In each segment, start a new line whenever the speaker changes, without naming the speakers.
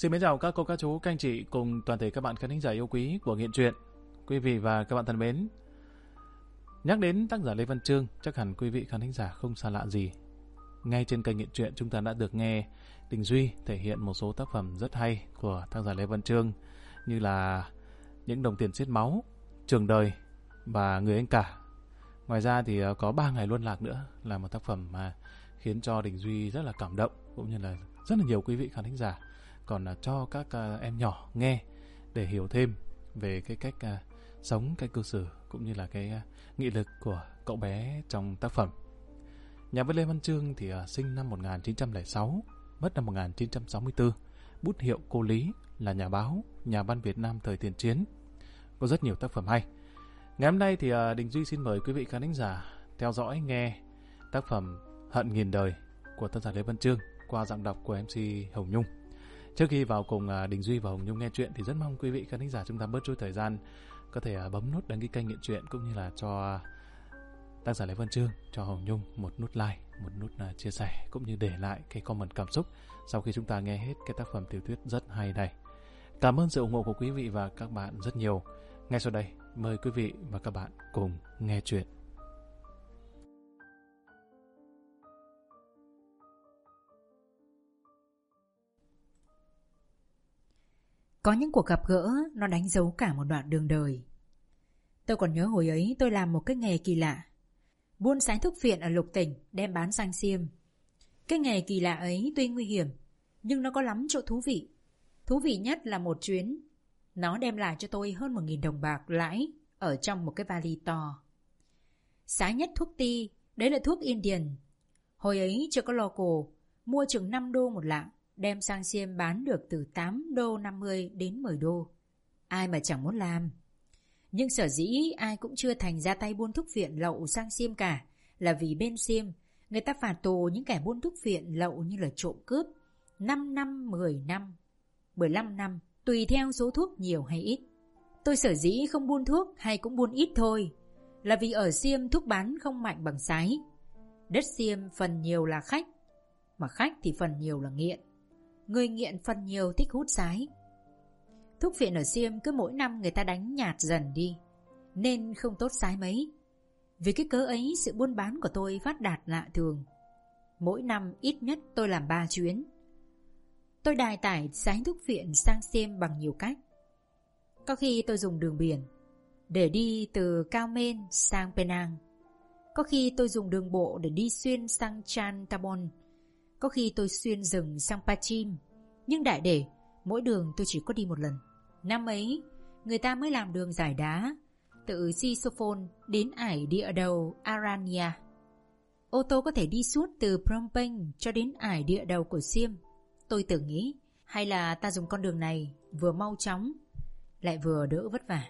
Xin mến chào các cô, các chú, các anh chị cùng toàn thể các bạn khán thính giả yêu quý của Nghiện Truyện. Quý vị và các bạn thân mến, nhắc đến tác giả Lê Văn Chương, chắc hẳn quý vị khán thính giả không xa lạ gì. Ngay trên kênh Nghiện Truyện chúng ta đã được nghe Đình Duy thể hiện một số tác phẩm rất hay của tác giả Lê Văn Chương, như là Những đồng tiền xiết máu, Trường đời và Người anh cả. Ngoài ra thì có 3 ngày luân lạc nữa, là một tác phẩm mà khiến cho Đình Duy rất là cảm động, cũng như là rất là nhiều quý vị khán thính giả còn cho các em nhỏ nghe để hiểu thêm về cái cách sống, cách cư xử cũng như là cái nghị lực của cậu bé trong tác phẩm. Nhà văn Lê Văn Chương thì sinh năm 1906, mất năm 1964. Bút hiệu Cô Lý, là nhà báo, nhà văn Việt Nam thời tiền chiến, có rất nhiều tác phẩm hay. Ngày hôm nay thì Đình Duy xin mời quý vị khán thính giả theo dõi nghe tác phẩm Hận nghìn đời của tác giả Lê Văn Chương qua giọng đọc của MC Hồng Nhung. Trước khi vào cùng Đình Duy và Hồng Nhung nghe chuyện thì rất mong quý vị khán thính giả chúng ta bớt chút thời gian, có thể bấm nút đăng ký kênh Nghiện Truyện, cũng như là cho tác giả Lê Văn Chương, cho Hồng Nhung một nút like, một nút chia sẻ, cũng như để lại cái comment cảm xúc sau khi chúng ta nghe hết cái tác phẩm tiểu thuyết rất hay này. Cảm ơn sự ủng hộ của quý vị và các bạn rất nhiều. Ngay sau đây, mời quý vị và các bạn cùng nghe chuyện.
Có những cuộc gặp gỡ nó đánh dấu cả một đoạn đường đời. Tôi còn nhớ hồi ấy tôi làm một cái nghề kỳ lạ, buôn sái thuốc phiện ở lục tỉnh đem bán sang Xiêm. Cái nghề kỳ lạ ấy tuy nguy hiểm nhưng nó có lắm chỗ thú vị. Thú vị nhất là một chuyến nó đem lại cho tôi hơn 1.000 đồng bạc lãi ở trong một cái vali to. Sái nhất thuốc ti, đấy là thuốc Indian. Hồi ấy chưa có local, mua chừng 5 đô một lạng, đem sang Xiêm bán được từ 8 đô 50 đến 10 đô. Ai mà chẳng muốn làm. Nhưng sở dĩ ai cũng chưa thành ra tay buôn thuốc phiện lậu sang Xiêm cả là vì bên Xiêm người ta phạt tù những kẻ buôn thuốc phiện lậu như là trộm cướp 5 năm, 10 năm, 15 năm, tùy theo số thuốc nhiều hay ít. Tôi sở dĩ không buôn thuốc hay cũng buôn ít thôi là vì ở Xiêm thuốc bán không mạnh bằng Sái. Đất Xiêm phần nhiều là khách, mà khách thì phần nhiều là nghiện. Người nghiện phần nhiều thích hút Sái. Thuốc phiện ở Xiêm cứ mỗi năm người ta đánh nhạt dần đi, nên không tốt Sái mấy. Vì cái cớ ấy sự buôn bán của tôi phát đạt lạ thường. Mỗi năm ít nhất tôi làm 3 chuyến. Tôi đài tải Sái thuốc phiện sang Xiêm bằng nhiều cách. Có khi tôi dùng đường biển để đi từ Cao Men sang Penang. Có khi tôi dùng đường bộ để đi xuyên sang Chantabon. Có khi tôi xuyên rừng sang Pachim. Nhưng đại để mỗi đường tôi chỉ có đi một lần. Năm ấy người ta mới làm đường giải đá từ Sisophone đến ải địa đầu Aranya. Ô tô có thể đi suốt từ Phnom Penh cho đến ải địa đầu của Xiêm. Tôi tự nghĩ hay là ta dùng con đường này vừa mau chóng lại vừa đỡ vất vả.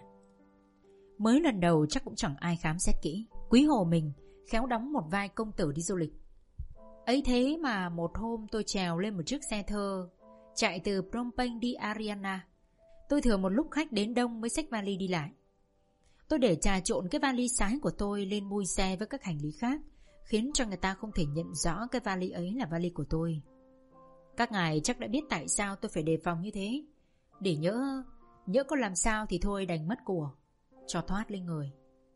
Mới lần đầu chắc cũng chẳng ai khám xét kỹ. Quý Hồ mình khéo đóng một vai công tử đi du lịch. Ấy thế mà một hôm tôi trèo lên một chiếc xe thơ chạy từ Phnom Penh đi Ariana. Tôi thừa một lúc khách đến đông mới xách vali đi lại. Tôi để trà trộn cái vali Sái của tôi lên mui xe với các hành lý khác, khiến cho người ta không thể nhận rõ cái vali ấy là vali của tôi. Các ngài chắc đã biết tại sao tôi phải đề phòng như thế. Để nhỡ có làm sao thì thôi đành mất của, cho thoát lên người.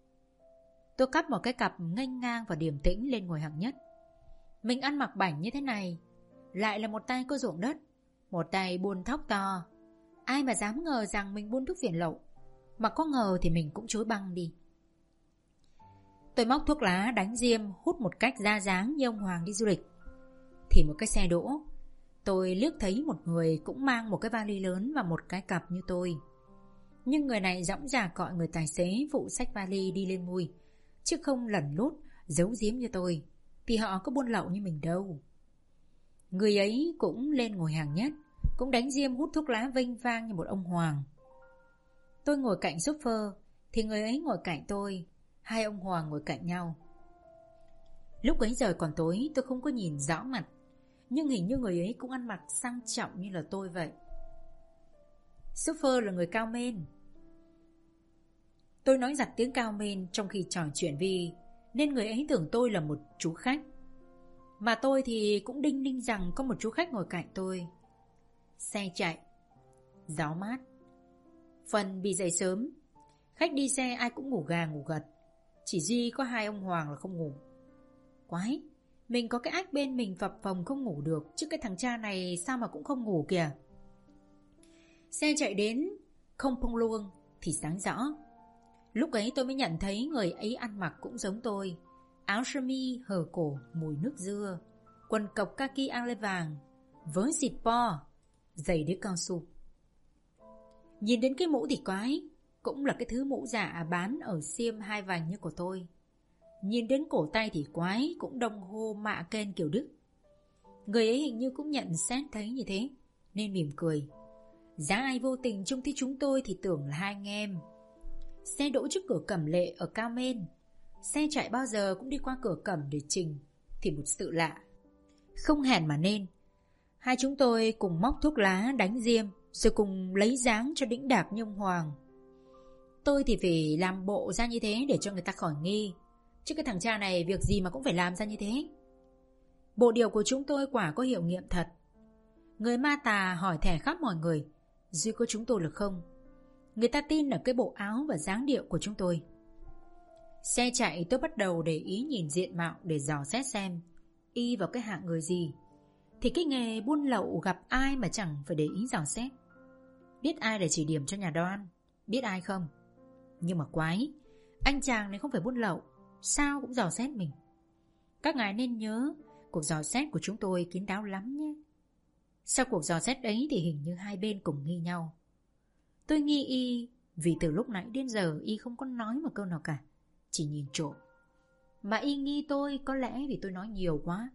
Tôi cắp một cái cặp nghênh ngang và điềm tĩnh lên ngồi hạng nhất. Mình ăn mặc bảnh như thế này, lại là một tay có ruộng đất, một tay buôn thóc to. Ai mà dám ngờ rằng mình buôn thuốc phiện lậu. Mà có ngờ thì mình cũng chối băng đi. Tôi móc thuốc lá đánh diêm, hút một cách ra dáng như ông Hoàng đi du lịch. Thì một cái xe đỗ, tôi liếc thấy một người cũng mang một cái vali lớn và một cái cặp như tôi. Nhưng người này dõng dạc gọi người tài xế phụ xách vali đi lên mui, chứ không lẩn lút giấu giếm như tôi. Thì họ có buôn lậu như mình đâu. Người ấy cũng lên ngồi hàng nhất, cũng đánh diêm hút thuốc lá vênh vang như một ông Hoàng. Tôi ngồi cạnh chauffeur thì người ấy ngồi cạnh tôi. Hai ông Hoàng ngồi cạnh nhau. Lúc ấy trời còn tối, tôi không có nhìn rõ mặt, nhưng hình như người ấy cũng ăn mặc sang trọng như là tôi vậy. Chauffeur là người Cao Men. Tôi nói giặt tiếng Cao Men trong khi trò chuyện vì nên người ấy tưởng tôi là một chú khách. Mà tôi thì cũng đinh ninh rằng có một chú khách ngồi cạnh tôi. Xe chạy, gió mát. Phần bị dậy sớm, khách đi xe ai cũng ngủ gà ngủ gật, chỉ duy có hai ông Hoàng là không ngủ. Quái, mình có cái ách bên mình phập phồng không ngủ được, chứ cái thằng cha này sao mà cũng không ngủ kìa. Xe chạy đến không Phong Luông thì sáng rõ. Lúc ấy tôi mới nhận thấy người ấy ăn mặc cũng giống tôi, áo sơ mi hở cổ mùi nước dưa, quần cộc kaki ang lê vàng với xịt po, giày đế cao su. Nhìn đến cái mũ thì quái, cũng là cái thứ mũ giả bán ở xiêm hai vành như của tôi. Nhìn đến cổ tay thì quái, cũng đồng hô mạ kên kiểu Đức. Người ấy hình như cũng nhận xét thấy như thế, nên mỉm cười. Giá ai vô tình trông thấy chúng tôi thì tưởng là hai anh em. Xe đỗ trước cửa Cẩm Lệ ở Cao Mên. Xe chạy bao giờ cũng đi qua cửa Cẩm để trình, thì một sự lạ. Không hẹn mà nên, hai chúng tôi cùng móc thuốc lá đánh diêm, rồi cùng lấy dáng cho đĩnh đạc như ông Hoàng. Tôi thì phải làm bộ ra như thế để cho người ta khỏi nghi, chứ cái thằng cha này việc gì mà cũng phải làm ra như thế. Bộ điều của chúng tôi quả có hiệu nghiệm thật. Người ma tà hỏi thẻ khắp mọi người, duy có chúng tôi là không. Người ta tin ở cái bộ áo và dáng điệu của chúng tôi. Xe chạy tôi bắt đầu để ý nhìn diện mạo để dò xét xem y vào cái hạng người gì. Thì cái nghề buôn lậu gặp ai mà chẳng phải để ý dò xét. Biết ai để chỉ điểm cho nhà Đoan, biết ai không. Nhưng mà quái, anh chàng này không phải buôn lậu, sao cũng dò xét mình. Các ngài nên nhớ, cuộc dò xét của chúng tôi kín đáo lắm nhé. Sau cuộc dò xét ấy thì hình như hai bên cùng nghi nhau. Tôi nghi y vì từ lúc nãy đến giờ y không có nói một câu nào cả, chỉ nhìn trộm. Mà y nghi tôi có lẽ vì tôi nói nhiều quá.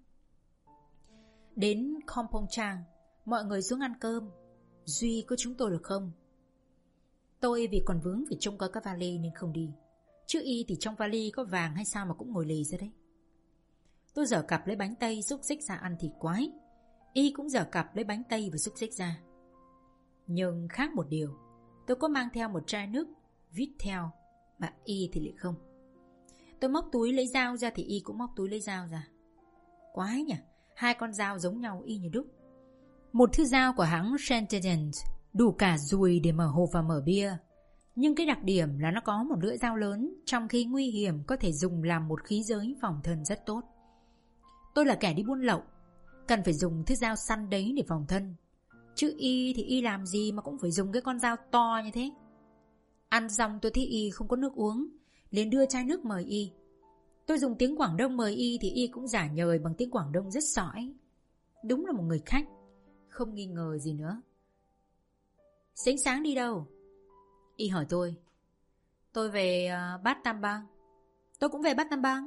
Đến Kampong Chang, mọi người xuống ăn cơm, duy có chúng tôi là không. Tôi vì còn vướng phải trông coi các vali nên không đi, chứ y thì trong vali có vàng hay sao mà cũng ngồi lì ra đấy. Tôi giở cặp lấy bánh tây xúc xích ra ăn thì quái, y cũng giở cặp lấy bánh tây và xúc xích ra. Nhưng khác một điều, tôi có mang theo một chai nước Vitel mà y thì lại không. Tôi móc túi lấy dao ra thì y cũng móc túi lấy dao ra. Quái nhỉ, hai con dao giống nhau y như đúc. Một thứ dao của hãng Shantident đủ cả dùi để mở hộp và mở bia, nhưng cái đặc điểm là nó có một lưỡi dao lớn, trong khi nguy hiểm có thể dùng làm một khí giới phòng thân rất tốt. Tôi là kẻ đi buôn lậu, cần phải dùng thứ dao săn đấy để phòng thân, chứ y thì y làm gì mà cũng phải dùng cái con dao to như thế. Ăn xong tôi thấy y không có nước uống, liền đưa chai nước mời y. Tôi dùng tiếng Quảng Đông mời y thì y cũng giả nhời bằng tiếng Quảng Đông rất sõi. Đúng là một người khách, không nghi ngờ gì nữa. Sáng sáng đi đâu? Y hỏi tôi. Tôi về Bát Tam Bang. Tôi cũng về Bát Tam Bang.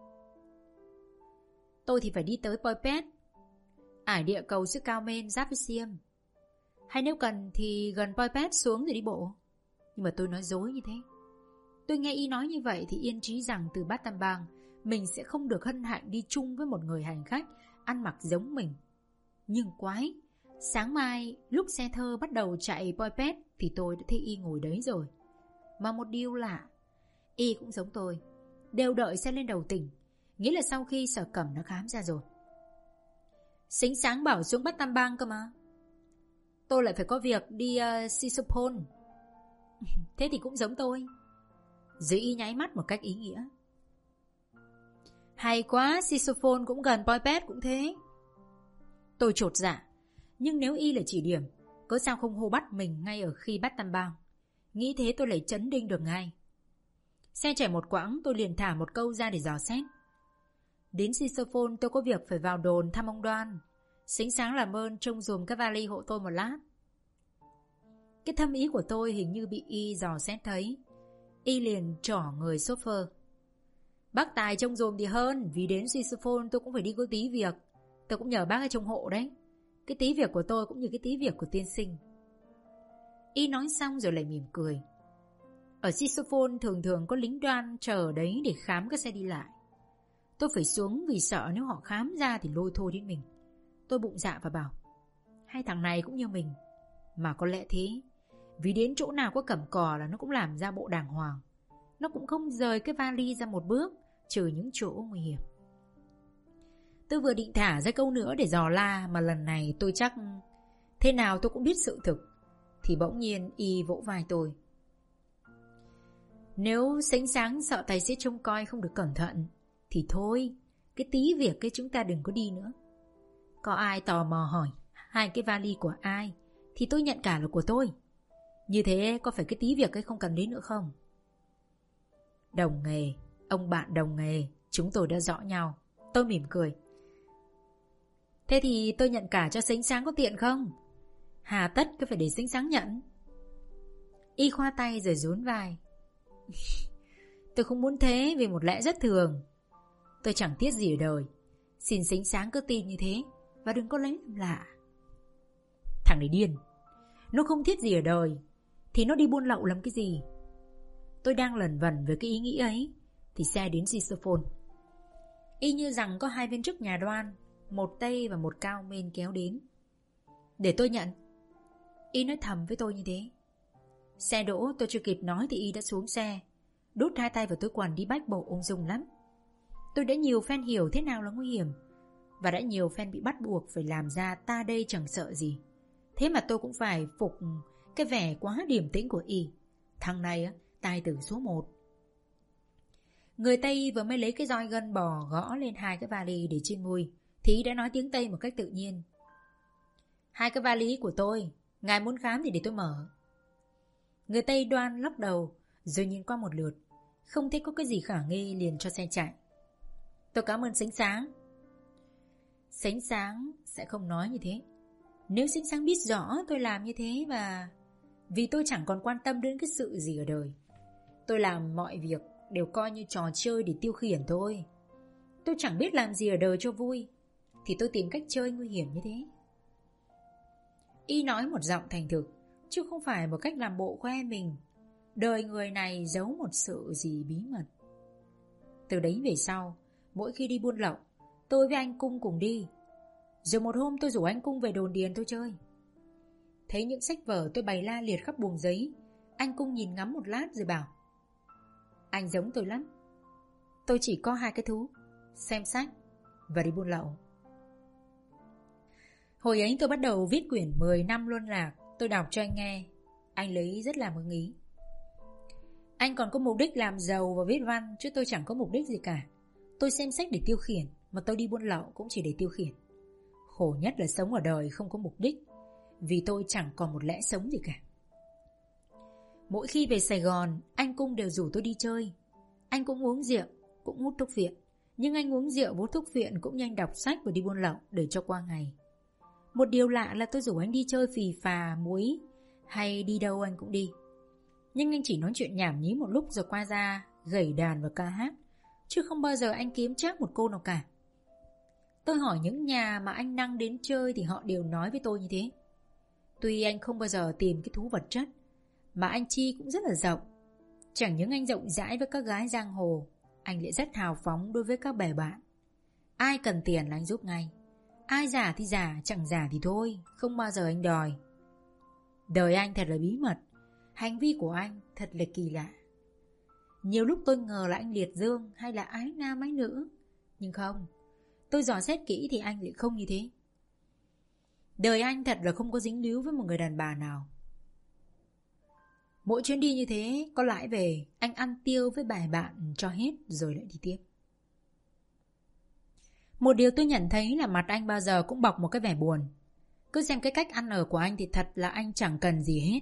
Tôi thì phải đi tới Poipet, ải địa cầu giữa Cao Mên giáp với Siem, hay nếu cần thì gần Poipet xuống rồi đi bộ. Nhưng mà tôi nói dối như thế. Tôi nghe y nói như vậy thì yên trí rằng từ Bát Tam Bang mình sẽ không được hân hạnh đi chung với một người hành khách ăn mặc giống mình. Nhưng quái, sáng mai lúc xe thơ bắt đầu chạy Poipet thì tôi đã thấy y ngồi đấy rồi. Mà một điều lạ, y cũng giống tôi, đều đợi xe lên đầu tỉnh, nghĩa là sau khi Sở Cẩm đã khám ra rồi. Sính sáng bảo xuống Bát Tam Bang cơ mà. Tôi lại phải có việc đi Sisopol. Thế thì cũng giống tôi. Dưới y nháy mắt một cách ý nghĩa. Hay quá, Sisopol cũng gần Poipet cũng thế. Tôi chột dạ, nhưng nếu y là chỉ điểm, cớ sao không hô bắt mình ngay ở khi bắt Tam Bang. Nghĩ thế tôi lại chấn đinh được ngay. Xe chạy một quãng tôi liền thả một câu ra để dò xét. Đến Sisopol tôi có việc phải vào đồn thăm ông Đoan. Sính sáng làm ơn trông dùm cái vali hộ tôi một lát. Cái thâm ý của tôi hình như bị y dò xét thấy. Y liền trỏ người chauffeur. Bác Tài trông dùm thì hơn, vì đến Sisopol tôi cũng phải đi có tí việc. Tôi cũng nhờ bác ấy trông hộ đấy. Cái tí việc của tôi cũng như cái tí việc của tiên sinh. Y nói xong rồi lại mỉm cười. Ở Sisopol thường thường có lính Đoan chờ đấy để khám các xe đi lại. Tôi phải xuống vì sợ nếu họ khám ra thì lôi thôi đến mình. Tôi bụng dạ và bảo, hai thằng này cũng như mình. Mà có lẽ thế, vì đến chỗ nào có cẩm cò là nó cũng làm ra bộ đàng hoàng. Nó cũng không rời cái vali ra một bước, trừ những chỗ nguy hiểm. Tôi vừa định thả ra câu nữa để dò la, mà lần này tôi chắc thế nào tôi cũng biết sự thực, thì bỗng nhiên y vỗ vai tôi. Nếu sánh sáng sợ tài xế trông coi không được cẩn thận thì thôi, cái tí việc cái chúng ta đừng có đi nữa. Có ai tò mò hỏi 2 cái vali của ai thì tôi nhận cả là của tôi. Như thế có phải cái tí việc ấy không cần đến nữa không? Đồng nghề, ông bạn đồng nghề, chúng tôi đã rõ nhau. Tôi mỉm cười. Thế thì tôi nhận cả cho sánh sáng có tiện không? Hà tất cứ phải để sánh sáng nhận. Y khoa tay rồi rún vai. Tôi không muốn thế vì một lẽ rất thường. Tôi chẳng tiếc gì ở đời. Xin sánh sáng cứ tin như thế và đừng có lấy làm lạ. Thằng này điên. Nó không thiết gì ở đời thì nó đi buôn lậu làm cái gì? Tôi đang lẩn vẩn với cái ý nghĩ ấy thì xe đến Sisophone. Y như rằng có 2 viên chức nhà Đoan, một Tây và một Cao Minh kéo đến. Để tôi nhận. Y nói thầm với tôi như thế. Xe đỗ, tôi chưa kịp nói thì Y đã xuống xe, đút 2 tay vào túi quần đi bách bộ ung dung lắm. Tôi đã nhiều phen hiểu thế nào là nguy hiểm, và đã nhiều phen bị bắt buộc phải làm ra ta đây chẳng sợ gì. Thế mà tôi cũng phải phục cái vẻ quá điềm tĩnh của Y. Thằng này á, tài tử số 1. Người Tây vừa mới lấy cái roi gân bò gõ lên 2 cái vali để trên môi thì Y đã nói tiếng Tây một cách tự nhiên. 2 cái vali của tôi, ngài muốn khám thì để tôi mở. Người Tây đoan lắc đầu rồi nhìn qua một lượt, không thấy có cái gì khả nghi liền cho xe chạy. Tôi cảm ơn Sánh Sáng. Sánh Sáng sẽ không nói như thế. Nếu Sánh Sáng biết rõ tôi làm như thế và vì tôi chẳng còn quan tâm đến cái sự gì ở đời. Tôi làm mọi việc đều coi như trò chơi để tiêu khiển thôi. Tôi chẳng biết làm gì ở đời cho vui thì tôi tìm cách chơi nguy hiểm như thế. Y nói một giọng thành thực, chứ không phải một cách làm bộ khoe mình. Đời người này giấu một sự gì bí mật. Từ đấy về sau, mỗi khi đi buôn lậu, tôi với anh Cung cùng đi. Rồi một hôm tôi rủ anh Cung về đồn điền tôi chơi. Thấy những sách vở tôi bày la liệt khắp buồng giấy, anh Cung nhìn ngắm một lát rồi bảo: Anh giống tôi lắm. Tôi chỉ có 2 cái thú: xem sách và đi buôn lậu. Hồi ấy tôi bắt đầu viết quyển 10 năm luân lạc. Tôi đọc cho anh nghe. Anh lấy rất là mừng ý. Anh còn có mục đích làm giàu và viết văn, chứ tôi chẳng có mục đích gì cả. Tôi xem sách để tiêu khiển, mà tôi đi buôn lậu cũng chỉ để tiêu khiển. Khổ nhất là sống ở đời không có mục đích, vì tôi chẳng còn một lẽ sống gì cả. Mỗi khi về Sài Gòn, anh Cung đều rủ tôi đi chơi. Anh cũng uống rượu, cũng hút thuốc viện. Nhưng anh uống rượu, hút thuốc viện cũng như anh đọc sách và đi buôn lậu để cho qua ngày. Một điều lạ là tôi rủ anh đi chơi phì phà, muối hay đi đâu anh cũng đi. Nhưng anh chỉ nói chuyện nhảm nhí một lúc rồi qua ra gảy đàn và ca hát, chứ không bao giờ anh kiếm chắc một cô nào cả. Tôi hỏi những nhà mà anh Năng đến chơi thì họ đều nói với tôi như thế. Tuy anh không bao giờ tìm cái thú vật chất, mà anh chi cũng rất là rộng. Chẳng những anh rộng rãi với các gái giang hồ, anh lại rất hào phóng đối với các bè bạn. Ai cần tiền là anh giúp ngay. Ai giả thì giả, chẳng giả thì thôi, không bao giờ anh đòi. Đời anh thật là bí mật, hành vi của anh thật là kỳ lạ. Nhiều lúc tôi ngờ là anh liệt dương hay là ái nam ái nữ, nhưng không. Tôi dò xét kỹ thì anh lại không như thế. Đời anh thật là không có dính líu với một người đàn bà nào. Mỗi chuyến đi như thế, có lãi về, anh ăn tiêu với bài bạn cho hết rồi lại đi tiếp. Một điều tôi nhận thấy là mặt anh bao giờ cũng bọc một cái vẻ buồn. Cứ xem cái cách ăn ở của anh thì thật là anh chẳng cần gì hết.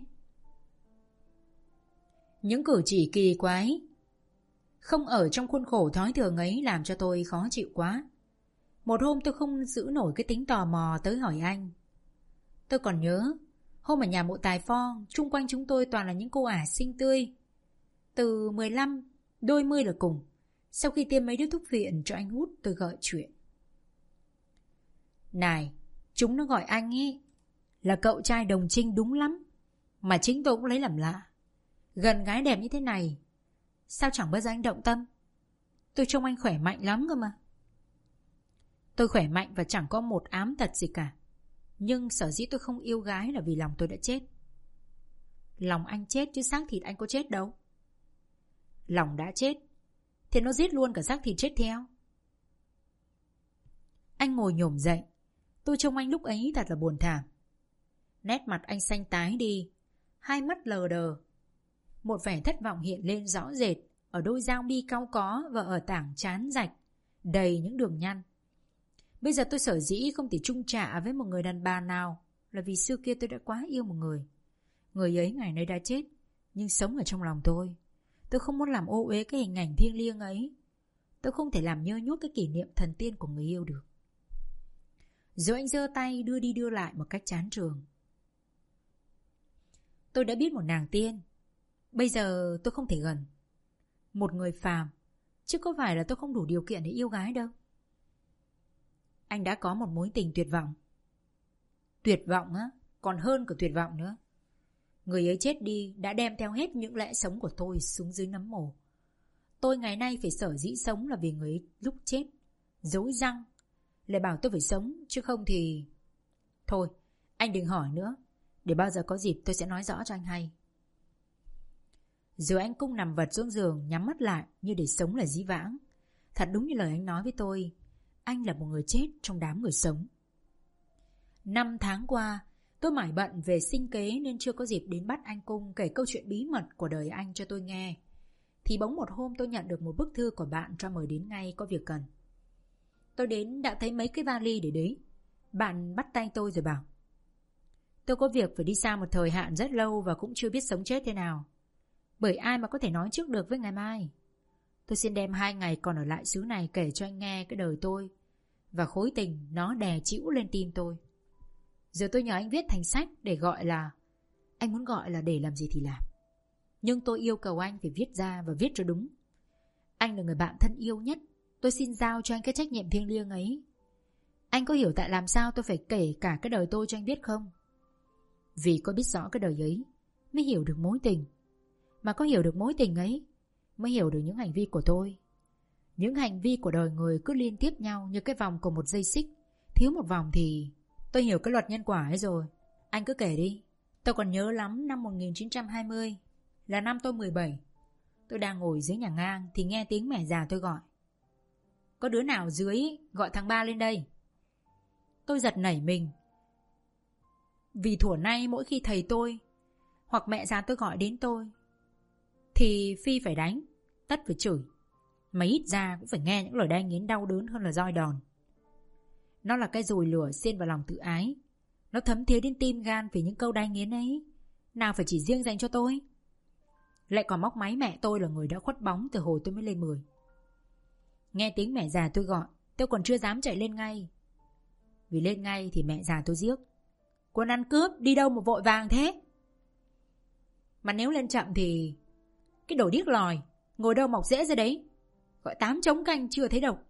Những cử chỉ kỳ quái, không ở trong khuôn khổ thói thường ấy làm cho tôi khó chịu quá. Một hôm tôi không giữ nổi cái tính tò mò tới hỏi anh. Tôi còn nhớ, hôm ở nhà mộ Tài Pho, chung quanh chúng tôi toàn là những cô ả xinh tươi. Từ 15, đôi mươi là cùng. Sau khi tiêm mấy điếu thuốc viện cho anh hút, tôi gợi chuyện. Này, chúng nó gọi anh ấy là cậu trai đồng trinh đúng lắm. Mà chính tôi cũng lấy làm lạ. Gần gái đẹp như thế này, sao chẳng bao giờ anh động tâm? Tôi trông anh khỏe mạnh lắm cơ mà. Tôi khỏe mạnh và chẳng có một ám tật gì cả. Nhưng sở dĩ tôi không yêu gái là vì lòng tôi đã chết. Lòng anh chết chứ xác thịt anh có chết đâu. Lòng đã chết thì nó giết luôn cả xác thịt chết theo. Anh ngồi nhổm dậy. Tôi trông anh lúc ấy thật là buồn thảm. Nét mặt anh xanh tái đi, hai mắt lờ đờ. Một vẻ thất vọng hiện lên rõ rệt ở đôi dao mi cau có và ở tảng trán rạch đầy những đường nhăn. Bây giờ tôi sở dĩ không thể chung trả với một người đàn bà nào là vì xưa kia tôi đã quá yêu một người. Người ấy ngày nay đã chết, nhưng sống ở trong lòng tôi. Tôi không muốn làm ô uế cái hình ảnh thiêng liêng ấy. Tôi không thể làm nhơ nhuốc cái kỷ niệm thần tiên của người yêu được. Rồi anh giơ tay đưa đi đưa lại một cách chán chường. Tôi đã biết một nàng tiên. Bây giờ tôi không thể gần một người phàm, chứ có phải là tôi không đủ điều kiện để yêu gái đâu. Anh đã có một mối tình tuyệt vọng. Tuyệt vọng á, còn hơn cả tuyệt vọng nữa. Người ấy chết đi đã đem theo hết những lẽ sống của tôi xuống dưới nấm mồ. Tôi ngày nay phải sở dĩ sống là vì người ấy lúc chết dối răng lại bảo tôi phải sống, chứ không thì... Thôi, anh đừng hỏi nữa. Để bao giờ có dịp tôi sẽ nói rõ cho anh hay. Rồi anh cũng nằm vật xuống giường, nhắm mắt lại như để sống là dĩ vãng. Thật đúng như lời anh nói với tôi, anh là một người chết trong đám người sống. 5 tháng qua, tôi mải bận về sinh kế nên chưa có dịp đến bắt anh Cung kể câu chuyện bí mật của đời anh cho tôi nghe. Thì bỗng một hôm tôi nhận được một bức thư của bạn cho mời đến ngay, có việc cần. Tôi đến đã thấy mấy cái vali để đấy. Bạn bắt tay tôi rồi bảo: tôi có việc phải đi xa một thời hạn rất lâu và cũng chưa biết sống chết thế nào. Bởi ai mà có thể nói trước được với ngày mai. Tôi xin đem 2 ngày còn ở lại xứ này kể cho anh nghe cái đời tôi và khối tình nó đè chĩu lên tim tôi. Giờ tôi nhờ anh viết thành sách để gọi là... Anh muốn gọi là để làm gì thì làm. Nhưng tôi yêu cầu anh phải viết ra và viết cho đúng. Anh là người bạn thân yêu nhất. Tôi xin giao cho anh cái trách nhiệm thiêng liêng ấy. Anh có hiểu tại làm sao tôi phải kể cả cái đời tôi cho anh biết không? Vì có biết rõ cái đời ấy mới hiểu được mối tình. Mà có hiểu được mối tình ấy mới hiểu được những hành vi của tôi. Những hành vi của đời người cứ liên tiếp nhau như cái vòng của một dây xích. Thiếu một vòng thì... Tôi hiểu cái luật nhân quả ấy rồi. Anh cứ kể đi. Tôi còn nhớ lắm năm 1920, là năm tôi 17. Tôi đang ngồi dưới nhà ngang thì nghe tiếng mẹ già tôi gọi: có đứa nào dưới gọi thằng Ba lên đây. Tôi giật nảy mình. Vì thuở nay mỗi khi thầy tôi hoặc mẹ già tôi gọi đến tôi thì phi phải đánh, tất phải chửi, mà ít ra cũng phải nghe những lời đay nghiến đau đớn hơn là roi đòn. Nó là cái dùi lửa xiên vào lòng tự ái. Nó thấm thía đến tim gan vì những câu đay nghiến ấy. Nào phải chỉ riêng dành cho tôi. Lại còn móc máy mẹ tôi là người đã khuất bóng từ hồi tôi mới lên 10. Nghe tiếng mẹ già tôi gọi, tôi còn chưa dám chạy lên ngay. Vì lên ngay thì mẹ già tôi giếc: quân ăn cướp, đi đâu mà vội vàng thế? Mà nếu lên chậm thì... cái đồ điếc lòi, ngồi đâu mọc rễ ra đấy. Gọi 8 trống canh chưa thấy độc.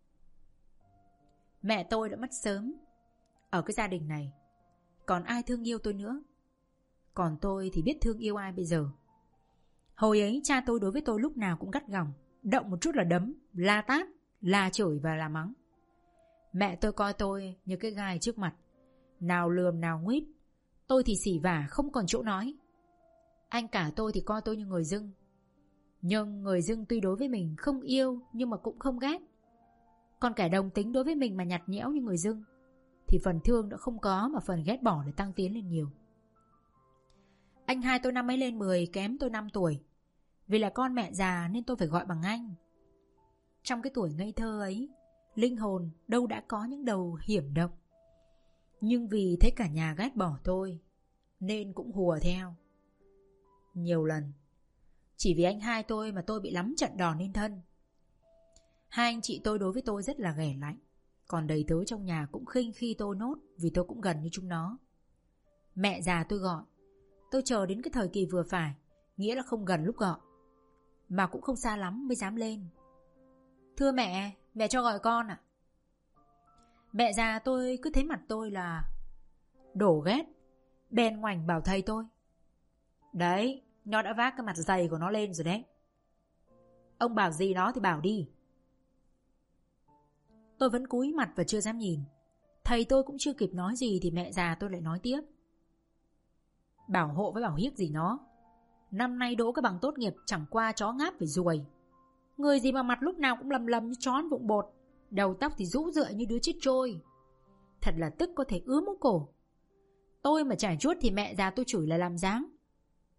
Mẹ tôi đã mất sớm. Ở cái gia đình này còn ai thương yêu tôi nữa? Còn tôi thì biết thương yêu ai bây giờ. Hồi ấy cha tôi đối với tôi lúc nào cũng gắt gỏng. Động một chút là đấm, la tát, la chửi và la mắng. Mẹ tôi coi tôi như cái gai trước mặt, nào lườm nào nguýt. Tôi thì xỉ vả không còn chỗ nói. Anh cả tôi thì coi tôi như người dưng. Nhưng người dưng tuy đối với mình không yêu nhưng mà cũng không ghét. Còn kẻ đồng tính đối với mình mà nhạt nhẽo như người dưng thì phần thương đã không có mà phần ghét bỏ lại tăng tiến lên nhiều. Anh hai tôi năm ấy lên 10, kém tôi 5 tuổi. Vì là con mẹ già nên tôi phải gọi bằng anh. Trong cái tuổi ngây thơ ấy, linh hồn đâu đã có những đầu hiểm độc. Nhưng vì thấy cả nhà ghét bỏ tôi nên cũng hùa theo. Nhiều lần chỉ vì anh hai tôi mà tôi bị lắm trận đòn lên thân. Hai anh chị tôi đối với tôi rất là ghẻ lạnh. Còn đầy tớ trong nhà cũng khinh khi tôi nốt vì tôi cũng gần như chúng nó. Mẹ già tôi gọi, tôi chờ đến cái thời kỳ vừa phải, nghĩa là không gần lúc gọi mà cũng không xa lắm mới dám lên. Thưa mẹ, mẹ cho gọi con ạ. Mẹ già tôi cứ thấy mặt tôi là đổ ghét, bèn ngoảnh bảo thầy tôi: đấy, nó đã vác cái mặt dày của nó lên rồi đấy. Ông bảo gì nó thì bảo đi. Tôi vẫn cúi mặt và chưa dám nhìn. Thầy tôi cũng chưa kịp nói gì thì mẹ già tôi lại nói tiếp: bảo hộ với bảo hiếc gì nó. Năm nay đỗ cái bằng tốt nghiệp chẳng qua chó ngáp phải ruồi. Người gì mà mặt lúc nào cũng lầm lầm như chó ăn vụng bột, đầu tóc thì rũ rượi như đứa chết trôi. Thật là tức có thể ứa mũ cổ. Tôi mà chải chuốt thì mẹ già tôi chửi là làm dáng.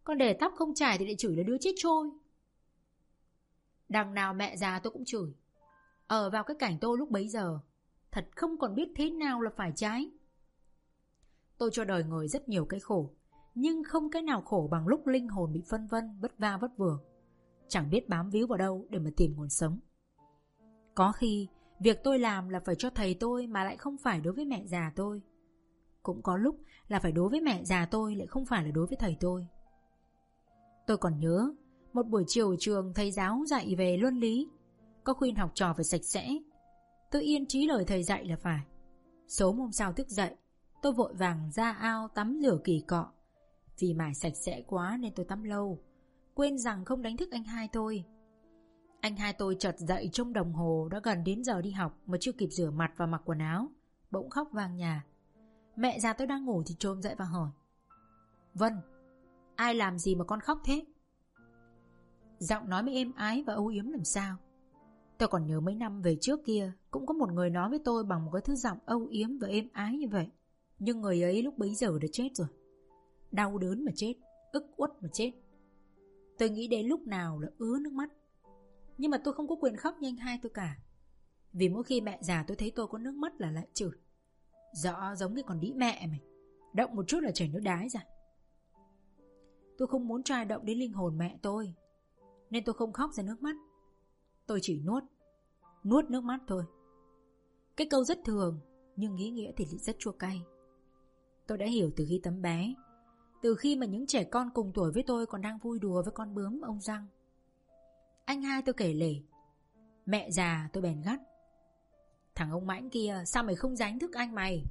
Còn để tóc không chải thì lại chửi là đứa chết trôi. Đằng nào mẹ già tôi cũng chửi. Ở vào cái cảnh tôi lúc bấy giờ, thật không còn biết thế nào là phải trái. Tôi cho đời người rất nhiều cái khổ, nhưng không cái nào khổ bằng lúc linh hồn bị phân vân, vất va vất vưởng, chẳng biết bám víu vào đâu để mà tìm nguồn sống. Có khi việc tôi làm là phải cho thầy tôi mà lại không phải đối với mẹ già tôi. Cũng có lúc là phải đối với mẹ già tôi lại không phải là đối với thầy tôi. Tôi còn nhớ một buổi chiều ở trường, thầy giáo dạy về luân lý, có khuyên học trò phải sạch sẽ. Tôi yên chí lời thầy dạy là phải. Số hôm sau thức dậy, tôi vội vàng ra ao tắm rửa kỳ cọ. Vì mải sạch sẽ quá nên tôi tắm lâu, quên rằng không đánh thức anh hai tôi. Anh hai tôi chợt dậy trông đồng hồ đã gần đến giờ đi học mà chưa kịp rửa mặt và mặc quần áo, bỗng khóc vang nhà. Mẹ già tôi đang ngủ thì chồm dậy và hỏi: Vân, ai làm gì mà con khóc thế? Giọng nói mới êm ái và âu yếm làm sao. Tôi còn nhớ mấy năm về trước kia cũng có một người nói với tôi bằng một cái thứ giọng âu yếm và êm ái như vậy. Nhưng người ấy lúc bấy giờ đã chết rồi. Đau đớn mà chết, ức uất mà chết. Tôi nghĩ đến lúc nào là ứa nước mắt. Nhưng mà tôi không có quyền khóc như anh hai tôi cả. Vì mỗi khi mẹ già tôi thấy tôi có nước mắt là lại chửi: Rõ giống cái con đĩ mẹ mày, động một chút là chảy nước đái ra. Tôi không muốn trai động đến linh hồn mẹ tôi, nên tôi không khóc ra nước mắt. Tôi chỉ nuốt nước mắt thôi. Cái câu rất thường, nhưng ý nghĩa thì rất chua cay. Tôi đã hiểu từ khi tấm bé, từ khi mà những trẻ con cùng tuổi với tôi còn đang vui đùa với con bướm ông Răng. Anh hai tôi kể lể. Mẹ già tôi bèn gắt: Thằng ông Mãnh kia, sao mày không đánh thức anh mày?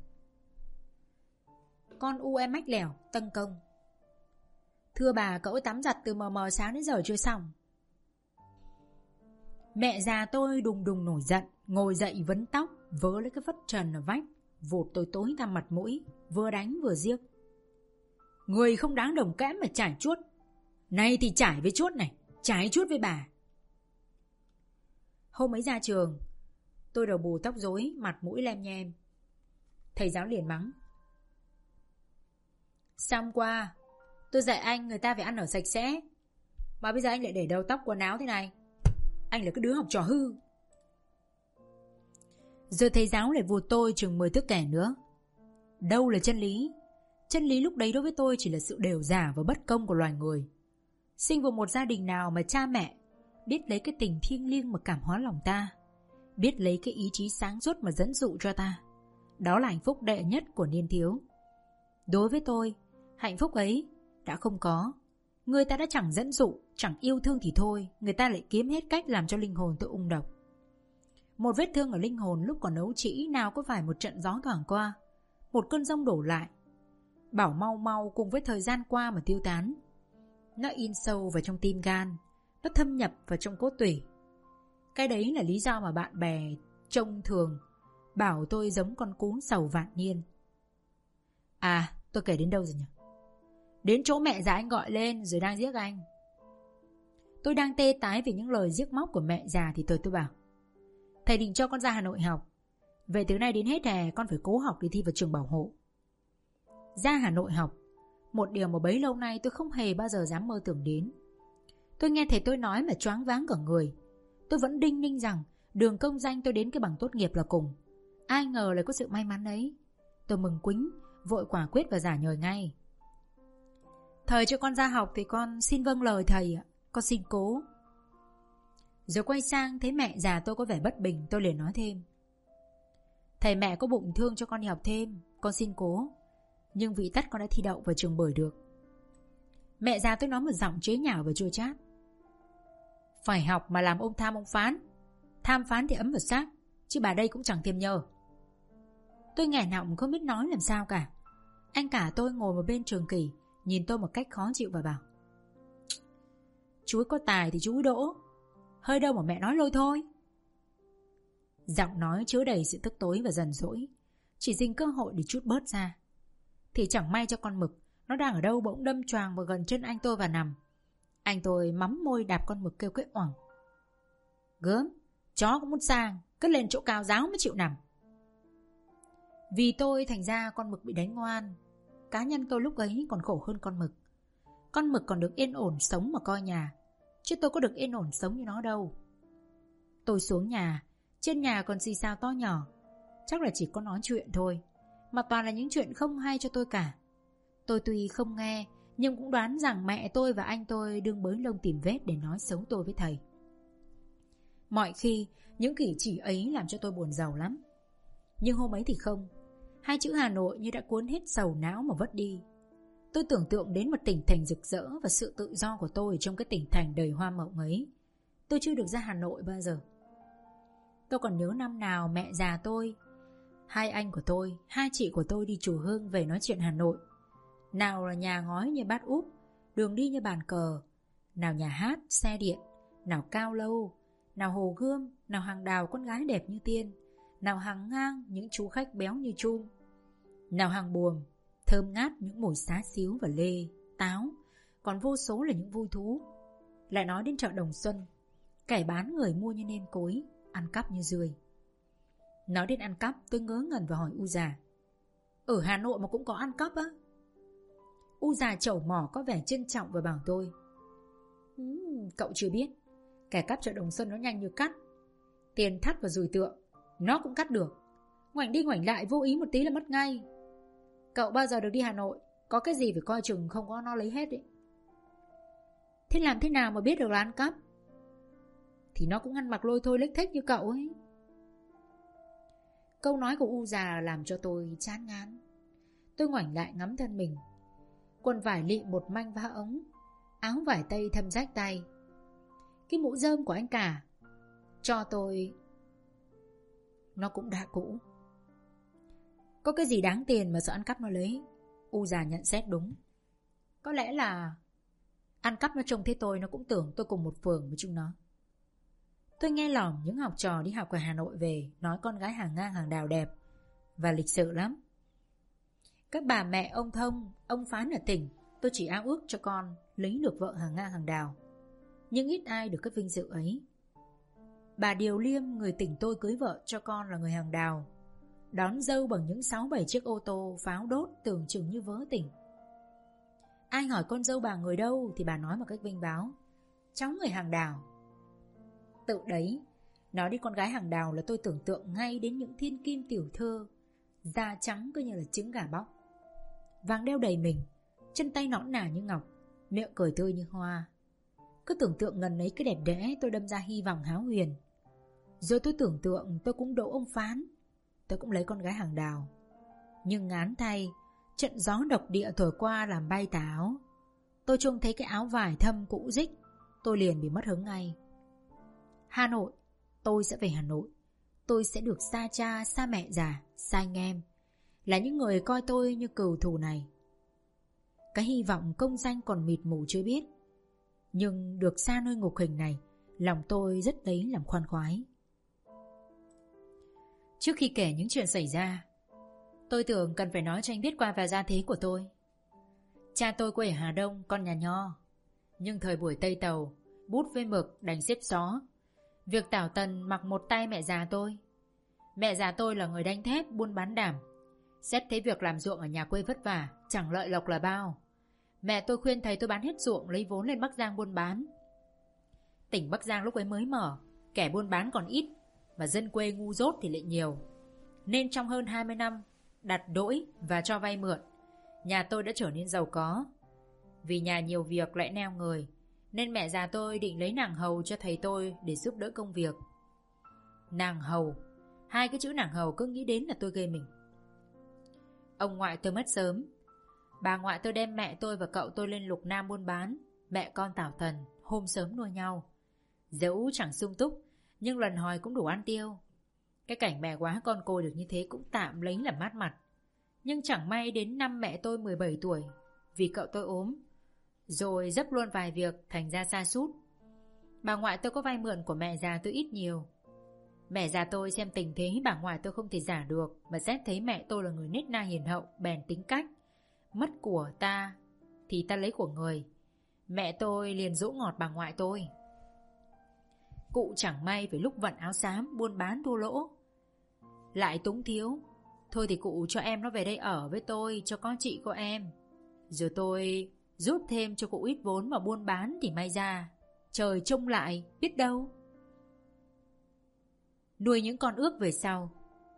Con u em mách lẻo, tâng công. Thưa bà, cậu ấy tắm giặt từ mờ mờ sáng đến giờ chưa xong. Mẹ già tôi đùng đùng nổi giận, ngồi dậy vấn tóc, vớ lấy cái phất trần ở vách, vụt tôi tối tăm mặt mũi, vừa đánh vừa giếc: Người không đáng đồng kẽm mà trải chuốt. Này thì trải với chuốt này, trải chuốt với bà. Hôm ấy ra trường, tôi đầu bù tóc rối, mặt mũi lem nhem. Thầy giáo liền mắng: Xong qua, tôi dạy anh người ta phải ăn ở sạch sẽ, mà bây giờ anh lại để đầu tóc quần áo thế này. Anh là cái đứa học trò hư. Giờ thầy giáo lại vụt tôi chừng 10 thước kẻ nữa. Đâu là chân lý? Chân lý lúc đấy đối với tôi chỉ là sự đều giả và bất công của loài người. Sinh vào một gia đình nào mà cha mẹ biết lấy cái tình thiêng liêng mà cảm hóa lòng ta, biết lấy cái ý chí sáng suốt mà dẫn dụ cho ta, đó là hạnh phúc đệ nhất của niên thiếu. Đối với tôi, hạnh phúc ấy đã không có. Người ta đã chẳng dẫn dụ, chẳng yêu thương thì thôi, người ta lại kiếm hết cách làm cho linh hồn tôi ung độc. Một vết thương ở linh hồn lúc còn ấu trĩ nào có phải một trận gió thoảng qua, một cơn giông đổ lại, bảo mau mau cùng với thời gian qua mà tiêu tán. Nó in sâu vào trong tim gan, nó thâm nhập vào trong cốt tủy. Cái đấy là lý do mà bạn bè trông thường bảo tôi giống con cún sầu vạn niên. À, tôi kể đến đâu rồi nhỉ? Đến chỗ mẹ già anh gọi lên rồi đang giết anh. Tôi đang tê tái vì những lời giết móc của mẹ già thì tôi bảo: Thầy định cho con ra Hà Nội học. Về từ nay đến hết hè con phải cố học để thi vào trường bảo hộ. Ra Hà Nội học, một điều mà bấy lâu nay tôi không hề bao giờ dám mơ tưởng đến. Tôi nghe thầy tôi nói mà choáng váng cả người. Tôi vẫn đinh ninh rằng đường công danh tôi đến cái bằng tốt nghiệp là cùng. Ai ngờ lại có sự may mắn ấy. Tôi mừng quính, vội quả quyết và giả nhời ngay: Thầy cho con ra học thì con xin vâng lời thầy ạ. Con xin cố. Rồi quay sang thấy mẹ già tôi có vẻ bất bình, tôi liền nói thêm: Thầy mẹ có bụng thương cho con đi học thêm, con xin cố. Nhưng vị tất con đã thi đậu vào trường bưởi được. Mẹ già tôi nói một giọng chế nhạo và chua chát: Phải học mà làm ông tham ông phán. Tham phán thì ấm vào xác, chứ bà đây cũng chẳng thêm nhờ. Tôi nghẹn họng không biết nói làm sao cả. Anh cả tôi ngồi một bên trường kỷ, nhìn tôi một cách khó chịu và bảo: Chú ấy có tài thì chú ấy đỗ, hơi đâu mà mẹ nói lôi thôi. Giọng nói chứa đầy sự tức tối và dần dỗi, chỉ dình cơ hội để trút bớt ra. Thì chẳng may cho con mực, nó đang ở đâu bỗng đâm choàng vào gần chân anh tôi và nằm. Anh tôi mắm môi đạp con mực kêu quếch oằng: Gớm, chó cũng muốn sang, cứ lên chỗ cao giáo mới chịu nằm. Vì tôi thành ra con mực bị đánh ngoan. Cá nhân tôi lúc ấy còn khổ hơn con mực. Con mực còn được yên ổn sống mà coi nhà, chứ tôi có được yên ổn sống như nó đâu. Tôi xuống nhà, trên nhà còn xì xào to nhỏ, chắc là chỉ có nói chuyện thôi, mà toàn là những chuyện không hay cho tôi cả. Tôi tuy không nghe, nhưng cũng đoán rằng mẹ tôi và anh tôi đương bới lông tìm vết để nói xấu tôi với thầy. Mọi khi những cử chỉ ấy làm cho tôi buồn rầu lắm. Nhưng hôm ấy thì không. Hai chữ Hà Nội như đã cuốn hết sầu não mà vứt đi. Tôi tưởng tượng đến một tỉnh thành rực rỡ và sự tự do của tôi trong cái tỉnh thành đầy hoa mộng ấy. Tôi chưa được ra Hà Nội bao giờ. Tôi còn nhớ năm nào mẹ già tôi, hai anh của tôi, hai chị của tôi đi chùa Hương về nói chuyện Hà Nội. Nào là nhà ngói như bát úp, đường đi như bàn cờ, nào nhà hát, xe điện, nào cao lâu, nào hồ gươm, nào hàng đào con gái đẹp như tiên, nào hàng ngang những chú khách béo như chum, nào hàng buồm thơm ngát những mùi xá xíu và lê, táo, còn vô số là những vui thú. Lại nói đến chợ Đồng Xuân, kẻ bán người mua như nêm cối, ăn cắp như rươi. Nói đến ăn cắp, tôi ngớ ngẩn và hỏi U già: ở Hà Nội mà cũng có ăn cắp á? U già chẩu mỏ có vẻ trân trọng và bảo tôi: cậu chưa biết, kẻ cắp chợ Đồng Xuân nó nhanh như cắt. Tiền thắt và dùi tượng nó cũng cắt được, ngoảnh đi ngoảnh lại vô ý một tí là mất ngay. Cậu bao giờ được đi Hà Nội, có cái gì phải coi chừng không có nó lấy hết đấy. Thế làm thế nào mà biết được là ăn cắp? Thì nó cũng ăn mặc lôi thôi lếch thếch như cậu ấy. Câu nói của U già làm cho tôi chán ngán. Tôi ngoảnh lại ngắm thân mình. Quần vải lị một manh vá ống, áo vải tây thâm rách tay. Cái mũ rơm của anh cả cho tôi nó cũng đã cũ. Có cái gì đáng tiền mà sợ ăn cắp nó lấy? U già nhận xét đúng. Có lẽ là ăn cắp nó trông thấy tôi, nó cũng tưởng tôi cùng một phường với chúng nó. Tôi nghe lỏm những học trò đi học ở Hà Nội về nói con gái hàng ngang hàng đào đẹp và lịch sự lắm. Các bà mẹ ông Thông, ông Phán ở tỉnh, tôi chỉ ao ước cho con lấy được vợ hàng ngang hàng đào, nhưng ít ai được cái vinh dự ấy. Bà Điều Liêm, người tỉnh tôi cưới vợ cho con là người hàng đào, đón dâu bằng những 6-7 chiếc ô tô pháo đốt tưởng chừng như vớ tỉnh. Ai hỏi con dâu bà người đâu thì bà nói một cách vinh báo: cháu người hàng đào. Tự đấy, nói đến con gái hàng đào là tôi tưởng tượng ngay đến những thiên kim tiểu thơ, da trắng cứ như là trứng gà bóc, vàng đeo đầy mình, chân tay nõn nà như ngọc, miệng cười tươi như hoa. Cứ tưởng tượng ngần ấy cái đẹp đẽ, tôi đâm ra hy vọng háo huyền. Rồi tôi tưởng tượng tôi cũng đỗ ông Phán, tôi cũng lấy con gái hàng đào. Nhưng ngán thay, trận gió độc địa thổi qua làm bay tà áo. Tôi trông thấy cái áo vải thâm cũ rích, tôi liền bị mất hứng ngay. Hà Nội, tôi sẽ về Hà Nội. Tôi sẽ được xa cha, xa mẹ già, xa anh em, là những người coi tôi như cừu thù này. Cái hy vọng công danh còn mịt mù chưa biết, nhưng được xa nơi ngục hình này, lòng tôi rất lấy làm khoan khoái. Trước khi kể những chuyện xảy ra, tôi tưởng cần phải nói cho anh biết qua về gia thế của tôi. Cha tôi quê ở Hà Đông, con nhà nho. Nhưng thời buổi Tây Tàu, bút với mực đành xếp xó. Việc tảo tần mặc một tay mẹ già tôi. Mẹ già tôi là người đanh thép, buôn bán đảm. Xét thấy việc làm ruộng ở nhà quê vất vả, chẳng lợi lộc là bao. Mẹ tôi khuyên thầy tôi bán hết ruộng lấy vốn lên Bắc Giang buôn bán. Tỉnh Bắc Giang lúc ấy mới mở, kẻ buôn bán còn ít, mà dân quê ngu dốt thì lại nhiều. Nên trong hơn 20 năm đặt đỗi và cho vay mượn, nhà tôi đã trở nên giàu có. Vì nhà nhiều việc lại neo người, nên mẹ già tôi định lấy nàng hầu cho thầy tôi để giúp đỡ công việc. Nàng hầu, hai cái chữ nàng hầu cứ nghĩ đến là tôi ghê mình. Ông ngoại tôi mất sớm. Bà ngoại tôi đem mẹ tôi và cậu tôi lên Lục Nam buôn bán, mẹ con tảo tần, hôm sớm nuôi nhau. Dẫu chẳng sung túc, nhưng lần hồi cũng đủ ăn tiêu. Cái cảnh mẹ quá con cô được như thế cũng tạm lấy làm mát mặt. Nhưng chẳng may đến năm mẹ tôi 17 tuổi, vì cậu tôi ốm, rồi dấp luôn vài việc, thành ra sa sút. Bà ngoại tôi có vay mượn của mẹ già tôi ít nhiều. Mẹ già tôi xem tình thế bà ngoại tôi không thể giả được, mà xét thấy mẹ tôi là người nết na hiền hậu, bèn tính cách: mất của ta thì ta lấy của người. Mẹ tôi liền dỗ ngọt bà ngoại tôi. Cụ chẳng may về lúc vận áo xám, buôn bán thua lỗ, lại túng thiếu. Thôi thì cụ cho em nó về đây ở với tôi, cho có chị có em. Rồi tôi Giúp thêm cho cụ ít vốn mà buôn bán thì may ra trời trông lại biết đâu. Nuôi những con ước về sau.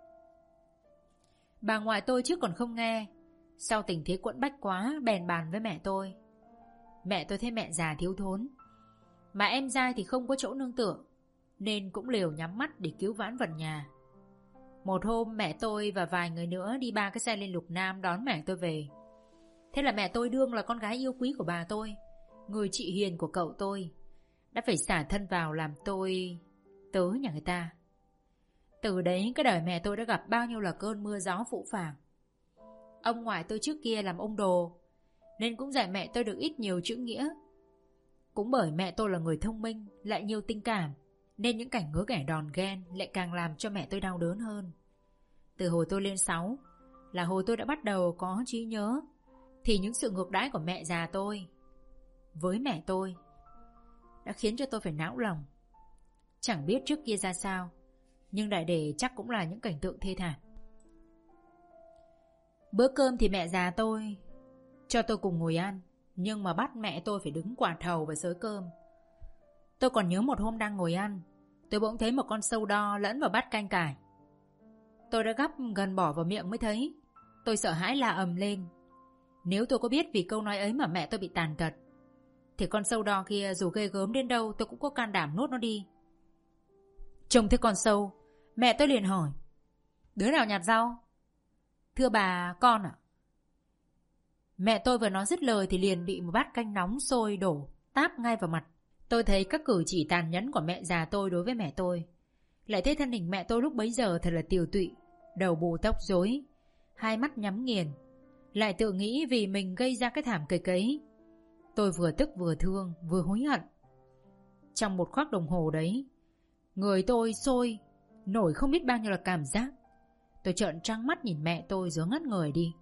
Bà ngoại tôi trước còn không nghe, sau tình thế quẫn bách quá bèn bàn với mẹ tôi. Mẹ tôi thấy mẹ già thiếu thốn, mà em dai thì không có chỗ nương tựa, nên cũng liều nhắm mắt để cứu vãn vận nhà. Một hôm mẹ tôi và vài người nữa đi 3 cái xe lên Lục Nam đón mẹ tôi về. Thế là mẹ tôi đương là con gái yêu quý của bà tôi, người chị hiền của cậu tôi, đã phải xả thân vào làm tôi tớ nhà người ta. Từ đấy cái đời mẹ tôi đã gặp bao nhiêu là cơn mưa gió phũ phàng. Ông ngoại tôi trước kia làm ông đồ, nên cũng dạy mẹ tôi được ít nhiều chữ nghĩa. Cũng bởi mẹ tôi là người thông minh, lại nhiều tình cảm, nên những cảnh ngứa ghẻ đòn ghen lại càng làm cho mẹ tôi đau đớn hơn. Từ hồi tôi lên 6 là hồi tôi đã bắt đầu có trí nhớ, thì những sự ngược đãi của mẹ già tôi với mẹ tôi đã khiến cho tôi phải não lòng. Chẳng biết trước kia ra sao, nhưng đại để chắc cũng là những cảnh tượng thê thảm. Bữa cơm thì mẹ già tôi cho tôi cùng ngồi ăn, nhưng mà bắt mẹ tôi phải đứng quạt hầu và xới cơm. Tôi còn nhớ một hôm đang ngồi ăn, tôi bỗng thấy một con sâu đo lẫn vào bát canh cải. Tôi đã gắp gần bỏ vào miệng mới thấy. Tôi sợ hãi la ầm lên. Nếu tôi có biết vì câu nói ấy mà mẹ tôi bị tàn tật, thì con sâu đo kia dù ghê gớm đến đâu tôi cũng có can đảm nuốt nó đi. Trông thấy con sâu, mẹ tôi liền hỏi: "Đứa nào nhặt rau?" "Thưa bà, con ạ." Mẹ tôi vừa nói dứt lời thì liền bị một bát canh nóng sôi đổ táp ngay vào mặt. Tôi thấy các cử chỉ tàn nhẫn của mẹ già tôi đối với mẹ tôi, lại thấy thân hình mẹ tôi lúc bấy giờ thật là tiều tụy, đầu bù tóc rối, hai mắt nhắm nghiền, lại tự nghĩ vì mình gây ra cái thảm kịch ấy. Tôi vừa tức vừa thương vừa hối hận. Trong một khắc đồng hồ đấy, người tôi sôi nổi không biết bao nhiêu là cảm giác. Tôi trợn trắng mắt nhìn mẹ tôi rồi ngất người đi.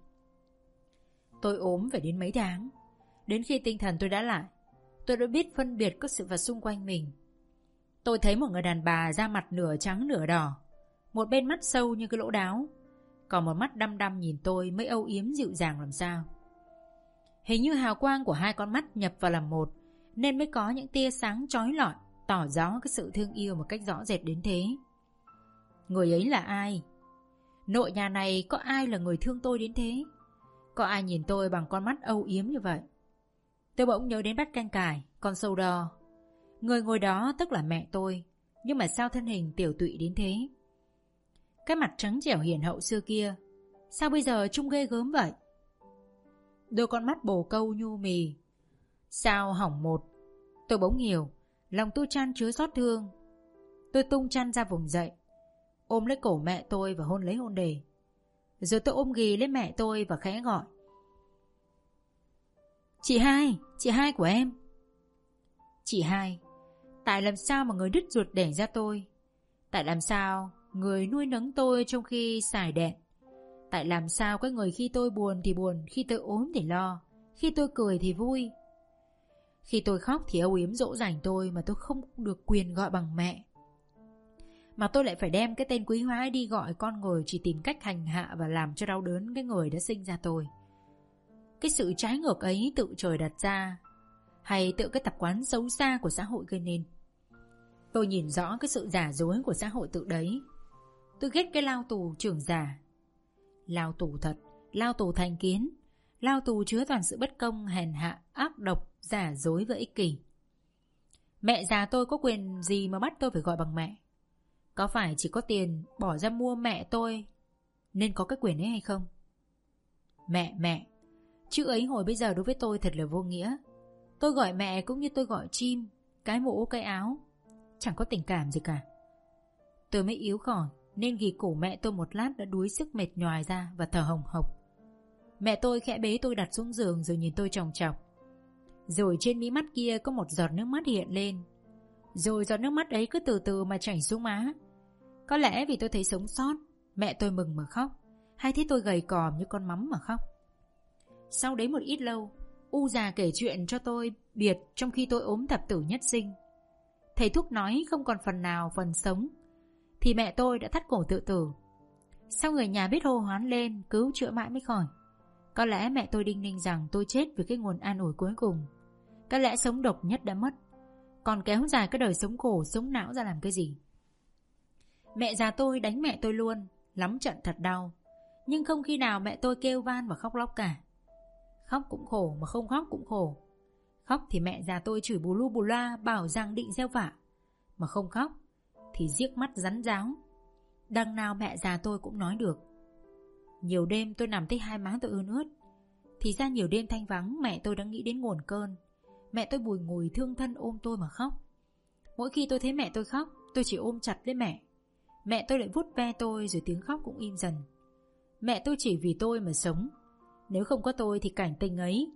Tôi ốm phải đến mấy tháng. Đến khi tinh thần tôi đã lại, tôi đã biết phân biệt các sự vật xung quanh mình. Tôi thấy một người đàn bà da mặt nửa trắng nửa đỏ, một bên mắt sâu như cái lỗ đáo, còn một mắt đăm đăm nhìn tôi mới âu yếm dịu dàng làm sao. Hình như hào quang của hai con mắt nhập vào làm một, nên mới có những tia sáng chói lọi tỏ rõ cái sự thương yêu một cách rõ rệt đến thế. Người ấy là ai? Nội nhà này có ai là người thương tôi đến thế? Có ai nhìn tôi bằng con mắt âu yếm như vậy? Tôi bỗng nhớ đến bát canh cải, con sâu đo. Người ngồi đó tức là mẹ tôi, nhưng mà sao thân hình tiểu tụy đến thế? Cái mặt trắng trẻo hiền hậu xưa kia, sao bây giờ trông ghê gớm vậy? Đôi con mắt bồ câu nhu mì, sao hỏng một? Tôi bỗng hiểu, lòng tôi chan chứa xót thương. Tôi tung chăn ra vùng dậy, ôm lấy cổ mẹ tôi và hôn lấy hôn đề. Rồi tôi ôm ghì lấy mẹ tôi và khẽ gọi: chị hai của em." Chị hai, tại làm sao mà người đứt ruột đẻ ra tôi? Tại làm sao người nuôi nấng tôi trong khi xài đẹn? Tại làm sao cái người khi tôi buồn thì buồn, khi tôi ốm thì lo, khi tôi cười thì vui, khi tôi khóc thì âu yếm dỗ dành tôi, mà tôi không được quyền gọi bằng mẹ, mà tôi lại phải đem cái tên quý hóa ấy đi gọi con người chỉ tìm cách hành hạ và làm cho đau đớn cái người đã sinh ra tôi. Cái sự trái ngược ấy tự trời đặt ra, hay tự cái tập quán xấu xa của xã hội gây nên? Tôi nhìn rõ cái sự giả dối của xã hội tự đấy. Tôi ghét cái lao tù trưởng giả. Lao tù thật, lao tù thành kiến, lao tù chứa toàn sự bất công, hèn hạ, ác độc, giả dối và ích kỷ. Mẹ già tôi có quyền gì mà bắt tôi phải gọi bằng mẹ? Có phải chỉ có tiền bỏ ra mua mẹ tôi nên có cái quyền ấy hay không? Mẹ, chữ ấy hồi bây giờ đối với tôi thật là vô nghĩa. Tôi gọi mẹ cũng như tôi gọi chim, cái mũ cái áo, chẳng có tình cảm gì cả. Tôi mới yếu khỏi nên ghì cổ mẹ tôi một lát đã đuối sức mệt nhoài ra và thở hồng hộc. Mẹ tôi khẽ bế tôi đặt xuống giường rồi nhìn tôi chòng chọc. Rồi trên mí mắt kia có một giọt nước mắt hiện lên. Rồi giọt nước mắt ấy cứ từ từ mà chảy xuống má. Có lẽ vì tôi thấy sống sót, mẹ tôi mừng mà khóc, hay thấy tôi gầy còm như con mắm mà khóc. Sau đấy một ít lâu, U già kể chuyện cho tôi biệt trong khi tôi ốm thập tử nhất sinh. Thầy thuốc nói không còn phần nào phần sống, thì mẹ tôi đã thắt cổ tự tử. Sau người nhà biết hô hoán lên cứu chữa mãi mới khỏi, Có lẽ mẹ tôi đinh ninh rằng tôi chết vì cái nguồn an ủi cuối cùng. Có lẽ sống độc nhất đã mất, còn kéo dài cái đời sống khổ sống não ra làm cái gì. Mẹ già tôi đánh mẹ tôi luôn, lắm trận thật đau. Nhưng không khi nào mẹ tôi kêu van và khóc lóc cả. Khóc cũng khổ mà không khóc cũng khổ. Khóc thì mẹ già tôi chửi bù lu bù loa, bảo rằng định gieo vạ. Mà không khóc thì giếc mắt rắn ráo. Đằng nào mẹ già tôi cũng nói được. Nhiều đêm tôi nằm thấy hai má tôi ươn ướt. Thì ra nhiều đêm thanh vắng mẹ tôi đã nghĩ đến nguồn cơn. Mẹ tôi bùi ngùi thương thân ôm tôi mà khóc. Mỗi khi tôi thấy mẹ tôi khóc, tôi chỉ ôm chặt lấy mẹ. Mẹ tôi lại vuốt ve tôi rồi tiếng khóc cũng im dần. Mẹ tôi chỉ vì tôi mà sống. Nếu không có tôi thì cảnh tình ấy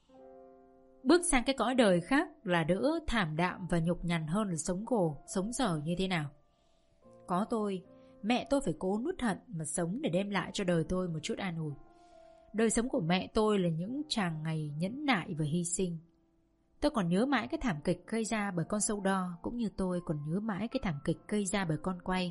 bước sang cái cõi đời khác là đỡ thảm đạm và nhục nhằn hơn là sống khổ, sống dở như thế nào. Có tôi, mẹ tôi phải cố nuốt hận mà sống để đem lại cho đời tôi một chút an ủi. Đời sống của mẹ tôi là những tràng ngày nhẫn nại và hy sinh. Tôi còn nhớ mãi cái thảm kịch gây ra bởi con sâu đo, cũng như tôi còn nhớ mãi cái thảm kịch gây ra bởi con quay.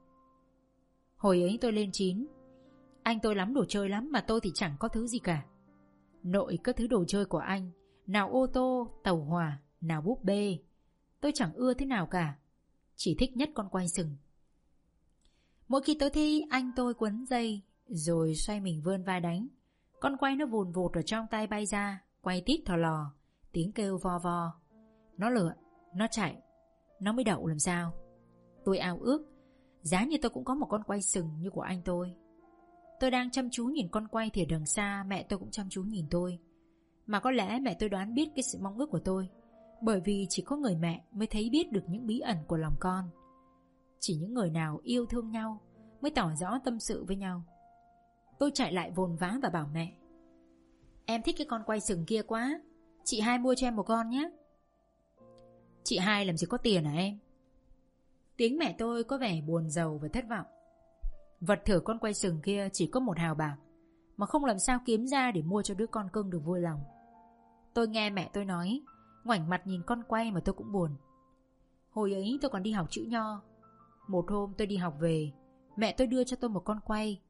Hồi ấy tôi lên 9. Anh tôi lắm đồ chơi lắm mà tôi thì chẳng có thứ gì cả. Nội các thứ đồ chơi của anh, nào ô tô, tàu hỏa, nào búp bê, tôi chẳng ưa thế nào cả. Chỉ thích nhất con quay sừng. Mỗi khi tôi thấy anh tôi quấn dây rồi xoay mình vươn vai đánh, con quay nó vùn vụt ở trong tay bay ra, quay tít thò lò, tiếng kêu vo vo. Nó lượn, nó chạy, nó mới đậu làm sao. Tôi ao ước giá như tôi cũng có một con quay sừng như của anh tôi. Tôi đang chăm chú nhìn con quay thì đằng xa mẹ tôi cũng chăm chú nhìn tôi. Mà có lẽ mẹ tôi đoán biết cái sự mong ước của tôi, bởi vì chỉ có người mẹ mới thấy biết được những bí ẩn của lòng con. Chỉ những người nào yêu thương nhau mới tỏ rõ tâm sự với nhau. Tôi chạy lại vồn vã và bảo mẹ: Em thích cái con quay sừng kia quá, chị hai mua cho em một con nhé. Chị hai làm gì có tiền hả em? Tiếng mẹ tôi có vẻ buồn rầu và thất vọng. Vật thử con quay sừng kia chỉ có 1 hào bạc, mà không làm sao kiếm ra để mua cho đứa con cưng được vui lòng. Tôi nghe mẹ tôi nói, ngoảnh mặt nhìn con quay mà tôi cũng buồn. Hồi ấy tôi còn đi học chữ nho. Một hôm tôi đi học về, mẹ tôi đưa cho tôi một con quay.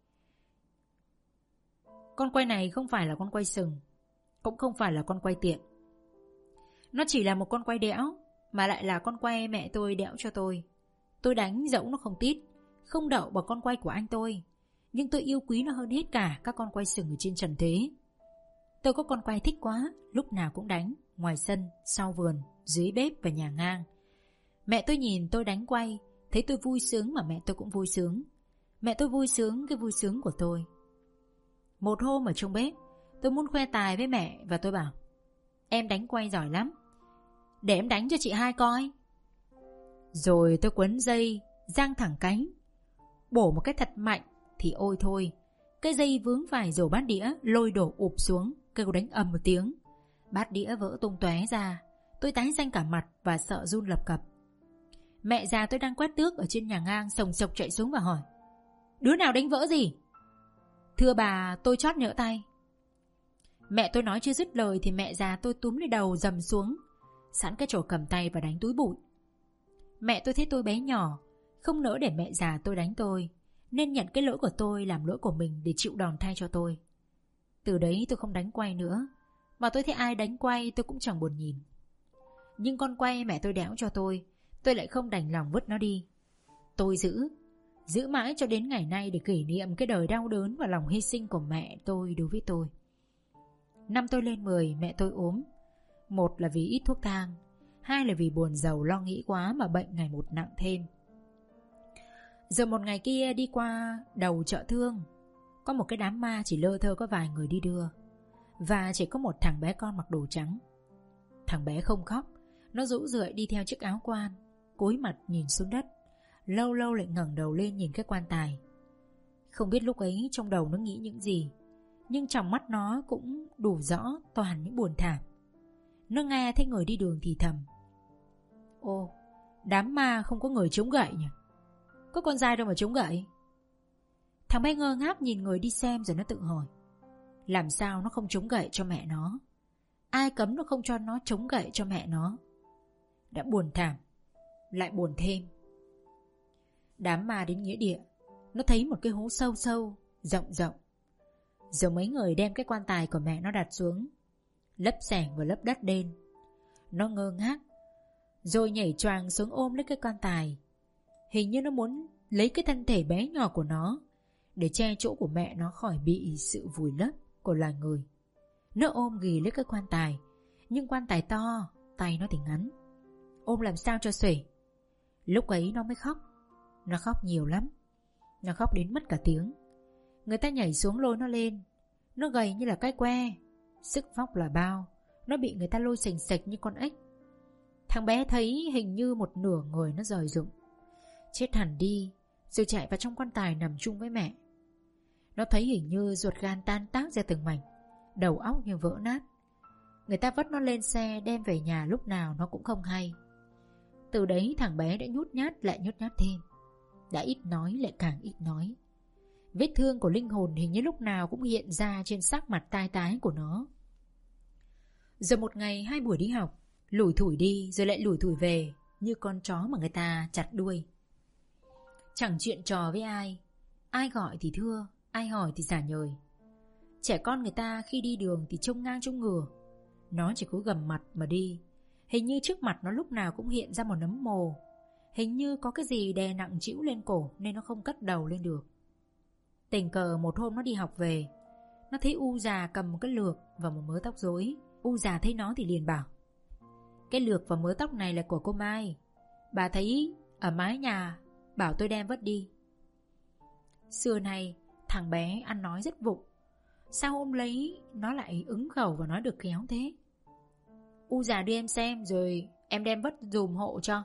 Con quay này không phải là con quay sừng, cũng không phải là con quay tiện. Nó chỉ là một con quay đẽo, mà lại là con quay mẹ tôi đẽo cho tôi. Tôi đánh dẫu nó không tít, không đậu bằng con quay của anh tôi, nhưng tôi yêu quý nó hơn hết cả các con quay sừng ở trên trần thế. Tôi có con quay thích quá, lúc nào cũng đánh, ngoài sân, sau vườn, dưới bếp và nhà ngang. Mẹ tôi nhìn tôi đánh quay, thấy tôi vui sướng mà mẹ tôi cũng vui sướng. Mẹ tôi vui sướng cái vui sướng của tôi. Một hôm ở trong bếp, tôi muốn khoe tài với mẹ và tôi bảo: Em đánh quay giỏi lắm, để em đánh cho chị hai coi. Rồi tôi quấn dây, giang thẳng cánh, bổ một cái thật mạnh thì ôi thôi, cái dây vướng phải rổ bát đĩa lôi đổ ụp xuống, kêu đánh ầm một tiếng, bát đĩa vỡ tung tóe ra. Tôi tái xanh cả mặt và sợ run lập cập. Mẹ già tôi đang quét tước ở trên nhà ngang sồng sộc chạy xuống và hỏi: Đứa nào đánh vỡ gì? Thưa bà, tôi chót nhỡ tay. Mẹ tôi nói chưa dứt lời thì mẹ già tôi túm lấy đầu dầm xuống, sẵn cái chổi cầm tay và đánh túi bụi. Mẹ tôi thấy tôi bé nhỏ, không nỡ để mẹ già tôi đánh tôi, nên nhận cái lỗi của tôi làm lỗi của mình để chịu đòn thay cho tôi. Từ đấy tôi không đánh quay nữa, mà tôi thấy ai đánh quay tôi cũng chẳng buồn nhìn. Nhưng con quay mẹ tôi đẽo cho tôi lại không đành lòng vứt nó đi. Tôi giữ mãi cho đến ngày nay để kỷ niệm cái đời đau đớn và lòng hy sinh của mẹ tôi đối với tôi. Năm tôi lên 10, mẹ tôi ốm. Một là vì ít thuốc thang, hai là vì buồn rầu lo nghĩ quá mà bệnh ngày một nặng thêm. Giờ một ngày kia đi qua đầu chợ Thương, có một cái đám ma chỉ lơ thơ có vài người đi đưa, và chỉ có một thằng bé con mặc đồ trắng. Thằng bé không khóc, nó rũ rượi đi theo chiếc áo quan, cúi mặt nhìn xuống đất, lâu lâu lại ngẩng đầu lên nhìn cái quan tài. Không biết lúc ấy trong đầu nó nghĩ những gì, nhưng trong mắt nó cũng đủ rõ toàn những buồn thảm. Nó nghe thấy người đi đường thì thầm: Ô, đám ma không có người chống gậy nhỉ? Có con dai đâu mà chống gậy? Thằng bé ngơ ngác nhìn người đi xem rồi nó tự hỏi: làm sao nó không chống gậy cho mẹ nó? Ai cấm nó không cho nó chống gậy cho mẹ nó? Đã buồn thảm, lại buồn thêm. Đám ma đến nghĩa địa, nó thấy một cái hố sâu sâu, rộng rộng. Rồi mấy người đem cái quan tài của mẹ nó đặt xuống, lấp xẻng và lấp đất lên. Nó ngơ ngác, rồi nhảy choàng xuống ôm lấy cái quan tài. Hình như nó muốn lấy cái thân thể bé nhỏ của nó để che chỗ của mẹ nó khỏi bị sự vùi lấp của loài người. Nó ôm ghì lấy cái quan tài, nhưng quan tài to, tay nó thì ngắn, ôm làm sao cho xuể. Lúc ấy nó mới khóc. Nó khóc nhiều lắm. Nó khóc đến mất cả tiếng. Người ta nhảy xuống lôi nó lên. Nó gầy như là cái que, sức vóc là bao. Nó bị người ta lôi sềnh sệch như con ếch. Thằng bé thấy hình như một nửa người nó rời rụng, chết hẳn đi, rồi chạy vào trong quan tài nằm chung với mẹ. Nó thấy hình như ruột gan tan tác ra từng mảnh, đầu óc như vỡ nát. Người ta vất nó lên xe đem về nhà lúc nào nó cũng không hay. Từ đấy thằng bé đã nhút nhát lại nhút nhát thêm, đã ít nói lại càng ít nói. Vết thương của linh hồn hình như lúc nào cũng hiện ra trên sắc mặt tai tái của nó. Rồi một ngày 2 buổi đi học, lủi thủi đi rồi lại lủi thủi về, như con chó mà người ta chặt đuôi. Chẳng chuyện trò với ai, ai gọi thì thưa, ai hỏi thì giả nhời. Trẻ con người ta khi đi đường thì trông ngang trông ngửa, nó chỉ có gầm mặt mà đi. Hình như trước mặt nó lúc nào cũng hiện ra một nấm mồ, hình như có cái gì đè nặng trĩu lên cổ nên nó không cất đầu lên được. Tình cờ một hôm nó đi học về, nó thấy U già cầm một cái lược và một mớ tóc rối. U già thấy nó thì liền bảo: cái lược và mớ tóc này là của cô Mai, bà thấy ở mái nhà, bảo tôi đem vất đi. Xưa nay thằng bé ăn nói rất vụng, sao hôm lấy nó lại ứng khẩu và nói được khéo thế? U già đưa em xem rồi em đem vất dùm hộ cho.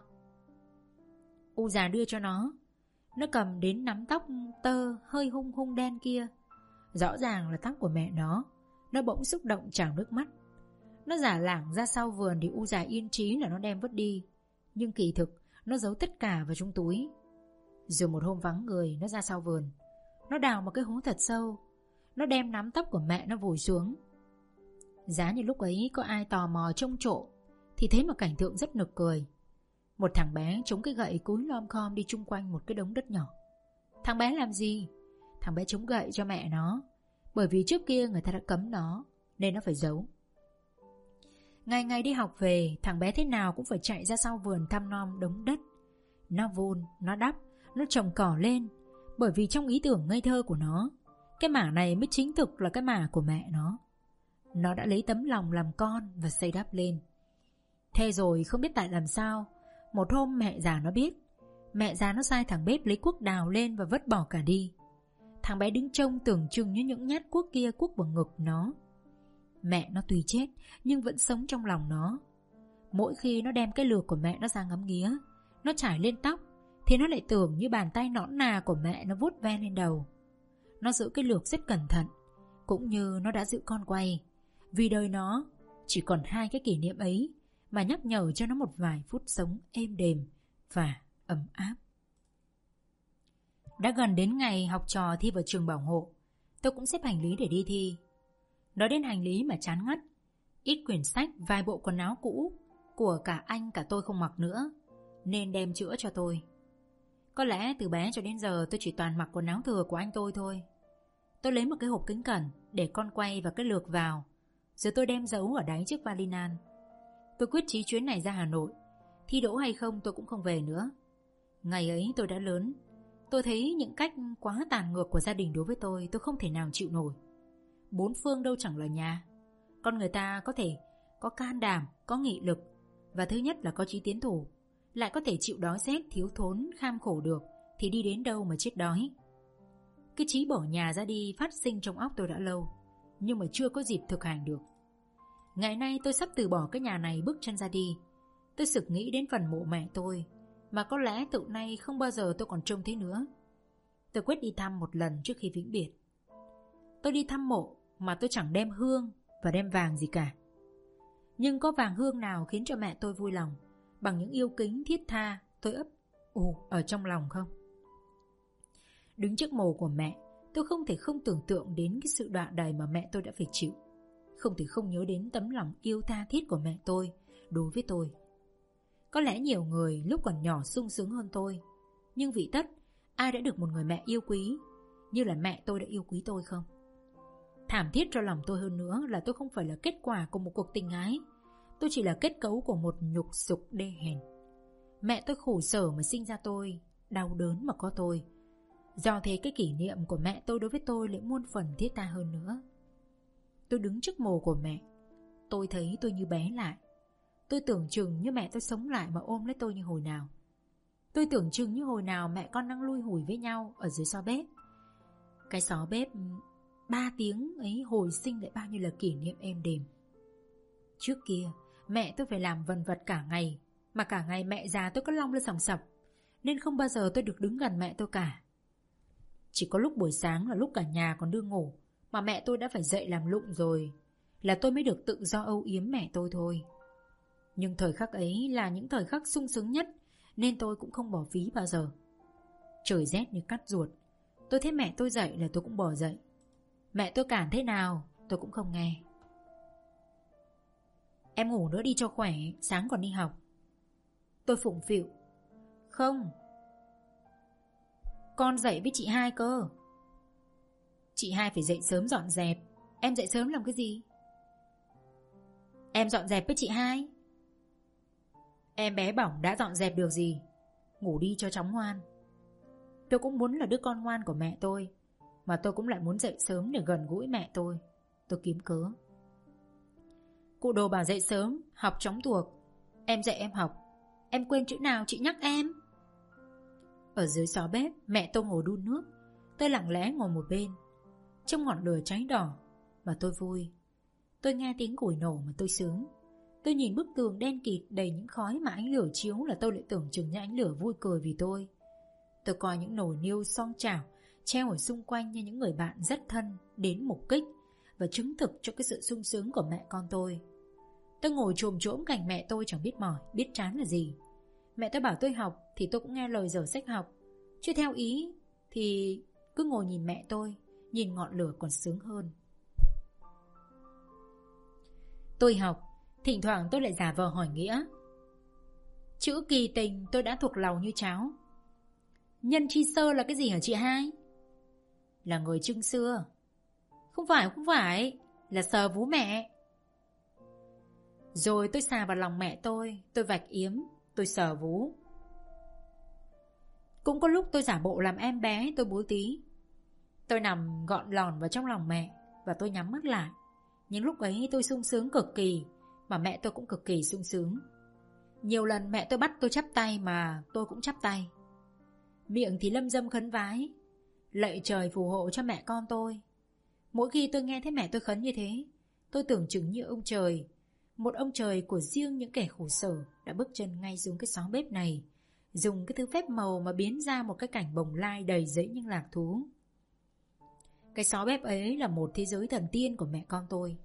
U già đưa cho nó cầm đến nắm tóc tơ hơi hung hung đen kia, rõ ràng là tóc của mẹ nó bỗng xúc động trào nước mắt. Nó giả lảng ra sau vườn thì U già yên trí là nó đem vứt đi, nhưng kỳ thực nó giấu tất cả vào trong túi. Rồi một hôm vắng người, nó ra sau vườn, nó đào một cái hố thật sâu, nó đem nắm tóc của mẹ nó vùi xuống. Giá như lúc ấy có ai tò mò trông trộm thì thấy một cảnh tượng rất nực cười. Một thằng bé chống cái gậy cúi lom khom đi chung quanh một cái đống đất nhỏ. Thằng bé làm gì? Thằng bé chống gậy cho mẹ nó, bởi vì trước kia người ta đã cấm nó nên nó phải giấu. Ngày ngày đi học về, thằng bé thế nào cũng phải chạy ra sau vườn thăm nom đống đất. Nó vun, nó đắp, nó trồng cỏ lên, bởi vì trong ý tưởng ngây thơ của nó, cái mả này mới chính thực là cái mả của mẹ nó. Nó đã lấy tấm lòng làm con và xây đắp lên. Thế rồi không biết tại làm sao, một hôm mẹ già nó biết. Mẹ già nó sai thằng bếp lấy cuốc đào lên và vứt bỏ cả đi. Thằng bé đứng trông tưởng chừng như những nhát cuốc kia cuốc vào ngực nó. Mẹ nó tuy chết nhưng vẫn sống trong lòng nó. Mỗi khi nó đem cái lược của mẹ nó ra ngắm nghía, nó trải lên tóc, thì nó lại tưởng như bàn tay nõn nà của mẹ nó vuốt ve lên đầu. Nó giữ cái lược rất cẩn thận, cũng như nó đã giữ con quay, vì đời nó chỉ còn 2 cái kỷ niệm ấy mà nhắc nhở cho nó một vài phút sống êm đềm và ấm áp. Đã gần đến ngày học trò thi vào trường bảo hộ, tôi cũng xếp hành lý để đi thi. Nói đến hành lý mà chán ngắt, ít quyển sách, vài bộ quần áo cũ của cả anh cả tôi không mặc nữa, nên đem chữa cho tôi. Có lẽ từ bé cho đến giờ tôi chỉ toàn mặc quần áo thừa của anh tôi thôi. Tôi lấy một cái hộp kính cẩn để con quay và cái lược vào, rồi tôi đem giấu ở đáy chiếc vali nan. Tôi quyết chí chuyến này ra Hà Nội, thi đỗ hay không tôi cũng không về nữa. Ngày ấy tôi đã lớn, tôi thấy những cách quá tàn ngược của gia đình đối với tôi không thể nào chịu nổi. 4 phương đâu chẳng là nhà. Con người ta có thể có can đảm, có nghị lực, và thứ nhất là có chí tiến thủ, lại có thể chịu đói rét, thiếu thốn, kham khổ được, thì đi đến đâu mà chết đói. Cái chí bỏ nhà ra đi phát sinh trong óc tôi đã lâu, nhưng mà chưa có dịp thực hành được. Ngày nay tôi sắp từ bỏ cái nhà này bước chân ra đi. Tôi sực nghĩ đến phần mộ mẹ tôi, mà có lẽ từ nay không bao giờ tôi còn trông thấy nữa. Tôi quyết đi thăm một lần trước khi vĩnh biệt. Tôi đi thăm mộ mà tôi chẳng đem hương và đem vàng gì cả. Nhưng có vàng hương nào khiến cho mẹ tôi vui lòng bằng những yêu kính thiết tha tôi ấp ủ ở trong lòng không? Đứng trước mộ của mẹ, tôi không thể không tưởng tượng đến cái sự đọa đầy mà mẹ tôi đã phải chịu, không thể không nhớ đến tấm lòng yêu tha thiết của mẹ tôi đối với tôi. Có lẽ nhiều người lúc còn nhỏ sung sướng hơn tôi, nhưng vị tất ai đã được một người mẹ yêu quý như là mẹ tôi đã yêu quý tôi không? Thảm thiết cho lòng tôi hơn nữa là tôi không phải là kết quả của một cuộc tình ái. Tôi chỉ là kết cấu của một nhục dục đê hèn. Mẹ tôi khổ sở mà sinh ra tôi, đau đớn mà có tôi. Do thế cái kỷ niệm của mẹ tôi đối với tôi lại muôn phần thiết tha hơn nữa. Tôi đứng trước mồ của mẹ, tôi thấy tôi như bé lại. Tôi tưởng chừng như mẹ tôi sống lại mà ôm lấy tôi như hồi nào. Tôi tưởng chừng như hồi nào mẹ con đang lui hủi với nhau ở dưới xó bếp. Cái xó bếp 3 tiếng ấy hồi sinh lại bao nhiêu là kỷ niệm êm đềm. Trước kia mẹ tôi phải làm vần vật cả ngày, mà cả ngày mẹ già tôi có long lên sòng sọc, nên không bao giờ tôi được đứng gần mẹ tôi cả. Chỉ có lúc buổi sáng là lúc cả nhà còn đưa ngủ, mà mẹ tôi đã phải dậy làm lụng rồi, là tôi mới được tự do âu yếm mẹ tôi thôi. Nhưng thời khắc ấy là những thời khắc sung sướng nhất, nên tôi cũng không bỏ phí bao giờ. Trời rét như cắt ruột, tôi thấy mẹ tôi dậy là tôi cũng bỏ dậy. Mẹ tôi cản thế nào tôi cũng không nghe. Em ngủ nữa đi cho khỏe, sáng còn đi học. Tôi phụng phịu. Không, con dậy với chị hai cơ. Chị hai phải dậy sớm dọn dẹp, em dậy sớm làm cái gì? Em dọn dẹp với chị hai. Em bé bỏng đã dọn dẹp được gì. Ngủ đi cho chóng ngoan. Tôi cũng muốn là đứa con ngoan của mẹ tôi, mà tôi cũng lại muốn dậy sớm để gần gũi mẹ tôi. Tôi kiếm cớ. Cụ đồ bảo dậy sớm, học chóng thuộc. Em dậy em học. Em quên chữ nào chị nhắc em. Ở dưới xó bếp, mẹ tôi ngồi đun nước. Tôi lặng lẽ ngồi một bên. Trong ngọn lửa cháy đỏ mà tôi vui. Tôi nghe tiếng củi nổ mà tôi sướng. Tôi nhìn bức tường đen kịt đầy những khói mà ánh lửa chiếu là tôi lại tưởng chừng như ánh lửa vui cười vì tôi. Tôi coi những nồi niêu son chảo treo ở xung quanh như những người bạn rất thân đến mục kích và chứng thực cho cái sự sung sướng của mẹ con tôi. Tôi ngồi chồm chỗm cạnh mẹ tôi chẳng biết mỏi, biết chán là gì. Mẹ tôi bảo tôi học thì tôi cũng nghe lời dở sách học, chứ theo ý thì cứ ngồi nhìn mẹ tôi, nhìn ngọn lửa còn sướng hơn. Tôi học, thỉnh thoảng tôi lại giả vờ hỏi nghĩa. Chữ kỳ tình tôi đã thuộc lòng như cháo. Nhân chi sơ là cái gì hả chị hai? Là người Trưng xưa. Không phải, là sờ vú mẹ. Rồi tôi xà vào lòng mẹ tôi vạch yếm, tôi sờ vú. Cũng có lúc tôi giả bộ làm em bé, tôi búa tí. Tôi nằm gọn lòn vào trong lòng mẹ và tôi nhắm mắt lại. Nhưng lúc ấy tôi sung sướng cực kỳ, mà mẹ tôi cũng cực kỳ sung sướng. Nhiều lần mẹ tôi bắt tôi chắp tay mà tôi cũng chắp tay. Miệng thì lâm dâm khấn vái, lạy trời phù hộ cho mẹ con tôi. Mỗi khi tôi nghe thấy mẹ tôi khấn như thế, tôi tưởng chừng như ông trời, một ông trời của riêng những kẻ khổ sở, đã bước chân ngay xuống cái xó bếp này, dùng cái thứ phép màu mà biến ra một cái cảnh bồng lai đầy giấy những lạc thú. Cái xó bếp ấy là một thế giới thần tiên của mẹ con tôi.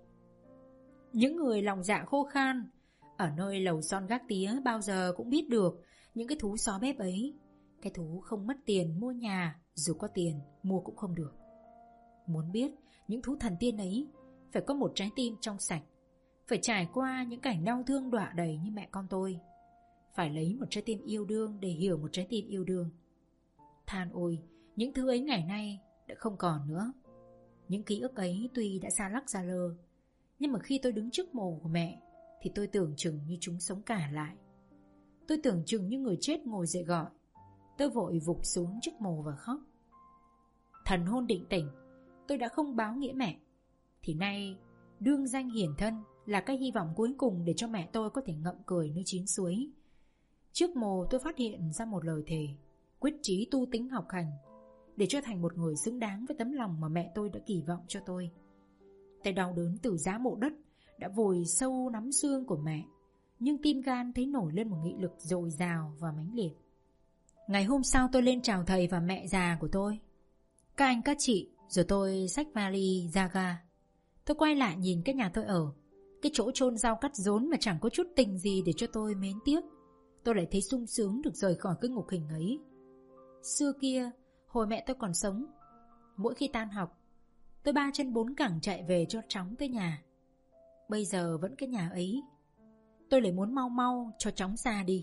Những người lòng dạ khô khan ở nơi lầu son gác tía bao giờ cũng biết được những cái thú xó bếp ấy. Cái thú không mất tiền mua nhà, dù có tiền mua cũng không được. Muốn biết những thú thần tiên ấy phải có một trái tim trong sạch, phải trải qua những cảnh đau thương đọa đầy như mẹ con tôi, phải lấy một trái tim yêu đương để hiểu một trái tim yêu đương. Than ôi, những thứ ấy ngày nay đã không còn nữa. Những ký ức ấy tuy đã xa lắc xa lơ, nhưng mà khi tôi đứng trước mồ của mẹ thì tôi tưởng chừng như chúng sống cả lại. Tôi tưởng chừng như người chết ngồi dậy gọi. Tôi vội vụt xuống trước mồ và khóc. Thần hôn định tỉnh, tôi đã không báo nghĩa mẹ, thì nay đương danh hiển thân là cái hy vọng cuối cùng để cho mẹ tôi có thể ngậm cười nơi chín suối. Trước mồ tôi phát hiện ra một lời thề, quyết chí tu tính học hành để trở thành một người xứng đáng với tấm lòng mà mẹ tôi đã kỳ vọng cho tôi. Tay đau đớn từ giá mộ đất đã vùi sâu nắm xương của mẹ, nhưng tim gan thấy nổi lên một nghị lực dồi dào và mãnh liệt. Ngày hôm sau tôi lên chào thầy và mẹ già của tôi, các anh các chị, rồi tôi xách vali ra ga. Tôi quay lại nhìn cái nhà tôi ở, cái chỗ chôn rau cắt rốn mà chẳng có chút tình gì để cho tôi mến tiếc. Tôi lại thấy sung sướng được rời khỏi cái ngục hình ấy. Xưa kia, hồi mẹ tôi còn sống, mỗi khi tan học, tôi 3 chân 4 cẳng chạy về cho chóng tới nhà. Bây giờ vẫn cái nhà ấy, tôi lại muốn mau mau cho chóng xa đi.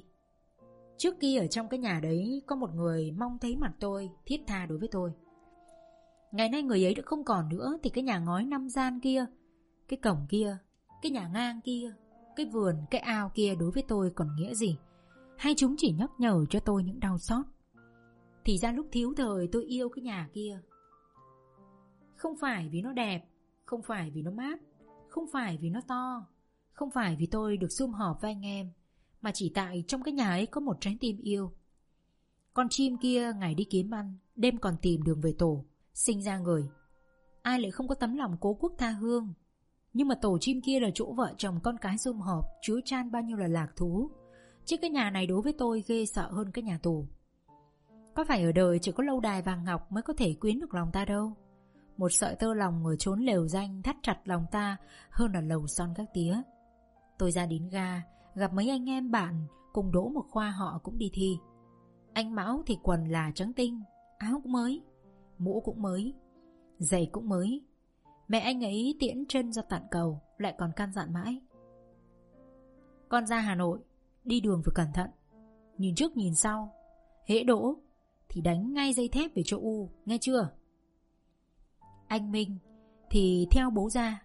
Trước kia ở trong cái nhà đấy có một người mong thấy mặt tôi, thiết tha đối với tôi. Ngày nay người ấy đã không còn nữa, thì cái nhà ngói 5 gian kia, cái cổng kia, cái nhà ngang kia, cái vườn, cái ao kia đối với tôi còn nghĩa gì? Hay chúng chỉ nhắc nhở cho tôi những đau xót? Thì ra lúc thiếu thời tôi yêu cái nhà kia. Không phải vì nó đẹp, không phải vì nó mát, không phải vì nó to, không phải vì tôi được sum họp với anh em, mà chỉ tại trong cái nhà ấy có một trái tim yêu. Con chim kia ngày đi kiếm ăn, đêm còn tìm đường về tổ, sinh ra người. Ai lại không có tấm lòng cố quốc tha hương? Nhưng mà tổ chim kia là chỗ vợ chồng con cái sum họp, chứa chan bao nhiêu là lạc thú. Chứ cái nhà này đối với tôi ghê sợ hơn cái nhà tù. Có phải ở đời chỉ có lâu đài vàng ngọc mới có thể quyến được lòng ta đâu. Một sợi tơ lòng ở chốn lều danh thắt chặt lòng ta hơn là lầu son các tía. Tôi ra đến ga, gặp mấy anh em bạn cùng đỗ một khoa họ cũng đi thi. Anh Mão thì quần là trắng tinh, áo cũng mới, mũ cũng mới, giày cũng mới. Mẹ anh ấy tiễn chân ra tận cầu, lại còn căn dặn mãi: con ra Hà Nội, đi đường phải cẩn thận, nhìn trước nhìn sau, hễ đỗ thì đánh ngay dây thép về chỗ U, nghe chưa? Anh Minh thì theo bố ra.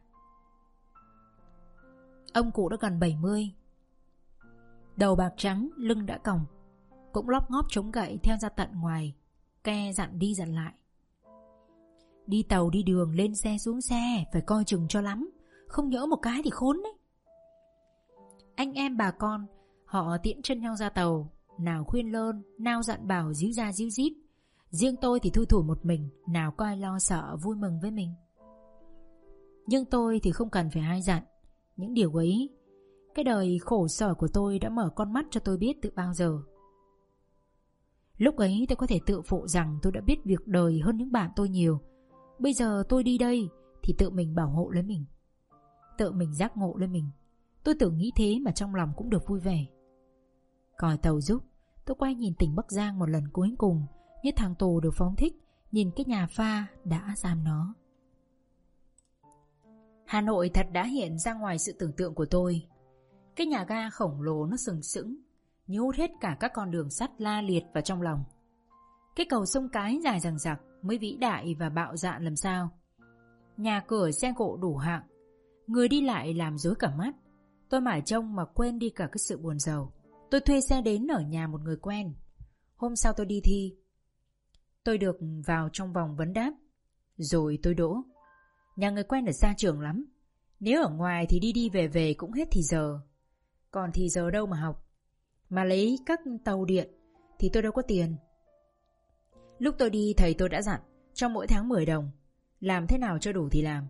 Ông cụ đã gần 70, đầu bạc trắng, lưng đã còng, cũng lóp ngóp chống gậy theo ra tận ngoài, ke dặn đi dặn lại: đi tàu đi đường, lên xe xuống xe phải coi chừng cho lắm, không nhỡ một cái thì khốn đấy. Anh em bà con họ tiễn chân nhau ra tàu, nào khuyên lơn, nào dặn bảo díu ra díu dít. Riêng tôi thì thui thủi một mình, nào có ai lo sợ vui mừng với mình. Nhưng tôi thì không cần phải ai dặn. Những điều ấy, cái đời khổ sở của tôi đã mở con mắt cho tôi biết từ bao giờ. Lúc ấy tôi có thể tự phụ rằng tôi đã biết việc đời hơn những bạn tôi nhiều. Bây giờ tôi đi đây thì tự mình bảo hộ lấy mình, tự mình giác ngộ lấy mình. Tôi tưởng nghĩ thế mà trong lòng cũng được vui vẻ. Còi tàu giúp, tôi quay nhìn tỉnh Bắc Giang một lần cuối cùng, như thằng tù được phóng thích nhìn cái nhà pha đã giam nó. Hà Nội thật đã hiện ra ngoài sự tưởng tượng của tôi. Cái nhà ga khổng lồ nó sừng sững, như hút hết cả các con đường sắt la liệt vào trong lòng. Cái cầu sông Cái dài dằng dặc mới vĩ đại và bạo dạn làm sao. Nhà cửa xe cộ đủ hạng, người đi lại làm rối cả mắt. Tôi mải trông mà quên đi cả cái sự buồn rầu. Tôi thuê xe đến ở nhà một người quen. Hôm sau tôi đi thi. Tôi được vào trong vòng vấn đáp, rồi tôi đỗ. Nhà người quen ở xa trường lắm, nếu ở ngoài thì đi đi về về cũng hết thì giờ. Còn thì giờ đâu mà học, mà lấy các tàu điện thì tôi đâu có tiền. Lúc tôi đi thầy tôi đã dặn trong mỗi tháng 10 đồng, làm thế nào cho đủ thì làm.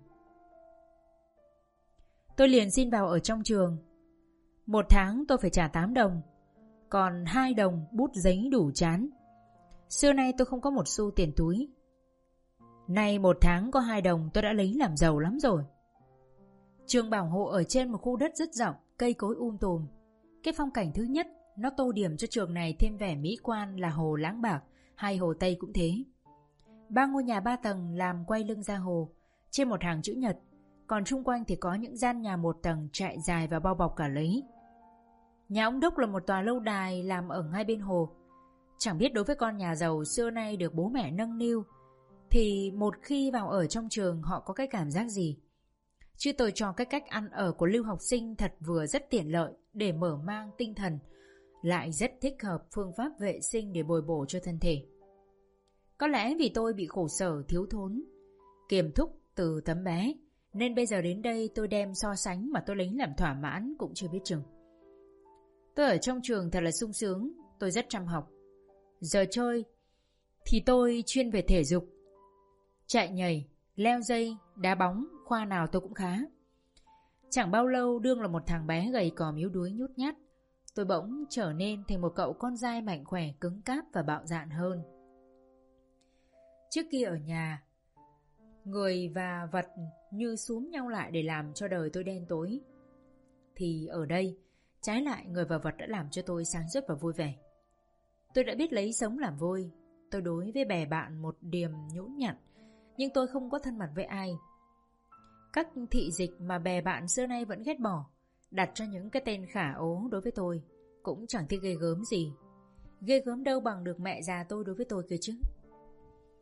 Tôi liền xin vào ở trong trường. Một tháng tôi phải trả 8 đồng, còn 2 đồng bút giấy đủ chán. Xưa nay tôi không có một xu tiền túi. Nay một tháng có 2 đồng tôi đã lấy làm giàu lắm rồi. Trường bảo hộ ở trên một khu đất rất rộng, cây cối tùm. Cái phong cảnh thứ nhất nó tô điểm cho trường này thêm vẻ mỹ quan là hồ Láng Bạc hay hồ Tây cũng thế. 3 ngôi nhà 3 tầng làm quay lưng ra hồ, trên một hàng chữ nhật, còn chung quanh thì có những gian nhà 1 tầng chạy dài và bao bọc cả lấy. Nhà ông Đốc là một tòa lâu đài làm ở ngay bên hồ. Chẳng biết đối với con nhà giàu xưa nay được bố mẹ nâng niu thì một khi vào ở trong trường họ có cái cảm giác gì. Chứ tôi cho cái cách ăn ở của lưu học sinh thật vừa rất tiện lợi để mở mang tinh thần, lại rất thích hợp phương pháp vệ sinh để bồi bổ cho thân thể. Có lẽ vì tôi bị khổ sở thiếu thốn, kiềm thúc từ tấm bé, nên bây giờ đến đây tôi đem so sánh mà tôi lấy làm thỏa mãn cũng chưa biết chừng. Tôi ở trong trường thật là sung sướng, tôi rất chăm học. Giờ chơi thì tôi chuyên về thể dục, chạy nhảy, leo dây, đá bóng, khoa nào tôi cũng khá. Chẳng bao lâu đương là một thằng bé gầy còm yếu đuối nhút nhát, tôi bỗng trở nên thành một cậu con trai mạnh khỏe, cứng cáp và bạo dạn hơn. Trước kia ở nhà, người và vật như xúm nhau lại để làm cho đời tôi đen tối, thì ở đây trái lại người và vật đã làm cho tôi sáng suốt và vui vẻ. Tôi đã biết lấy sống làm vui. Tôi đối với bè bạn một điềm nhũn nhặn, nhưng tôi không có thân mật với ai. Các thị dịch mà bè bạn xưa nay vẫn ghét bỏ, đặt cho những cái tên khả ố đối với tôi, cũng chẳng thấy ghê gớm gì. Ghê gớm đâu bằng được mẹ già tôi đối với tôi kia chứ.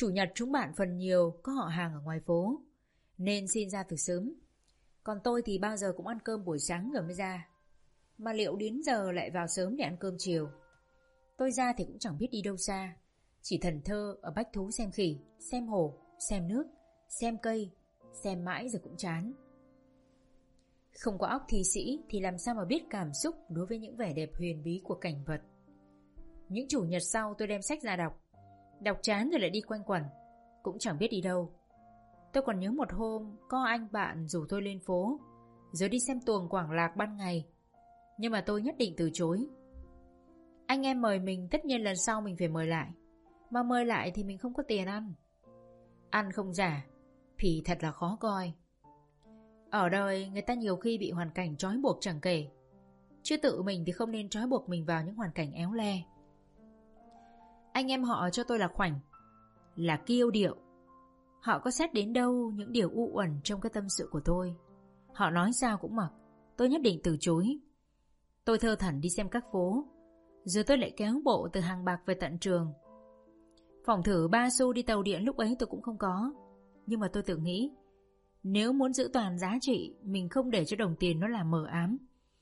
Chủ nhật chúng bạn phần nhiều có họ hàng ở ngoài phố, nên xin ra từ sớm. Còn tôi thì bao giờ cũng ăn cơm buổi sáng rồi mới ra. Mà liệu đến giờ lại vào sớm để ăn cơm chiều. Tôi ra thì cũng chẳng biết đi đâu xa, chỉ thần thơ ở bách thú xem khỉ, xem hồ, xem nước, xem cây, xem mãi rồi cũng chán. Không có óc thi sĩ thì làm sao mà biết cảm xúc đối với những vẻ đẹp huyền bí của cảnh vật. Những chủ nhật sau tôi đem sách ra đọc. Đọc chán rồi lại đi quanh quẩn, cũng chẳng biết đi đâu. Tôi còn nhớ một hôm có anh bạn rủ tôi lên phố, rồi đi xem tuồng Quảng Lạc ban ngày. Nhưng mà tôi nhất định từ chối. Anh em mời mình tất nhiên lần sau mình phải mời lại, mà mời lại thì mình không có tiền ăn. Ăn không giả thì thật là khó coi. Ở đời người ta nhiều khi bị hoàn cảnh trói buộc chẳng kể, chứ tự mình thì không nên trói buộc mình vào những hoàn cảnh éo le. Anh em họ cho tôi là khoảnh, là kiêu điệu. Họ có xét đến đâu những điều u uẩn trong cái tâm sự của tôi. Họ nói sao cũng mặc, tôi nhất định từ chối. Tôi thơ thẩn đi xem các phố, rồi tôi lại kéo bộ từ Hàng Bạc về tận trường. Phỏng thử 3 xu đi tàu điện lúc ấy tôi cũng không có. Nhưng mà tôi tự nghĩ, nếu muốn giữ toàn giá trị, mình không để cho đồng tiền nó làm mờ ám,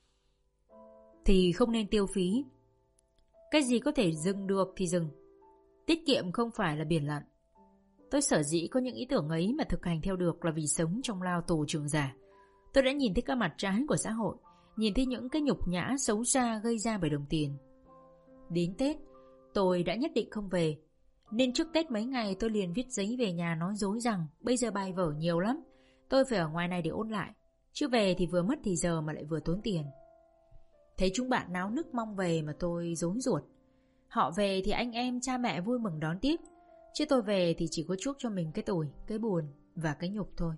thì không nên tiêu phí. Cái gì có thể dừng được thì dừng. Tiết kiệm không phải là biển lặng. Tôi sở dĩ có những ý tưởng ấy mà thực hành theo được là vì sống trong lao tù trường giả. Tôi đã nhìn thấy các mặt trái của xã hội, nhìn thấy những cái nhục nhã xấu xa gây ra bởi đồng tiền. Đến Tết, tôi đã nhất định không về, nên trước Tết mấy ngày tôi liền viết giấy về nhà nói dối rằng bây giờ bài vở nhiều lắm, tôi phải ở ngoài này để ôn lại, chứ về thì vừa mất thì giờ mà lại vừa tốn tiền. Thấy chúng bạn náo nức mong về mà tôi rối ruột. Họ về thì anh em cha mẹ vui mừng đón tiếp, chứ tôi về thì chỉ có chuốc cho mình cái tủi, cái buồn và cái nhục thôi.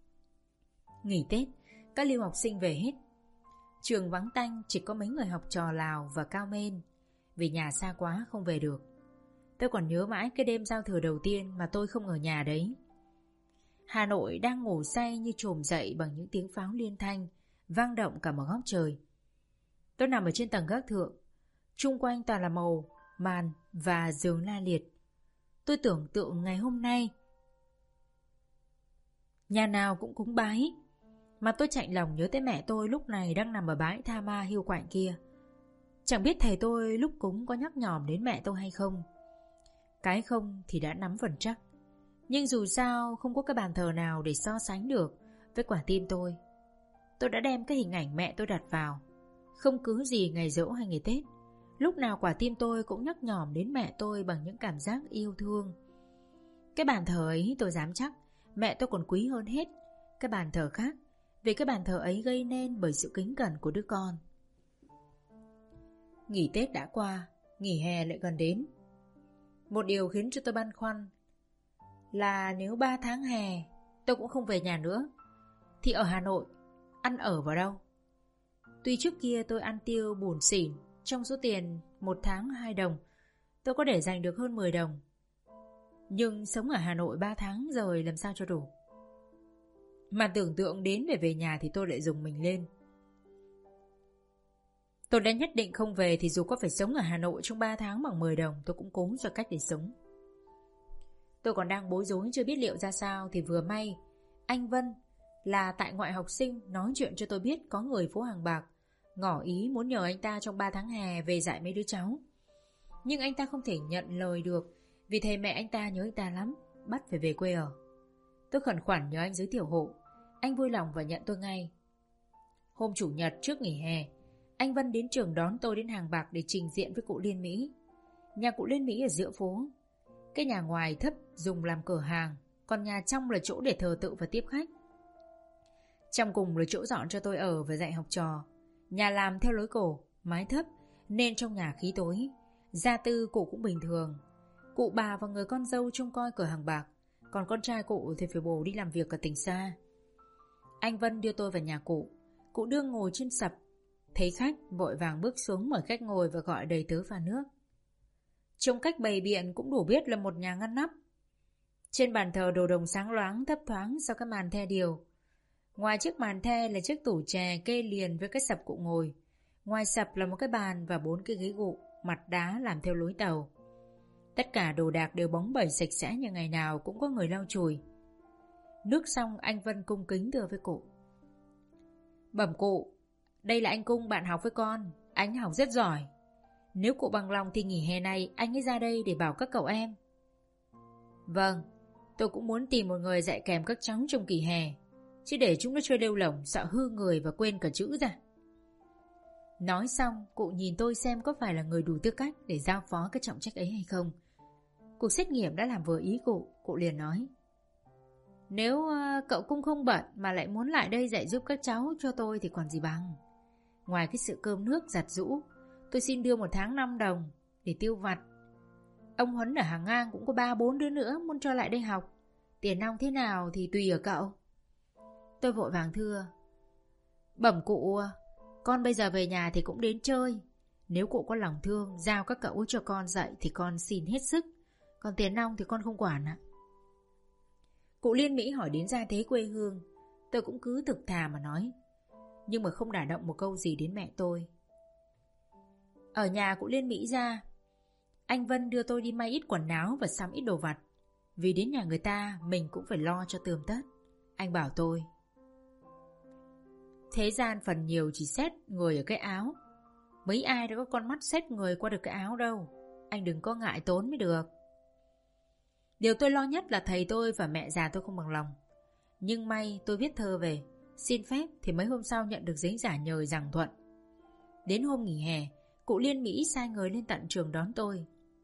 Nghỉ Tết, các lưu học sinh về hết. Trường vắng tanh, chỉ có mấy người học trò Lào và Cao Mên. Vì nhà xa quá không về được. Tôi còn nhớ mãi cái đêm giao thừa đầu tiên mà tôi không ở nhà đấy. Hà Nội đang ngủ say như trồm dậy bằng những tiếng pháo liên thanh vang động cả một góc trời. Tôi nằm ở trên tầng gác thượng, chung quanh toàn là màu, màn và giường la liệt. Tôi tưởng tượng ngày hôm nay nhà nào cũng cúng bái, mà tôi chạnh lòng nhớ tới mẹ tôi lúc này đang nằm ở bãi tha ma hiu quạnh kia. Chẳng biết thầy tôi lúc cúng có nhắc nhỏm đến mẹ tôi hay không. Cái không thì đã nắm phần chắc, nhưng dù sao không có cái bàn thờ nào để so sánh được với quả tim tôi. Tôi đã đem cái hình ảnh mẹ tôi đặt vào. Không cứ gì ngày giỗ hay ngày Tết, lúc nào quả tim tôi cũng nhắc nhỏm đến mẹ tôi bằng những cảm giác yêu thương. Cái bàn thờ ấy tôi dám chắc mẹ tôi còn quý hơn hết cái bàn thờ khác, vì cái bàn thờ ấy gây nên bởi sự kính cẩn của đứa con. Nghỉ Tết đã qua, nghỉ hè lại gần đến. Một điều khiến cho tôi băn khoăn là nếu 3 tháng hè tôi cũng không về nhà nữa, thì ở Hà Nội ăn ở vào đâu? Tuy trước kia tôi ăn tiêu bủn xỉn, trong số tiền 1 tháng 2 đồng tôi có để dành được hơn 10 đồng. Nhưng sống ở Hà Nội 3 tháng rồi làm sao cho đủ. Mà tưởng tượng đến để về nhà thì tôi lại rùng mình lên. Tôi đã nhất định không về thì dù có phải sống ở Hà Nội trong 3 tháng bằng 10 đồng tôi cũng cố cho cách để sống. Tôi còn đang bối rối chưa biết liệu ra sao thì vừa may anh Vân là tại ngoại học sinh nói chuyện cho tôi biết có người phố Hàng Bạc ngỏ ý muốn nhờ anh ta trong 3 tháng hè về dạy mấy đứa cháu. Nhưng anh ta không thể nhận lời được vì thầy mẹ anh ta nhớ anh ta lắm, bắt phải về quê ở. Tôi khẩn khoản nhờ anh giới thiệu hộ. Anh vui lòng và nhận tôi ngay. Hôm chủ nhật trước nghỉ hè, anh Vân đến trường đón tôi đến Hàng Bạc để trình diện với cụ Liên Mỹ. Nhà cụ Liên Mỹ ở giữa phố. Cái nhà ngoài thấp dùng làm cửa hàng, còn nhà trong là chỗ để thờ tự và tiếp khách. Trong cùng là chỗ dọn cho tôi ở và dạy học trò. Nhà làm theo lối cổ, mái thấp nên trong nhà khí tối. Gia tư cụ cũng bình thường. Cụ bà và người con dâu trông coi cửa hàng bạc, còn con trai cụ thì phải bổ đi làm việc ở tỉnh xa. Anh Vân đưa tôi vào nhà cụ. Cụ đương ngồi trên sập, thấy khách vội vàng bước xuống mời khách ngồi và gọi đầy tớ pha nước. Trông cách bày biện cũng đủ biết là một nhà ngăn nắp. Trên bàn thờ đồ đồng sáng loáng thấp thoáng sau cái màn the điều. Ngoài chiếc màn the là chiếc tủ chè kê liền với cái sập cụ ngồi. Ngoài sập là một cái bàn và 4 cái ghế gụ, mặt đá làm theo lối tàu. Tất cả đồ đạc đều bóng bẩy sạch sẽ như ngày nào cũng có người lau chùi. Nước xong anh Vân cung kính đưa với cụ. Bẩm cụ, đây là anh Cung bạn học với con. Anh học rất giỏi. Nếu cụ bằng lòng thì nghỉ hè này anh ấy ra đây để bảo các cậu em. Vâng, tôi cũng muốn tìm một người dạy kèm các cháu trong kỳ hè, chứ để chúng nó chơi lêu lổng sợ hư người và quên cả chữ ra. Nói xong, cụ nhìn tôi xem có phải là người đủ tư cách để giao phó cái trọng trách ấy hay không. Cuộc xét nghiệm đã làm vừa ý cụ liền nói: Nếu cậu Cung không bận mà lại muốn lại đây dạy giúp các cháu cho tôi thì còn gì bằng. Ngoài cái sự cơm nước giặt giũ, tôi xin đưa 1 tháng 5 đồng để tiêu vặt. Ông Huấn ở Hàng Ngang cũng có 3-4 đứa nữa muốn cho lại đây học. Tiền nong thế nào thì tùy ở cậu. Tôi vội vàng thưa: Bẩm cụ, con bây giờ về nhà thì cũng đến chơi. Nếu cụ có lòng thương giao các cậu cho con dạy thì con xin hết sức. Còn tiền nong thì con không quản ạ. Cụ Liên Mỹ hỏi đến gia thế quê hương. Tôi cũng cứ thực thà mà nói, nhưng mà không đả động một câu gì đến mẹ tôi. Ở nhà cụ Liên Mỹ ra, anh Vân đưa tôi đi may ít quần áo và sắm ít đồ vặt. Vì đến nhà người ta mình cũng phải lo cho tươm tất. Anh bảo tôi: Thế gian phần nhiều chỉ xét người ở cái áo. Mấy ai đã có con mắt xét người qua được cái áo đâu. Anh đừng có ngại tốn mới được. Điều tôi lo nhất là thầy tôi và mẹ già tôi không bằng lòng. Nhưng may tôi viết thơ về, xin phép thì mấy hôm sau nhận được giấy giả nhời giảng thuận. Đến hôm nghỉ hè, cụ Liên Mỹ sai người lên tận trường đón tôi.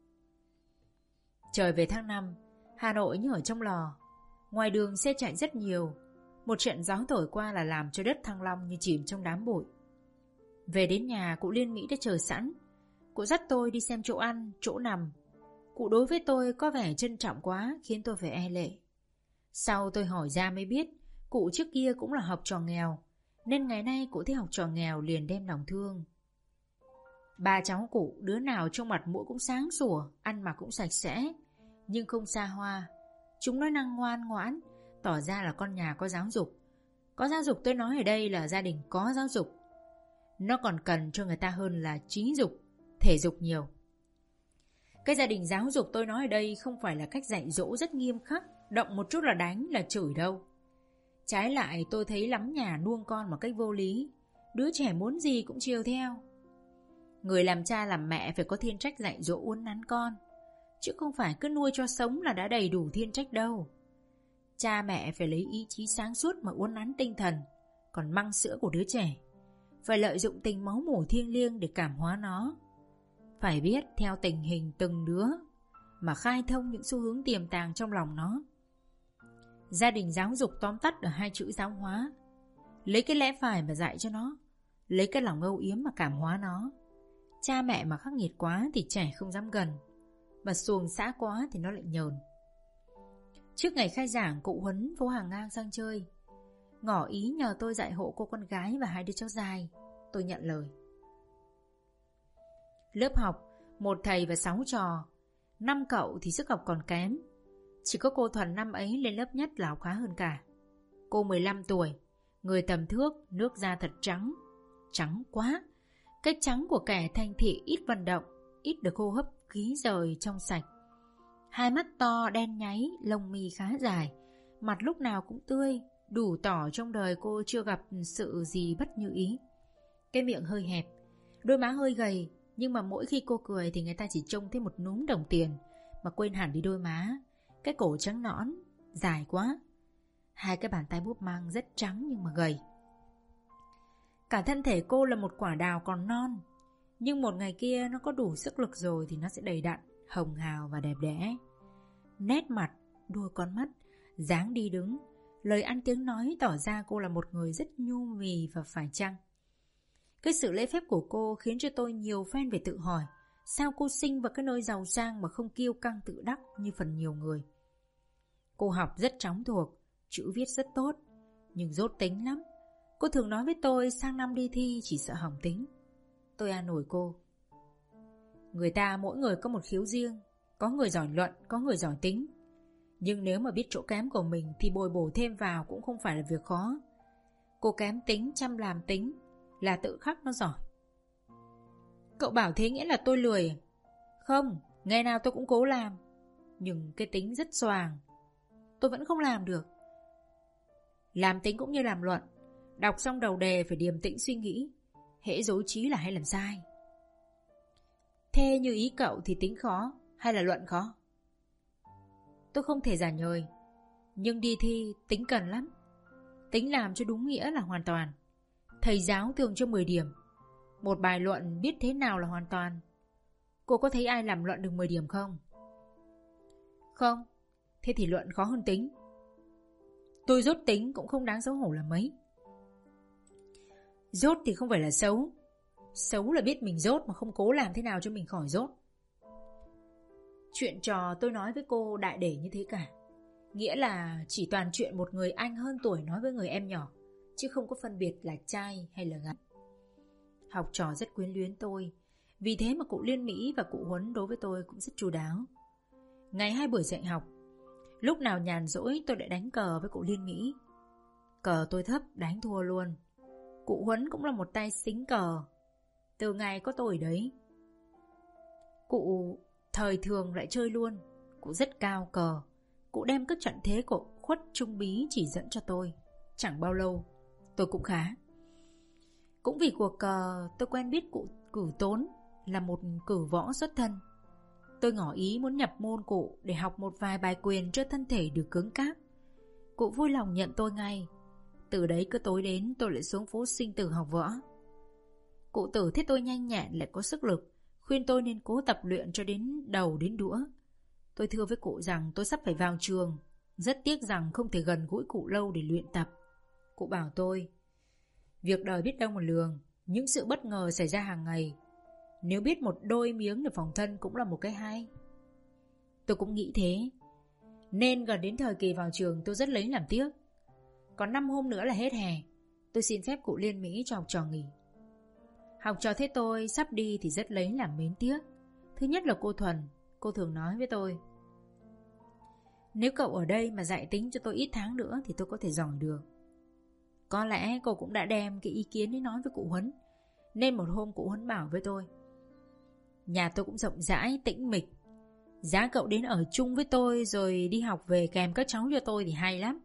Trời về tháng 5, Hà Nội như ở trong lò. Ngoài đường xe chạy rất nhiều. Một trận gió thổi qua là làm cho đất Thăng Long như chìm trong đám bụi. Về đến nhà, cụ Liên Mỹ đã chờ sẵn. Cụ dắt tôi đi xem chỗ ăn, chỗ nằm. Cụ đối với tôi có vẻ trân trọng quá, khiến tôi phải e lệ. Sau tôi hỏi ra mới biết, cụ trước kia cũng là học trò nghèo, nên ngày nay cụ thấy học trò nghèo liền đem lòng thương. 3 cháu cụ, đứa nào trong mặt mũi cũng sáng sủa, ăn mặc cũng sạch sẽ, nhưng không xa hoa. Chúng nói năng ngoan ngoãn, tỏ ra là con nhà có giáo dục. Có giáo dục tôi nói ở đây là gia đình có giáo dục. Nó còn cần cho người ta hơn là trí dục, thể dục nhiều. Cái gia đình giáo dục tôi nói ở đây không phải là cách dạy dỗ rất nghiêm khắc, động một chút là đánh, là chửi đâu. Trái lại tôi thấy lắm nhà nuông con một cách vô lý. Đứa trẻ muốn gì cũng chiều theo. Người làm cha làm mẹ phải có thiên trách dạy dỗ uốn nắn con, chứ không phải cứ nuôi cho sống là đã đầy đủ thiên trách đâu. Cha mẹ phải lấy ý chí sáng suốt mà uốn nắn tinh thần. Còn măng sữa của đứa trẻ phải lợi dụng tình máu mủ thiêng liêng để cảm hóa nó. Phải biết theo tình hình từng đứa mà khai thông những xu hướng tiềm tàng trong lòng nó. Gia đình giáo dục tóm tắt ở 2 chữ giáo hóa. Lấy cái lẽ phải mà dạy cho nó, lấy cái lòng âu yếm mà cảm hóa nó. Cha mẹ mà khắc nghiệt quá thì trẻ không dám gần, mà xuồng xã quá thì nó lại nhờn. Trước ngày khai giảng, cụ Huấn phố Hàng Ngang sang chơi, ngỏ ý nhờ tôi dạy hộ cô con gái và 2 đứa cháu dài. Tôi nhận lời. Lớp học 1 thầy và 6 trò. 5 cậu thì sức học còn kém. Chỉ có cô Thuần năm ấy lên lớp nhất là học khá hơn cả. Cô 15 tuổi, người tầm thước, nước da thật trắng. Trắng quá. Cái trắng của kẻ thanh thị ít vận động, ít được hô hấp khí rời trong sạch. 2 mắt to đen nháy, lông mi khá dài, mặt lúc nào cũng tươi, đủ tỏ trong đời cô chưa gặp sự gì bất như ý. Cái miệng hơi hẹp, đôi má hơi gầy, nhưng mà mỗi khi cô cười thì người ta chỉ trông thấy một núm đồng tiền, mà quên hẳn đi đôi má. Cái cổ trắng nõn, dài quá. 2 cái bàn tay búp mang rất trắng nhưng mà gầy. Cả thân thể cô là một quả đào còn non, nhưng một ngày kia nó có đủ sức lực rồi thì nó sẽ đầy đặn, hồng hào và đẹp đẽ. Nét mặt, đôi con mắt, dáng đi đứng, lời ăn tiếng nói tỏ ra cô là một người rất nhu mì và phải chăng. Cái sự lễ phép của cô khiến cho tôi nhiều phen phải tự hỏi, sao cô sinh vào cái nơi giàu sang mà không kiêu căng tự đắc như phần nhiều người. Cô học rất chóng thuộc, chữ viết rất tốt, nhưng dốt tính lắm. Cô thường nói với tôi sang năm đi thi chỉ sợ hỏng tính. Tôi an ủi cô. Người ta mỗi người có một khiếu riêng, có người giỏi luận, có người giỏi tính. Nhưng nếu mà biết chỗ kém của mình thì bồi bổ thêm vào cũng không phải là việc khó. Cô kém tính, chăm làm tính, là tự khắc nó giỏi. Cậu bảo thế nghĩa là tôi lười? Không, Ngày nào tôi cũng cố làm, nhưng cái tính rất xoàng, tôi vẫn không làm được. Làm tính cũng như làm luận, đọc xong đầu đề phải điềm tĩnh suy nghĩ, hễ dối trí là hay làm sai. Thế như ý cậu thì tính khó hay là luận khó? Tôi không thể giả nhời, nhưng đi thi tính cần lắm. Tính làm cho đúng nghĩa là hoàn toàn. Thầy giáo thường cho 10 điểm. Một bài luận biết thế nào là hoàn toàn. Cô có thấy ai làm luận được 10 điểm không? Không. Thế thì luận khó hơn tính. Tôi dốt tính cũng không đáng xấu hổ là mấy. Dốt thì không phải là xấu. Xấu là biết mình dốt mà không cố làm thế nào cho mình khỏi dốt. Chuyện trò tôi nói với cô đại để như thế cả. Nghĩa là chỉ toàn chuyện một người anh hơn tuổi nói với người em nhỏ, chứ không có phân biệt là trai hay là gái. Học trò rất quyến luyến tôi, vì thế mà cụ Liên Mỹ và cụ Huấn đối với tôi cũng rất chu đáo. Ngày 2 buổi dạy học, lúc nào nhàn rỗi tôi lại đánh cờ với cụ Liên Mỹ. Cờ tôi thấp đánh thua luôn. Cụ Huấn cũng là một tay xính cờ. Từ ngày có tôi ở đấy, cụ thời thường lại chơi luôn. Cụ rất cao cờ. Cụ đem các trận thế của Khuất Trung Bí chỉ dẫn cho tôi. Chẳng bao lâu tôi cũng khá. Cũng vì cuộc cờ tôi quen biết cụ Cử Tốn, là một cử võ xuất thân. Tôi ngỏ ý muốn nhập môn cụ để học một vài bài quyền cho thân thể được cứng cáp. Cụ vui lòng nhận tôi ngay. Từ đấy cứ tối đến tôi lại xuống phố Sinh Tử học võ. Cụ Tử thấy tôi nhanh nhẹn lại có sức lực, khuyên tôi nên cố tập luyện cho đến đầu đến đũa. Tôi thưa với cụ rằng tôi sắp phải vào trường, rất tiếc rằng không thể gần gũi cụ lâu để luyện tập. Cụ bảo tôi, việc đời biết đâu mà lường, những sự bất ngờ xảy ra hàng ngày, nếu biết một đôi miếng để phòng thân cũng là một cái hay. Tôi cũng nghĩ thế, nên gần đến thời kỳ vào trường tôi rất lấy làm tiếc. Còn 5 hôm nữa là hết hè, tôi xin phép cụ Liên Mỹ cho học trò nghỉ. Học trò thấy tôi sắp đi thì rất lấy làm mến tiếc. Thứ nhất là cô Thuần. Cô thường nói với tôi, nếu cậu ở đây mà dạy tính cho tôi ít tháng nữa thì tôi có thể giỏi được. Có lẽ cô cũng đã đem cái ý kiến ấy nói với cụ Huấn, nên một hôm cụ Huấn bảo với tôi, nhà tôi cũng rộng rãi, tĩnh mịch, giá cậu đến ở chung với tôi rồi đi học về kèm các cháu cho tôi thì hay lắm.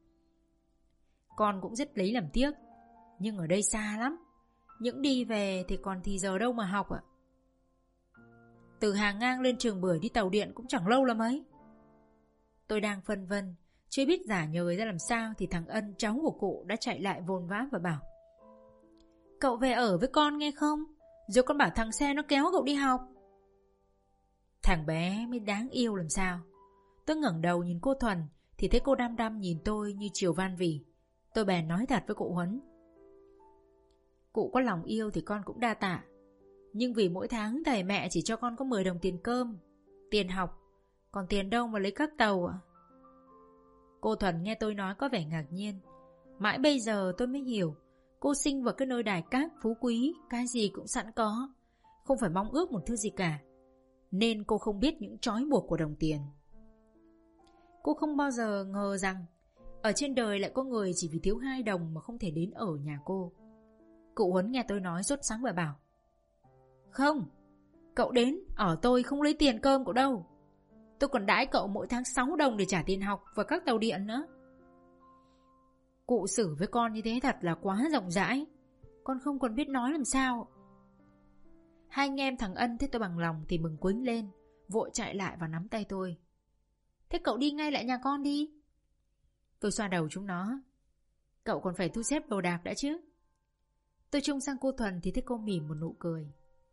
Con cũng rất lấy làm tiếc, nhưng ở đây xa lắm, những đi về thì còn thì giờ đâu mà học ạ. Từ Hàng Ngang lên Trường Bưởi đi tàu điện cũng chẳng lâu là mấy. Tôi đang phân vân, chưa biết giả nhời ra làm sao thì thằng Ân, cháu của cụ, đã chạy lại vồn vã và bảo, cậu về ở với con nghe không, rồi con bảo thằng xe nó kéo cậu đi học. Thằng bé mới đáng yêu làm sao. Tôi ngẩng đầu nhìn cô Thuần thì thấy cô đăm đăm nhìn tôi như chiều van vỉ. Tôi bèn nói thật với cụ Huấn, cụ có lòng yêu thì con cũng đa tạ, nhưng vì mỗi tháng thầy mẹ chỉ cho con có 10 đồng tiền cơm, tiền học, còn tiền đâu mà lấy các tàu ạ. Cô Thuần nghe tôi nói có vẻ ngạc nhiên. Mãi bây giờ tôi mới hiểu, cô sinh vào cái nơi đài cát phú quý, cái gì cũng sẵn có, không phải mong ước một thứ gì cả, nên cô không biết những trói buộc của đồng tiền. Cô không bao giờ ngờ rằng ở trên đời lại có người chỉ vì thiếu 2 đồng mà không thể đến ở nhà cô. Cụ Huấn nghe tôi nói sốt sắng và bảo, không, cậu đến ở tôi không lấy tiền cơm cậu đâu, tôi còn đãi cậu mỗi tháng 6 đồng để trả tiền học và các tàu điện nữa. Cụ xử với con như thế thật là quá rộng rãi, con không còn biết nói làm sao. Hai anh em thằng Ân thấy tôi bằng lòng thì mừng quýnh lên, vội chạy lại và nắm tay tôi. Thế cậu đi ngay lại nhà con đi. Tôi xoa đầu chúng nó. Cậu còn phải thu xếp đồ đạc đã chứ. Tôi trông sang cô Thuần thì thấy cô mỉm một nụ cười.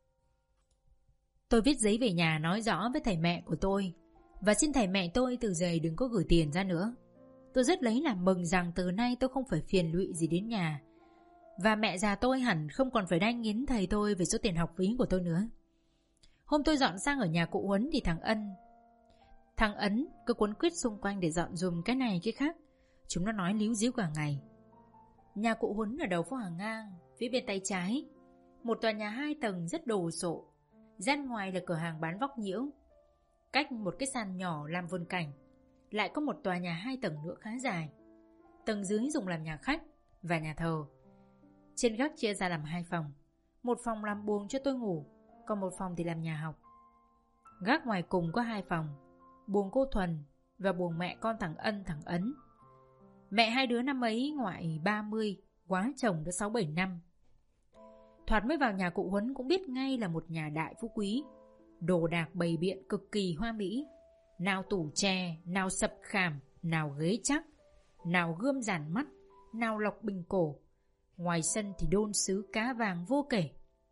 Tôi viết giấy về nhà nói rõ với thầy mẹ của tôi và xin thầy mẹ tôi từ giày đừng có gửi tiền ra nữa. Tôi rất lấy làm mừng rằng từ nay tôi không phải phiền lụy gì đến nhà, và mẹ già tôi hẳn không còn phải đanh nghiến thầy tôi về số tiền học phí của tôi nữa. Hôm tôi dọn sang ở nhà cụ Huấn thì thằng Ấn cứ quấn quýt xung quanh để dọn dùm cái này cái khác. Chúng nó nói líu díu cả ngày. Nhà cụ Huấn ở đầu phố Hàng Ngang, phía bên tay trái, một tòa nhà 2 tầng rất đồ sộ. Gian ngoài là cửa hàng bán vóc nhiễu. Cách một cái sàn nhỏ làm vườn cảnh lại có một tòa nhà 2 tầng nữa khá dài. Tầng dưới dùng làm nhà khách và nhà thờ. Trên gác chia ra làm 2 phòng. Một phòng làm buồng cho tôi ngủ, còn một phòng thì làm nhà học. Gác ngoài cùng có 2 phòng, buồng cô Thuần và buồng mẹ con thằng Ân thằng Ấn. Mẹ hai đứa năm ấy ngoại 30, quá chồng đã 6-7 năm. Thoạt mới vào nhà cụ Huấn cũng biết ngay là một nhà đại phú quý. Đồ đạc bày biện cực kỳ hoa mỹ. Nào tủ tre, nào sập khảm, nào ghế chắc, nào gươm dàn mắt, nào lọc bình cổ. Ngoài sân thì đôn sứ cá vàng vô kể.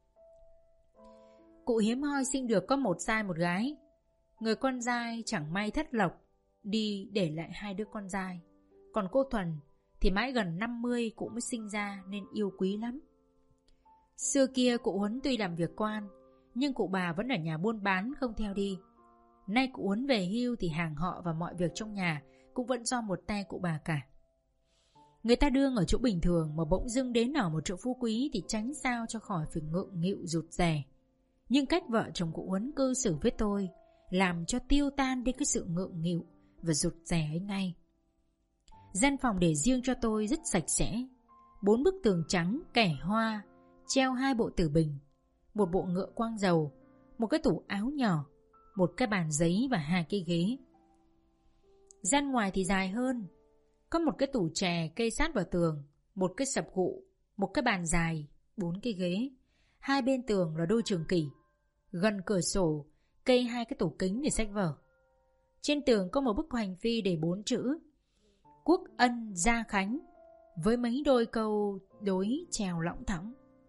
Cụ hiếm hoi sinh được có một trai một gái. Người con trai chẳng may thất lộc, đi để lại 2 đứa con trai. Còn cô Thuần thì mãi gần 50 cụ mới sinh ra nên yêu quý lắm. Xưa kia cụ Huấn tuy làm việc quan, nhưng cụ bà vẫn ở nhà buôn bán không theo đi. Nay cụ Huấn về hưu thì hàng họ và mọi việc trong nhà cũng vẫn do một tay cụ bà cả. Người ta đương ở chỗ bình thường mà bỗng dưng đến ở một chỗ phú quý thì tránh sao cho khỏi phải ngượng nghịu rụt rè. Nhưng cách vợ chồng cụ Huấn cư xử với tôi làm cho tiêu tan đi cái sự ngượng nghịu và rụt rè ấy ngay. Gian phòng để riêng cho tôi rất sạch sẽ. 4 bức tường trắng kẻ hoa, treo 2 bộ tử bình, một bộ ngựa quang dầu, một cái tủ áo nhỏ, một cái bàn giấy và 2 cái ghế. Gian ngoài thì dài hơn, có một cái tủ chè kê sát vào tường, một cái sập gụ, một cái bàn dài, 4 cái ghế. 2 bên tường là đôi trường kỷ. Gần cửa sổ kê 2 cái tủ kính để sách vở. Trên tường có một bức hoành phi để 4 chữ Quốc Ân Gia Khánh với mấy đôi câu đối treo lõng thõng.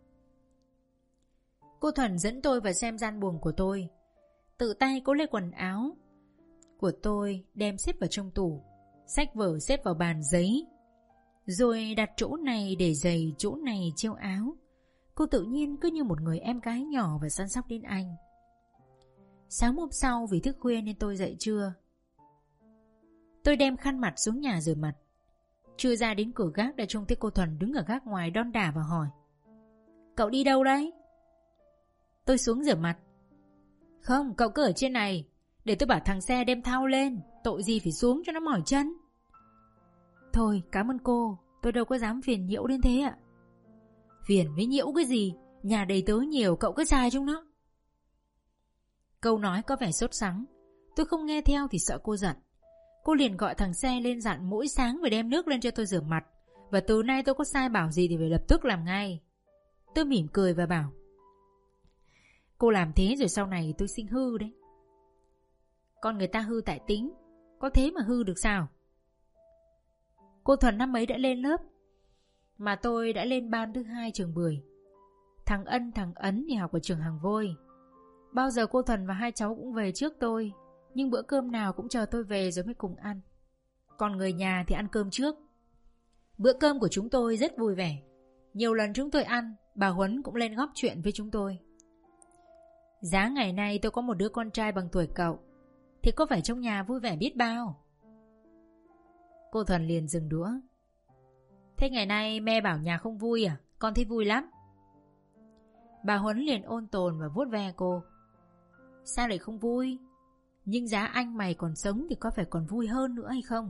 Cô Thuần dẫn tôi vào xem gian buồng của tôi. Tự tay cô lấy quần áo của tôi đem xếp vào trong tủ, sách vở xếp vào bàn giấy, rồi đặt chỗ này để giày, chỗ này treo áo. Cô tự nhiên cứ như một người em gái nhỏ và săn sóc đến anh. Sáng hôm sau vì thức khuya nên tôi dậy trưa. Tôi đem khăn mặt xuống nhà rửa mặt. Chưa ra đến cửa gác đã trông thấy cô Thuần đứng ở gác ngoài đon đả và hỏi: "Cậu đi đâu đấy?" Tôi xuống rửa mặt. "Không, cậu cứ ở trên này, để tôi bảo thằng xe đem thao lên, tội gì phải xuống cho nó mỏi chân." "Thôi, cảm ơn cô, tôi đâu có dám phiền nhiễu đến thế ạ." "Phiền với nhiễu cái gì, nhà đầy tớ nhiều, cậu cứ xài chúng nó." Câu nói có vẻ sốt sắng. Tôi không nghe theo thì sợ cô giận. Cô liền gọi thằng xe lên dặn mỗi sáng phải đem nước lên cho tôi rửa mặt, và từ nay tôi có sai bảo gì thì phải lập tức làm ngay. Tôi mỉm cười và bảo: "Cô làm thế rồi sau này tôi sinh hư đấy." "Con người ta hư tại tính, có thế mà hư được sao?" Cô Thuần năm ấy đã lên lớp, mà tôi đã lên ban thứ 2 trường Bưởi. Thằng Ân thằng Ấn thì học ở trường Hàng Vôi. Bao giờ cô Thuần và 2 cháu cũng về trước tôi, nhưng bữa cơm nào cũng chờ tôi về rồi mới cùng ăn. Còn người nhà thì ăn cơm trước. Bữa cơm của chúng tôi rất vui vẻ. Nhiều lần chúng tôi ăn, bà Huấn cũng lên góp chuyện với chúng tôi. Giá ngày nay tôi có một đứa con trai bằng tuổi cậu, thì có phải trong nhà vui vẻ biết bao. Cô Thuần liền dừng đũa. "Thế ngày nay mẹ bảo nhà không vui à? Con thấy vui lắm." Bà Huấn liền ôn tồn và vuốt ve cô. "Sao lại không vui? Nhưng giá anh mày còn sống thì có phải còn vui hơn nữa hay không?"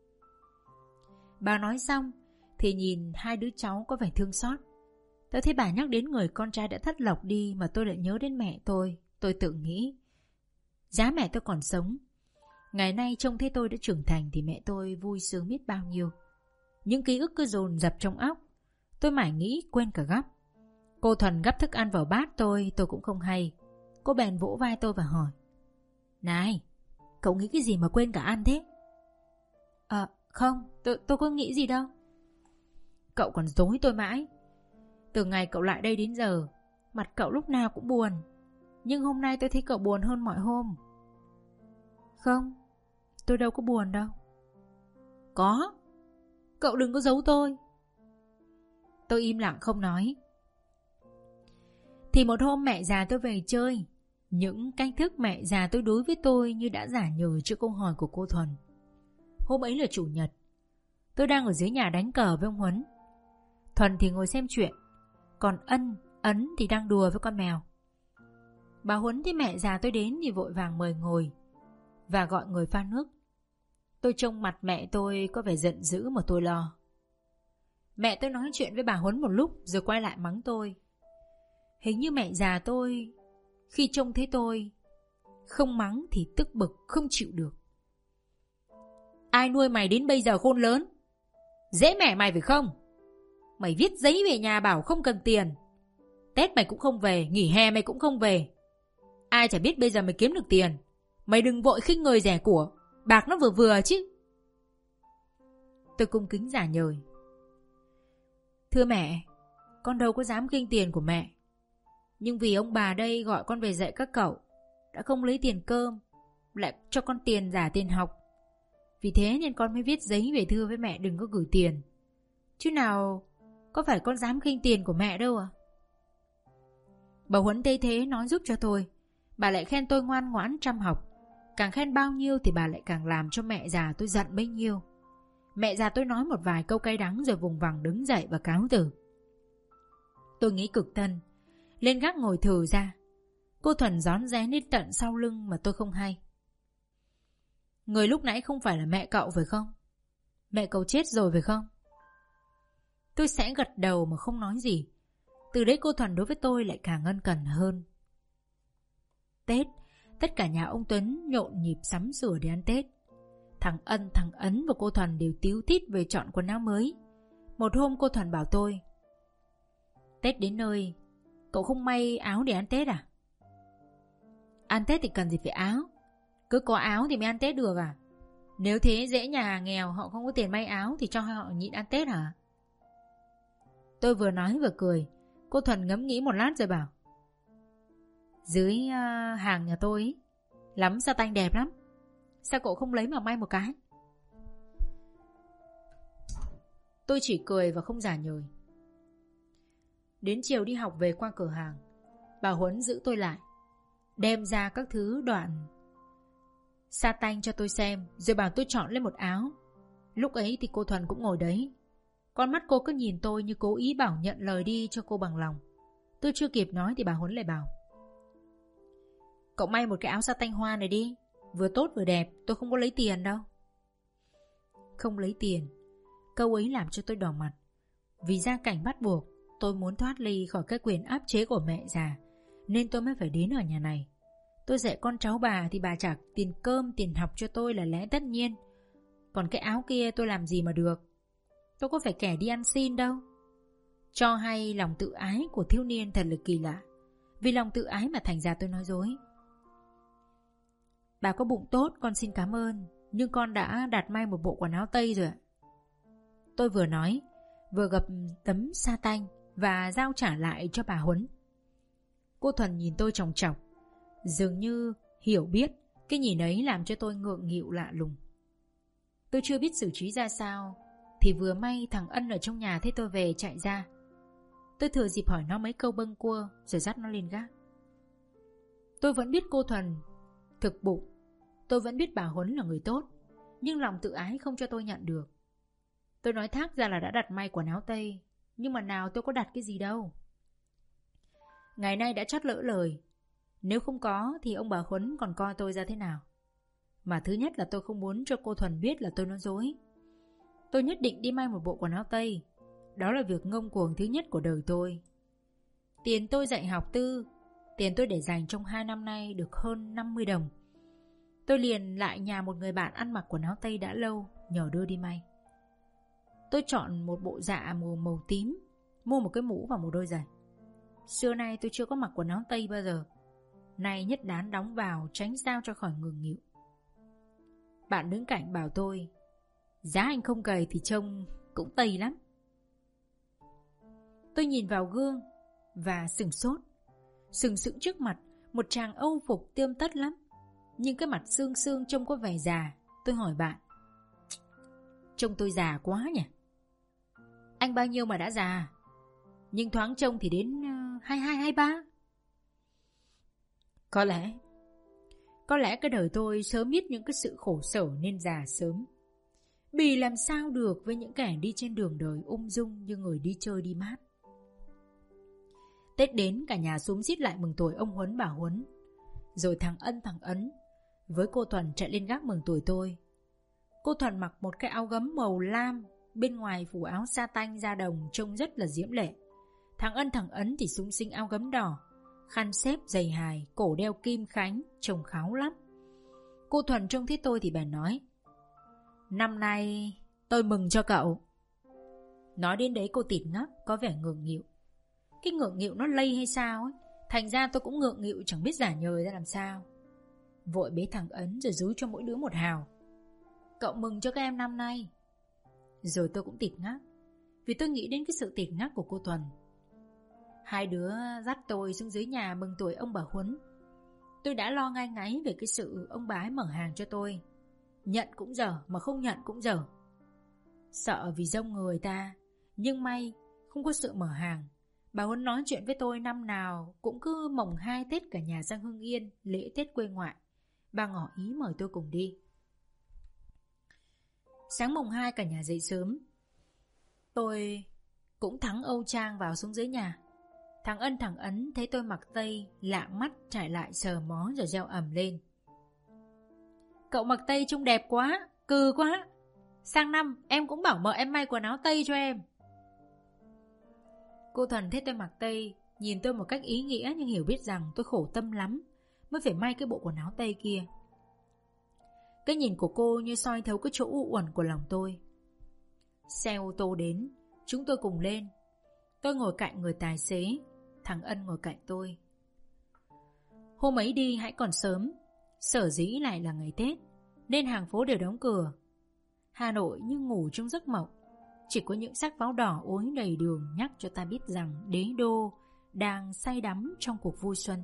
Bà nói xong thì nhìn 2 đứa cháu có vẻ thương xót. Tôi thấy bà nhắc đến người con trai đã thất lộc đi mà tôi lại nhớ đến mẹ tôi. Tôi tự nghĩ, giá mẹ tôi còn sống, ngày nay trông thấy tôi đã trưởng thành thì mẹ tôi vui sướng biết bao nhiêu. Những ký ức cứ dồn dập trong óc. Tôi mải nghĩ quên cả gắp. Cô Thuần gắp thức ăn vào bát tôi cũng không hay. Cô bèn vỗ vai tôi và hỏi: "Này, cậu nghĩ cái gì mà quên cả ăn thế?" Không, tôi có nghĩ gì đâu." "Cậu còn dối tôi mãi. Từ ngày cậu lại đây đến giờ, mặt cậu lúc nào cũng buồn. Nhưng hôm nay tôi thấy cậu buồn hơn mọi hôm." "Không, tôi đâu có buồn đâu." "Có, cậu đừng có giấu tôi." Tôi im lặng không nói. Thì một hôm mẹ già tôi về chơi. Những cách thức mẹ già tôi đối với tôi như đã giả nhừ trước câu hỏi của cô Thuần. Hôm ấy là chủ nhật. Tôi đang ở dưới nhà đánh cờ với ông Huấn. Thuần thì ngồi xem chuyện, còn Ấn thì đang đùa với con mèo. Bà Huấn thấy mẹ già tôi đến thì vội vàng mời ngồi và gọi người pha nước. Tôi trông mặt mẹ tôi có vẻ giận dữ mà tôi lo. Mẹ tôi nói chuyện với bà Huấn một lúc rồi quay lại mắng tôi. Hình như mẹ già tôi khi trông thấy tôi Không mắng thì tức bực không chịu được. Ai nuôi mày đến bây giờ khôn lớn? Dễ mẹ mày phải không? Mày viết giấy về nhà bảo không cần tiền. Tết mày cũng không về, nghỉ hè mày cũng không về. Ai chả biết bây giờ mày kiếm được tiền. Mày đừng vội khinh người rẻ của. Bạc nó vừa vừa chứ. Tôi cung kính giả nhời. Thưa mẹ, con đâu có dám khinh tiền của mẹ. Nhưng vì ông bà đây gọi con về dạy các cậu, đã không lấy tiền cơm, lại cho con tiền giả tiền học. Vì thế nên con mới viết giấy về thưa với mẹ đừng có gửi tiền. Chứ nào có phải con dám khinh tiền của mẹ đâu à. Bà Huấn thấy thế nói giúp cho tôi. Bà lại khen tôi ngoan ngoãn chăm học. Càng khen bao nhiêu thì bà lại càng làm cho mẹ già tôi giận bấy nhiêu. Mẹ già tôi nói một vài câu cay đắng rồi vùng vằng đứng dậy và cáo từ. Tôi nghĩ cực thân, lên gác ngồi thừ ra. Cô Thuần rón rén đến tận sau lưng mà tôi không hay. Người lúc nãy không phải là mẹ cậu phải không? Mẹ cậu chết rồi phải không? Tôi sẽ gật đầu mà không nói gì. Từ đấy cô Thuần đối với tôi lại càng ân cần hơn. Tết, tất cả nhà ông Tuấn nhộn nhịp sắm sửa để ăn Tết. Thằng Ân, thằng Ấn và cô Thuần đều tíu tít về chọn quần áo mới. Một hôm cô Thuần bảo tôi: Tết đến nơi, cậu không may áo để ăn Tết à? Ăn Tết thì cần gì phải áo? Cứ có áo thì mới ăn Tết được à? Nếu thế dễ nhà nghèo họ không có tiền may áo thì cho họ nhịn ăn Tết hả? Tôi vừa nói vừa cười. Cô Thuần ngẫm nghĩ một lát rồi bảo: Dưới hàng nhà tôi ý, lắm sa tanh đẹp lắm. Sao cậu không lấy mà may một cái? Tôi chỉ cười và không giả nhời. Đến chiều đi học về qua cửa hàng, bà Huấn giữ tôi lại, đem ra các thứ đoạn sa tanh cho tôi xem, rồi bảo tôi chọn lên một áo. Lúc ấy thì cô Thuần cũng ngồi đấy. Con mắt cô cứ nhìn tôi như cố ý bảo nhận lời đi cho cô bằng lòng. Tôi chưa kịp nói thì bà Huấn lại bảo: Cậu may một cái áo sa tanh hoa này đi, vừa tốt vừa đẹp, tôi không có lấy tiền đâu. Không lấy tiền, câu ấy làm cho tôi đỏ mặt. Vì gia cảnh bắt buộc, tôi muốn thoát ly khỏi cái quyền áp chế của mẹ già, nên tôi mới phải đến ở nhà này. Tôi dạy con cháu bà thì bà trả tiền cơm, tiền học cho tôi là lẽ tất nhiên. Còn cái áo kia tôi làm gì mà được. Tôi có phải kẻ đi ăn xin đâu. Cho hay lòng tự ái của thiếu niên thật là kỳ lạ. Vì lòng tự ái mà thành ra tôi nói dối. Bà có bụng tốt, con xin cảm ơn, nhưng con đã đặt may một bộ quần áo Tây rồi ạ. Tôi vừa nói, vừa gập tấm sa tanh và giao trả lại cho bà Huấn. Cô Thuần nhìn tôi chòng chọc, dường như hiểu biết. Cái nhìn ấy làm cho tôi ngượng nghịu lạ lùng. Tôi chưa biết xử trí ra sao thì vừa may thằng Ân ở trong nhà thấy tôi về chạy ra. Tôi thừa dịp hỏi nó mấy câu bâng quơ rồi dắt nó lên gác. Tôi vẫn biết cô Thuần thực bụng, tôi vẫn biết bà Huấn là người tốt, nhưng lòng tự ái không cho tôi nhận được. Tôi nói thác ra là đã đặt may quần áo Tây, nhưng mà nào tôi có đặt cái gì đâu. Ngày nay đã chót lỡ lời, nếu không có thì ông bà Huấn còn coi tôi ra thế nào. Mà thứ nhất là tôi không muốn cho cô Thuần biết là tôi nói dối. Tôi nhất định đi may một bộ quần áo Tây. Đó là việc ngông cuồng thứ nhất của đời tôi. Tiền tôi dạy học tư, tiền tôi để dành trong 2 năm nay được hơn 50 đồng. Tôi liền lại nhà một người bạn ăn mặc quần áo Tây đã lâu, nhờ đưa đi may. Tôi chọn một bộ dạ màu tím, mua một cái mũ và một đôi giày. Xưa nay tôi chưa có mặc quần áo Tây bao giờ. Nay nhất đán đóng vào tránh sao cho khỏi ngừng nghịu. Bạn đứng cạnh bảo tôi: Giá anh không gầy thì trông cũng Tây lắm. Tôi nhìn vào gương và sửng sốt. Sừng sững trước mặt một chàng Âu phục tươm tất lắm, nhưng cái mặt xương xương trông có vẻ già. Tôi hỏi bạn: Trông tôi già quá nhỉ? Anh bao nhiêu mà đã già? Nhưng thoáng trông thì đến 22, 23. Có lẽ cái đời tôi sớm biết những cái sự khổ sở nên già sớm. Bì làm sao được với những kẻ đi trên đường đời ung dung như người đi chơi đi mát. Tết đến cả nhà xúm xít lại mừng tuổi ông Huấn bà Huấn. Rồi thằng Ân thằng Ấn với cô Thuần chạy lên gác mừng tuổi tôi. Cô Thuần mặc một cái áo gấm màu lam, bên ngoài phủ áo sa tanh da đồng trông rất là diễm lệ. Thằng Ân thằng Ấn thì xúng xính áo gấm đỏ, khăn xếp dày hài, cổ đeo kim khánh, trông kháu lắm. Cô Thuần trông thấy tôi thì bèn nói: "Năm nay tôi mừng cho cậu." Nói đến đấy cô tịt ngắc, có vẻ ngượng nghịu. Cái ngượng nghịu nó lây hay sao ấy, thành ra tôi cũng ngượng nghịu chẳng biết giả nhời ra làm sao. Vội bế thằng Ấn rồi rúi cho mỗi đứa một hào: "Cậu mừng cho các em năm nay." Rồi tôi cũng tịt ngắc, vì tôi nghĩ đến cái sự tịt ngắc của cô Thuần. Hai đứa dắt tôi xuống dưới nhà mừng tuổi ông bà Huấn. Tôi đã lo ngai ngáy về cái sự ông bà ấy mở hàng cho tôi. Nhận cũng dở mà không nhận cũng dở. Sợ vì dông người ta, nhưng may không có sự mở hàng. Bà Huấn nói chuyện với tôi năm nào cũng cứ mồng 2 Tết cả nhà sang Hưng Yên lễ Tết quê ngoại. Bà ngỏ ý mời tôi cùng đi. Sáng mồng 2 cả nhà dậy sớm. Tôi cũng thắng Âu Trang vào xuống dưới nhà. Thằng Ân thằng Ấn thấy tôi mặc tây lạ mắt chạy lại sờ mó rồi reo ầm lên: "Cậu mặc tây trông đẹp quá, cừ quá. Sang năm em cũng bảo mợ em may quần áo tây cho em." Cô Thuần thấy tôi mặc tây, nhìn tôi một cách ý nghĩa nhưng hiểu biết rằng tôi khổ tâm lắm mới phải may cái bộ quần áo tây kia. Cái nhìn của cô như soi thấu cái chỗ u uẩn của lòng tôi. Xe ô tô đến, chúng tôi cùng lên. Tôi ngồi cạnh người tài xế, thằng Ân ngồi cạnh tôi. Hôm ấy đi hãy còn sớm, sở dĩ lại là ngày Tết nên hàng phố đều đóng cửa. Hà Nội như ngủ trong giấc mộng, chỉ có những sắc pháo đỏ úa đầy đường nhắc cho ta biết rằng đế đô đang say đắm trong cuộc vui xuân.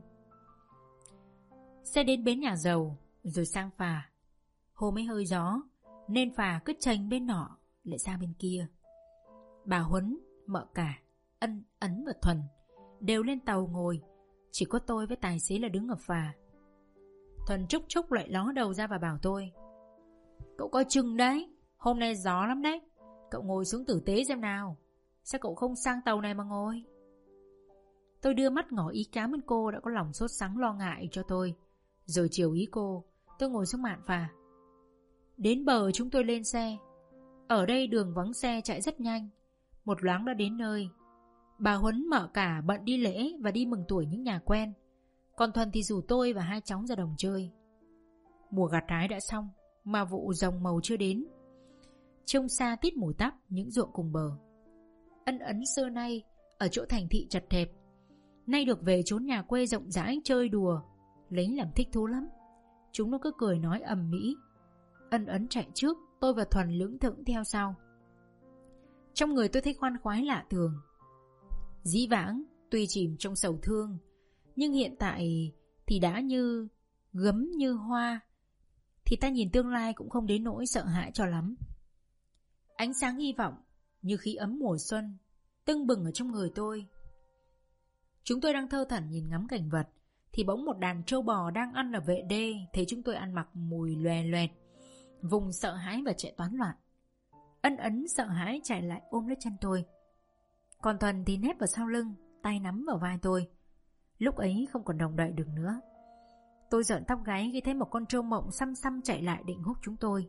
Xe đến bến nhà giàu rồi sang phà. Hôm ấy hơi gió nên phà cứ chành bên nọ lại sang bên kia. Bà Huấn, mợ cả, Ân, Ấn và Thuần đều lên tàu ngồi, chỉ có tôi với tài xế là đứng ở phà. Thuần chốc chốc lại ló đầu ra và bảo tôi: "Cậu coi chừng đấy, hôm nay gió lắm đấy. Cậu ngồi xuống tử tế xem nào. Sao cậu không sang tàu này mà ngồi?" Tôi đưa mắt ngỏ ý cảm ơn cô đã có lòng sốt sắng lo ngại cho tôi. Rồi chiều ý cô, tôi ngồi xuống mạn phà. Đến bờ chúng tôi lên xe. Ở đây đường vắng xe chạy rất nhanh. Một loáng đã đến nơi. Bà Huấn mợ cả bận đi lễ và đi mừng tuổi những nhà quen. Còn Thuần thì rủ tôi và hai cháu ra đồng chơi. Mùa gặt hái đã xong mà vụ rồng màu chưa đến. Trông xa tít mùi tắp những ruộng cùng bờ. Ân Ấn xưa nay ở chỗ thành thị chật hẹp, nay được về chốn nhà quê rộng rãi chơi đùa, lấy làm thích thú lắm. Chúng nó cứ cười nói ầm ĩ. Ân Ấn chạy trước, tôi và Thuần lững thững theo sau. Trong người tôi thấy khoan khoái lạ thường. Dĩ vãng tuy chìm trong sầu thương, nhưng hiện tại thì đã như gấm như hoa, thì ta nhìn tương lai cũng không đến nỗi sợ hãi cho lắm. Ánh sáng hy vọng như khí ấm mùa xuân tưng bừng ở trong người tôi. Chúng tôi đang thơ thẩn nhìn ngắm cảnh vật thì bỗng một đàn trâu bò đang ăn ở vệ đê thấy chúng tôi ăn mặc mùi loè loẹt, vùng sợ hãi và chạy toán loạn. Ân Ấn sợ hãi chạy lại ôm lấy chân tôi. Còn Thuần thì nép vào sau lưng, tay nắm vào vai tôi. Lúc ấy không còn động đậy được nữa. Tôi rợn tóc gáy khi thấy một con trâu mộng xăm xăm chạy lại định húc chúng tôi.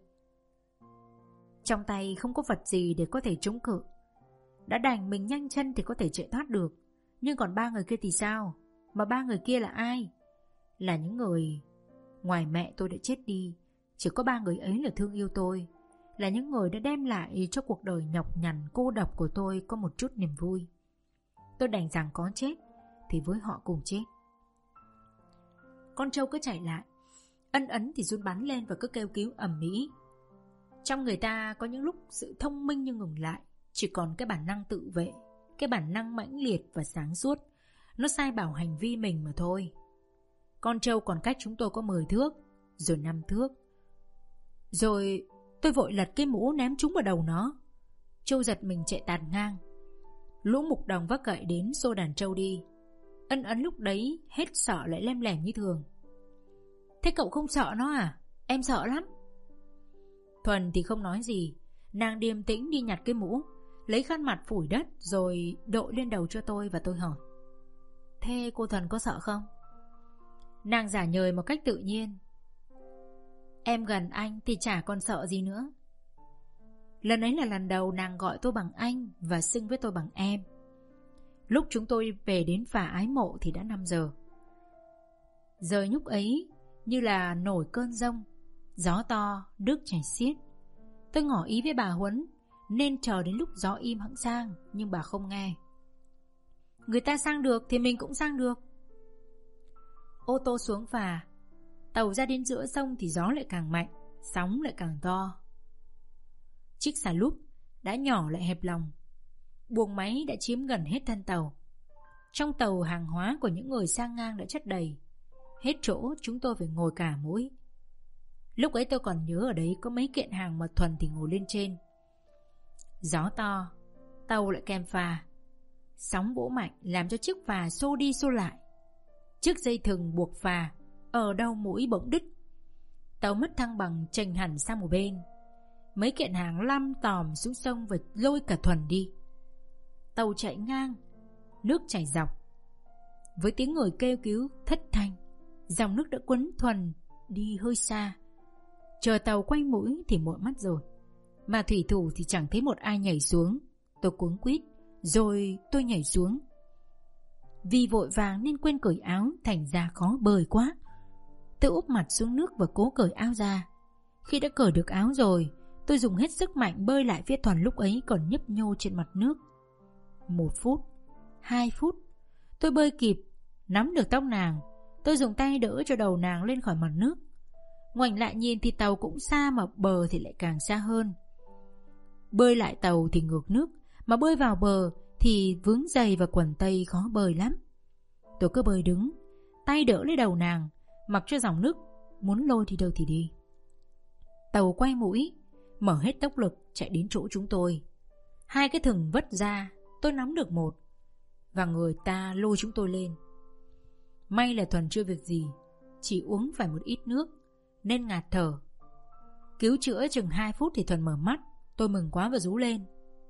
Trong tay không có vật gì để có thể chống cự. Đã đành mình nhanh chân thì có thể chạy thoát được. Nhưng còn ba người kia thì sao? Mà ba người kia là ai? Là những người ngoài mẹ tôi đã chết đi. Chỉ có ba người ấy là thương yêu tôi. Là những người đã đem lại cho cuộc đời nhọc nhằn cô độc của tôi có một chút niềm vui. Tôi đành rằng có chết thì với họ cùng chết. Con trâu cứ chạy lại. Ân Ấn thì run bắn lên và cứ kêu cứu ầm ĩ. Trong người ta có những lúc sự thông minh như ngừng lại, chỉ còn cái bản năng tự vệ, cái bản năng mãnh liệt và sáng suốt. Nó sai bảo hành vi mình mà thôi. Con trâu còn cách chúng tôi có 10 thước, rồi 5 thước. Rồi tôi vội lật cái mũ ném trúng vào đầu nó. Trâu giật mình chạy tạt ngang. Lũ mục đồng vác gậy đến xô đàn trâu đi. Ân Ấn lúc đấy hết sợ lại lem lẻm như thường. Thế cậu không sợ nó à? Em sợ lắm. Thuần thì không nói gì. Nàng điềm tĩnh đi nhặt cái mũ, lấy khăn mặt phủi đất rồi đội lên đầu cho tôi. Và tôi hỏi: Thế cô Thuần có sợ không? Nàng giả nhời một cách tự nhiên: Em gần anh thì chả còn sợ gì nữa. Lần ấy là lần đầu nàng gọi tôi bằng anh và xưng với tôi bằng em. Lúc chúng tôi về đến phà Ái Mộ thì đã 5 giờ. Giờ nhúc ấy như là nổi cơn giông, gió to, nước chảy xiết. Tôi ngỏ ý với bà Huấn nên chờ đến lúc gió im hẵng sang, nhưng bà không nghe. Người ta sang được thì mình cũng sang được. Ô tô xuống phà, tàu ra đến giữa sông thì gió lại càng mạnh, sóng lại càng to. Chiếc xà lúp đã nhỏ lại hẹp lòng, buồng máy đã chiếm gần hết thân tàu. Trong tàu hàng hóa của những người sang ngang đã chất đầy, hết chỗ chúng tôi phải ngồi cả mũi. Lúc ấy tôi còn nhớ ở đấy có mấy kiện hàng mà Thuần thì ngồi lên trên. Gió to, tàu lại kèm phà, sóng vỗ mạnh làm cho chiếc phà xô đi xô lại. Chiếc dây thừng buộc phà ở đầu mũi bỗng đứt, tàu mất thăng bằng chềnh hẳn sang một bên. Mấy kiện hàng lăm tòm xuống sông và lôi cả Thuần đi. Tàu chạy ngang, nước chảy dọc. Với tiếng người kêu cứu thất thanh, dòng nước đã quấn Thuần đi hơi xa. Chờ tàu quay mũi thì muộn mất rồi, mà thủy thủ thì chẳng thấy một ai nhảy xuống. Tôi cuống quýt, rồi tôi nhảy xuống. Vì vội vàng nên quên cởi áo, thành ra khó bơi quá. Tôi úp mặt xuống nước và cố cởi áo ra. Khi đã cởi được áo rồi, tôi dùng hết sức mạnh bơi lại phía Thuần lúc ấy còn nhấp nhô trên mặt nước. 1 phút, 2 phút, tôi bơi kịp, nắm được tóc nàng. Tôi dùng tay đỡ cho đầu nàng lên khỏi mặt nước. Ngoảnh lại nhìn thì tàu cũng xa, mà bờ thì lại càng xa hơn. Bơi lại tàu thì ngược nước, mà bơi vào bờ thì vướng giày và quần tây khó bơi lắm. Tôi cứ bơi đứng, tay đỡ lấy đầu nàng, mặc cho dòng nước muốn lôi đi đâu thì đi. Tàu quay mũi, mở hết tốc lực chạy đến chỗ chúng tôi. 2 cái thừng vất ra, tôi nắm được một, và người ta lôi chúng tôi lên. May là Thuần chưa việc gì, chỉ uống phải một ít nước nên ngạt thở. Cứu chữa chừng 2 phút thì Thuần mở mắt. Tôi mừng quá và rú lên: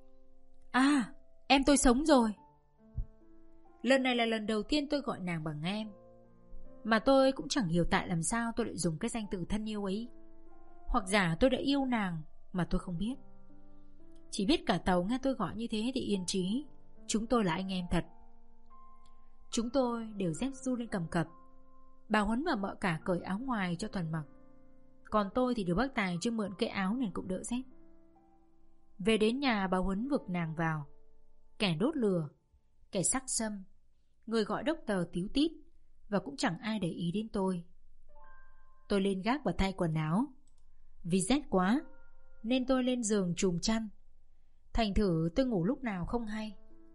À, em tôi sống rồi. Lần này là lần đầu tiên tôi gọi nàng bằng em, mà tôi cũng chẳng hiểu tại làm sao tôi lại dùng cái danh từ thân yêu ấy. Hoặc giả tôi đã yêu nàng mà tôi không biết. Chỉ biết cả tàu nghe tôi gọi như thế thì yên trí, chúng tôi là anh em thật. Chúng tôi đều dép du lên cầm cập. Bà Huấn và mợ cả cởi áo ngoài cho Thuần mặc, còn tôi thì được bác Tài cho mượn cái áo nên cũng đỡ rét. Về đến nhà, bà Huấn vực nàng vào, kẻ đốt lửa, kẻ sắc sâm, người gọi đốc tờ tíu tít, và cũng chẳng ai để ý đến tôi. Tôi lên gác và thay quần áo. Vì rét quá nên tôi lên giường trùm chăn. Thành thử tôi ngủ lúc nào không hay.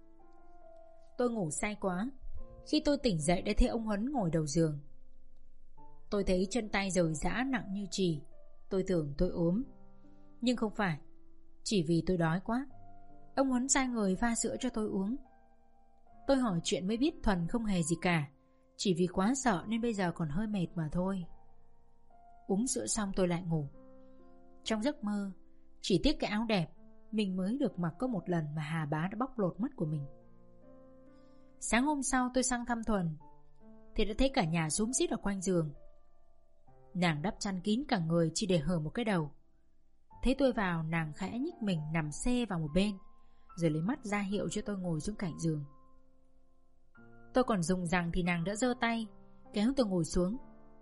Tôi ngủ say quá. Khi tôi tỉnh dậy đã thấy ông Huấn ngồi đầu giường. Tôi thấy chân tay rời rã nặng như chì. Tôi tưởng tôi ốm, nhưng không phải, chỉ vì tôi đói quá. Ông Huấn sai người pha sữa cho tôi uống. Tôi hỏi chuyện mới biết Thuần không hề gì cả, chỉ vì quá sợ nên bây giờ còn hơi mệt mà thôi. Uống sữa xong tôi lại ngủ. Trong giấc mơ, chỉ tiếc cái áo đẹp mình mới được mặc có một lần mà Hà Bá đã bóc lột mất của mình. Sáng hôm sau tôi sang thăm Thuần thì đã thấy cả nhà xúm xít ở quanh giường. Nàng đắp chăn kín cả người chỉ để hở một cái đầu. Thấy tôi vào, nàng khẽ nhích mình nằm xê vào một bên, rồi lấy mắt ra hiệu cho tôi ngồi xuống cạnh giường. Tôi còn dùng rằng thì nàng đã giơ tay kéo tôi ngồi xuống.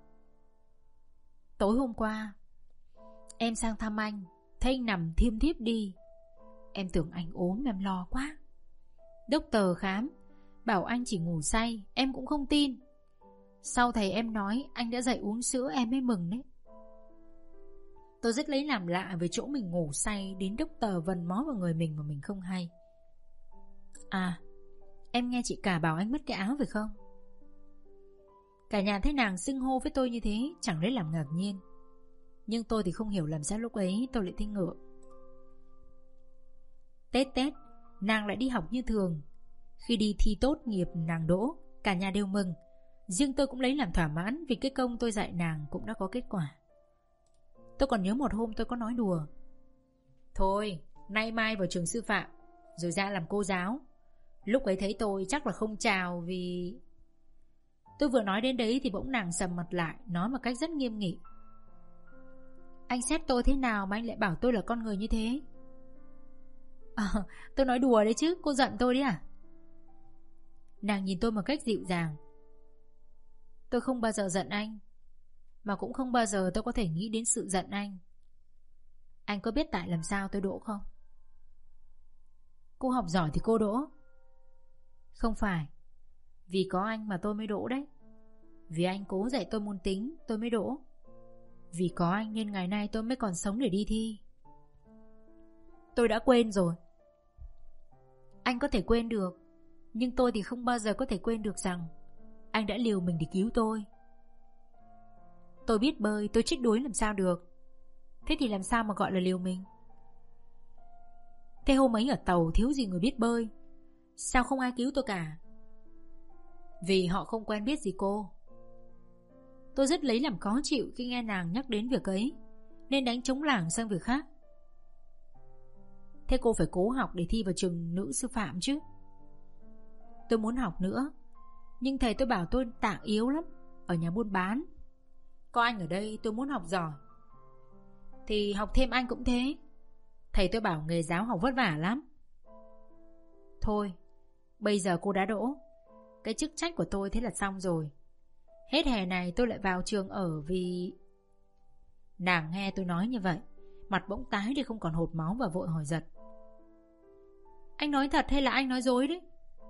Tối hôm qua em sang thăm anh, thấy anh nằm thiêm thiếp đi. Em tưởng anh ốm, em lo quá. Doctor khám bảo anh chỉ ngủ say, em cũng không tin. Sau thầy em nói anh đã dậy uống sữa, em mới mừng đấy. Tôi rất lấy làm lạ về chỗ mình ngủ say đến doctor vần mó vào người mình mà mình không hay. À, em nghe chị cả bảo anh mất cái áo phải không? Cả nhà thấy nàng xưng hô với tôi như thế chẳng lấy làm ngạc nhiên, nhưng tôi thì không hiểu làm sao lúc ấy tôi lại thấy ngượng. Tết nàng lại đi học như thường. Khi đi thi tốt nghiệp nàng đỗ, cả nhà đều mừng. Riêng tôi cũng lấy làm thỏa mãn vì cái công tôi dạy nàng cũng đã có kết quả. Tôi còn nhớ một hôm tôi có nói đùa: thôi, nay mai vào trường sư phạm rồi ra làm cô giáo. Lúc ấy thấy tôi chắc là không chào vì... Tôi vừa nói đến đấy thì bỗng nàng sầm mặt lại, nói một cách rất nghiêm nghị: anh xét tôi thế nào mà anh lại bảo tôi là con người như thế? Tôi nói đùa đấy chứ, cô giận tôi đấy à? Nàng nhìn tôi một cách dịu dàng. Tôi không bao giờ giận anh, mà cũng không bao giờ tôi có thể nghĩ đến sự giận anh. Anh có biết tại làm sao tôi đỗ không? Cô học giỏi thì cô đỗ. Không phải, vì có anh mà tôi mới đỗ đấy. Vì anh cố dạy tôi môn tính tôi mới đỗ. Vì có anh nên ngày nay tôi mới còn sống để đi thi. Tôi đã quên rồi. Anh có thể quên được, nhưng tôi thì không bao giờ có thể quên được rằng anh đã liều mình để cứu tôi. Tôi biết bơi, tôi chết đuối làm sao được. Thế thì làm sao mà gọi là liều mình? Thế hôm ấy ở tàu thiếu gì người biết bơi, sao không ai cứu tôi cả? Vì họ không quen biết gì cô. Tôi rất lấy làm khó chịu khi nghe nàng nhắc đến việc ấy, nên đánh trống lảng sang việc khác. Thế cô phải cố học để thi vào trường nữ sư phạm chứ? Tôi muốn học nữa, nhưng thầy tôi bảo tôi tạng yếu lắm, ở nhà buôn bán. Có anh ở đây tôi muốn học giỏi. Thì học thêm anh cũng thế. Thầy tôi bảo nghề giáo học vất vả lắm. Thôi, bây giờ cô đã đỗ, cái chức trách của tôi thế là xong rồi. Hết hè này tôi lại vào trường ở vì... Nàng nghe tôi nói như vậy, mặt bỗng tái đi không còn hột máu và vội hỏi giật. Anh nói thật hay là anh nói dối đấy?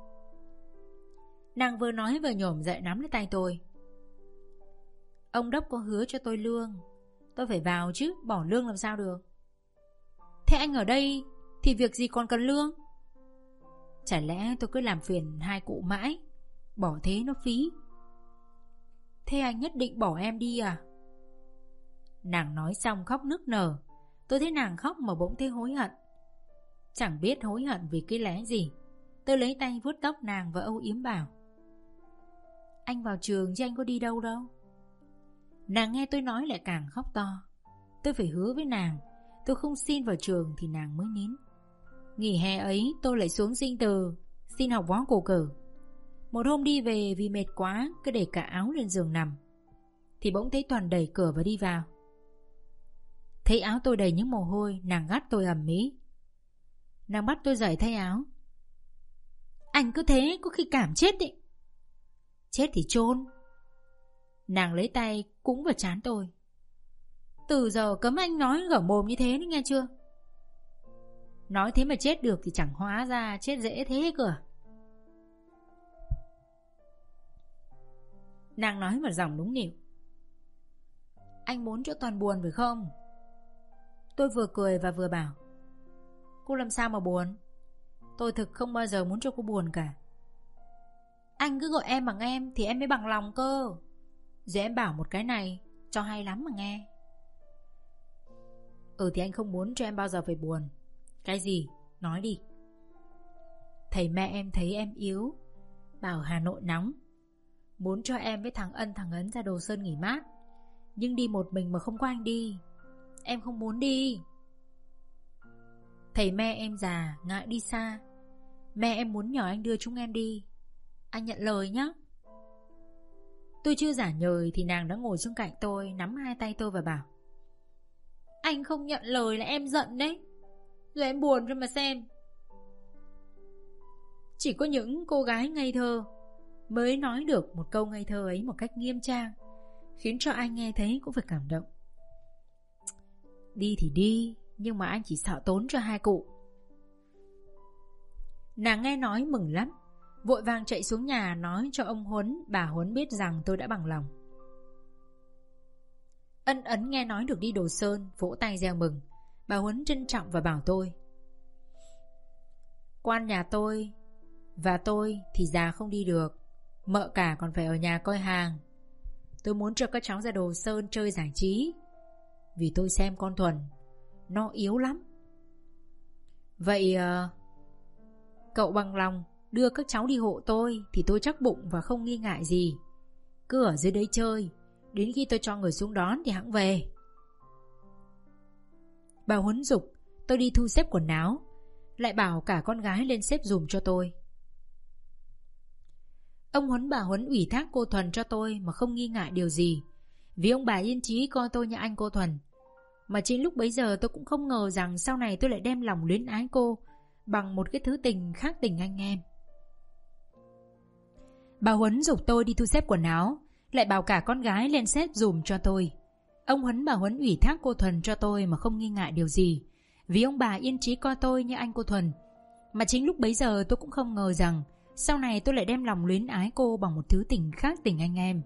Nàng vừa nói vừa nhổm dậy nắm lấy tay tôi. Ông đốc có hứa cho tôi lương, tôi phải vào chứ, bỏ lương làm sao được. Thế anh ở đây thì việc gì còn cần lương? Chả lẽ tôi cứ làm phiền hai cụ mãi, bỏ thế nó phí. Thế anh nhất định bỏ em đi à? Nàng nói xong khóc nức nở. Tôi thấy nàng khóc mà bỗng thấy hối hận. Chẳng biết hối hận vì cái lẽ gì. Tôi lấy tay vuốt tóc nàng và âu yếm bảo, anh vào trường chứ anh có đi đâu đâu. Nàng nghe tôi nói lại càng khóc to. Tôi phải hứa với nàng tôi không xin vào trường thì nàng mới nín. Nghỉ hè ấy tôi lại xuống Sinh Từ xin học võ cổ cử. Một hôm đi về vì mệt quá, cứ để cả áo lên giường nằm, thì bỗng thấy Toàn đẩy cửa và đi vào. Thấy áo tôi đầy những mồ hôi, nàng gắt tôi ầm ĩ. Nàng bắt tôi dậy thay áo. Anh cứ thế có khi cảm chết đi. Chết thì chôn. Nàng lấy tay cũng vào trán tôi. Từ giờ cấm anh nói gở mồm như thế đấy, nghe chưa? Nói thế mà chết được thì chẳng hóa ra chết dễ thế cơ. Nàng nói một giọng nũng nịu. Anh muốn cho Toàn buồn phải không? Tôi vừa cười và vừa bảo, cô làm sao mà buồn? Tôi thực không bao giờ muốn cho cô buồn cả. Anh cứ gọi em bằng em thì em mới bằng lòng cơ. Giờ em bảo một cái này cho hay lắm mà nghe. Thì anh không muốn cho em bao giờ phải buồn. Cái gì? Nói đi. Thầy mẹ em thấy em yếu, bảo Hà Nội nóng, muốn cho em với thằng Ân thằng Ấn ra Đồ Sơn nghỉ mát, nhưng đi một mình mà không có anh đi. Em không muốn đi. Thầy mẹ em già ngại đi xa, mẹ em muốn nhờ anh đưa chúng em đi. Anh nhận lời nhé. Tôi chưa giả nhời thì nàng đã ngồi xuống cạnh tôi, nắm hai tay tôi và bảo, anh không nhận lời là em giận đấy. Rồi em buồn cho mà xem. Chỉ có những cô gái ngây thơ mới nói được một câu ngây thơ ấy một cách nghiêm trang, khiến cho anh nghe thấy cũng phải cảm động. Đi thì đi, nhưng mà anh chỉ sợ tốn cho hai cụ. Nàng nghe nói mừng lắm, vội vàng chạy xuống nhà nói cho ông Huấn, bà Huấn biết rằng tôi đã bằng lòng. Ân Ấn nghe nói được đi Đồ Sơn, vỗ tay reo mừng. Bà Huấn trân trọng và bảo tôi, quan nhà tôi và tôi thì già không đi được, mợ cả còn phải ở nhà coi hàng. Tôi muốn cho các cháu ra Đồ Sơn chơi giải trí, vì tôi xem con Thuần nó yếu lắm. Vậy cậu bằng lòng đưa các cháu đi hộ tôi thì tôi chắc bụng và không nghi ngại gì. Cứ ở dưới đấy chơi, đến khi tôi cho người xuống đón thì hẵng về. Bà Huấn giục tôi đi thu xếp quần áo, lại bảo cả con gái lên xếp giùm cho tôi. Ông Huấn bà Huấn ủy thác cô Thuần cho tôi mà không nghi ngại điều gì, vì ông bà yên chí coi tôi như anh cô Thuần. Mà chính lúc bấy giờ tôi cũng không ngờ rằng sau này tôi lại đem lòng luyến ái cô bằng một cái thứ tình khác tình anh em. Bà Huấn giục tôi đi thu xếp quần áo, lại bảo cả con gái lên xếp dùm cho tôi. Ông Huấn bà Huấn ủy thác cô Thuần cho tôi mà không nghi ngại điều gì, vì ông bà yên chí coi tôi như anh cô Thuần. Mà chính lúc bấy giờ tôi cũng không ngờ rằng sau này tôi lại đem lòng luyến ái cô bằng một thứ tình khác tình anh em.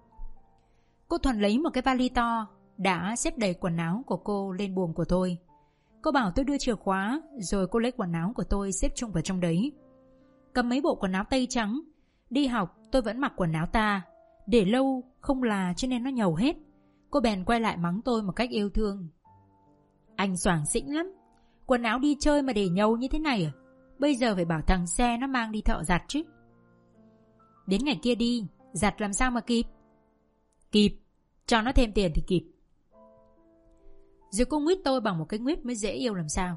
Cô Thuần lấy một cái vali to đã xếp đầy quần áo của cô lên buồng của tôi. Cô bảo tôi đưa chìa khóa, rồi cô lấy quần áo của tôi xếp chung vào trong đấy. Cầm mấy bộ quần áo tây trắng. Đi học tôi vẫn mặc quần áo ta, để lâu không là cho nên nó nhầu hết. Cô bèn quay lại mắng tôi một cách yêu thương. Anh xoảng xĩnh lắm, quần áo đi chơi mà để nhầu như thế này à? Bây giờ phải bảo thằng xe nó mang đi thợ giặt chứ. Đến ngày kia đi, giặt làm sao mà kịp? Kịp, cho nó thêm tiền thì kịp. Rồi cô nguyết tôi bằng một cái nguyết mới dễ yêu làm sao.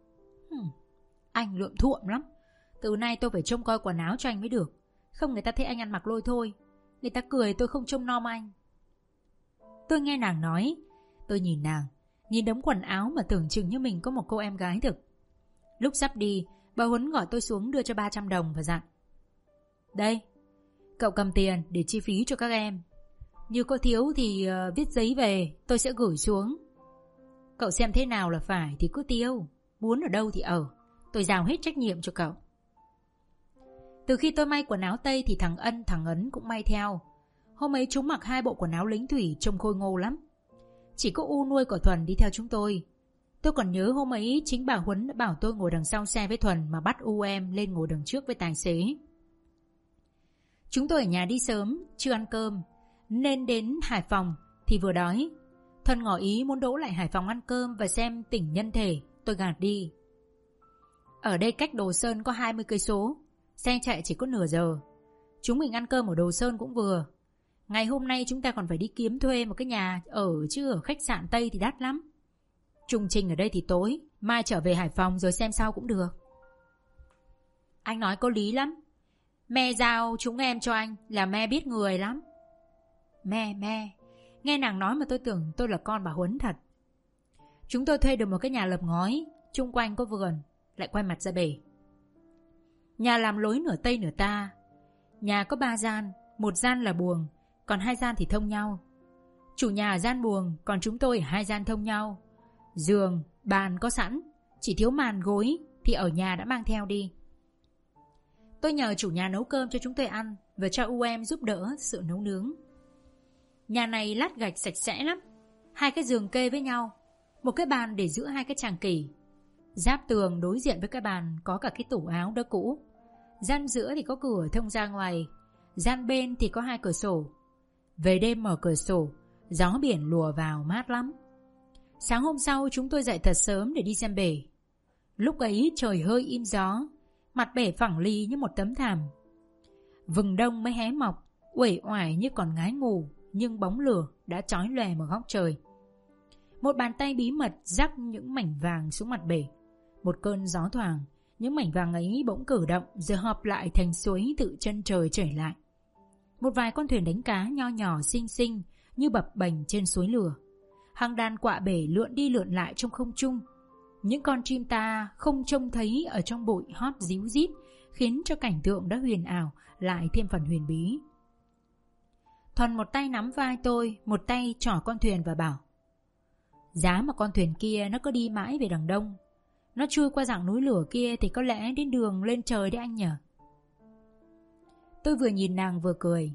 Anh lượm thuộm lắm. Từ nay tôi phải trông coi quần áo cho anh mới được. Không người ta thấy anh ăn mặc lôi thôi. Người ta cười tôi không trông nom anh. Tôi nghe nàng nói. Tôi nhìn nàng, nhìn đống quần áo mà tưởng chừng như mình có một cô em gái thực. Lúc sắp đi, bà Huấn gọi tôi xuống đưa cho 300 đồng và dặn: Đây, cậu cầm tiền để chi phí cho các em. Như có thiếu thì viết giấy về, tôi sẽ gửi xuống. Cậu xem thế nào là phải thì cứ tiêu, muốn ở đâu thì ở. Tôi giao hết trách nhiệm cho cậu. Từ khi tôi may quần áo Tây thì thằng Ân, thằng Ấn cũng may theo. Hôm ấy chúng mặc 2 bộ quần áo lính thủy trông khôi ngô lắm. Chỉ có U nuôi của Thuần đi theo chúng tôi. Tôi còn nhớ hôm ấy chính bà Huấn đã bảo tôi ngồi đằng sau xe với Thuần mà bắt U em lên ngồi đằng trước với tài xế. Chúng tôi ở nhà đi sớm, chưa ăn cơm, nên đến Hải Phòng thì vừa đói. Thuần ngỏ ý muốn đỗ lại Hải Phòng ăn cơm và xem tỉnh nhân thể. Tôi gạt đi. Ở đây cách Đồ Sơn có 20 cây số, xe chạy chỉ có nửa giờ. Chúng mình ăn cơm ở Đồ Sơn cũng vừa. Ngày hôm nay chúng ta còn phải đi kiếm thuê một cái nhà ở, chứ ở khách sạn Tây thì đắt lắm. Trung trình ở đây thì tối, mai trở về Hải Phòng rồi xem sao cũng được. Anh nói có lý lắm. Mẹ giao chúng em cho anh là mẹ biết người lắm. Mẹ, nghe nàng nói mà tôi tưởng tôi là con bà Huấn thật. Chúng tôi thuê được một cái nhà lợp ngói, chung quanh có vườn, lại quay mặt ra bể. Nhà làm lối nửa Tây nửa ta. Nhà có 3 gian, 1 gian là buồng, còn 2 gian thì thông nhau. Chủ nhà ở gian buồng, còn chúng tôi ở 2 gian thông nhau. Giường, bàn có sẵn, chỉ thiếu màn gối thì ở nhà đã mang theo đi. Tôi nhờ chủ nhà nấu cơm cho chúng tôi ăn và cho U em giúp đỡ sự nấu nướng. Nhà này lát gạch sạch sẽ lắm. 2 cái giường kê với nhau, một cái bàn để giữa 2 cái tràng kỷ. Giáp tường đối diện với cái bàn có cả cái tủ áo đã cũ. Gian giữa thì có cửa thông ra ngoài, gian bên thì có 2 cửa sổ. Về đêm mở cửa sổ, gió biển lùa vào mát lắm. Sáng hôm sau chúng tôi dậy thật sớm để đi xem bể. Lúc ấy trời hơi im gió, mặt bể phẳng lì như một tấm thảm. Vừng đông mới hé mọc, uể oải như còn ngái ngủ, nhưng bóng lửa đã chói lòe một góc trời. Một bàn tay bí mật rắc những mảnh vàng xuống mặt bể. Một cơn gió thoảng, những mảnh vàng ấy bỗng cử động rồi hợp lại thành suối tự chân trời chảy lại. Một vài con thuyền đánh cá nho nhỏ xinh xinh như bập bềnh trên suối lửa. Hàng đàn quạ bể lượn đi lượn lại trong không trung. Những con chim ta không trông thấy ở trong bụi hót ríu rít, khiến cho cảnh tượng đã huyền ảo lại thêm phần huyền bí. Thuần một tay nắm vai tôi, một tay trỏ con thuyền và bảo: Giá mà con thuyền kia nó có đi mãi về đằng đông, nó chui qua dặng núi lửa kia thì có lẽ đến đường lên trời đấy anh nhỉ? Tôi vừa nhìn nàng vừa cười.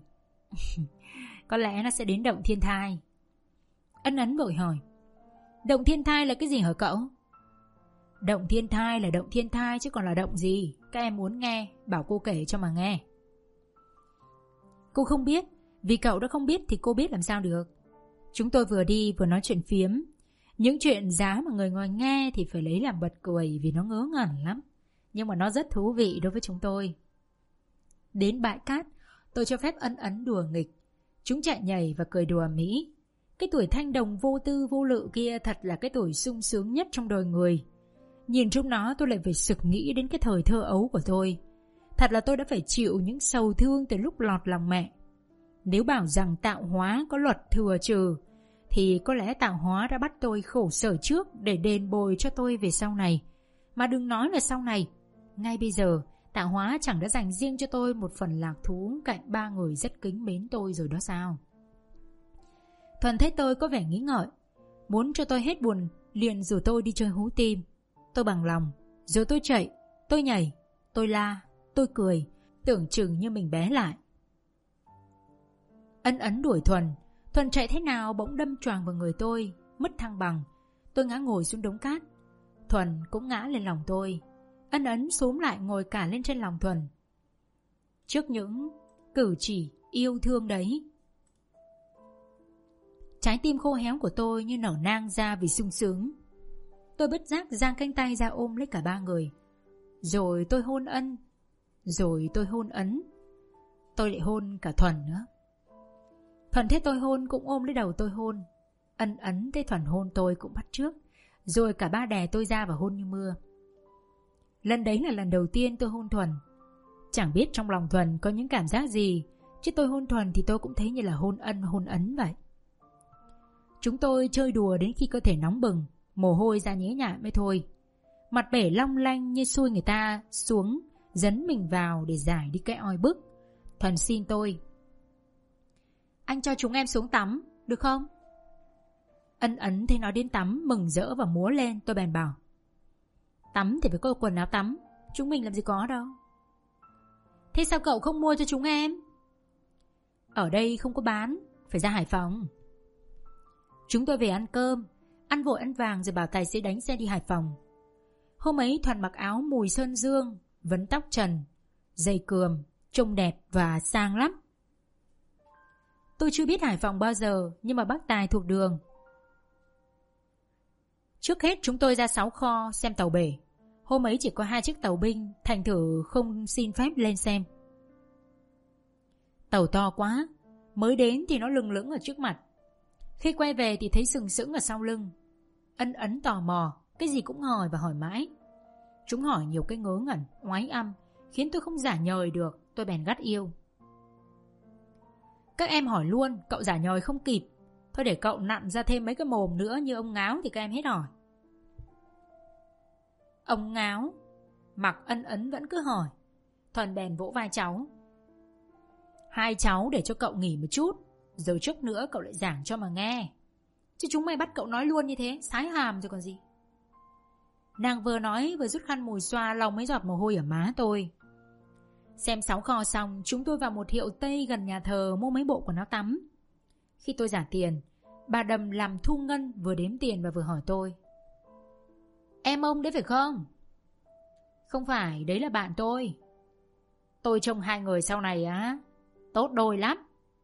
Có lẽ nó sẽ đến động Thiên Thai. Ân Ấn vội hỏi: Động Thiên Thai là cái gì hả cậu? Động Thiên Thai là động Thiên Thai chứ còn là động gì? Các em muốn nghe, bảo cô kể cho mà nghe. Cô không biết, vì cậu đã không biết thì cô biết làm sao được. Chúng tôi vừa đi vừa nói chuyện phiếm. Những chuyện giá mà người ngoài nghe thì phải lấy làm bật cười vì nó ngớ ngẩn lắm. Nhưng mà nó rất thú vị đối với chúng tôi. Đến bãi cát, tôi cho phép Ân Ấn đùa nghịch. Chúng chạy nhảy và cười đùa mỹ. Cái tuổi thanh đồng vô tư vô lự kia thật là cái tuổi sung sướng nhất trong đời người. Nhìn chúng nó tôi lại phải sực nghĩ đến cái thời thơ ấu của tôi. Thật là tôi đã phải chịu những sầu thương từ lúc lọt lòng mẹ. Nếu bảo rằng tạo hóa có luật thừa trừ thì có lẽ tạo hóa đã bắt tôi khổ sở trước để đền bồi cho tôi về sau này. Mà đừng nói là sau này, ngay bây giờ Tạo hóa chẳng đã dành riêng cho tôi một phần lạc thú cạnh ba người rất kính mến tôi rồi đó sao? Thuần thấy tôi có vẻ nghĩ ngợi, muốn cho tôi hết buồn, liền rủ tôi đi chơi hú tim. Tôi bằng lòng, rồi tôi chạy, tôi nhảy, tôi la, tôi cười, tưởng chừng như mình bé lại. Ân ấn đuổi Thuần chạy thế nào bỗng đâm choàng vào người tôi, mất thăng bằng. Tôi ngã ngồi xuống đống cát. Thuần cũng ngã lên lòng tôi. Ân ấn xúm lại ngồi cả lên trên lòng Thuần. Trước những cử chỉ yêu thương đấy, trái tim khô héo của tôi như nở nang ra vì sung sướng. Tôi bất giác giang cánh tay ra ôm lấy cả ba người. Rồi tôi hôn Ân, rồi tôi hôn Ấn, tôi lại hôn cả Thuần nữa. Thuần thấy tôi hôn cũng ôm lấy đầu tôi hôn. Ân ấn thấy Thuần hôn tôi cũng bắt chước. Rồi cả ba đè tôi ra và hôn như mưa. Lần đấy là lần đầu tiên tôi hôn Thuần. Chẳng biết trong lòng Thuần có những cảm giác gì, chứ tôi hôn Thuần thì tôi cũng thấy như là hôn Ân hôn Ấn vậy. Chúng tôi chơi đùa đến khi cơ thể nóng bừng, mồ hôi ra nhễ nhại mới thôi. Mặt bể long lanh như xui người ta xuống, dấn mình vào để giải đi cái oi bức. Thuần xin tôi: anh cho chúng em xuống tắm, được không? Ân ấn thấy nói đến tắm mừng rỡ và múa lên. Tôi bèn bảo: tắm thì phải có quần áo tắm, chúng mình làm gì có đâu. Thế sao cậu không mua cho chúng em? Ở đây không có bán, phải ra Hải Phòng. Chúng tôi về ăn cơm, ăn vội ăn vàng rồi bảo tài xế đánh xe đi Hải Phòng. Hôm ấy Thuần mặc áo mùi sơn dương, vấn tóc trần, dây cườm, trông đẹp và sang lắm. Tôi chưa biết Hải Phòng bao giờ, nhưng mà bác Tài thuộc đường. Trước hết chúng tôi ra 6 kho xem tàu bể. Hôm ấy chỉ có 2 chiếc tàu binh, thành thử không xin phép lên xem. Tàu to quá, mới đến thì nó lừng lững ở trước mặt. Khi quay về thì thấy sừng sững ở sau lưng. Ân ấn tò mò, cái gì cũng hỏi và hỏi mãi. Chúng hỏi nhiều cái ngớ ngẩn, oái âm, khiến tôi không giả nhời được. Tôi bèn gắt yêu: các em hỏi luôn, cậu giả nhời không kịp. Thôi để cậu nặn ra thêm mấy cái mồm nữa như ông Ngáo thì các em hết hỏi. Ông Ngáo? Mặc Ân ấn vẫn cứ hỏi. Thuần bèn vỗ vai cháu: hai cháu để cho cậu nghỉ một chút, rồi chút nữa cậu lại giảng cho mà nghe. Chứ chúng mày bắt cậu nói luôn như thế, sái hàm rồi còn gì. Nàng vừa nói vừa rút khăn mùi xoa lau mấy giọt mồ hôi ở má tôi. Xem 6 kho xong, chúng tôi vào một hiệu Tây gần nhà thờ mua mấy bộ quần áo tắm. Khi tôi trả tiền, bà Đầm làm thu ngân vừa đếm tiền và vừa hỏi tôi: em ông đấy phải không? Không phải, đấy là bạn tôi. Tôi trông hai người sau này á, tốt đôi lắm.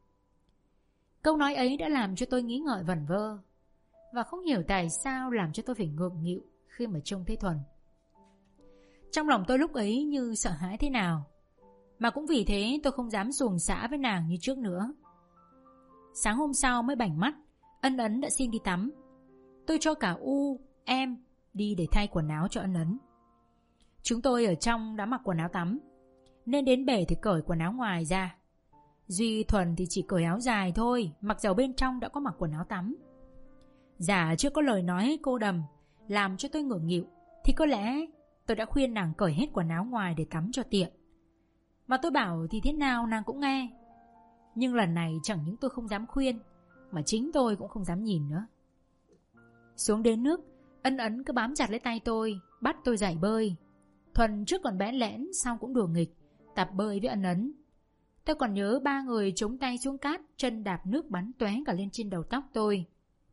Câu nói ấy đã làm cho tôi nghĩ ngợi vẩn vơ, và không hiểu tại sao làm cho tôi phải ngượng nghịu khi mà trông thấy Thuần. Trong lòng tôi lúc ấy như sợ hãi thế nào, mà cũng vì thế tôi không dám xuồng xã với nàng như trước nữa. Sáng hôm sau mới bảnh mắt, Ân ấn đã xin đi tắm. Tôi cho cả U, em đi để thay quần áo cho Ân ấn. Chúng tôi ở trong đã mặc quần áo tắm, nên đến bể thì cởi quần áo ngoài ra. Duy Thuần thì chỉ cởi áo dài thôi, mặc dầu bên trong đã có mặc quần áo tắm. Giả chưa có lời nói cô Đầm làm cho tôi ngượng nghịu, thì có lẽ tôi đã khuyên nàng cởi hết quần áo ngoài để tắm cho tiện. Mà tôi bảo thì thế nào nàng cũng nghe. Nhưng lần này chẳng những tôi không dám khuyên, mà chính tôi cũng không dám nhìn nữa. Xuống đến nước, Ân ấn cứ bám chặt lấy tay tôi, bắt tôi dạy bơi. Thuần trước còn bẽn lẽn, sau cũng đùa nghịch tập bơi với Ân ấn. Tôi còn nhớ ba người chống tay xuống cát, chân đạp nước bắn tóe cả lên trên đầu tóc tôi.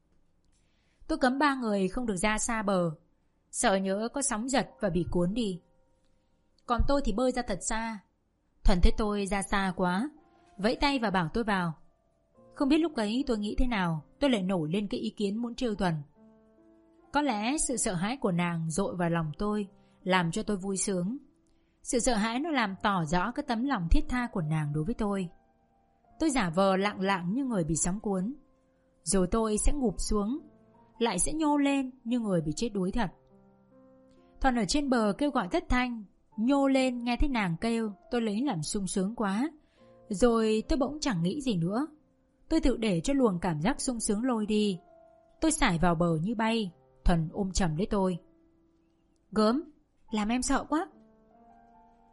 Tôi cấm ba người không được ra xa bờ, sợ nhớ có sóng giật và bị cuốn đi. Còn tôi thì bơi ra thật xa. Thuần thấy tôi ra xa quá, vẫy tay và bảo tôi vào. Không biết lúc ấy tôi nghĩ thế nào, tôi lại nổi lên cái ý kiến muốn trêu Thuần. Có lẽ sự sợ hãi của nàng dội vào lòng tôi, làm cho tôi vui sướng. Sự sợ hãi nó làm tỏ rõ cái tấm lòng thiết tha của nàng đối với tôi. Tôi giả vờ lặng lặng như người bị sóng cuốn, rồi tôi sẽ ngụp xuống, lại sẽ nhô lên như người bị chết đuối thật. Thuần ở trên bờ kêu gọi thất thanh, nhô lên nghe thấy nàng kêu, tôi lấy làm sung sướng quá. Rồi tôi bỗng chẳng nghĩ gì nữa. Tôi tự để cho luồng cảm giác sung sướng lôi đi. Tôi sải vào bờ như bay. Thuần ôm chầm lấy tôi: gớm, làm em sợ quá.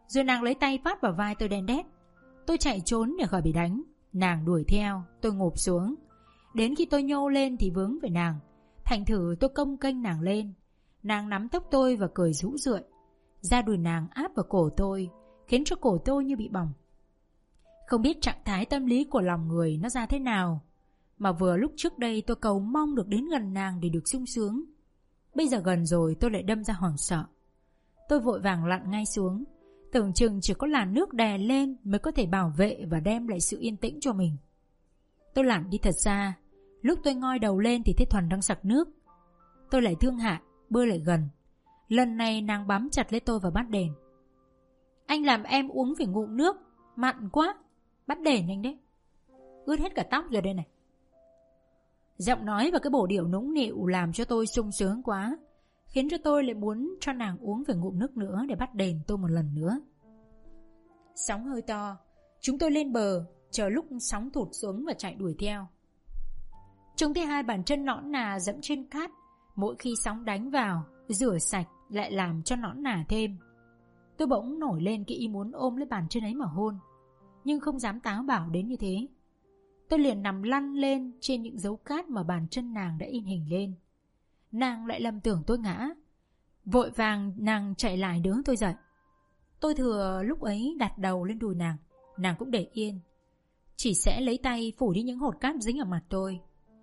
Rồi nàng lấy tay phát vào vai tôi đen đét. Tôi chạy trốn để khỏi bị đánh. Nàng đuổi theo, tôi ngụp xuống. Đến khi tôi nhô lên thì vướng về nàng. Thành thử tôi công kênh nàng lên. Nàng nắm tóc tôi và cười rũ rượi. Da đùi nàng áp vào cổ tôi, khiến cho cổ tôi như bị bỏng. Không biết trạng thái tâm lý của lòng người nó ra thế nào, mà vừa lúc trước đây tôi cầu mong được đến gần nàng để được sung sướng. Bây giờ gần rồi tôi lại đâm ra hoảng sợ. Tôi vội vàng lặn ngay xuống. Tưởng chừng chỉ có làn nước đè lên mới có thể bảo vệ và đem lại sự yên tĩnh cho mình. Tôi lặn đi thật xa. Lúc tôi ngoi đầu lên thì thấy Thuần đang sặc nước. Tôi lại thương hại, bơi lại gần. Lần này nàng bám chặt lấy tôi và bắt đền. Anh làm em uống phải ngụm nước, mặn quá. Bắt đền anh đấy. Ướt hết cả tóc rồi đây này. Giọng nói và cái bộ điệu nũng nịu làm cho tôi sung sướng quá, khiến cho tôi lại muốn cho nàng uống về ngụm nước nữa để bắt đền tôi một lần nữa. Sóng hơi to, chúng tôi lên bờ, chờ lúc sóng thụt xuống và chạy đuổi theo. Trông thấy hai bàn chân nõn nà dẫm trên cát, mỗi khi sóng đánh vào, rửa sạch lại làm cho nõn nà thêm. Tôi bỗng nổi lên cái ý muốn ôm lấy bàn chân ấy mà hôn, nhưng không dám táo bạo đến như thế. Tôi liền nằm lăn lên trên những dấu cát mà bàn chân nàng đã in hình lên. Nàng lại lầm tưởng tôi ngã. Vội vàng nàng chạy lại đỡ tôi dậy. Tôi thừa lúc ấy đặt đầu lên đùi nàng. Nàng cũng để yên, chỉ sẽ lấy tay phủ đi những hột cát dính ở mặt tôi.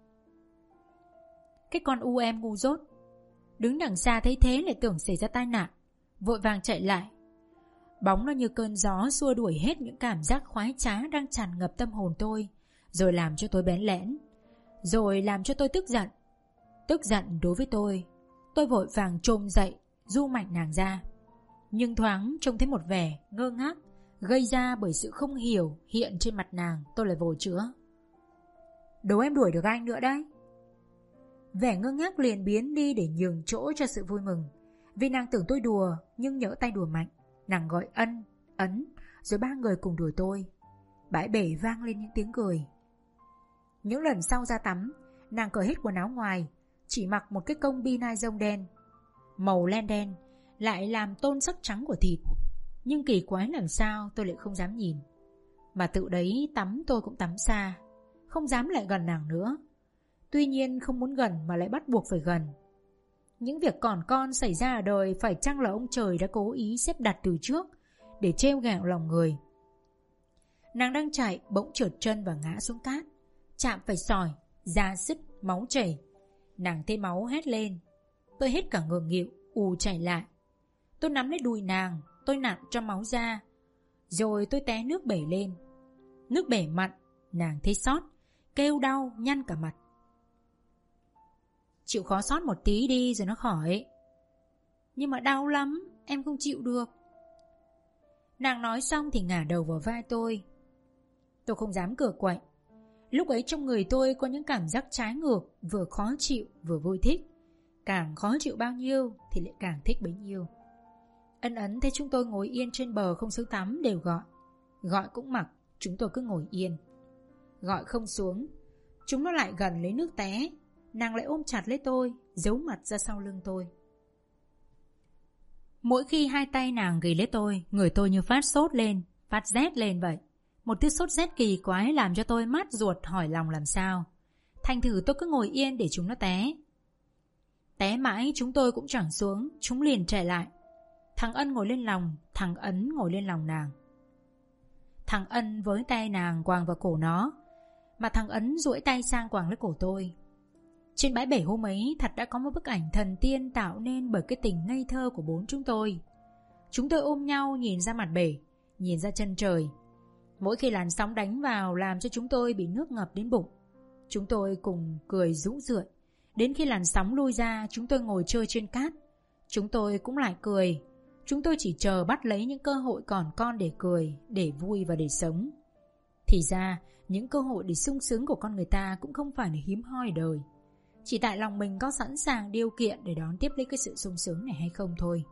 Cái con u em ngu dốt đứng đằng xa thấy thế lại tưởng xảy ra tai nạn, vội vàng chạy lại. Bóng nó như cơn gió xua đuổi hết những cảm giác khoái trá đang tràn ngập tâm hồn tôi, rồi làm cho tôi bén lẽn, rồi làm cho tôi tức giận. Tức giận đối với tôi vội vàng chồm dậy, du mạnh nàng ra. Nhưng thoáng trông thấy một vẻ ngơ ngác gây ra bởi sự không hiểu hiện trên mặt nàng. Tôi lại vội chữa: đố em đuổi được anh nữa đấy. Vẻ ngơ ngác liền biến đi để nhường chỗ cho sự vui mừng. Vì nàng tưởng tôi đùa, nhưng nhỡ tay đùa mạnh, nàng gọi ân, ấn, rồi ba người cùng đuổi tôi. Bãi bể vang lên những tiếng cười. Những lần sau ra tắm, nàng cởi hết quần áo ngoài, chỉ mặc một cái công bi nai rông đen, màu len đen, lại làm tôn sắc trắng của thịt. Nhưng kỳ quái làm sao tôi lại không dám nhìn, mà tự đấy tắm tôi cũng tắm xa, không dám lại gần nàng nữa. Tuy nhiên không muốn gần mà lại bắt buộc phải gần. Những việc còn con xảy ra ở đời phải chăng là ông trời đã cố ý xếp đặt từ trước để trêu ghẹo lòng người. Nàng đang chạy bỗng trượt chân và ngã xuống cát, chạm phải sỏi, da sứt, máu chảy. Nàng thấy máu hét lên. Tôi hết cả ngượng nghịu, ù chạy lại. Tôi nắm lấy đùi nàng, tôi nặn cho máu ra, rồi tôi té nước bể lên. Nước bể mặn, nàng thấy xót, kêu đau nhăn cả mặt. Chịu khó xót một tí đi rồi nó khỏi. Nhưng mà đau lắm, em không chịu được. Nàng nói xong thì ngả đầu vào vai tôi. Tôi không dám cựa quậy. Lúc ấy trong người tôi có những cảm giác trái ngược, vừa khó chịu vừa vui thích. Càng khó chịu bao nhiêu thì lại càng thích bấy nhiêu. Ân ấn thấy chúng tôi ngồi yên trên bờ không xuống tắm đều gọi. Gọi cũng mặc, chúng tôi cứ ngồi yên. Gọi không xuống, chúng nó lại gần lấy nước té. Nàng lại ôm chặt lấy tôi, giấu mặt ra sau lưng tôi. Mỗi khi hai tay nàng ghì lấy tôi, người tôi như phát sốt lên, phát rét lên vậy. Một thứ sốt rét kỳ quái làm cho tôi mát ruột hỏi lòng làm sao. Thành thử tôi cứ ngồi yên để chúng nó té. Té mãi chúng tôi cũng chẳng xuống, chúng liền chạy lại. Thằng Ân ngồi lên lòng, thằng Ấn ngồi lên lòng nàng. Thằng Ân với tay nàng quàng vào cổ nó, mà thằng Ấn duỗi tay sang quàng lấy cổ tôi. Trên bãi bể hôm ấy thật đã có một bức ảnh thần tiên tạo nên bởi cái tình ngây thơ của bốn chúng tôi. Chúng tôi ôm nhau nhìn ra mặt bể, nhìn ra chân trời. Mỗi khi làn sóng đánh vào làm cho chúng tôi bị nước ngập đến bụng, chúng tôi cùng cười rũ rượi. Đến khi làn sóng lui ra, chúng tôi ngồi chơi trên cát. Chúng tôi cũng lại cười. Chúng tôi chỉ chờ bắt lấy những cơ hội còn con để cười, để vui và để sống. Thì ra, những cơ hội để sung sướng của con người ta cũng không phải là hiếm hoi đời. Chỉ tại lòng mình có sẵn sàng điều kiện để đón tiếp lấy cái sự sung sướng này hay không thôi.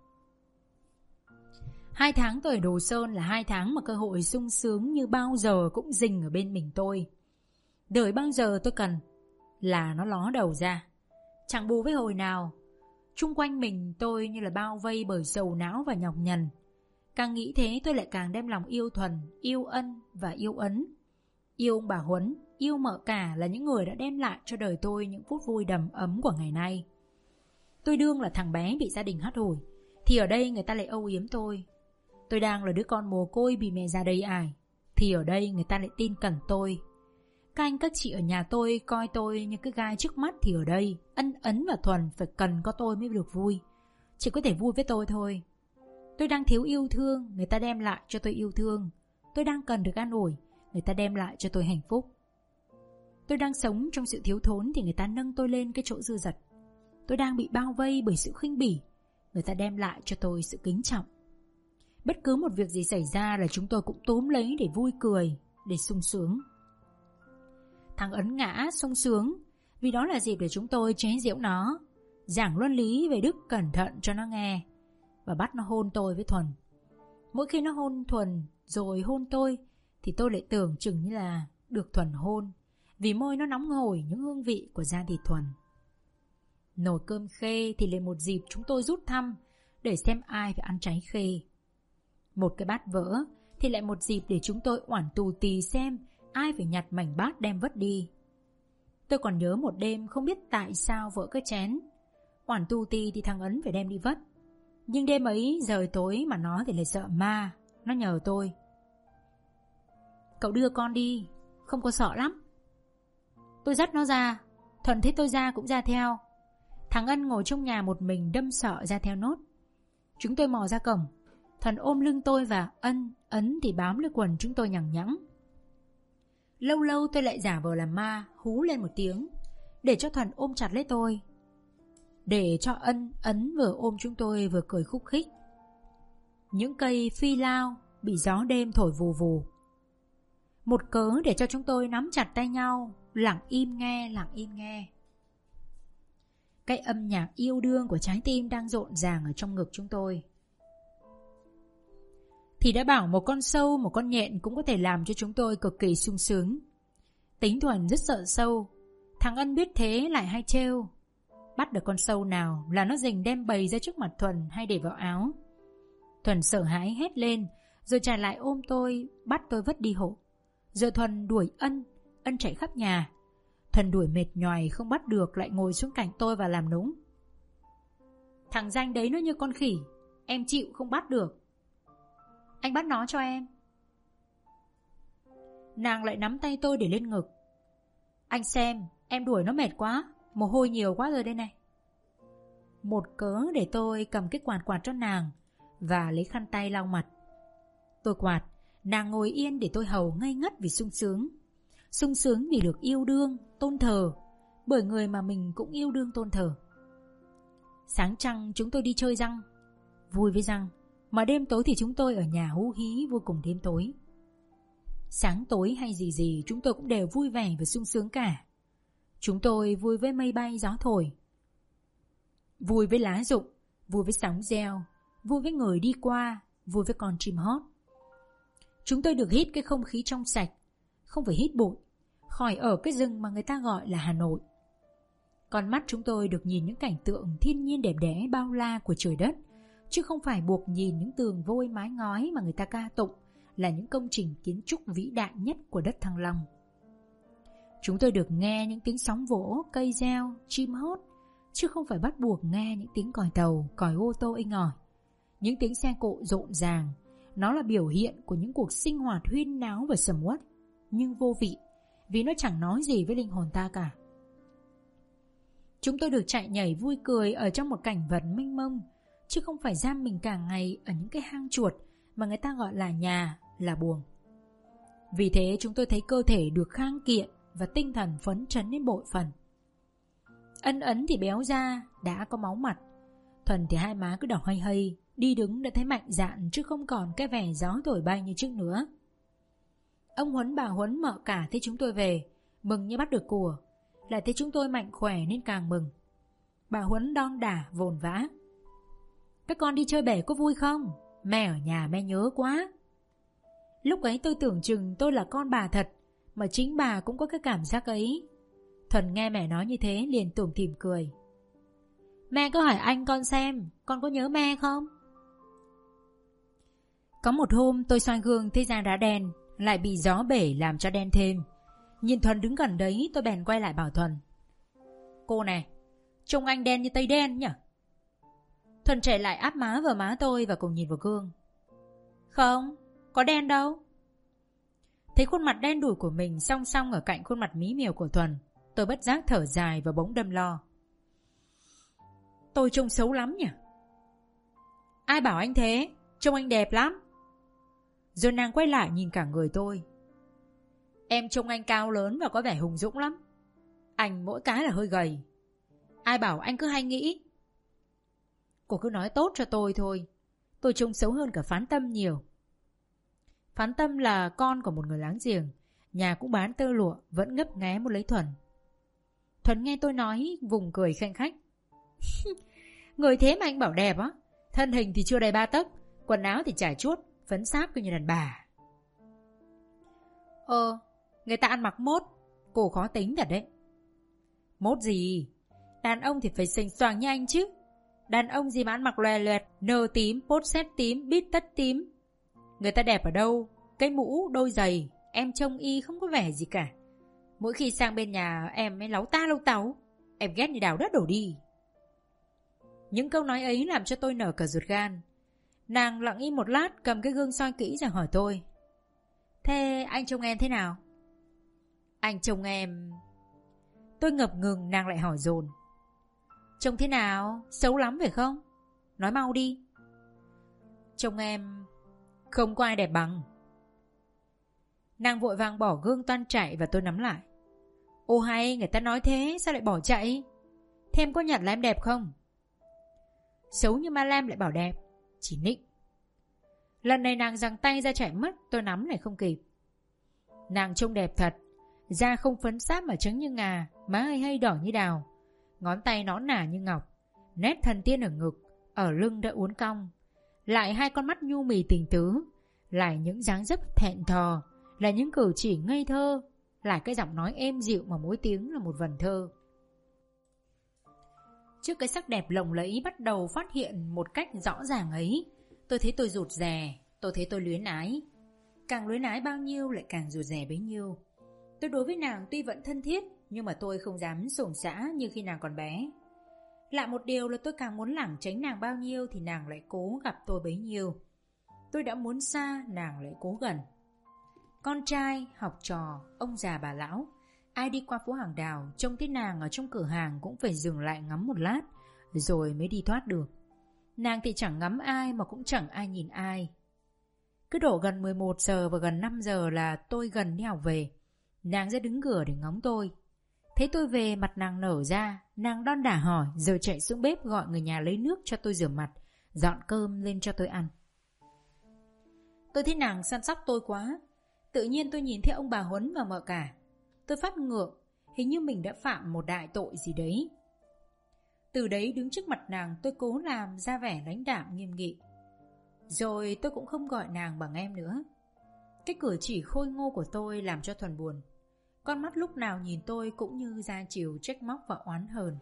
2 tháng tôi ở Đồ Sơn là 2 tháng mà cơ hội sung sướng như bao giờ cũng rình ở bên mình tôi. Đợi bao giờ tôi cần là nó ló đầu ra. Chẳng bù với hồi nào. Chung quanh mình tôi như là bao vây bởi sầu não và nhọc nhằn. Càng nghĩ thế tôi lại càng đem lòng yêu Thuần, yêu Ân và yêu Ấn. Yêu ông bà Huấn, yêu mợ cả là những người đã đem lại cho đời tôi những phút vui đầm ấm của ngày nay. Tôi đương là thằng bé bị gia đình hắt hủi, thì ở đây người ta lại âu yếm tôi. Tôi đang là đứa con mồ côi bị mẹ già đầy ải, thì ở đây người ta lại tin cẩn tôi. Các anh các chị ở nhà tôi coi tôi như cái gai trước mắt, thì ở đây Ân, Ấn và Thuần phải cần có tôi mới được vui. Chỉ có thể vui với tôi thôi. Tôi đang thiếu yêu thương, người ta đem lại cho tôi yêu thương. Tôi đang cần được an ủi, người ta đem lại cho tôi hạnh phúc. Tôi đang sống trong sự thiếu thốn thì người ta nâng tôi lên cái chỗ dư dật. Tôi đang bị bao vây bởi sự khinh bỉ, người ta đem lại cho tôi sự kính trọng. Bất cứ một việc gì xảy ra là chúng tôi cũng túm lấy để vui cười, để sung sướng. Thằng Ấn ngã sung sướng vì đó là dịp để chúng tôi chế giễu nó, giảng luân lý về đức cẩn thận cho nó nghe, và bắt nó hôn tôi với Thuần. Mỗi khi nó hôn Thuần rồi hôn tôi thì tôi lại tưởng chừng như là được Thuần hôn, vì môi nó nóng hổi những hương vị của da thịt Thuần. Nồi cơm khê thì lại một dịp chúng tôi rút thăm để xem ai phải ăn trái khê. Một cái bát vỡ thì lại một dịp để chúng tôi oản tù tì xem ai phải nhặt mảnh bát đem vứt đi. Tôi còn nhớ một đêm không biết tại sao vỡ cái chén. Oản tù tì thì thằng Ấn phải đem đi vứt, nhưng đêm ấy trời tối mà nó thì lại sợ ma. Nó nhờ tôi: cậu đưa con đi, không có sợ lắm. Tôi dắt nó ra. Thuần thấy tôi ra cũng ra theo. Thằng Ân ngồi trong nhà một mình đâm sợ ra theo nốt. Chúng tôi mò ra cổng. Thuần ôm lưng tôi và Ấn thì bám lấy quần chúng tôi nhằng nhẵng. Lâu lâu tôi lại giả vờ làm ma, hú lên một tiếng để cho Thuần ôm chặt lấy tôi, để cho Ấn vừa ôm chúng tôi vừa cười khúc khích. Những cây phi lao bị gió đêm thổi vù vù, một cớ để cho chúng tôi nắm chặt tay nhau, lặng im nghe. Cái âm nhạc yêu đương của trái tim đang rộn ràng ở trong ngực chúng tôi. Thì đã bảo một con sâu, một con nhện cũng có thể làm cho chúng tôi cực kỳ sung sướng. Tính Thuần rất sợ sâu. Thằng Ân biết thế lại hay trêu. Bắt được con sâu nào là nó rình đem bầy ra trước mặt Thuần hay để vào áo. Thuần sợ hãi hét lên, rồi trả lại ôm tôi, bắt tôi vứt đi hộ. Rồi Thuần đuổi Ân chạy khắp nhà. Thuần đuổi mệt nhoài không bắt được lại ngồi xuống cạnh tôi và làm nũng: thằng danh đấy nó như con khỉ, em chịu không bắt được, anh bắt nó cho em. Nàng lại nắm tay tôi để lên ngực: anh xem, em đuổi nó mệt quá, mồ hôi nhiều quá rồi đây này. Một cớ để tôi cầm cái quạt cho nàng và lấy khăn tay lau mặt. Tôi quạt, nàng ngồi yên để tôi hầu ngây ngất vì sung sướng. Sung sướng vì được yêu đương, tôn thờ bởi người mà mình cũng yêu đương tôn thờ. Sáng trăng chúng tôi đi chơi răng, vui với răng. Mà đêm tối thì chúng tôi ở nhà hú hí vô cùng đêm tối. Sáng tối hay gì chúng tôi cũng đều vui vẻ và sung sướng cả. Chúng tôi vui với mây bay gió thổi, vui với lá rụng, vui với sóng reo, vui với người đi qua, vui với con chim hót. Chúng tôi được hít cái không khí trong sạch, không phải hít bụi, khỏi ở cái rừng mà người ta gọi là Hà Nội. Con mắt chúng tôi được nhìn những cảnh tượng thiên nhiên đẹp đẽ bao la của trời đất, chứ không phải buộc nhìn những tường vôi mái ngói mà người ta ca tụng là những công trình kiến trúc vĩ đại nhất của đất Thăng Long. Chúng tôi được nghe những tiếng sóng vỗ, cây reo, chim hót, chứ không phải bắt buộc nghe những tiếng còi tàu, còi ô tô inh ỏi, những tiếng xe cộ rộn ràng. Nó là biểu hiện của những cuộc sinh hoạt huyên náo và sầm uất, nhưng vô vị, vì nó chẳng nói gì với linh hồn ta cả. Chúng tôi được chạy nhảy vui cười ở trong một cảnh vật mênh mông, chứ không phải giam mình cả ngày ở những cái hang chuột mà người ta gọi là nhà, là buồng. Vì thế chúng tôi thấy cơ thể được khang kiện và tinh thần phấn chấn đến bội phần. Ấn thì béo ra, đã có máu mặt. Thuần thì hai má cứ đỏ hây hây, đi đứng đã thấy mạnh dạn chứ không còn cái vẻ gió thổi bay như trước nữa. Ông Huấn bà Huấn mợ cả thấy chúng tôi về, mừng như bắt được của, lại thấy chúng tôi mạnh khỏe nên càng mừng. Bà Huấn đon đả vồn vã: các con đi chơi bể có vui không? Mẹ ở nhà mẹ nhớ quá. Lúc ấy tôi tưởng chừng tôi là con bà thật, mà chính bà cũng có cái cảm giác ấy. Thuần nghe mẹ nói như thế liền tủm tỉm cười: mẹ cứ hỏi anh con xem, con có nhớ mẹ không? Có một hôm tôi soi gương thấy da đã đen, lại bị gió bể làm cho đen thêm. Nhìn Thuần đứng gần đấy, tôi bèn quay lại bảo Thuần: Cô này, trông anh đen như tây đen nhỉ? Thuần chạy lại áp má vào má tôi và cùng nhìn vào gương. Không, có đen đâu. Thấy khuôn mặt đen đủi của mình song song ở cạnh khuôn mặt mí miều của Thuần, tôi bất giác thở dài và bỗng đâm lo. Tôi trông xấu lắm nhỉ? Ai bảo anh thế? Trông anh đẹp lắm. Rồi nàng quay lại nhìn cả người tôi. Em trông anh cao lớn và có vẻ hùng dũng lắm. Anh mỗi cái là hơi gầy. Ai bảo anh cứ hay nghĩ. Cô cứ nói tốt cho tôi thôi. Tôi trông xấu hơn cả Phán Tâm nhiều. Phán Tâm là con của một người láng giềng, nhà cũng bán tơ lụa, vẫn ngấp nghé muốn lấy Thuần. Thuần nghe tôi nói vùng cười khanh khách. Người thế mà anh bảo đẹp á? Thân hình thì chưa đầy 3 tấc, quần áo thì trải chuốt, phấn sáp cứ như đàn bà. Người ta ăn mặc mốt, cô khó tính thật đấy. Mốt gì? Đàn ông thì phải xinh xoàng như anh chứ. Đàn ông gì mà ăn mặc loè loẹt, nơ tím, pốt xét tím, bít tất tím. Người ta đẹp ở đâu? Cái mũ, đôi giày, em trông y không có vẻ gì cả. Mỗi khi sang bên nhà em mới láu ta láu táu. Em ghét như đào đất đổ đi. Những câu nói ấy làm cho tôi nở cả ruột gan. Nàng lặng im một lát, cầm cái gương soi kỹ rồi hỏi tôi: Thế anh trông em thế nào? Anh trông em... Tôi ngập ngừng, nàng lại hỏi dồn: Trông thế nào? Xấu lắm phải không? Nói mau đi. Trông em... không có ai đẹp bằng. Nàng vội vàng bỏ gương toan chạy và tôi nắm lại. Ô hay, người ta nói thế, sao lại bỏ chạy? Thế em có nhận là em đẹp không? Xấu như ma lem lại bảo đẹp, chỉ nịnh. Lần này nàng giằng tay ra chạy mất, tôi nắm lại không kịp. Nàng trông đẹp thật, da không phấn sáp mà trắng như ngà, má hơi hơi đỏ như đào, ngón tay nõn nà như ngọc, nét thần tiên ở ngực, ở lưng đã uốn cong, lại hai con mắt nhu mì tình tứ, lại những dáng dấp thẹn thò, là những cử chỉ ngây thơ, lại cái giọng nói êm dịu mà mỗi tiếng là một vần thơ. Trước cái sắc đẹp lộng lẫy bắt đầu phát hiện một cách rõ ràng ấy, tôi thấy tôi rụt rè, tôi thấy tôi luyến ái. Càng luyến ái bao nhiêu lại càng rụt rè bấy nhiêu. Tôi đối với nàng tuy vẫn thân thiết, nhưng mà tôi không dám xổn xã như khi nàng còn bé. Lạ một điều là tôi càng muốn lảng tránh nàng bao nhiêu thì nàng lại cố gặp tôi bấy nhiêu. Tôi đã muốn xa, nàng lại cố gần. Con trai, học trò, ông già bà lão, ai đi qua phố hàng đào trông thấy nàng ở trong cửa hàng cũng phải dừng lại ngắm một lát rồi mới đi thoát được. Nàng thì chẳng ngắm ai mà cũng chẳng ai nhìn ai. Cứ đổ gần 11 giờ và gần 5 giờ là tôi gần đi học về, nàng ra đứng cửa để ngóng tôi. Thấy tôi về, mặt nàng nở ra, nàng đon đả hỏi rồi chạy xuống bếp gọi người nhà lấy nước cho tôi rửa mặt, dọn cơm lên cho tôi ăn. Tôi thấy nàng săn sóc tôi quá. Tự nhiên tôi nhìn thấy ông bà Huấn và mợ cả. Tôi phát ngượng, hình như mình đã phạm một đại tội gì đấy. Từ đấy đứng trước mặt nàng tôi cố làm ra vẻ lãnh đạm nghiêm nghị. Rồi tôi cũng không gọi nàng bằng em nữa. Cái cử chỉ khôi ngô của tôi làm cho Thuần buồn. Con mắt lúc nào nhìn tôi cũng như ra chiều trách móc và oán hờn.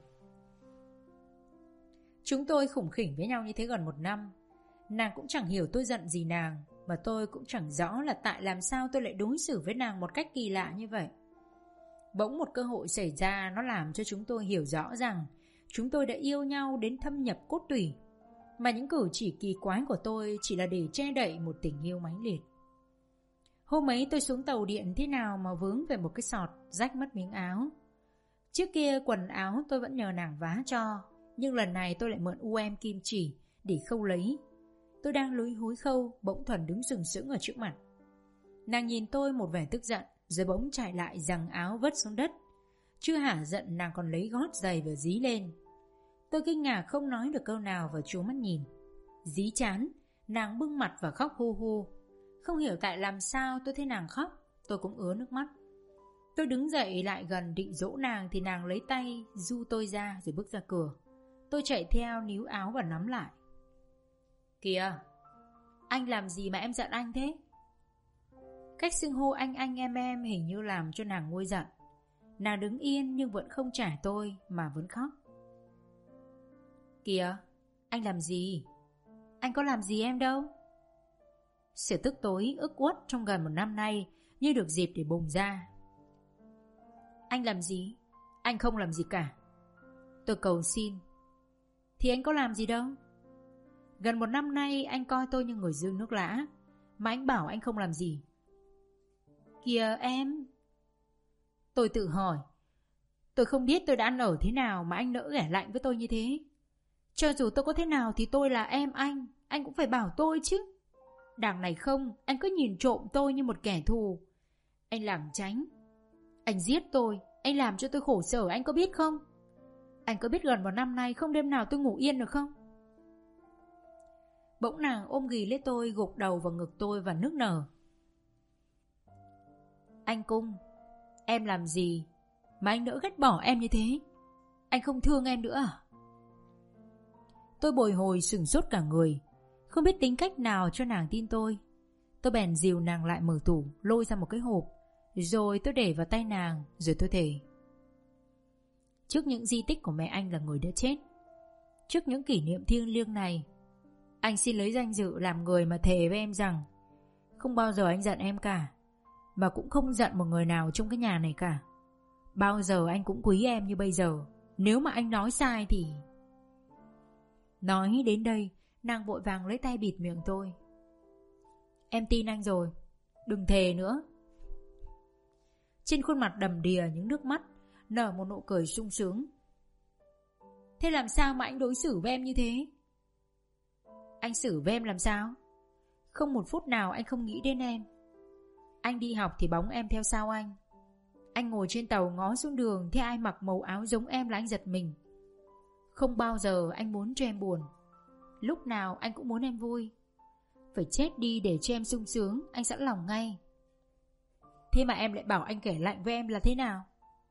Chúng tôi khủng khỉnh với nhau như thế gần 1 năm. Nàng cũng chẳng hiểu tôi giận gì nàng, mà tôi cũng chẳng rõ là tại làm sao tôi lại đối xử với nàng một cách kỳ lạ như vậy. Bỗng một cơ hội xảy ra, nó làm cho chúng tôi hiểu rõ rằng chúng tôi đã yêu nhau đến thâm nhập cốt tủy, mà những cử chỉ kỳ quái của tôi chỉ là để che đậy một tình yêu mãnh liệt. Hôm ấy tôi xuống tàu điện thế nào mà vướng về một cái sọt, rách mất miếng áo. Trước kia quần áo tôi vẫn nhờ nàng vá cho, nhưng lần này tôi lại mượn kim chỉ để khâu lấy. Tôi đang lúi húi khâu, bỗng Thuần đứng sừng sững ở trước mặt. Nàng nhìn tôi một vẻ tức giận, rồi bỗng chạy lại giằng áo vứt xuống đất. Chưa hả giận, nàng còn lấy gót giày và dí lên. Tôi kinh ngạc không nói được câu nào và trố mắt nhìn. Dí chán, nàng bưng mặt và khóc hu hu. Không hiểu tại làm sao tôi thấy nàng khóc, tôi cũng ứa nước mắt. Tôi đứng dậy lại gần định dỗ nàng thì nàng lấy tay du tôi ra rồi bước ra cửa. Tôi chạy theo níu áo và nắm lại. Kìa, anh làm gì mà em giận anh thế? Cách xưng hô anh em hình như làm cho nàng nguôi giận. Nàng đứng yên nhưng vẫn không trả tôi mà vẫn khóc. Kìa, anh làm gì? Anh có làm gì em đâu. Sự tức tối ức uất trong gần 1 năm nay như được dịp để bùng ra. Anh làm gì? Anh không làm gì cả. Tôi cầu xin. Thì anh có làm gì đâu. Gần 1 năm nay anh coi tôi như người dưng nước lã, mà anh bảo anh không làm gì. Kìa em. Tôi tự hỏi, tôi không biết tôi đã ăn ở thế nào mà anh nỡ ghẻ lạnh với tôi như thế. Cho dù tôi có thế nào thì tôi là em anh cũng phải bảo tôi chứ. Đằng này không, anh cứ nhìn trộm tôi như một kẻ thù. Anh lảng tránh. Anh giết tôi, anh làm cho tôi khổ sở, anh có biết không? Anh có biết gần 1 năm nay không đêm nào tôi ngủ yên được không? Bỗng nàng ôm ghì lấy tôi, gục đầu vào ngực tôi và nức nở. Anh Cung, em làm gì mà anh nỡ ghét bỏ em như thế? Anh không thương em nữa à? Tôi bồi hồi sửng sốt cả người, không biết tính cách nào cho nàng tin tôi. Tôi bèn dìu nàng lại mở tủ, lôi ra một cái hộp, rồi tôi để vào tay nàng, rồi tôi thề. Trước những di tích của mẹ anh là người đã chết, trước những kỷ niệm thiêng liêng này, anh xin lấy danh dự làm người mà thề với em rằng không bao giờ anh giận em cả, mà cũng không giận một người nào trong cái nhà này cả. Bao giờ anh cũng quý em như bây giờ. Nếu mà anh nói sai thì... Nói đến đây, nàng vội vàng lấy tay bịt miệng tôi. Em tin anh rồi, đừng thề nữa. Trên khuôn mặt đầm đìa những nước mắt, nở một nụ cười sung sướng. Thế làm sao mà anh đối xử với em như thế? Anh xử với em làm sao? Không một phút nào anh không nghĩ đến em. Anh đi học thì bóng em theo sau anh. Anh ngồi trên tàu ngó xuống đường, thấy ai mặc màu áo giống em là anh giật mình. Không bao giờ anh muốn cho em buồn. Lúc nào anh cũng muốn em vui. Phải chết đi để cho em sung sướng, anh sẵn lòng ngay. Thế mà em lại bảo anh kể lạnh với em là thế nào?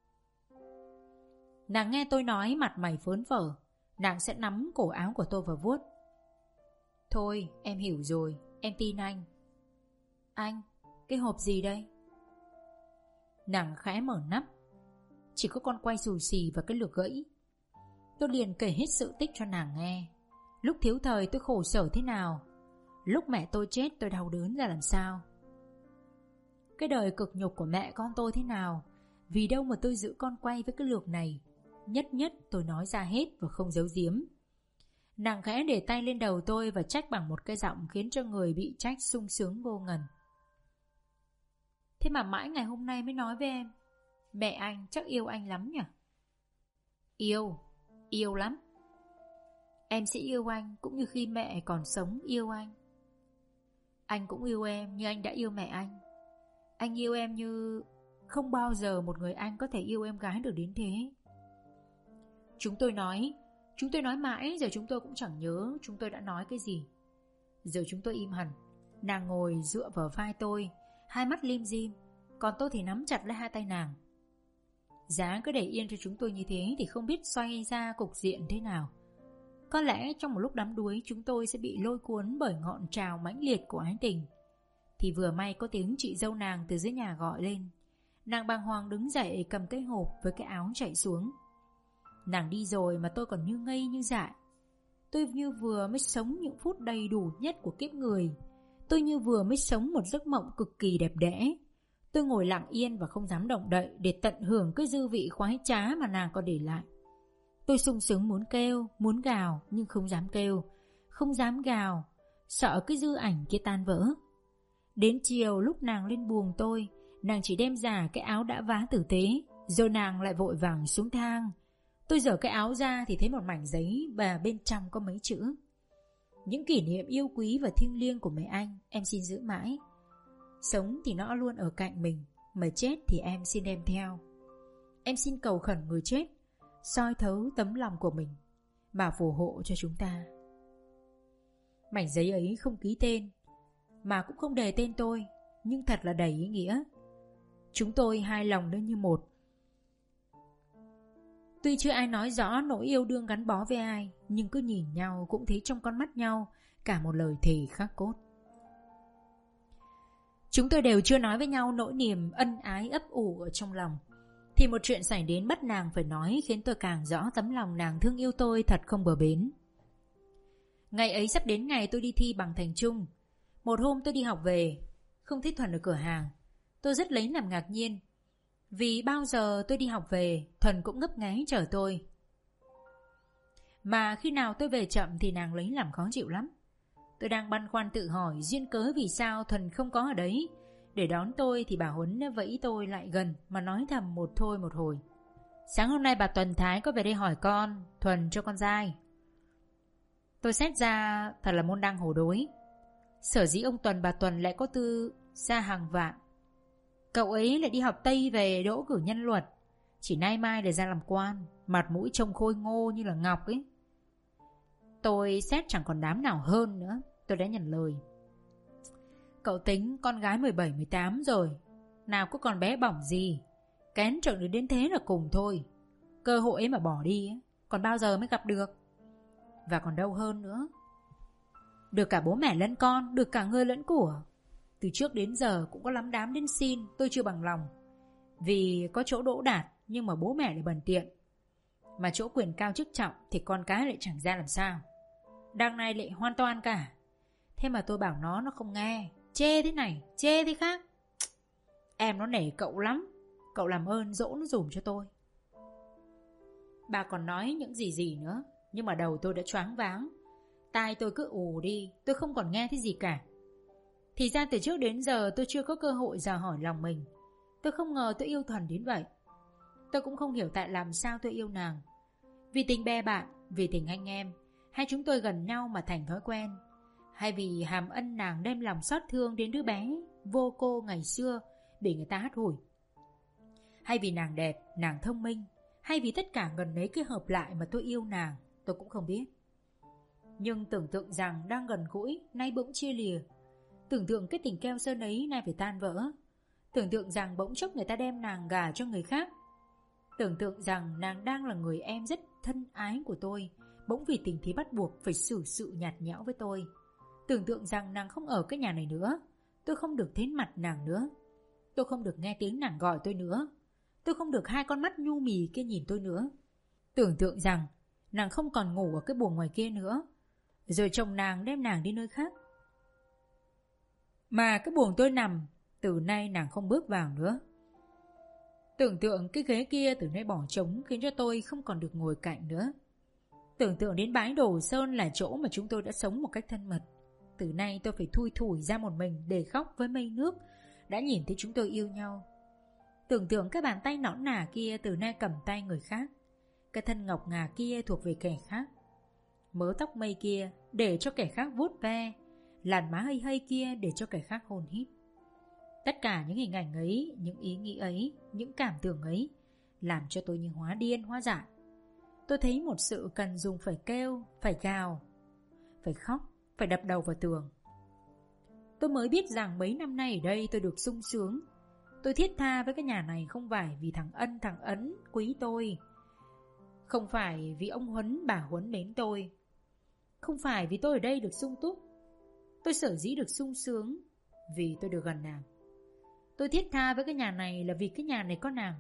Nàng nghe tôi nói mặt mày phớn phở, nàng sẽ nắm cổ áo của tôi và vuốt. Thôi em hiểu rồi, em tin anh. Anh, cái hộp gì đây? Nàng khẽ mở nắp, chỉ có con quay xù xì và cái lược gãy. Tôi liền kể hết sự tích cho nàng nghe. Lúc thiếu thời tôi khổ sở thế nào, lúc mẹ tôi chết tôi đau đớn ra làm sao, cái đời cực nhục của mẹ con tôi thế nào, vì đâu mà tôi giữ con quay với cái lược này. Nhất nhất tôi nói ra hết và không giấu giếm. Nàng khẽ để tay lên đầu tôi và trách bằng một cái giọng khiến cho người bị trách sung sướng vô ngần. Thế mà mãi ngày hôm nay mới nói với em, mẹ anh chắc yêu anh lắm nhỉ? Yêu lắm. Em sẽ yêu anh cũng như khi mẹ còn sống yêu anh. Anh cũng yêu em như anh đã yêu mẹ anh. Anh yêu em như không bao giờ một người anh có thể yêu em gái được đến thế. Chúng tôi nói mãi giờ chúng tôi cũng chẳng nhớ chúng tôi đã nói cái gì. Giờ chúng tôi im hẳn. Nàng ngồi dựa vào vai tôi, hai mắt lim dim, còn tôi thì nắm chặt lấy hai tay nàng. Giá cứ để yên cho chúng tôi như thế thì không biết xoay ra cục diện thế nào. Có lẽ trong một lúc đắm đuối chúng tôi sẽ bị lôi cuốn bởi ngọn trào mãnh liệt của ái tình. Thì vừa may có tiếng chị dâu nàng từ dưới nhà gọi lên. Nàng bàng hoàng đứng dậy cầm cái hộp với cái áo chạy xuống. Nàng đi rồi mà tôi còn như ngây như dại. Tôi như vừa mới sống những phút đầy đủ nhất của kiếp người. Tôi như vừa mới sống một giấc mộng cực kỳ đẹp đẽ. Tôi ngồi lặng yên và không dám động đậy để tận hưởng cái dư vị khoái trá mà nàng còn để lại. Tôi sung sướng muốn kêu, muốn gào nhưng không dám kêu, không dám gào, sợ cái dư ảnh kia tan vỡ. Đến chiều lúc nàng lên buồng tôi, nàng chỉ đem ra cái áo đã vá tử tế, rồi nàng lại vội vàng xuống thang. Tôi giở cái áo ra thì thấy một mảnh giấy và bên trong có mấy chữ: những kỷ niệm yêu quý và thiêng liêng của mẹ anh, em xin giữ mãi. Sống thì nó luôn ở cạnh mình, mà chết thì em xin đem theo. Em xin cầu khẩn người chết soi thấu tấm lòng của mình mà phù hộ cho chúng ta. Mảnh giấy ấy không ký tên, mà cũng không đề tên tôi, nhưng thật là đầy ý nghĩa. Chúng tôi hai lòng đến như một. Tuy chưa ai nói rõ nỗi yêu đương gắn bó với ai, nhưng cứ nhìn nhau cũng thấy trong con mắt nhau cả một lời thề khắc cốt. Chúng tôi đều chưa nói với nhau nỗi niềm ân ái ấp ủ ở trong lòng, thì một chuyện xảy đến bắt nàng phải nói khiến tôi càng rõ tấm lòng nàng thương yêu tôi thật không bờ bến. Ngày ấy sắp đến ngày tôi đi thi bằng thành trung. Một hôm tôi đi học về, không thấy Thuần ở cửa hàng. Tôi rất lấy làm ngạc nhiên, vì bao giờ tôi đi học về Thuần cũng ngấp ngáy chờ tôi. Mà khi nào tôi về chậm thì nàng lấy làm khó chịu lắm. Tôi đang băn khoăn tự hỏi duyên cớ vì sao Thuần không có ở đấy để đón tôi, thì bà Huấn vẫy tôi lại gần mà nói thầm một thôi một hồi. Sáng hôm nay bà Tuần Thái có về đây hỏi con, Thuần cho con dai. Tôi xét ra thật là môn đăng hổ đối. Sở dĩ ông Tuần bà Tuần lại có tư ra hàng vạn. Cậu ấy lại đi học Tây về đỗ cử nhân luật, chỉ nay mai để ra làm quan, mặt mũi trông khôi ngô như là ngọc ấy. Tôi xét chẳng còn đám nào hơn nữa. Tôi đã nhận lời. Cậu tính con gái 17-18 rồi, nào có còn bé bỏng gì, kén chọn được đến thế là cùng thôi. Cơ hội ấy mà bỏ đi ấy, còn bao giờ mới gặp được. Và còn đâu hơn nữa, được cả bố mẹ lẫn con, được cả người lẫn của. Từ trước đến giờ cũng có lắm đám đến xin, tôi chưa bằng lòng. Vì có chỗ đỗ đạt nhưng mà bố mẹ lại bần tiện, mà chỗ quyền cao chức trọng thì con cái lại chẳng ra làm sao. Đằng này lại hoàn toàn cả. Thế mà tôi bảo nó không nghe, chê thế này, chê thế khác. Em nó nể cậu lắm, cậu làm ơn dỗ nó dùm cho tôi. Bà còn nói những gì nữa, nhưng mà đầu tôi đã choáng váng. Tai tôi cứ ù đi, tôi không còn nghe thấy gì cả. Thì ra từ trước đến giờ tôi chưa có cơ hội dò hỏi lòng mình. Tôi không ngờ tôi yêu Thuần đến vậy. Tôi cũng không hiểu tại làm sao tôi yêu nàng. Vì tình bè bạn, vì tình anh em, hay chúng tôi gần nhau mà thành thói quen, hay vì hàm ân nàng đem lòng xót thương đến đứa bé vô cô ngày xưa bị người ta hắt hủi, hay vì nàng đẹp, nàng thông minh, hay vì tất cả gần đấy cái hợp lại mà tôi yêu nàng, tôi cũng không biết. Nhưng tưởng tượng rằng đang gần gũi, nay bỗng chia lìa. Tưởng tượng cái tình keo sơn ấy nay phải tan vỡ. Tưởng tượng rằng bỗng chốc người ta đem nàng gả cho người khác. Tưởng tượng rằng nàng đang là người em rất thân ái của tôi, bỗng vì tình thế bắt buộc phải xử sự nhạt nhẽo với tôi. Tưởng tượng rằng nàng không ở cái nhà này nữa, tôi không được thấy mặt nàng nữa, tôi không được nghe tiếng nàng gọi tôi nữa, tôi không được hai con mắt nhu mì kia nhìn tôi nữa. Tưởng tượng rằng nàng không còn ngủ ở cái buồng ngoài kia nữa, rồi chồng nàng đem nàng đi nơi khác, mà cái buồng tôi nằm từ nay nàng không bước vào nữa. Tưởng tượng cái ghế kia từ nay bỏ trống khiến cho tôi không còn được ngồi cạnh nữa. Tưởng tượng đến bãi Đồ Sơn là chỗ mà chúng tôi đã sống một cách thân mật, từ nay tôi phải thui thủi ra một mình để khóc với mây nước đã nhìn thấy chúng tôi yêu nhau. Tưởng tượng cái bàn tay nõn nà kia từ nay cầm tay người khác, cái thân ngọc ngà kia thuộc về kẻ khác, mớ tóc mây kia để cho kẻ khác vuốt ve, làn má hây hây kia để cho kẻ khác hôn hít. Tất cả những hình ảnh ấy, những ý nghĩ ấy, những cảm tưởng ấy làm cho tôi như hóa điên hóa dại. Tôi thấy một sự cần dùng phải kêu, phải gào, phải khóc, phải đập đầu vào tường. Tôi mới biết rằng mấy năm nay ở đây tôi được sung sướng. Tôi thiết tha với cái nhà này không phải vì thằng Ân thằng Ấn quý tôi, không phải vì ông Huấn bà Huấn mến tôi, không phải vì tôi ở đây được sung túc. Tôi sở dĩ được sung sướng vì tôi được gần nàng. Tôi thiết tha với cái nhà này là vì cái nhà này có nàng.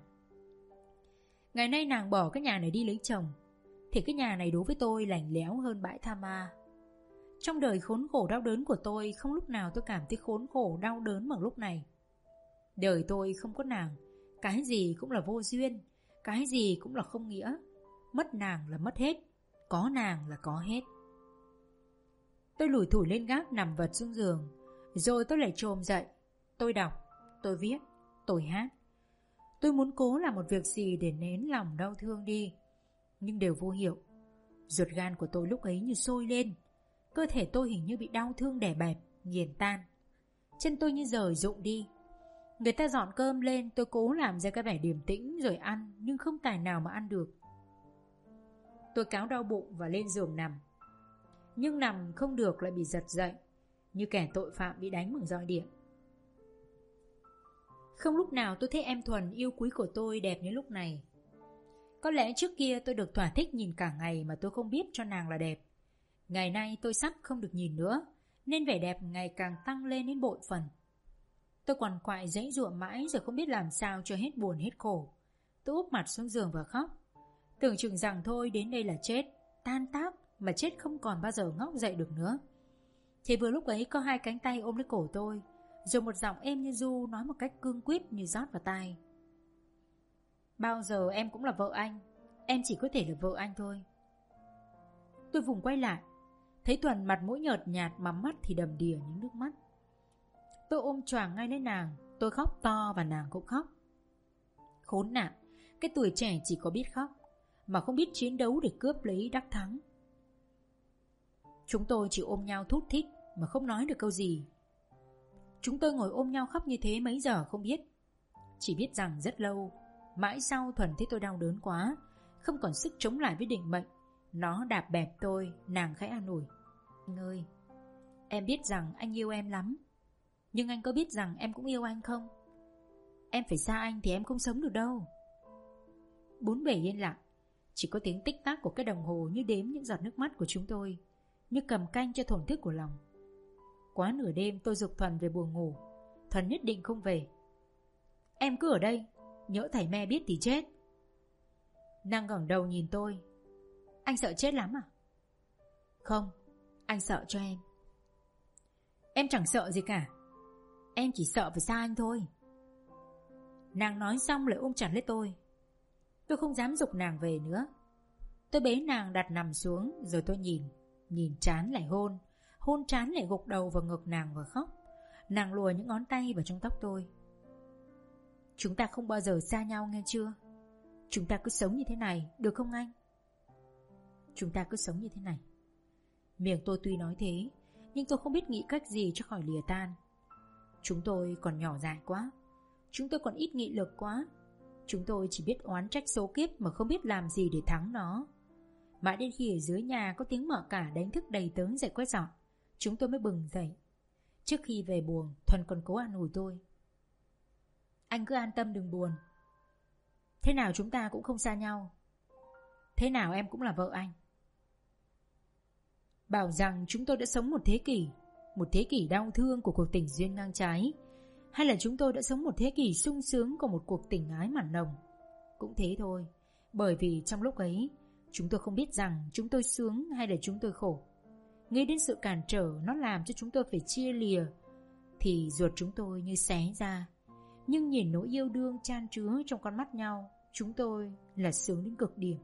Ngày nay nàng bỏ cái nhà này đi lấy chồng, thì cái nhà này đối với tôi lạnh lẽo hơn bãi tha ma. Trong đời khốn khổ đau đớn của tôi, không lúc nào tôi cảm thấy khốn khổ đau đớn bằng lúc này. Đời tôi không có nàng, cái gì cũng là vô duyên, cái gì cũng là không nghĩa. Mất nàng là mất hết, có nàng là có hết. Tôi lủi thủi lên gác nằm vật xuống giường, rồi tôi lại chồm dậy. Tôi đọc, tôi viết, tôi hát. Tôi muốn cố làm một việc gì để nén lòng đau thương đi, nhưng đều vô hiệu. Ruột gan của tôi lúc ấy như sôi lên, cơ thể tôi hình như bị đau thương đè bẹp, nghiền tan. Chân tôi như rời rụng đi. Người ta dọn cơm lên, tôi cố làm ra cái vẻ điềm tĩnh rồi ăn, nhưng không tài nào mà ăn được. Tôi cáo đau bụng và lên giường nằm, nhưng nằm không được lại bị giật dậy, như kẻ tội phạm bị đánh bằng roi điện. Không lúc nào tôi thấy em Thuần yêu quý của tôi đẹp như lúc này. Có lẽ trước kia tôi được thỏa thích nhìn cả ngày mà tôi không biết cho nàng là đẹp. Ngày nay tôi sắp không được nhìn nữa, nên vẻ đẹp ngày càng tăng lên đến bội phần. Tôi quằn quại giãy giụa mãi rồi không biết làm sao cho hết buồn hết khổ. Tôi úp mặt xuống giường và khóc. Tưởng chừng rằng thôi đến đây là chết, tan tác, mà chết không còn bao giờ ngóc dậy được nữa. Thì vừa lúc ấy có hai cánh tay ôm lấy cổ tôi, rồi một giọng êm như ru nói một cách cương quyết như rót vào tai: bao giờ em cũng là vợ anh, em chỉ có thể là vợ anh thôi. Tôi vùng quay lại, thấy Thuần mặt mũi nhợt nhạt mà mắt thì đầm đìa những nước mắt. Tôi ôm choàng ngay lấy nàng, tôi khóc to và nàng cũng khóc. Khốn nạn, cái tuổi trẻ chỉ có biết khóc mà không biết chiến đấu để cướp lấy đắc thắng. Chúng tôi chỉ ôm nhau thút thít mà không nói được câu gì. Chúng tôi ngồi ôm nhau khóc như thế mấy giờ không biết. Chỉ biết rằng rất lâu, mãi sau Thuần thấy tôi đau đớn quá, không còn sức chống lại với định mệnh. Nó đạp bẹp tôi, nàng khẽ an ủi: anh ơi, em biết rằng anh yêu em lắm, nhưng anh có biết rằng em cũng yêu anh không? Em phải xa anh thì em không sống được đâu. Bốn bề yên lặng, chỉ có tiếng tích tắc của cái đồng hồ như đếm những giọt nước mắt của chúng tôi, như cầm canh cho thổn thức của lòng. Quá nửa đêm tôi giục Thuần về buồng ngủ. Thuần nhất định không về. Em cứ ở đây, nhỡ thầy me biết thì chết. Nàng ngẩng đầu nhìn tôi: anh sợ chết lắm à? Không, anh sợ cho em. Em chẳng sợ gì cả, em chỉ sợ phải xa anh thôi. Nàng nói xong lại ôm chặt lấy tôi. Tôi không dám giục nàng về nữa. Tôi bế nàng đặt nằm xuống, rồi tôi nhìn trán lại hôn, hôn trán lại gục đầu vào ngực nàng và khóc. Nàng lùa những ngón tay vào trong tóc tôi. Chúng ta không bao giờ xa nhau nghe chưa? Chúng ta cứ sống như thế này, được không anh? Chúng ta cứ sống như thế này. Miệng tôi tuy nói thế, nhưng tôi không biết nghĩ cách gì cho khỏi lìa tan. Chúng tôi còn nhỏ dại quá, chúng tôi còn ít nghị lực quá. Chúng tôi chỉ biết oán trách số kiếp mà không biết làm gì để thắng nó. Mãi đến khi ở dưới nhà có tiếng mợ cả đánh thức đầy tớ dậy quét dọn, chúng tôi mới bừng dậy. Trước khi về buồng, Thuần còn cố an ủi tôi: anh cứ an tâm đừng buồn. Thế nào chúng ta cũng không xa nhau. Thế nào em cũng là vợ anh. Bảo rằng chúng tôi đã sống một thế kỷ đau thương của cuộc tình duyên ngang trái, hay là chúng tôi đã sống một thế kỷ sung sướng của một cuộc tình ái mặn nồng, cũng thế thôi. Bởi vì trong lúc ấy, chúng tôi không biết rằng chúng tôi sướng hay là chúng tôi khổ. Nghĩ đến sự cản trở nó làm cho chúng tôi phải chia lìa, thì ruột chúng tôi như xé ra. Nhưng nhìn nỗi yêu đương chan chứa trong con mắt nhau, chúng tôi là sướng đến cực điểm.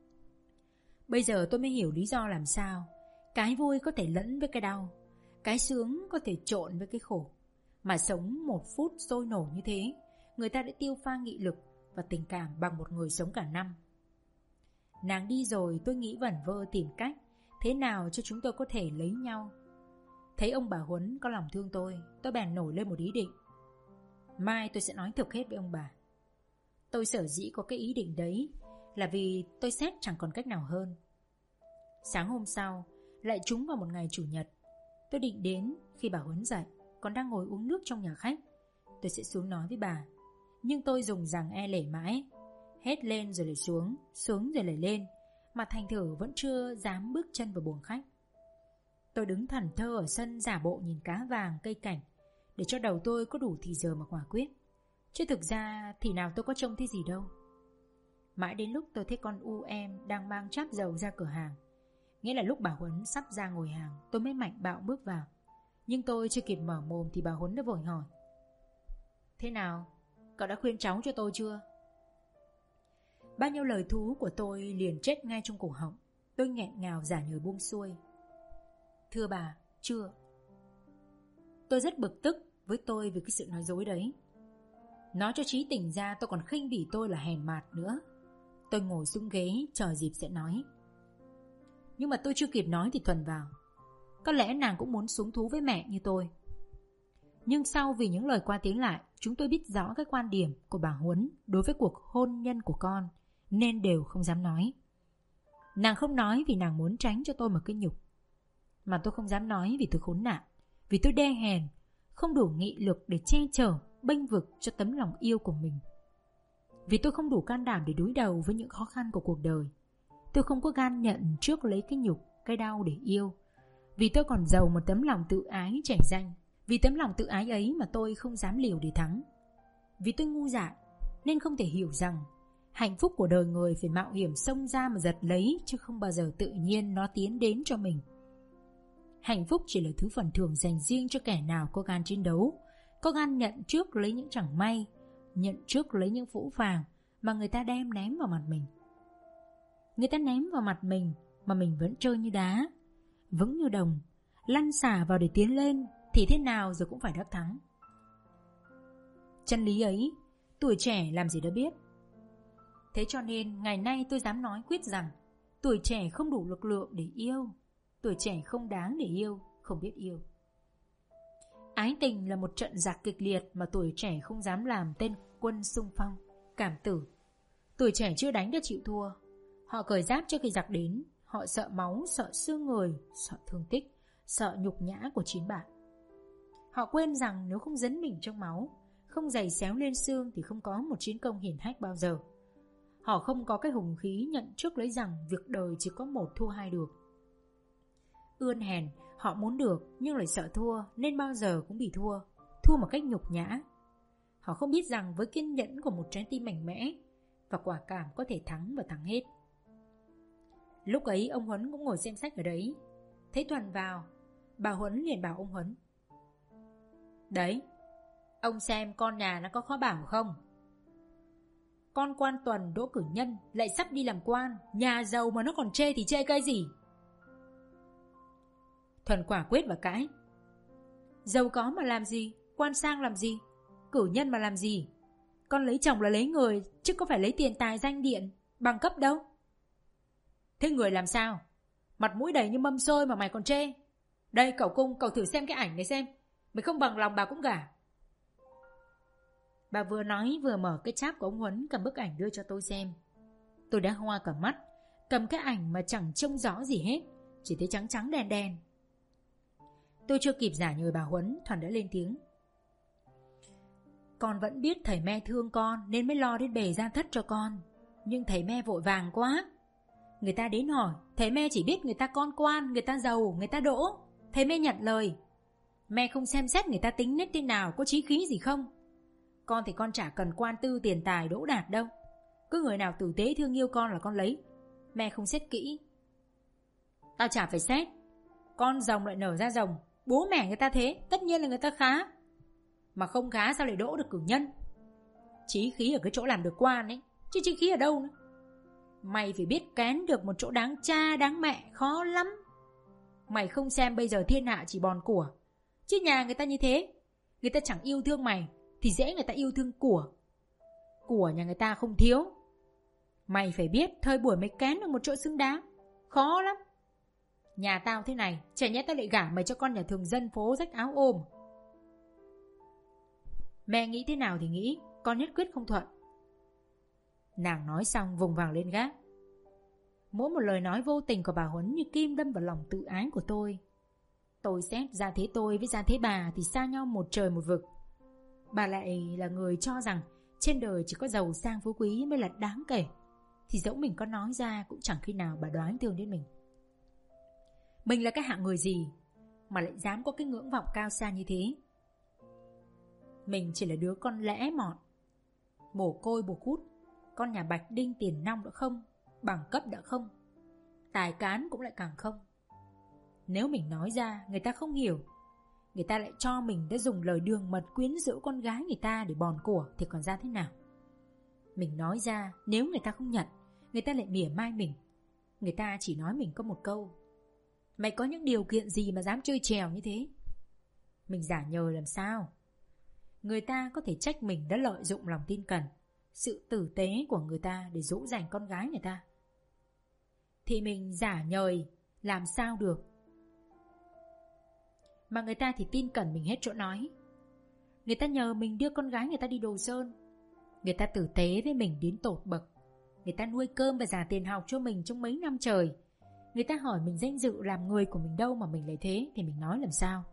Bây giờ tôi mới hiểu lý do làm sao cái vui có thể lẫn với cái đau, cái sướng có thể trộn với cái khổ. Mà sống một phút sôi nổi như thế, người ta đã tiêu pha nghị lực và tình cảm bằng một người sống cả năm. Nàng đi rồi, tôi nghĩ vẩn vơ tìm cách thế nào cho chúng tôi có thể lấy nhau. Thấy ông bà Huấn có lòng thương tôi bèn nổi lên một ý định. Mai tôi sẽ nói thực hết với ông bà. Tôi sở dĩ có cái ý định đấy là vì tôi xét chẳng còn cách nào hơn. Sáng hôm sau lại trúng vào một ngày chủ nhật. Tôi định đến khi bà Huấn dậy, còn đang ngồi uống nước trong nhà khách, tôi sẽ xuống nói với bà. Nhưng tôi dùng rằng e lể mãi, hết lên rồi lại xuống, xuống rồi lại lên, mà thành thử vẫn chưa dám bước chân vào buồng khách. Tôi đứng thẫn thờ ở sân giả bộ nhìn cá vàng cây cảnh, để cho đầu tôi có đủ thì giờ mà quả quyết. Chứ thực ra thì nào tôi có trông thấy gì đâu. Mãi đến lúc tôi thấy con U em đang mang cháp dầu ra cửa hàng, nghĩa là lúc bà Huấn sắp ra ngồi hàng, tôi mới mạnh bạo bước vào. Nhưng tôi chưa kịp mở mồm thì bà Huấn đã vội hỏi: thế nào, cậu đã khuyên cháu cho tôi chưa? Bao nhiêu lời thú của tôi liền chết ngay trong cổ họng. Tôi nghẹn ngào giả nhời buông xuôi: thưa bà, chưa. Tôi rất bực tức với tôi vì cái sự nói dối đấy. Nói cho trí tỉnh ra tôi còn khinh bỉ tôi là hèn mạt nữa. Tôi ngồi xuống ghế chờ dịp sẽ nói. Nhưng mà tôi chưa kịp nói thì Thuần vào. Có lẽ nàng cũng muốn xuống thú với mẹ như tôi. Nhưng sau vì những lời qua tiếng lại, chúng tôi biết rõ cái quan điểm của bà Huấn đối với cuộc hôn nhân của con, nên đều không dám nói. Nàng không nói vì nàng muốn tránh cho tôi một cái nhục, mà tôi không dám nói vì tôi khốn nạn, vì tôi đê hèn, không đủ nghị lực để che chở, bênh vực cho tấm lòng yêu của mình. Vì tôi không đủ can đảm để đối đầu với những khó khăn của cuộc đời. Tôi không có gan nhận trước lấy cái nhục, cái đau để yêu. Vì tôi còn giàu một tấm lòng tự ái chảy danh. Vì tấm lòng tự ái ấy mà tôi không dám liều để thắng. Vì tôi ngu dại nên không thể hiểu rằng hạnh phúc của đời người phải mạo hiểm xông ra mà giật lấy, chứ không bao giờ tự nhiên nó tiến đến cho mình. Hạnh phúc chỉ là thứ phần thưởng dành riêng cho kẻ nào có gan chiến đấu, có gan nhận trước lấy những chẳng may, nhận trước lấy những phũ phàng mà người ta đem ném vào mặt mình. Người ta ném vào mặt mình mà mình vẫn trơ như đá, vững như đồng, lăn xả vào để tiến lên thì thế nào rồi cũng phải đắc thắng. Chân lý ấy, tuổi trẻ làm gì đã biết. Thế cho nên ngày nay tôi dám nói quyết rằng tuổi trẻ không đủ lực lượng để yêu, tuổi trẻ không đáng để yêu, không biết yêu. Ái tình là một trận giặc kịch liệt mà tuổi trẻ không dám làm tên quân xung phong, cảm tử. Tuổi trẻ chưa đánh đã chịu thua. Họ cởi giáp trước khi giặc đến. Họ sợ máu, sợ xương người, sợ thương tích, sợ nhục nhã của chính bạn. Họ quên rằng nếu không dấn mình trong máu, không giày xéo lên xương thì không có một chiến công hiển hách bao giờ. Họ không có cái hùng khí nhận trước lấy rằng việc đời chỉ có một thua hai được. Ươn hèn, họ muốn được nhưng lại sợ thua nên bao giờ cũng bị thua, thua một cách nhục nhã. Họ không biết rằng với kiên nhẫn của một trái tim mạnh mẽ và quả cảm có thể thắng và thắng hết. Lúc ấy ông Huấn cũng ngồi xem sách ở đấy. Thấy Thuần vào, bà Huấn liền bảo ông Huấn: Đấy, ông xem con nhà nó có khó bảo không? Con quan Tuần đỗ cử nhân lại sắp đi làm quan, nhà giàu mà nó còn chê thì chê cái gì? Thuần quả quyết và cãi: Giàu có mà làm gì, quan sang làm gì, cử nhân mà làm gì? Con lấy chồng là lấy người, chứ có phải lấy tiền tài danh điện, bằng cấp đâu. Thế người làm sao? Mặt mũi đầy như mâm xôi mà mày còn chê. Đây cậu Cung, cậu thử xem cái ảnh này xem. Mày không bằng lòng bà cũng gả. Bà vừa nói vừa mở cái cháp của ông Huấn, cầm bức ảnh đưa cho tôi xem. Tôi đã hoa cả mắt, cầm cái ảnh mà chẳng trông rõ gì hết, chỉ thấy trắng trắng đen đen. Tôi chưa kịp giả nhời bà Huấn, Thuần đã lên tiếng: Con vẫn biết thầy me thương con nên mới lo đến bề gia thất cho con. Nhưng thầy me vội vàng quá. Người ta đến hỏi, thầy me chỉ biết người ta con quan, người ta giàu, người ta đỗ. Thầy me nhận lời. Me không xem xét người ta tính nết thế nào, có chí khí gì không. Con thì con chả cần quan tư tiền tài đỗ đạt đâu. Cứ người nào tử tế thương yêu con là con lấy. Me không xét kỹ. Tao chả phải xét. Con rồng lại nở ra rồng, bố mẹ người ta thế, tất nhiên là người ta khá. Mà không khá sao lại đỗ được cử nhân? Chí khí ở cái chỗ làm được quan ấy, chứ chí khí ở đâu nữa. Mày phải biết kén được một chỗ đáng cha đáng mẹ khó lắm. Mày không xem bây giờ thiên hạ chỉ bòn của, chứ nhà người ta như thế. Người ta chẳng yêu thương mày thì dễ người ta yêu thương của nhà người ta không thiếu. Mày phải biết thời buổi mày kén được một chỗ xứng đáng khó lắm. Nhà tao thế này, chả nhẽ tao lại gả mày cho con nhà thường dân phố rách áo ôm. Mẹ nghĩ thế nào thì nghĩ, con nhất quyết không thuận. Nàng nói xong vùng vào lên gác. Mỗi một lời nói vô tình của bà Huấn như kim đâm vào lòng tự ái của tôi. Tôi xét gia thế tôi với gia thế bà thì xa nhau một trời một vực. Bà lại là người cho rằng trên đời chỉ có giàu sang phú quý mới là đáng kể, thì dẫu mình có nói ra cũng chẳng khi nào bà đoán thương đến mình. Mình là cái hạng người gì mà lại dám có cái ngưỡng vọng cao xa như thế? Mình chỉ là đứa con lẽ mọn, mồ côi bồ cút, con nhà Bạch Đinh tiền nong đã không, bằng cấp đã không, tài cán cũng lại càng không. Nếu mình nói ra người ta không hiểu, người ta lại cho mình đã dùng lời đường mật quyến rũ con gái người ta để bòn của thì còn ra thế nào? Mình nói ra nếu người ta không nhận, người ta lại mỉa mai mình. Người ta chỉ nói mình có một câu: Mày có những điều kiện gì mà dám chơi trèo như thế? Mình giả nhời làm sao? Người ta có thể trách mình đã lợi dụng lòng tin cẩn, sự tử tế của người ta để dỗ dành con gái người ta. Thì mình giả nhời làm sao được? Mà người ta thì tin cẩn mình hết chỗ nói. Người ta nhờ mình đưa con gái người ta đi Đồ Sơn. Người ta tử tế với mình đến tột bậc. Người ta nuôi cơm và trả tiền học cho mình trong mấy năm trời. Người ta hỏi mình danh dự làm người của mình đâu mà mình lại thế, thì mình nói làm sao?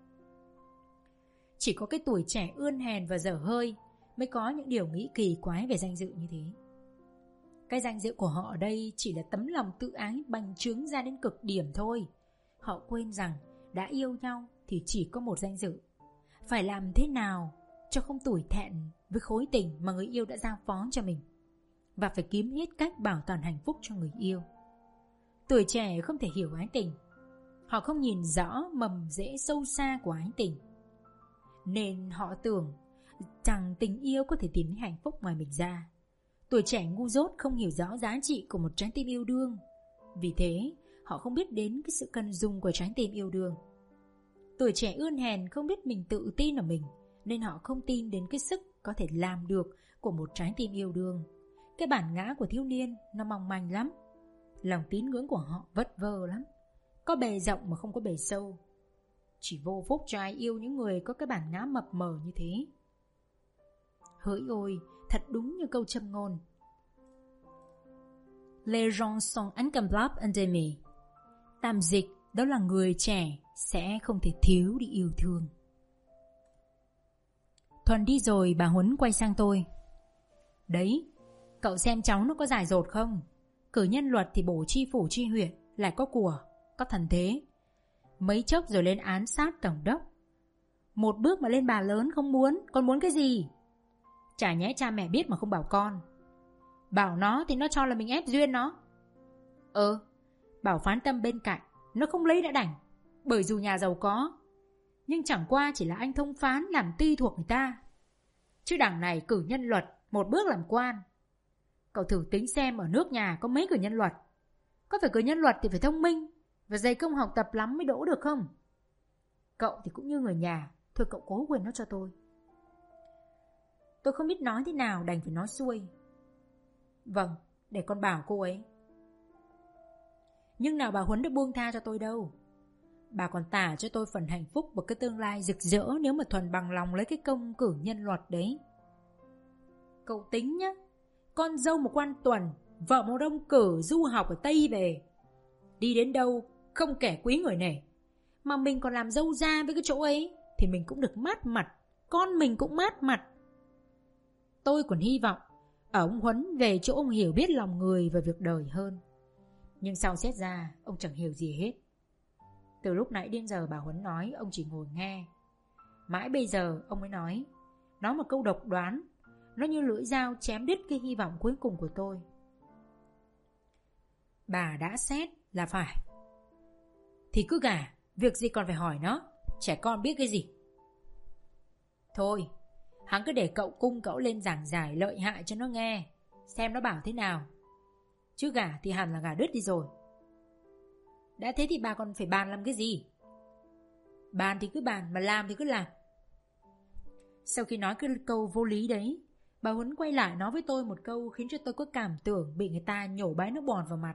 Chỉ có cái tuổi trẻ ươn hèn và dở hơi mới có những điều nghĩ kỳ quái về danh dự như thế. Cái danh dự của họ ở đây chỉ là tấm lòng tự ái bành trướng ra đến cực điểm thôi. Họ quên rằng đã yêu nhau thì chỉ có một danh dự. Phải làm thế nào cho không tủi thẹn với khối tình mà người yêu đã giao phó cho mình, và phải kiếm hết cách bảo toàn hạnh phúc cho người yêu. Tuổi trẻ không thể hiểu ái tình. Họ không nhìn rõ mầm rễ sâu xa của ái tình, nên họ tưởng rằng tình yêu có thể tìm thấy hạnh phúc ngoài mình ra. Tuổi trẻ ngu dốt không hiểu rõ giá trị của một trái tim yêu đương. Vì thế họ không biết đến cái sự cần dùng của trái tim yêu đương. Tuổi trẻ ươn hèn không biết mình tự tin ở mình, nên họ không tin đến cái sức có thể làm được của một trái tim yêu đương. Cái bản ngã của thiếu niên nó mong manh lắm. Lòng tín ngưỡng của họ vất vơ lắm, có bề rộng mà không có bề sâu. Chỉ vô phúc cho ai yêu những người có cái bản ngã mập mờ như thế. Hỡi ôi, thật đúng như câu châm ngôn: Les gens sont incapables d'aimer. Tạm dịch đó là người trẻ sẽ không thể thiếu đi yêu thương. Thuần đi rồi, bà Huấn quay sang tôi: Đấy, cậu xem cháu nó có dại dột không? Cử nhân luật thì bổ chi phủ chi huyện, lại có của, có thần thế. Mấy chốc rồi lên án sát tổng đốc. Một bước mà lên bà lớn không muốn, con muốn cái gì? Chả nhẽ cha mẹ biết mà không bảo con. Bảo nó thì nó cho là mình ép duyên nó. Bảo phán tâm bên cạnh, nó không lấy đã đành, bởi dù nhà giàu có, nhưng chẳng qua chỉ là anh thông phán làm ty thuộc người ta. Chứ đằng này cử nhân luật, một bước làm quan. Cậu thử tính xem ở nước nhà có mấy cử nhân luật. Có phải cử nhân luật thì phải thông minh và dày công học tập lắm mới đỗ được không? Cậu thì cũng như người nhà, thôi cậu cố quyền nó cho tôi. Tôi không biết nói thế nào, đành phải nói xuôi: Vâng, để con bảo cô ấy. Nhưng nào bà Huấn đã buông tha cho tôi đâu. Bà còn tả cho tôi phần hạnh phúc và cái tương lai rực rỡ nếu mà Thuần bằng lòng lấy cái công cử nhân luật đấy. Cậu tính nhá, con dâu một quan tuần, vợ một ông cử du học ở Tây về, đi đến đâu không kẻ quý người nể, mà mình còn làm dâu ra với cái chỗ ấy thì mình cũng được mát mặt, con mình cũng mát mặt. Tôi còn hy vọng ở ông Huấn về chỗ ông hiểu biết lòng người và việc đời hơn. Nhưng sau xét ra ông chẳng hiểu gì hết. Từ lúc nãy đến giờ bà Huấn nói ông chỉ ngồi nghe. Mãi bây giờ ông mới nói một câu độc đoán, nó như lưỡi dao chém đứt cái hy vọng cuối cùng của tôi. Bà đã xét là phải thì cứ gả, việc gì còn phải hỏi nó, trẻ con biết cái gì. Thôi, hắn cứ để cậu cung cậu lên giảng giải lợi hại cho nó nghe, xem nó bảo thế nào. Chứ gả thì hẳn là gả đứt đi rồi. Đã thế thì bà còn phải bàn làm cái gì? Bàn thì cứ bàn, mà làm thì cứ làm. Sau khi nói cái câu vô lý đấy, bà Huấn quay lại nói với tôi một câu khiến cho tôi có cảm tưởng bị người ta nhổ bãi nước bọt vào mặt: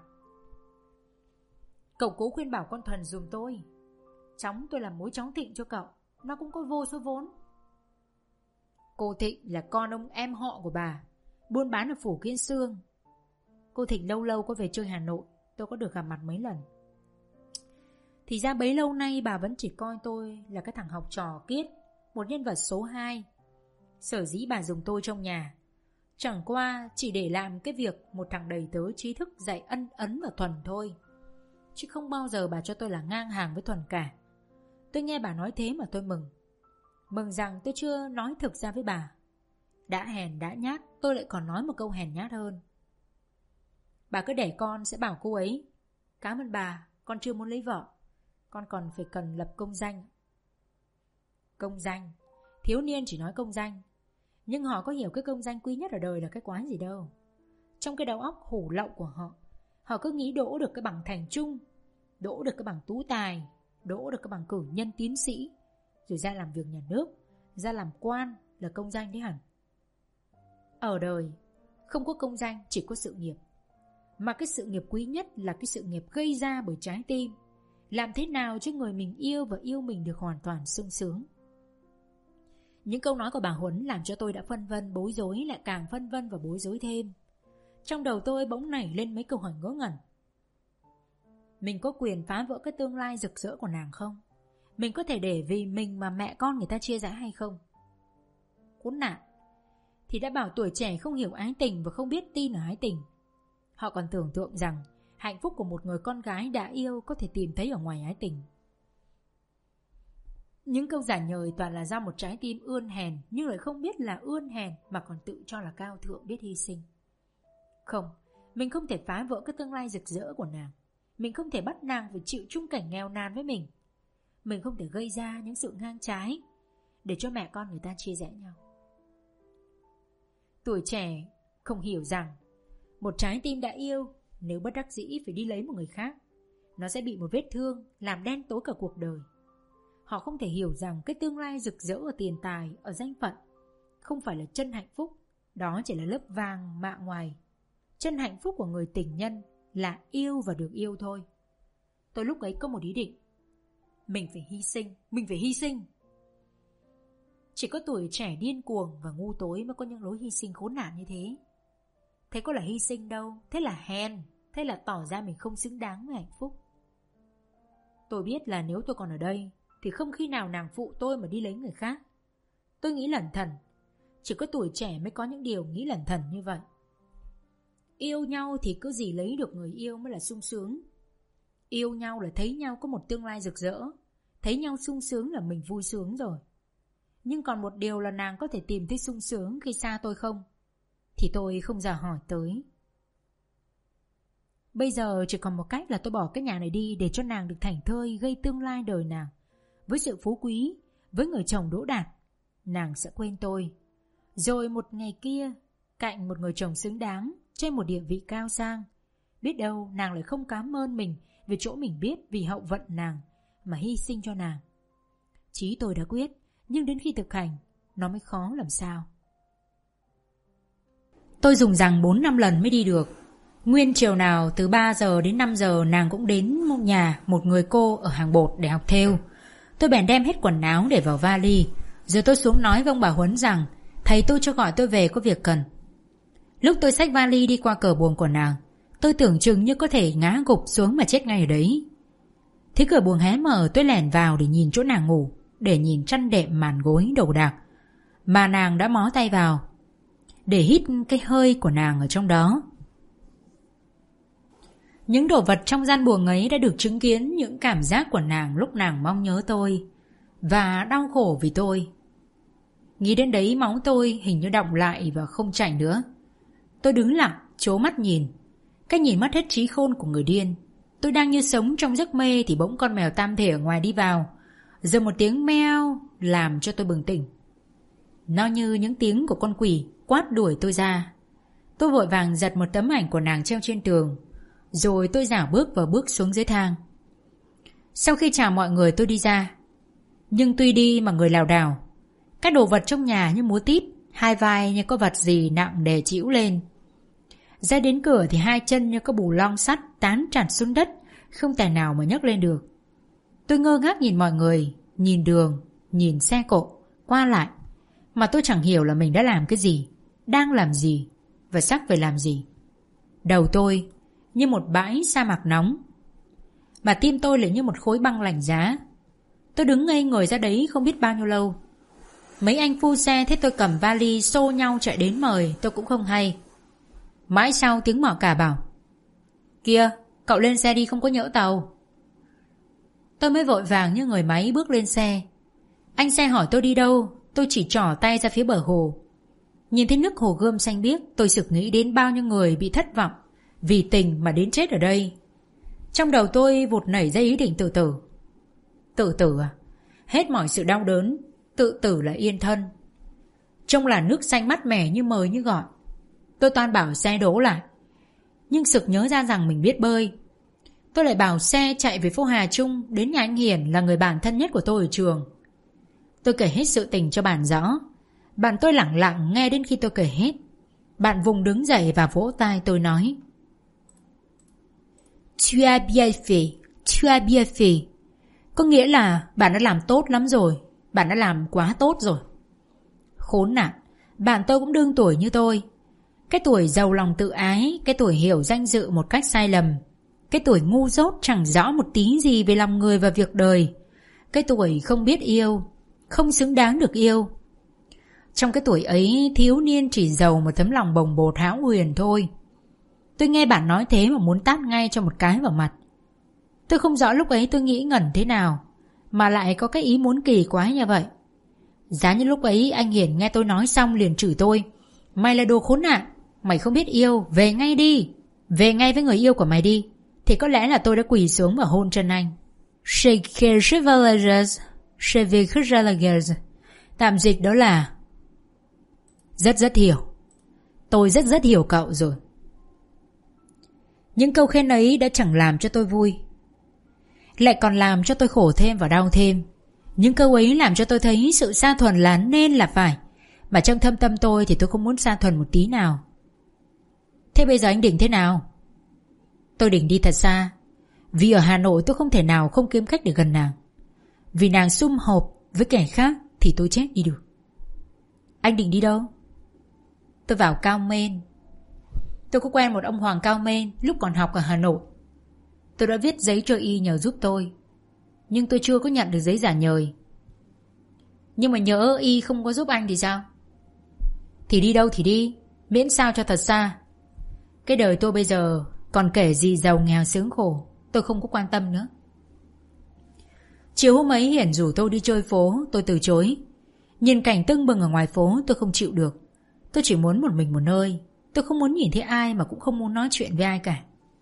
Cậu cố khuyên bảo con Thuần giùm tôi. Chóng tôi làm mối chóng Thịnh cho cậu, nó cũng có vô số vốn. Cô Thịnh là con ông em họ của bà, buôn bán ở phủ Kiên Xương. Cô Thịnh lâu lâu có về chơi Hà Nội, tôi có được gặp mặt mấy lần. Thì ra bấy lâu nay bà vẫn chỉ coi tôi là cái thằng học trò kiết, một nhân vật số 2. Sở dĩ bà dùng tôi trong nhà chẳng qua chỉ để làm cái việc một thằng đầy tớ trí thức dạy ân ấn và Thuần thôi, chứ không bao giờ bà cho tôi là ngang hàng với Thuần cả. Tôi nghe bà nói thế mà tôi mừng. Mừng rằng tôi chưa nói thực ra với bà. Đã hèn đã nhát, tôi lại còn nói một câu hèn nhát hơn: Bà cứ để con sẽ bảo cô ấy: Cảm ơn bà, con chưa muốn lấy vợ, con còn phải cần lập công danh. Công danh? Thiếu niên chỉ nói công danh, nhưng họ có hiểu cái công danh quý nhất ở đời là cái quái gì đâu. Trong cái đầu óc hủ lậu của họ, họ cứ nghĩ đỗ được cái bằng thành trung, đỗ được cái bằng tú tài, đỗ được cái bằng cử nhân tiến sĩ, rồi ra làm việc nhà nước, ra làm quan là công danh đấy hẳn. Ở đời không có công danh, chỉ có sự nghiệp. Mà cái sự nghiệp quý nhất là cái sự nghiệp gây ra bởi trái tim. Làm thế nào cho người mình yêu và yêu mình được hoàn toàn sung sướng. Những câu nói của bà Huấn làm cho tôi đã phân vân bối rối, lại càng phân vân và bối rối thêm. Trong đầu tôi bỗng nảy lên mấy câu hỏi ngớ ngẩn. Mình có quyền phá vỡ cái tương lai rực rỡ của nàng không? Mình có thể để vì mình mà mẹ con người ta chia rẽ hay không? Khốn nạn! Thì đã bảo tuổi trẻ không hiểu ái tình và không biết tin ở ái tình. Họ còn tưởng tượng rằng hạnh phúc của một người con gái đã yêu có thể tìm thấy ở ngoài ái tình. Những câu giả nhời toàn là do một trái tim ươn hèn, nhưng lại không biết là ươn hèn mà còn tự cho là cao thượng biết hy sinh. Không, mình không thể phá vỡ cái tương lai rực rỡ của nàng. Mình không thể bắt nàng phải chịu chung cảnh nghèo nàn với mình. Mình không thể gây ra những sự ngang trái để cho mẹ con người ta chia rẽ nhau. Tuổi trẻ không hiểu rằng một trái tim đã yêu, nếu bất đắc dĩ phải đi lấy một người khác, nó sẽ bị một vết thương làm đen tối cả cuộc đời. Họ không thể hiểu rằng cái tương lai rực rỡ ở tiền tài, ở danh phận không phải là chân hạnh phúc. Đó chỉ là lớp vàng mạ ngoài. Chân hạnh phúc của người tình nhân là yêu và được yêu thôi. Tôi lúc ấy có một ý định. Mình phải hy sinh, mình phải hy sinh. Chỉ có tuổi trẻ điên cuồng và ngu tối mới có những lối hy sinh khốn nạn như thế. Thế có là hy sinh đâu, thế là hèn, thế là tỏ ra mình không xứng đáng với hạnh phúc. Tôi biết là nếu tôi còn ở đây thì không khi nào nàng phụ tôi mà đi lấy người khác. Tôi nghĩ lẩn thẩn. Chỉ có tuổi trẻ mới có những điều nghĩ lẩn thẩn như vậy. Yêu nhau thì cứ gì lấy được người yêu mới là sung sướng. Yêu nhau là thấy nhau có một tương lai rực rỡ, thấy nhau sung sướng là mình vui sướng rồi. Nhưng còn một điều là nàng có thể tìm thấy sung sướng khi xa tôi không, thì tôi không dò hỏi tới. Bây giờ chỉ còn một cách là tôi bỏ cái nhà này đi để cho nàng được thảnh thơi gây tương lai đời nàng. Với sự phú quý, với người chồng đỗ đạt, nàng sẽ quên tôi. Rồi một ngày kia, cạnh một người chồng xứng đáng, trên một địa vị cao sang, biết đâu nàng lại không cảm ơn mình vì chỗ mình biết vì hậu vận nàng mà hy sinh cho nàng. Chí tôi đã quyết, nhưng đến khi thực hành, nó mới khó làm sao. Tôi dùng rằng 4-5 lần mới đi được. Nguyên chiều nào từ 3 giờ đến 5 giờ nàng cũng đến nhà một người cô ở hàng bột để học thêu. Tôi bèn đem hết quần áo để vào vali. Rồi tôi xuống nói với ông bà Huấn rằng thầy tôi cho gọi tôi về có việc cần. Lúc tôi xách vali đi qua cửa buồng của nàng, tôi tưởng chừng như có thể ngã gục xuống mà chết ngay ở đấy. Thế cửa buồng hé mở, tôi lẻn vào để nhìn chỗ nàng ngủ, để nhìn chăn đệm màn gối đồ đạc mà nàng đã mó tay vào, để hít cái hơi của nàng ở trong đó. Những đồ vật trong gian buồng ấy đã được chứng kiến những cảm giác của nàng lúc nàng mong nhớ tôi và đau khổ vì tôi. Nghĩ đến đấy máu tôi hình như đọng lại và không chảy nữa. Tôi đứng lặng, trố mắt nhìn, cái nhìn mất hết trí khôn của người điên. Tôi đang như sống trong giấc mê thì bỗng con mèo tam thể ở ngoài đi vào, rồi một tiếng meo làm cho tôi bừng tỉnh. Nó như những tiếng của con quỷ quát đuổi tôi ra. Tôi vội vàng giật một tấm ảnh của nàng treo trên tường, rồi tôi dảo bước xuống dưới thang. Sau khi chào mọi người tôi đi ra. Nhưng tuy đi mà người lảo đảo, các đồ vật trong nhà như múa tít, hai vai như có vật gì nặng đè chĩu lên. Ra đến cửa thì hai chân như có bù long sắt tán chặt xuống đất, không tài nào mà nhấc lên được. Tôi ngơ ngác nhìn mọi người, nhìn đường, nhìn xe cộ qua lại, mà tôi chẳng hiểu là mình đã làm cái gì, đang làm gì và sắp phải làm gì. Đầu tôi như một bãi sa mạc nóng, mà tim tôi lại như một khối băng lạnh giá. Tôi đứng ngây người ra đấy không biết bao nhiêu lâu. Mấy anh phu xe thấy tôi cầm vali xô nhau chạy đến mời, tôi cũng không hay. Mãi sau tiếng mỏ cả bảo: "Kìa, cậu lên xe đi, không có nhỡ tàu." Tôi mới vội vàng như người máy bước lên xe. Anh xe hỏi tôi đi đâu, tôi chỉ trỏ tay ra phía bờ hồ. Nhìn thấy nước hồ gươm xanh biếc, tôi sực nghĩ đến bao nhiêu người bị thất vọng vì tình mà đến chết ở đây. Trong đầu tôi vụt nảy ra ý định tự tử. Tự tử à? Hết mọi sự đau đớn, tự tử là yên thân. Trông là nước xanh mát mẻ như mời như gọi. Tôi toan bảo xe đổ lại, nhưng sực nhớ ra rằng mình biết bơi. Tôi lại bảo xe chạy về phố Hà Trung, đến nhà anh Hiển là người bạn thân nhất của tôi ở trường. Tôi kể hết sự tình cho bạn rõ. Bạn tôi lặng lặng nghe đến khi tôi kể hết. Bạn vùng đứng dậy và vỗ tay tôi nói: "Tu as bien fait, tu as bien fait." Có nghĩa là bạn đã làm tốt lắm rồi, bạn đã làm quá tốt rồi. Khốn nạn, bạn tôi cũng đương tuổi như tôi. Cái tuổi giàu lòng tự ái, cái tuổi hiểu danh dự một cách sai lầm, cái tuổi ngu dốt chẳng rõ một tí gì về lòng người và việc đời, cái tuổi không biết yêu, không xứng đáng được yêu. Trong cái tuổi ấy, thiếu niên chỉ giàu một tấm lòng bồng bột hão huyền thôi. Tôi nghe bạn nói thế mà muốn tát ngay cho một cái vào mặt. Tôi không rõ lúc ấy tôi nghĩ ngẩn thế nào mà lại có cái ý muốn kỳ quái như vậy. Giá như lúc ấy anh Hiển nghe tôi nói xong liền chửi tôi: "Mày là đồ khốn nạn, mày không biết yêu, về ngay đi, về ngay với người yêu của mày đi. thì có lẽ là tôi đã quỳ xuống và hôn chân anh. Tạm dịch đó là rất hiểu. Tôi rất hiểu cậu rồi. Những câu khen ấy đã chẳng làm cho tôi vui, lại còn làm cho tôi khổ thêm và đau thêm. Những câu ấy làm cho tôi thấy sự xa thuần là nên là phải, mà trong thâm tâm tôi thì tôi không muốn xa thuần một tí nào. Thế bây giờ anh định thế nào? Tôi định đi thật xa, vì ở Hà Nội tôi không thể nào không kiếm cách để gần nàng. Vì nàng sum họp với kẻ khác thì tôi chết đi được. Anh định đi đâu? Tôi vào Cao Mên. Tôi có quen một ông Hoàng Cao Mên lúc còn học ở Hà Nội. Tôi đã viết giấy cho y nhờ giúp tôi, nhưng tôi chưa có nhận được giấy giả nhời. Nhưng mà nhỡ y không có giúp anh thì sao? Thì đi đâu thì đi, miễn sao cho thật xa. Cái đời tôi bây giờ còn kể gì giàu nghèo sướng khổ, tôi không có quan tâm nữa. Chiều hôm ấy Hiển rủ tôi đi chơi phố, tôi từ chối. Nhìn cảnh tưng bừng ở ngoài phố tôi không chịu được. Tôi chỉ muốn một mình một nơi. Tôi không muốn nhìn thấy ai mà cũng không muốn nói chuyện với ai cả.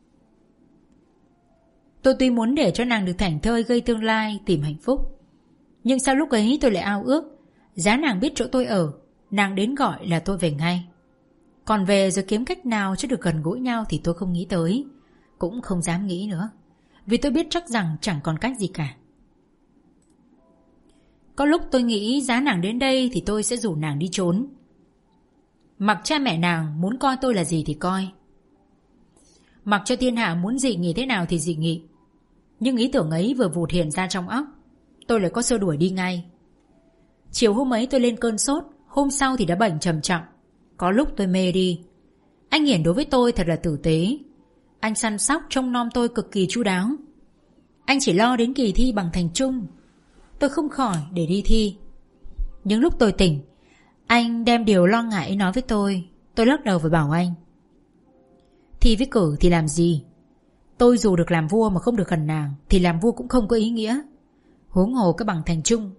Tôi tuy muốn để cho nàng được thảnh thơi gây tương lai, tìm hạnh phúc, nhưng sau lúc ấy tôi lại ao ước giá nàng biết chỗ tôi ở, nàng đến gọi là tôi về ngay. Còn về rồi kiếm cách nào cho được gần gũi nhau thì tôi không nghĩ tới, cũng không dám nghĩ nữa, vì tôi biết chắc rằng chẳng còn cách gì cả. Có lúc tôi nghĩ giá nàng đến đây thì tôi sẽ rủ nàng đi trốn, mặc cha mẹ nàng muốn coi tôi là gì thì coi, mặc cho thiên hạ muốn dị nghị thế nào thì dị nghị. Nhưng ý tưởng ấy vừa vụt hiện ra trong óc, tôi lại có xua đuổi đi ngay. Chiều hôm ấy tôi lên cơn sốt, hôm sau thì đã bệnh trầm trọng. Có lúc tôi mê đi. Anh Hiển đối với tôi thật là tử tế. Anh săn sóc trông nom tôi cực kỳ chu đáo. Anh chỉ lo đến kỳ thi bằng thành trung. Tôi không khỏi để đi thi. Những lúc tôi tỉnh, anh đem điều lo ngại ấy nói với tôi. Tôi lắc đầu và bảo anh: thi với cử thì làm gì? Tôi dù được làm vua mà không được gần nàng thì làm vua cũng không có ý nghĩa, huống hồ cái bằng thành trung.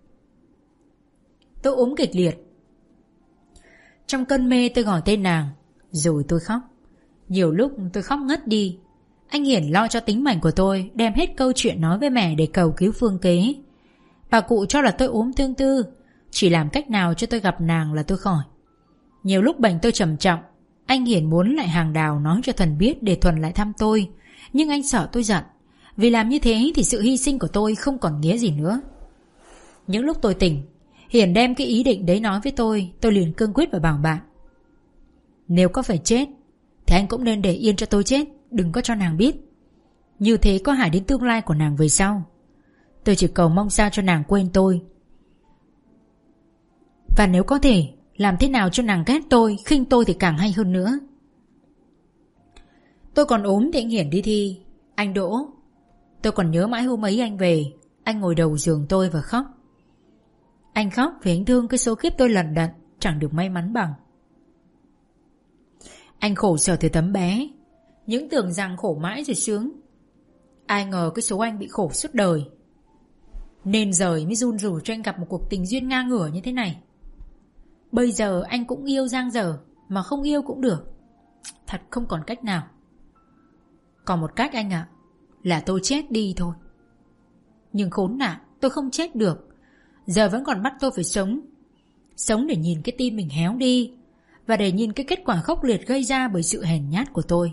Tôi ốm kịch liệt. Trong cơn mê tôi gọi tên nàng, rồi tôi khóc. Nhiều lúc tôi khóc ngất đi. Anh Hiển lo cho tính mệnh của tôi, đem hết câu chuyện nói với mẹ để cầu cứu phương kế. Bà cụ cho là tôi ốm tương tư, chỉ làm cách nào cho tôi gặp nàng là tôi khỏi. Nhiều lúc bệnh tôi trầm trọng, anh Hiển muốn lại hàng đào nói cho Thuần biết để Thuần lại thăm tôi, nhưng anh sợ tôi giận, vì làm như thế thì sự hy sinh của tôi không còn nghĩa gì nữa. Những lúc tôi tỉnh, Hiển đem cái ý định đấy nói với tôi liền cương quyết và bảo bạn: nếu có phải chết thì anh cũng nên để yên cho tôi chết, đừng có cho nàng biết. Như thế có hại đến tương lai của nàng về sau. Tôi chỉ cầu mong sao cho nàng quên tôi, và nếu có thể làm thế nào cho nàng ghét tôi, khinh tôi thì càng hay hơn nữa. Tôi còn ốm thì anh Hiển đi thi. Anh đỗ. Tôi còn nhớ mãi hôm ấy anh về, anh ngồi đầu giường tôi và khóc. Anh khóc vì anh thương cái số kiếp tôi lận đận chẳng được may mắn bằng. Anh khổ sở từ tấm bé, những tưởng rằng khổ mãi rồi sướng. Ai ngờ cái số anh bị khổ suốt đời, nên rời mới run rủi cho anh gặp một cuộc tình duyên ngang ngửa như thế này. Bây giờ anh cũng yêu giang dở, mà không yêu cũng được. Thật không còn cách nào. Còn một cách anh ạ, là tôi chết đi thôi. Nhưng khốn nạn, tôi không chết được. Giờ vẫn còn bắt tôi phải sống. Sống để nhìn cái tim mình héo đi, và để nhìn cái kết quả khốc liệt gây ra bởi sự hèn nhát của tôi.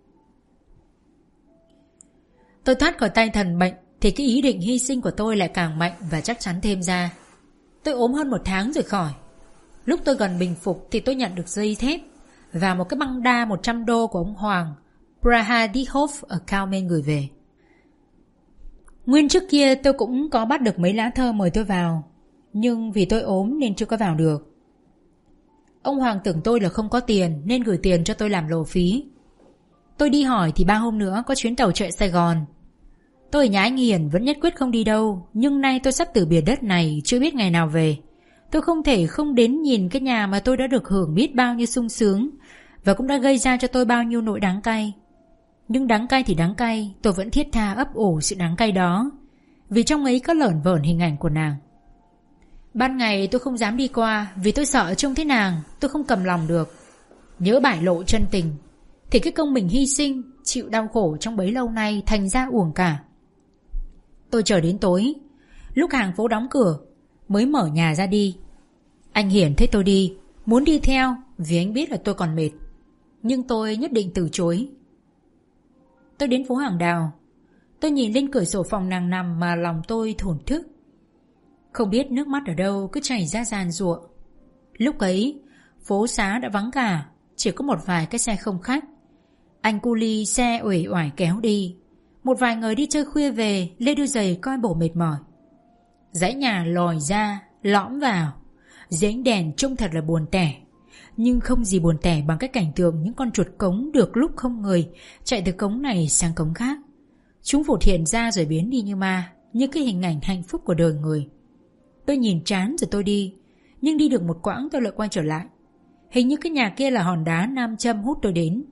Tôi thoát khỏi tay thần bệnh thì cái ý định hy sinh của tôi lại càng mạnh và chắc chắn thêm ra. Tôi ốm hơn 1 tháng rồi khỏi. Lúc tôi gần bình phục thì tôi nhận được dây thép và một cái băng đa 100 đô của ông Hoàng Prahadihov ở Cao Mên gửi về. Nguyên trước kia tôi cũng có bắt được mấy lá thơ mời tôi vào, nhưng vì tôi ốm nên chưa có vào được. Ông Hoàng tưởng tôi là không có tiền nên gửi tiền cho tôi làm lộ phí. Tôi đi hỏi thì 3 hôm nữa có chuyến tàu chạy Sài Gòn. Tôi ở nhà anh Hiển vẫn nhất quyết không đi đâu, nhưng nay tôi sắp từ biệt đất này, chưa biết ngày nào về. Tôi không thể không đến nhìn cái nhà mà tôi đã được hưởng biết bao nhiêu sung sướng, và cũng đã gây ra cho tôi bao nhiêu nỗi đắng cay. Nhưng đắng cay thì đắng cay, tôi vẫn thiết tha ấp ủ sự đắng cay đó, vì trong ấy có lởn vởn hình ảnh của nàng. Ban ngày tôi không dám đi qua, vì tôi sợ trông thấy nàng, tôi không cầm lòng được. Nhớ bại lộ chân tình thì cái công mình hy sinh, chịu đau khổ trong bấy lâu nay thành ra uổng cả. Tôi chờ đến tối, lúc hàng phố đóng cửa mới mở nhà ra đi. Anh Hiển thấy tôi đi, muốn đi theo vì anh biết là tôi còn mệt, nhưng tôi nhất định từ chối. Tôi đến phố Hàng Đào. Tôi nhìn lên cửa sổ phòng nàng nằm mà lòng tôi thổn thức. Không biết nước mắt ở đâu cứ chảy ra giàn giụa. Lúc ấy phố xá đã vắng cả, chỉ có một vài cái xe không khách. Anh cu li xe uể oải kéo đi. Một vài người đi chơi khuya về, lê đôi giày coi bộ mệt mỏi. Dãy nhà lòi ra, lõm vào. Dưới ánh đèn trông thật là buồn tẻ. Nhưng không gì buồn tẻ bằng cái cảnh tượng những con chuột cống được lúc không người chạy từ cống này sang cống khác. Chúng vụt hiện ra rồi biến đi như ma, như cái hình ảnh hạnh phúc của đời người. Tôi nhìn chán rồi tôi đi, nhưng đi được một quãng tôi lại quay trở lại. Hình như cái nhà kia là hòn đá nam châm hút tôi đến.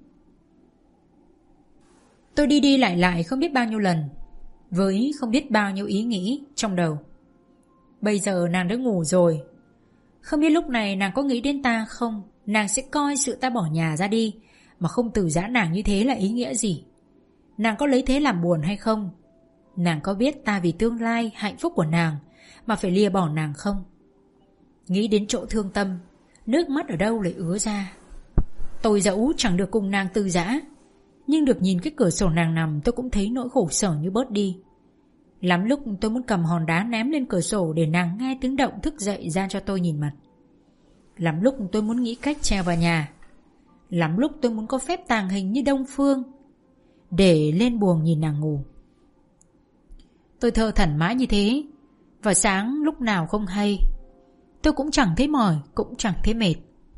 Tôi đi lại không biết bao nhiêu lần, với không biết bao nhiêu ý nghĩ trong đầu. Bây giờ nàng đã ngủ rồi. Không biết lúc này nàng có nghĩ đến ta không? Nàng sẽ coi sự ta bỏ nhà ra đi mà không từ giã nàng như thế là ý nghĩa gì? Nàng có lấy thế làm buồn hay không? Nàng có biết ta vì tương lai hạnh phúc của nàng mà phải lìa bỏ nàng không? Nghĩ đến chỗ thương tâm, nước mắt ở đâu lại ứa ra. Tôi dẫu chẳng được cùng nàng từ giã, nhưng được nhìn cái cửa sổ nàng nằm tôi cũng thấy nỗi khổ sở như bớt đi. Lắm lúc tôi muốn cầm hòn đá ném lên cửa sổ để nàng nghe tiếng động thức dậy ra cho tôi nhìn mặt. Lắm lúc tôi muốn nghĩ cách trèo vào nhà. Lắm lúc tôi muốn có phép tàng hình như Đông Phương để lên buồng nhìn nàng ngủ. Tôi thơ thẩn mãi như thế, và sáng lúc nào không hay. Tôi cũng chẳng thấy mỏi, cũng chẳng thấy mệt.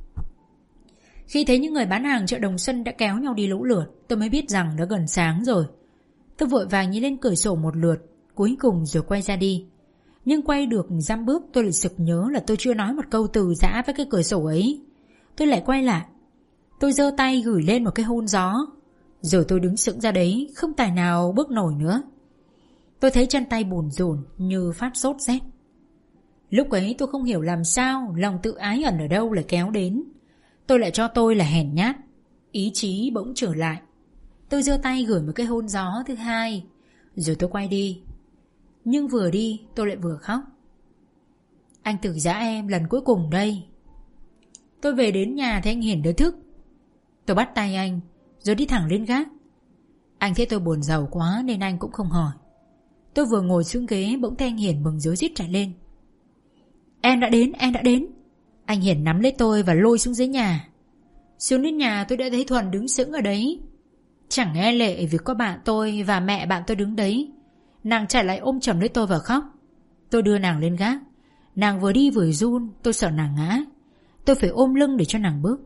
Khi thấy những người bán hàng chợ Đồng Xuân đã kéo nhau đi lũ lượt, tôi mới biết rằng đã gần sáng rồi. Tôi vội vàng nhìn lên cửa sổ một lượt, cuối cùng rồi quay ra đi. Nhưng quay được dăm bước tôi lại sực nhớ là tôi chưa nói một câu từ giã với cái cửa sổ ấy. Tôi lại quay lại. Tôi giơ tay gửi lên một cái hôn gió. Rồi tôi đứng sững ra đấy, không tài nào bước nổi nữa. Tôi thấy chân tay bủn rủn như phát sốt rét. Lúc ấy tôi không hiểu làm sao lòng tự ái ẩn ở đâu lại kéo đến. Tôi lại cho tôi là hèn nhát. Ý chí bỗng trở lại. Tôi giơ tay gửi một cái hôn gió thứ hai. Rồi tôi quay đi. Nhưng vừa đi tôi lại vừa khóc. Anh từ giã em lần cuối cùng đây. Tôi về đến nhà thấy anh Hiển đã thức. Tôi bắt tay anh rồi đi thẳng lên gác. Anh thấy tôi buồn rầu quá nên anh cũng không hỏi. Tôi vừa ngồi xuống ghế bỗng thấy anh Hiển mừng rối rít chạy lên. Em đã đến, em đã đến. Anh Hiển nắm lấy tôi và lôi xuống dưới nhà. Xuống đến nhà tôi đã thấy Thuần đứng sững ở đấy. Chẳng e lệ vì có bạn tôi và mẹ bạn tôi đứng đấy. Nàng chạy lại ôm chầm lấy tôi và khóc. Tôi đưa nàng lên gác. Nàng vừa đi vừa run. Tôi sợ nàng ngã. Tôi phải ôm lưng để cho nàng bước.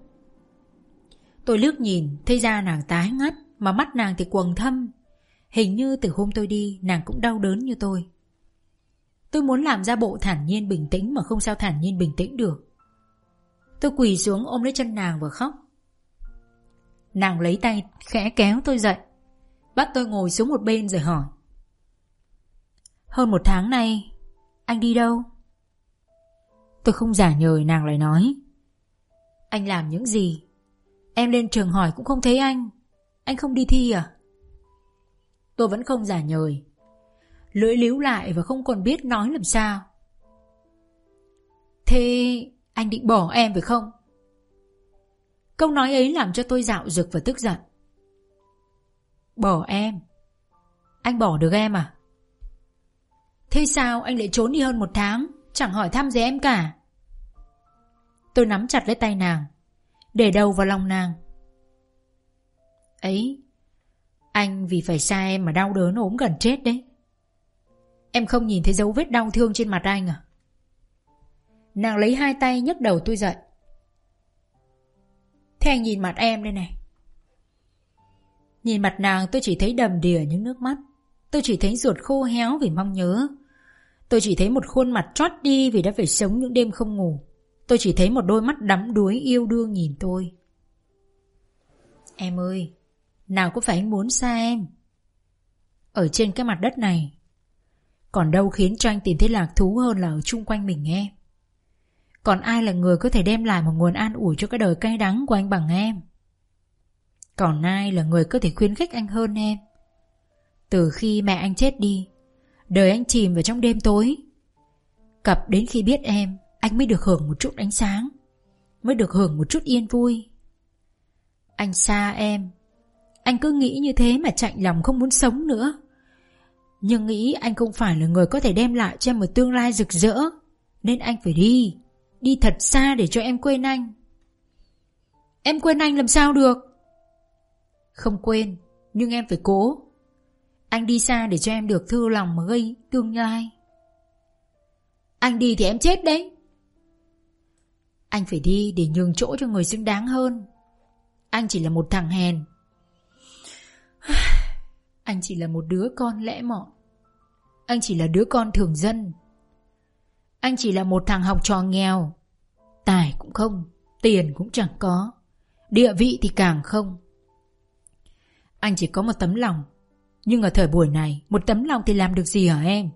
Tôi liếc nhìn thấy da nàng tái ngắt, mà mắt nàng thì quầng thâm. Hình như từ hôm tôi đi nàng cũng đau đớn như tôi. Tôi muốn làm ra bộ thản nhiên bình tĩnh mà không sao thản nhiên bình tĩnh được. Tôi quỳ xuống ôm lấy chân nàng và khóc. Nàng lấy tay khẽ kéo tôi dậy, bắt tôi ngồi xuống một bên rồi hỏi. Hơn 1 tháng nay anh đi đâu? Tôi không giả nhời, nàng lại nói. Anh làm những gì? Em lên trường hỏi cũng không thấy anh. Anh không đi thi à? Tôi vẫn không giả nhời, lưỡi líu lại và không còn biết nói làm sao. Thế anh định bỏ em phải không? Câu nói ấy làm cho tôi dạo dực và tức giận. Bỏ em? Anh bỏ được em à? Thế sao anh lại trốn đi hơn 1 tháng, chẳng hỏi thăm gì em cả? Tôi nắm chặt lấy tay nàng, để đầu vào lòng nàng. Ấy, anh vì phải xa em mà đau đớn ốm gần chết đấy. Em không nhìn thấy dấu vết đau thương trên mặt anh à? Nàng lấy 2 tay nhấc đầu tôi dậy. Thế anh nhìn mặt em đây này. Nhìn mặt nàng tôi chỉ thấy đầm đìa những nước mắt. Tôi chỉ thấy ruột khô héo vì mong nhớ. Tôi chỉ thấy một khuôn mặt trót đi vì đã phải sống những đêm không ngủ. Tôi chỉ thấy một đôi mắt đắm đuối yêu đương nhìn tôi. Em ơi, nào có phải anh muốn xa em? Ở trên cái mặt đất này, còn đâu khiến cho anh tìm thấy lạc thú hơn là ở chung quanh mình em. Còn ai là người có thể đem lại một nguồn an ủi cho cái đời cay đắng của anh bằng em? Còn ai là người có thể khuyến khích anh hơn em? Từ khi mẹ anh chết đi, đời anh chìm vào trong đêm tối. Cập đến khi biết em, anh mới được hưởng một chút ánh sáng, mới được hưởng một chút yên vui. Anh xa em, anh cứ nghĩ như thế mà chạnh lòng không muốn sống nữa. Nhưng nghĩ anh không phải là người có thể đem lại cho em một tương lai rực rỡ, nên anh phải đi, đi thật xa để cho em quên anh. Em quên anh làm sao được? Không quên, nhưng em phải cố. Anh đi xa để cho em được thư lòng mà gây tương lai. Anh đi thì em chết đấy. Anh phải đi để nhường chỗ cho người xứng đáng hơn. Anh chỉ là một thằng hèn. Anh chỉ là một đứa con lẽ mọn. Anh chỉ là đứa con thường dân. Anh chỉ là một thằng học trò nghèo. Tài cũng không, tiền cũng chẳng có, địa vị thì càng không. Anh chỉ có một tấm lòng. Nhưng ở thời buổi này, một tấm lòng thì làm được gì hả em?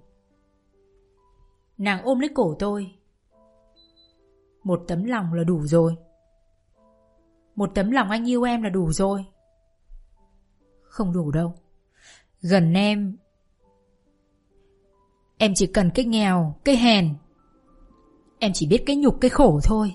Nàng ôm lấy cổ tôi. Một tấm lòng là đủ rồi. Một tấm lòng anh yêu em là đủ rồi. Không đủ đâu. Gần em chỉ cần cái nghèo, cái hèn. Em chỉ biết cái nhục, cái khổ thôi.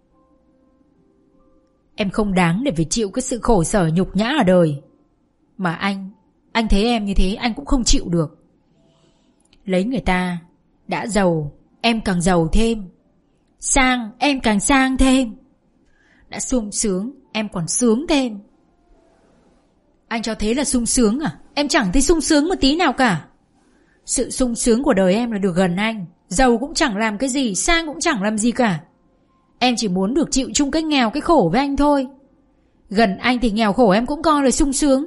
Em không đáng để phải chịu cái sự khổ sở nhục nhã ở đời. Mà anh thấy em như thế anh cũng không chịu được. Lấy người ta đã giàu, em càng giàu thêm. Sang, em càng sang thêm. Đã sung sướng, em còn sướng thêm. Anh cho thế là sung sướng à? Em chẳng thấy sung sướng một tí nào cả. Sự sung sướng của đời em là được gần anh. Giàu cũng chẳng làm cái gì, sang cũng chẳng làm gì cả. Em chỉ muốn được chịu chung cái nghèo, cái khổ với anh thôi. Gần anh thì nghèo khổ em cũng coi là sung sướng.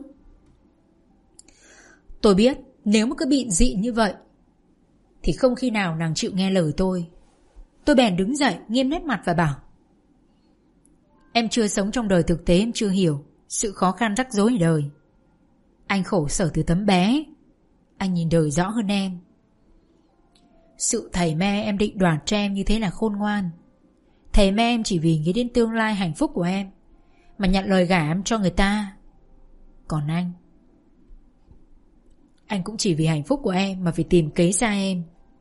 Tôi biết nếu mà cứ bịn dịn như vậy thì không khi nào nàng chịu nghe lời tôi. Tôi bèn đứng dậy nghiêm nét mặt và bảo: Em chưa sống trong đời thực tế, em chưa hiểu sự khó khăn rắc rối ở đời. Anh khổ sở từ tấm bé, anh nhìn đời rõ hơn em. Sự thầy me em định đoạt cho em như thế là khôn ngoan. Thầy me em chỉ vì nghĩ đến tương lai hạnh phúc của em mà nhận lời gả em cho người ta. Còn anh cũng chỉ vì hạnh phúc của em mà phải tìm kế xa em.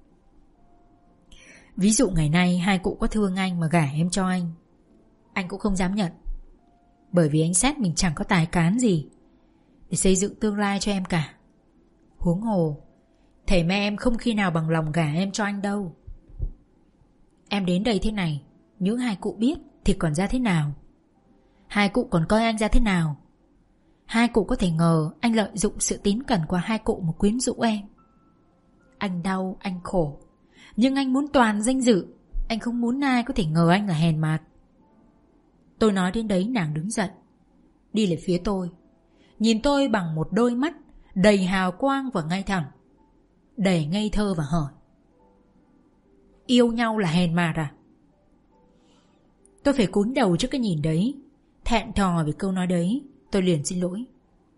Ví dụ ngày nay hai cụ có thương anh mà gả em cho anh cũng không dám nhận. Bởi vì anh xét mình chẳng có tài cán gì để xây dựng tương lai cho em cả. Huống hồ thầy mẹ em không khi nào bằng lòng gả em cho anh đâu. Em đến đây thế này, những hai cụ biết thì còn ra thế nào? Hai cụ còn coi anh ra thế nào? Hai cụ có thể ngờ anh lợi dụng sự tín cẩn của hai cụ mà quyến rũ em. Anh đau, anh khổ, nhưng anh muốn toàn danh dự. Anh không muốn ai có thể ngờ anh là hèn mạt. Tôi nói đến đấy nàng đứng dậy, đi lại phía tôi, nhìn tôi bằng một đôi mắt đầy hào quang và ngay thẳng, đầy ngây thơ và hỏi: Yêu nhau là hèn mạt à? Tôi phải cúi đầu trước cái nhìn đấy, thẹn thò vì câu nói đấy. Tôi liền xin lỗi.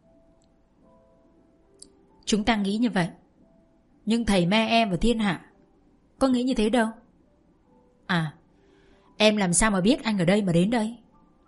Chúng ta nghĩ như vậy, nhưng thầy me em và thiên hạ có nghĩ như thế đâu. À, em làm sao mà biết anh ở đây mà đến đây?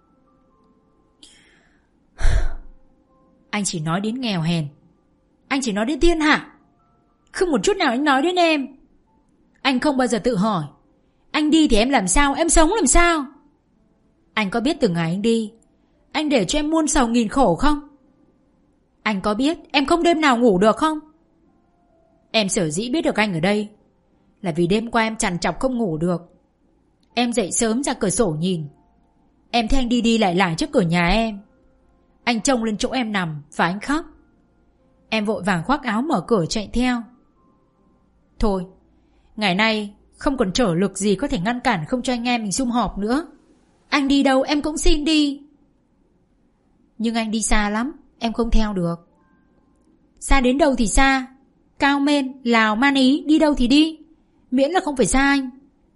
Anh chỉ nói đến nghèo hèn, anh chỉ nói đến thiên hạ, không một chút nào anh nói đến em. Anh không bao giờ tự hỏi anh đi thì em làm sao, em sống làm sao. Anh có biết từ ngày anh đi, anh để cho em muôn sầu nghìn khổ không? Anh có biết em không đêm nào ngủ được không? Em sở dĩ biết được anh ở đây là vì đêm qua em trằn trọc không ngủ được. Em dậy sớm ra cửa sổ nhìn, em thấy anh đi đi lại lại trước cửa nhà em. Anh trông lên chỗ em nằm và anh khóc. Em vội vàng khoác áo mở cửa chạy theo. Thôi, ngày nay không còn trở lực gì có thể ngăn cản không cho anh em mình sum họp nữa. Anh đi đâu em cũng xin đi. Nhưng anh đi xa lắm, em không theo được. Xa đến đâu thì xa, Cao Mên, Lào, Man Ý, đi đâu thì đi, miễn là không phải xa anh.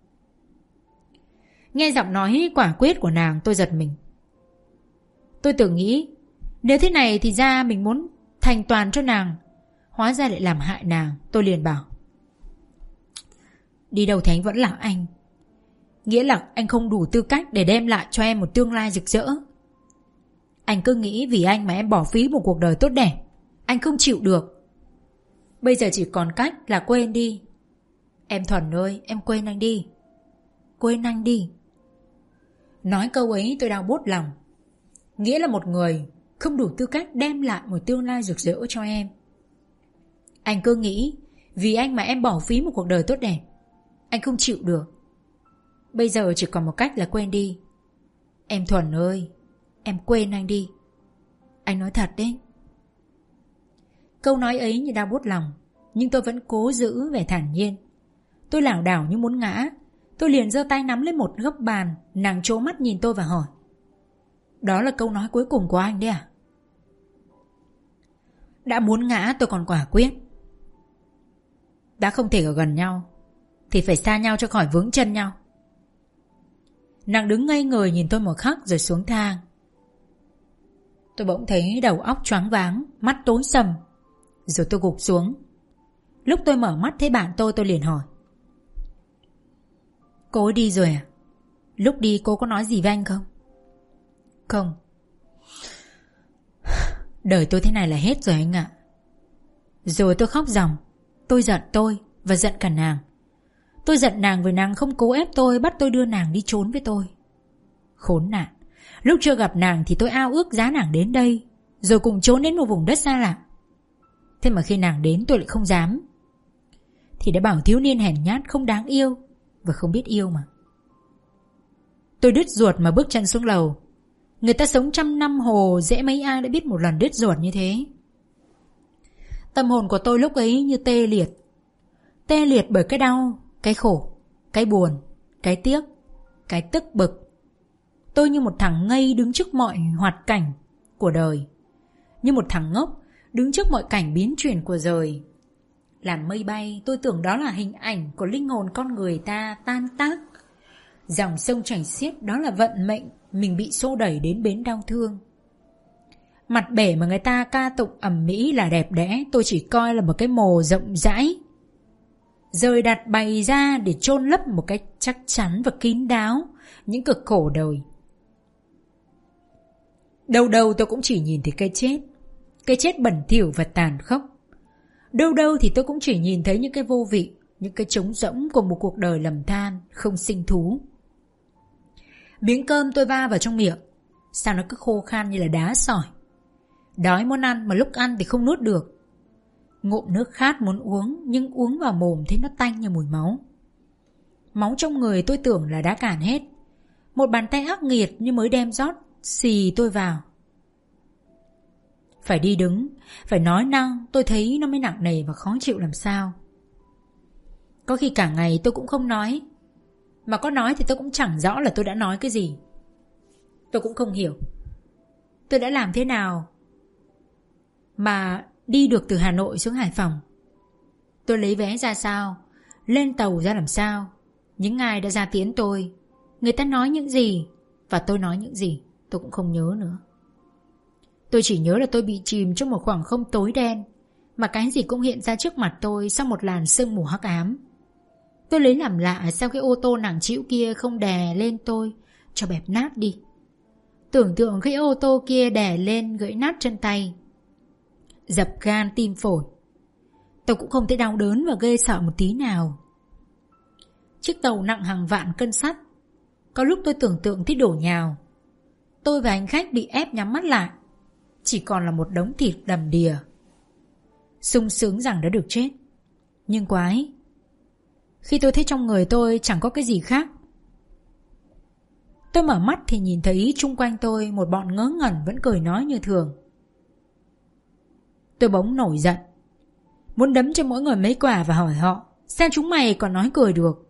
Nghe giọng nói quả quyết của nàng tôi giật mình. Tôi tưởng nghĩ nếu thế này thì ra mình muốn thành toàn cho nàng, hóa ra lại làm hại nàng. Tôi liền bảo: Đi đâu thì anh vẫn là anh, nghĩa là anh không đủ tư cách để đem lại cho em một tương lai rực rỡ. Anh cứ nghĩ vì anh mà em bỏ phí một cuộc đời tốt đẹp. Anh không chịu được. Bây giờ chỉ còn cách là quên đi. Em Thuần ơi, em quên anh đi. Quên anh đi. Nói câu ấy tôi đau buốt lòng. Nghĩa là một người không đủ tư cách đem lại một tương lai rực rỡ cho em. Anh cứ nghĩ vì anh mà em bỏ phí một cuộc đời tốt đẹp. Anh không chịu được. Bây giờ chỉ còn một cách là quên đi. Em Thuần ơi, em quên anh đi. Anh nói thật đấy. Câu nói ấy như đau buốt lòng, nhưng tôi vẫn cố giữ vẻ thản nhiên. Tôi lảo đảo như muốn ngã. Tôi liền giơ tay nắm lấy một góc bàn. Nàng trố mắt nhìn tôi và hỏi: đó là câu nói cuối cùng của anh đấy à? Đã muốn ngã tôi còn quả quyết. Đã không thể ở gần nhau thì phải xa nhau cho khỏi vướng chân nhau. Nàng đứng ngây người nhìn tôi một khắc rồi xuống thang. Tôi bỗng thấy đầu óc choáng váng, mắt tối sầm. Rồi tôi gục xuống. Lúc tôi mở mắt thấy bạn tôi liền hỏi: cô ấy đi rồi à? Lúc đi cô có nói gì với anh không? Không. Đời tôi thế này là hết rồi anh ạ. Rồi tôi khóc ròng. Tôi giận tôi và giận cả nàng. Tôi giận nàng vì nàng không cố ép tôi, bắt tôi đưa nàng đi trốn với tôi. Khốn nạn. Lúc chưa gặp nàng thì tôi ao ước giá nàng đến đây, rồi cùng trốn đến một vùng đất xa lạ. Thế mà khi nàng đến tôi lại không dám. Thì đã bảo thiếu niên hèn nhát không đáng yêu và không biết yêu mà. Tôi đứt ruột mà bước chân xuống lầu. Người ta sống 100 năm hồ, dễ mấy ai đã biết một lần đứt ruột như thế. Tâm hồn của tôi lúc ấy như tê liệt. Tê liệt bởi cái đau, cái khổ, cái buồn, cái tiếc, cái tức bực. Tôi như một thằng ngây đứng trước mọi hoạt cảnh của đời. Như một thằng ngốc đứng trước mọi cảnh biến chuyển của đời. Làm mây bay, tôi tưởng đó là hình ảnh của linh hồn con người ta tan tác. Dòng sông chảy xiết, đó là vận mệnh mình bị xô đẩy đến bến đau thương. Mặt bể mà người ta ca tụng ầm ĩ là đẹp đẽ, tôi chỉ coi là một cái mồ rộng rãi, rời đặt bày ra để chôn lấp một cách chắc chắn và kín đáo những cực khổ đời. Đâu đâu tôi cũng chỉ nhìn thấy cái chết bẩn thỉu và tàn khốc. Đâu đâu thì tôi cũng chỉ nhìn thấy những cái vô vị, những cái trống rỗng của một cuộc đời lầm than, không sinh thú. Miếng cơm tôi va vào trong miệng, sao nó cứ khô khan như là đá sỏi. Đói muốn ăn mà lúc ăn thì không nuốt được. Ngụm nước khát muốn uống, nhưng uống vào mồm thấy nó tanh như mùi máu. Máu trong người tôi tưởng là đã cạn hết. Một bàn tay ác nghiệt như mới đem rót xì tôi vào. Phải đi đứng, phải nói năng, tôi thấy nó mới nặng nề và khó chịu làm sao. Có khi cả ngày tôi cũng không nói. Mà có nói thì tôi cũng chẳng rõ là tôi đã nói cái gì. Tôi cũng không hiểu tôi đã làm thế nào mà đi được từ Hà Nội xuống Hải Phòng. Tôi lấy vé ra sao, lên tàu ra làm sao, những ai đã ra tiễn tôi, người ta nói những gì và tôi nói những gì, tôi cũng không nhớ nữa. Tôi chỉ nhớ là tôi bị chìm trong một khoảng không tối đen, mà cái gì cũng hiện ra trước mặt tôi sau một làn sương mù hắc ám. Tôi lấy làm lạ sao cái ô tô nặng trĩu kia không đè lên tôi cho bẹp nát đi. Tưởng tượng khi ô tô kia đè lên gãy nát chân tay, dập gan tim phổi, tôi cũng không thấy đau đớn và ghê sợ một tí nào. Chiếc tàu nặng hàng vạn cân sắt, có lúc tôi tưởng tượng thấy đổ nhào. Tôi và hành khách bị ép nhắm mắt lại, chỉ còn là một đống thịt đầm đìa. Sung sướng rằng đã được chết. Nhưng quái, khi tôi thấy trong người tôi chẳng có cái gì khác. Tôi mở mắt thì nhìn thấy chung quanh tôi một bọn ngớ ngẩn vẫn cười nói như thường. Tôi bỗng nổi giận, muốn đấm cho mỗi người mấy quả và hỏi họ sao chúng mày còn nói cười được.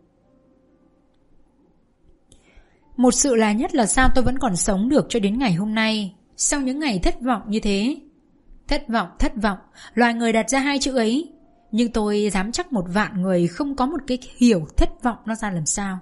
Một sự là nhất là sao tôi vẫn còn sống được cho đến ngày hôm nay, sau những ngày thất vọng như thế. Thất vọng, loài người đặt ra hai chữ ấy, nhưng tôi dám chắc 1.000.000 người không có một cái hiểu thất vọng nó ra làm sao.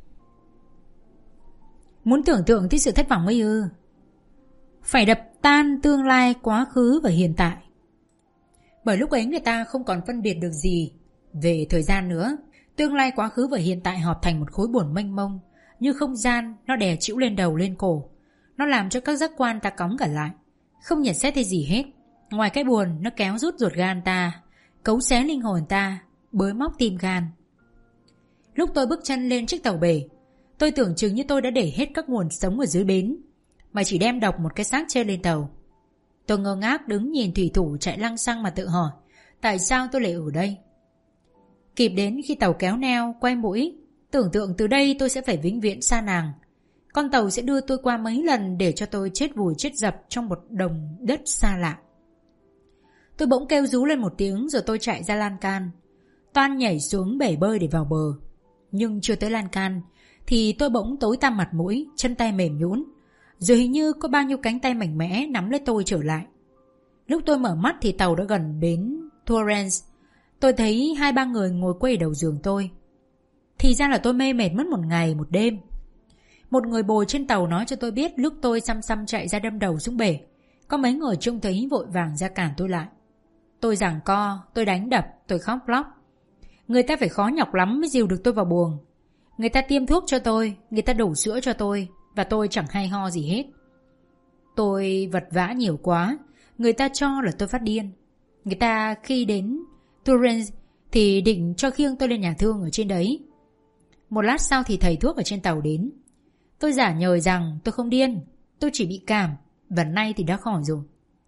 Muốn tưởng tượng tới sự thất vọng ấy ư? Phải đập tan tương lai, quá khứ và hiện tại. Bởi lúc ấy người ta không còn phân biệt được gì về thời gian nữa. Tương lai, quá khứ và hiện tại hợp thành một khối buồn mênh mông, như không gian nó đè trĩu lên đầu lên cổ. Nó làm cho các giác quan ta cóng cả lại, không nhận xét thấy gì hết. Ngoài cái buồn, nó kéo rút ruột gan ta, cấu xé linh hồn ta, bới móc tim gan. Lúc tôi bước chân lên chiếc tàu bể, tôi tưởng chừng như tôi đã để hết các nguồn sống ở dưới bến, mà chỉ đem độc một cái xác trên lên tàu. Tôi ngơ ngác đứng nhìn thủy thủ chạy lăng xăng mà tự hỏi tại sao tôi lại ở đây. Kịp đến khi tàu kéo neo quay mũi, tưởng tượng từ đây tôi sẽ phải vĩnh viễn xa nàng. Con tàu sẽ đưa tôi qua mấy lần để cho tôi chết vùi chết dập trong một đồng đất xa lạ. Tôi bỗng kêu rú lên một tiếng rồi tôi chạy ra lan can, toan nhảy xuống bể bơi để vào bờ. Nhưng chưa tới lan can thì tôi bỗng tối tăm mặt mũi, chân tay mềm nhũn, rồi hình như có bao nhiêu cánh tay mạnh mẽ nắm lấy tôi trở lại. Lúc tôi mở mắt thì tàu đã gần bến Torrance. Tôi thấy 2-3 người ngồi quây đầu giường tôi. Thì ra là tôi mê mệt mất một ngày một đêm. Một người bồi trên tàu nói cho tôi biết lúc tôi xăm xăm chạy ra đâm đầu xuống bể, có mấy người trông thấy vội vàng ra cản tôi lại. Tôi giằng co, tôi đánh đập, tôi khóc lóc. Người ta phải khó nhọc lắm mới dìu được tôi vào buồng. Người ta tiêm thuốc cho tôi, người ta đổ sữa cho tôi, và tôi chẳng hay ho gì hết. Tôi vật vã nhiều quá, người ta cho là tôi phát điên. Người ta khi đến Torrance thì định cho khiêng tôi lên nhà thương ở trên đấy. Một lát sau thì thầy thuốc ở trên tàu đến. Tôi giả nhời rằng tôi không điên, tôi chỉ bị cảm, và nay thì đã khỏi rồi.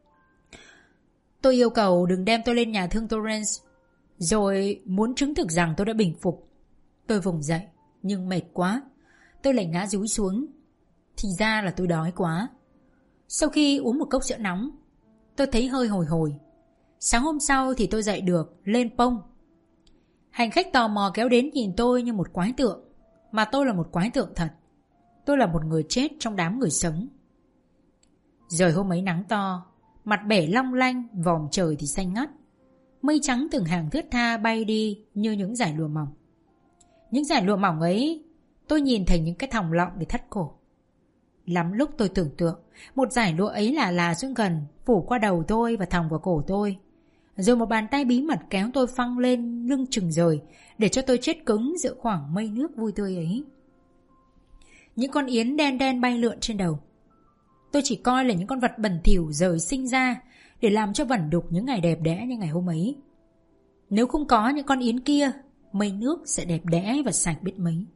Tôi yêu cầu đừng đem tôi lên nhà thương Torrance, rồi muốn chứng thực rằng tôi đã bình phục. Tôi vùng dậy, nhưng mệt quá, tôi lại ngã dúi xuống. Thì ra là tôi đói quá. Sau khi uống một cốc sữa nóng, tôi thấy hơi hồi hồi. Sáng hôm sau thì tôi dậy được, lên pông. Hành khách tò mò kéo đến nhìn tôi như một quái tượng, mà tôi là một quái tượng thật. Tôi là một người chết trong đám người sống. Rồi hôm ấy nắng to, mặt bể long lanh, vòm trời thì xanh ngắt. Mây trắng từng hàng thướt tha bay đi như những dải lụa mỏng. Những dải lụa mỏng ấy tôi nhìn thành những cái thòng lọng để thắt cổ. Lắm lúc tôi tưởng tượng một dải lụa ấy là xuống gần, phủ qua đầu tôi và thòng vào cổ tôi. Rồi một bàn tay bí mật kéo tôi phăng lên lưng chừng rời, để cho tôi chết cứng giữa khoảng mây nước vui tươi ấy. Những con yến đen đen bay lượn trên đầu. Tôi chỉ coi là những con vật bẩn thỉu rời sinh ra để làm cho vẩn đục những ngày đẹp đẽ như ngày hôm ấy. Nếu không có những con yến kia, mây nước sẽ đẹp đẽ và sạch biết mấy.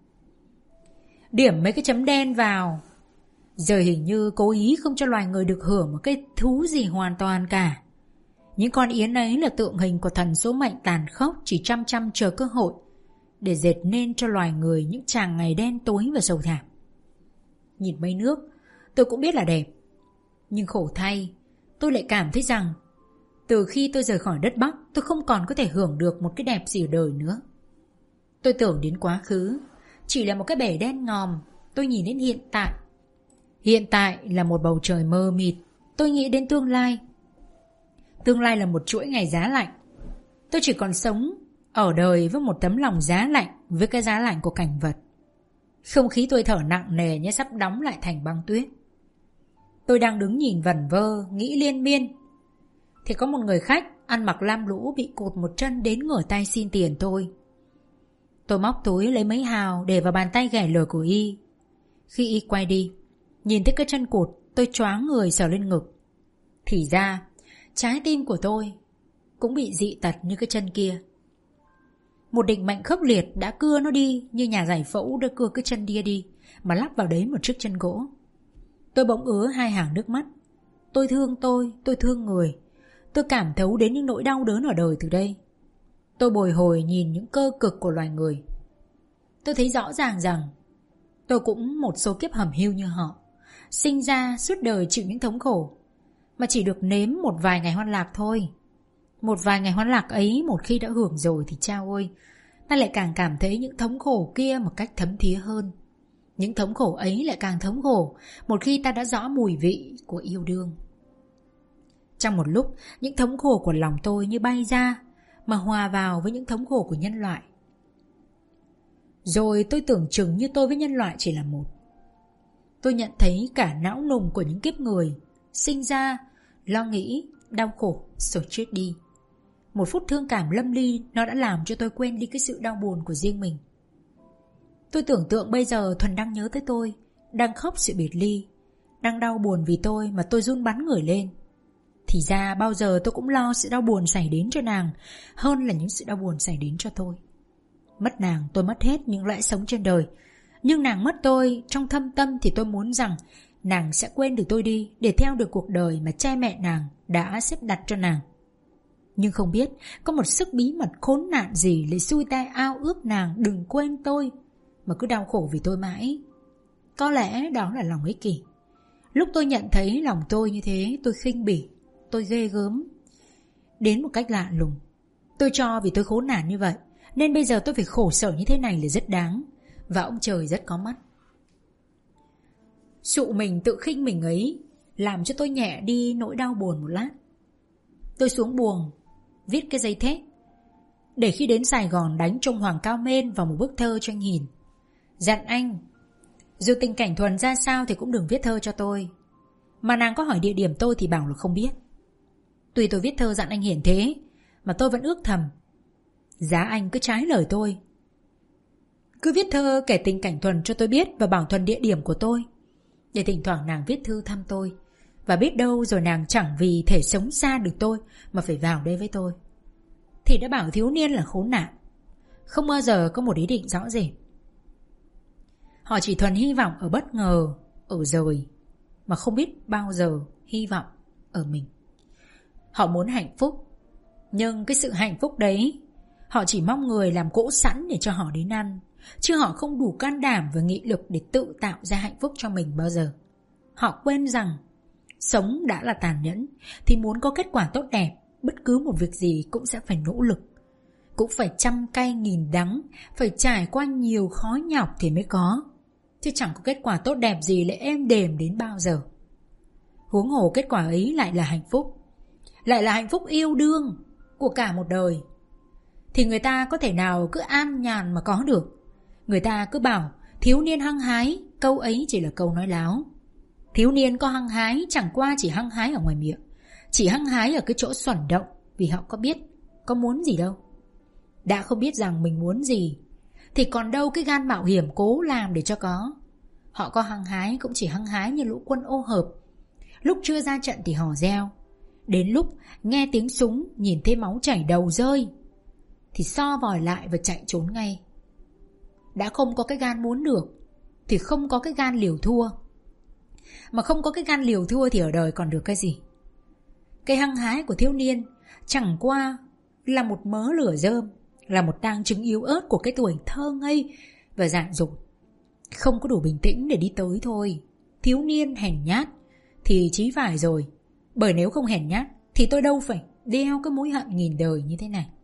Điểm mấy cái chấm đen vào, giờ hình như cố ý không cho loài người được hưởng một cái thú gì hoàn toàn cả. Những con yến ấy là tượng hình của thần số mệnh tàn khốc, chỉ chăm chăm chờ cơ hội để dệt nên cho loài người những tràng ngày đen tối và sầu thảm. Nhìn mây nước, tôi cũng biết là đẹp. Nhưng khổ thay, tôi lại cảm thấy rằng từ khi tôi rời khỏi đất Bắc, tôi không còn có thể hưởng được một cái đẹp gì ở đời nữa. Tôi tưởng đến quá khứ chỉ là một cái bể đen ngòm. Tôi nhìn đến hiện tại. Hiện tại là một bầu trời mơ mịt. Tôi nghĩ đến tương lai. Tương lai là một chuỗi ngày giá lạnh. Tôi chỉ còn sống ở đời với một tấm lòng giá lạnh, với cái giá lạnh của cảnh vật. Không khí tôi thở nặng nề như sắp đóng lại thành băng tuyết. Tôi đang đứng nhìn vẩn vơ, nghĩ liên miên, thì có một người khách ăn mặc lam lũ bị cụt một chân đến ngửa tay xin tiền tôi. Tôi móc túi lấy mấy hào để vào bàn tay ghẻ lừa của y. Khi y quay đi, nhìn thấy cái chân cụt, tôi choáng người sờ lên ngực. Thì ra trái tim của tôi cũng bị dị tật như cái chân kia. Một định mệnh khốc liệt đã cưa nó đi, như nhà giải phẫu đã cưa cái chân kia đi, mà lắp vào đấy một chiếc chân gỗ. Tôi bỗng ứa 2 hàng nước mắt. Tôi thương người. Tôi cảm thấu đến những nỗi đau đớn ở đời từ đây. Tôi bồi hồi nhìn những cơ cực của loài người. Tôi thấy rõ ràng rằng tôi cũng một số kiếp hầm hưu như họ, sinh ra suốt đời chịu những thống khổ, mà chỉ được nếm một vài ngày hoan lạc thôi. Một vài ngày hoan lạc ấy một khi đã hưởng rồi thì chao ơi, ta lại càng cảm thấy những thống khổ kia một cách thấm thía hơn. Những thống khổ ấy lại càng thống khổ một khi ta đã rõ mùi vị của yêu đương. Trong một lúc, những thống khổ của lòng tôi như bay ra, mà hòa vào với những thống khổ của nhân loại. Rồi tôi tưởng chừng như tôi với nhân loại chỉ là một. Tôi nhận thấy cả não nùng của những kiếp người sinh ra, lo nghĩ, đau khổ, rồi chết đi. Một phút thương cảm lâm ly, nó đã làm cho tôi quên đi cái sự đau buồn của riêng mình. Tôi tưởng tượng bây giờ Thuần đang nhớ tới tôi, đang khóc sự biệt ly, đang đau buồn vì tôi mà tôi run bắn người lên. Thì ra bao giờ tôi cũng lo sự đau buồn xảy đến cho nàng hơn là những sự đau buồn xảy đến cho tôi. Mất nàng tôi mất hết những lẽ sống trên đời. Nhưng nàng mất tôi, trong thâm tâm thì tôi muốn rằng nàng sẽ quên được tôi đi để theo được cuộc đời mà cha mẹ nàng đã xếp đặt cho nàng. Nhưng không biết có một sức bí mật khốn nạn gì lại xui tai ao ước nàng đừng quên tôi mà cứ đau khổ vì tôi mãi. Có lẽ đó là lòng ích kỷ. Lúc tôi nhận thấy lòng tôi như thế, tôi khinh bỉ, tôi ghê gớm đến một cách lạ lùng. Tôi cho vì tôi khốn nạn như vậy nên bây giờ tôi phải khổ sở như thế này là rất đáng. Và ông trời rất có mắt. Sụ mình tự khinh mình ấy làm cho tôi nhẹ đi nỗi đau buồn một lát. Tôi xuống buồng viết cái giấy thép để khi đến Sài Gòn đánh trông Hoàng Cao Mênh vào một bức thơ cho anh Hiền. Dặn anh dù tình cảnh Thuần ra sao thì cũng đừng viết thơ cho tôi. Mà nàng có hỏi địa điểm tôi thì bảo là không biết. Tuy tôi viết thơ dặn anh Hiền thế mà tôi vẫn ước thầm giá anh cứ trái lời tôi. Cứ viết thơ kể tình cảnh Thuần cho tôi biết và bảo Thuần địa điểm của tôi, để thỉnh thoảng nàng viết thư thăm tôi. Và biết đâu rồi nàng chẳng vì thể sống xa được tôi mà phải vào đây với tôi. Thì đã bảo thiếu niên là khốn nạn, không bao giờ có một ý định rõ rệt. Họ chỉ thuần hy vọng ở bất ngờ, ở rồi, mà không biết bao giờ hy vọng ở mình. Họ muốn hạnh phúc, nhưng cái sự hạnh phúc đấy họ chỉ mong người làm cỗ sẵn để cho họ đến ăn, chứ họ không đủ can đảm và nghị lực để tự tạo ra hạnh phúc cho mình bao giờ. Họ quên rằng sống đã là tàn nhẫn, thì muốn có kết quả tốt đẹp, bất cứ một việc gì cũng sẽ phải nỗ lực, cũng phải trăm cay nghìn đắng, phải trải qua nhiều khó nhọc thì mới có, chứ chẳng có kết quả tốt đẹp gì lại êm đềm đến bao giờ. Huống hồ kết quả ấy lại là hạnh phúc, lại là hạnh phúc yêu đương của cả một đời, thì người ta có thể nào cứ an nhàn mà có được. Người ta cứ bảo thiếu niên hăng hái, câu ấy chỉ là câu nói láo. Thiếu niên có hăng hái chẳng qua chỉ hăng hái ở ngoài miệng, chỉ hăng hái ở cái chỗ xuẩn động, vì họ có biết có muốn gì đâu. Đã không biết rằng mình muốn gì thì còn đâu cái gan mạo hiểm cố làm để cho có. Họ có hăng hái cũng chỉ hăng hái như lũ quân ô hợp, lúc chưa ra trận thì hò reo, đến lúc nghe tiếng súng, nhìn thấy máu chảy đầu rơi thì so vòi lại và chạy trốn ngay. Đã không có cái gan muốn được thì không có cái gan liều thua. Mà không có cái gan liều thua thì ở đời còn được cái gì. Cái hăng hái của thiếu niên chẳng qua là một mớ lửa rơm, là một tang chứng yếu ớt của cái tuổi thơ ngây và dại dột, không có đủ bình tĩnh để đi tới thôi. Thiếu niên hèn nhát thì chí phải rồi, bởi nếu không hèn nhát thì tôi đâu phải đeo cái mối hận nghìn đời như thế này.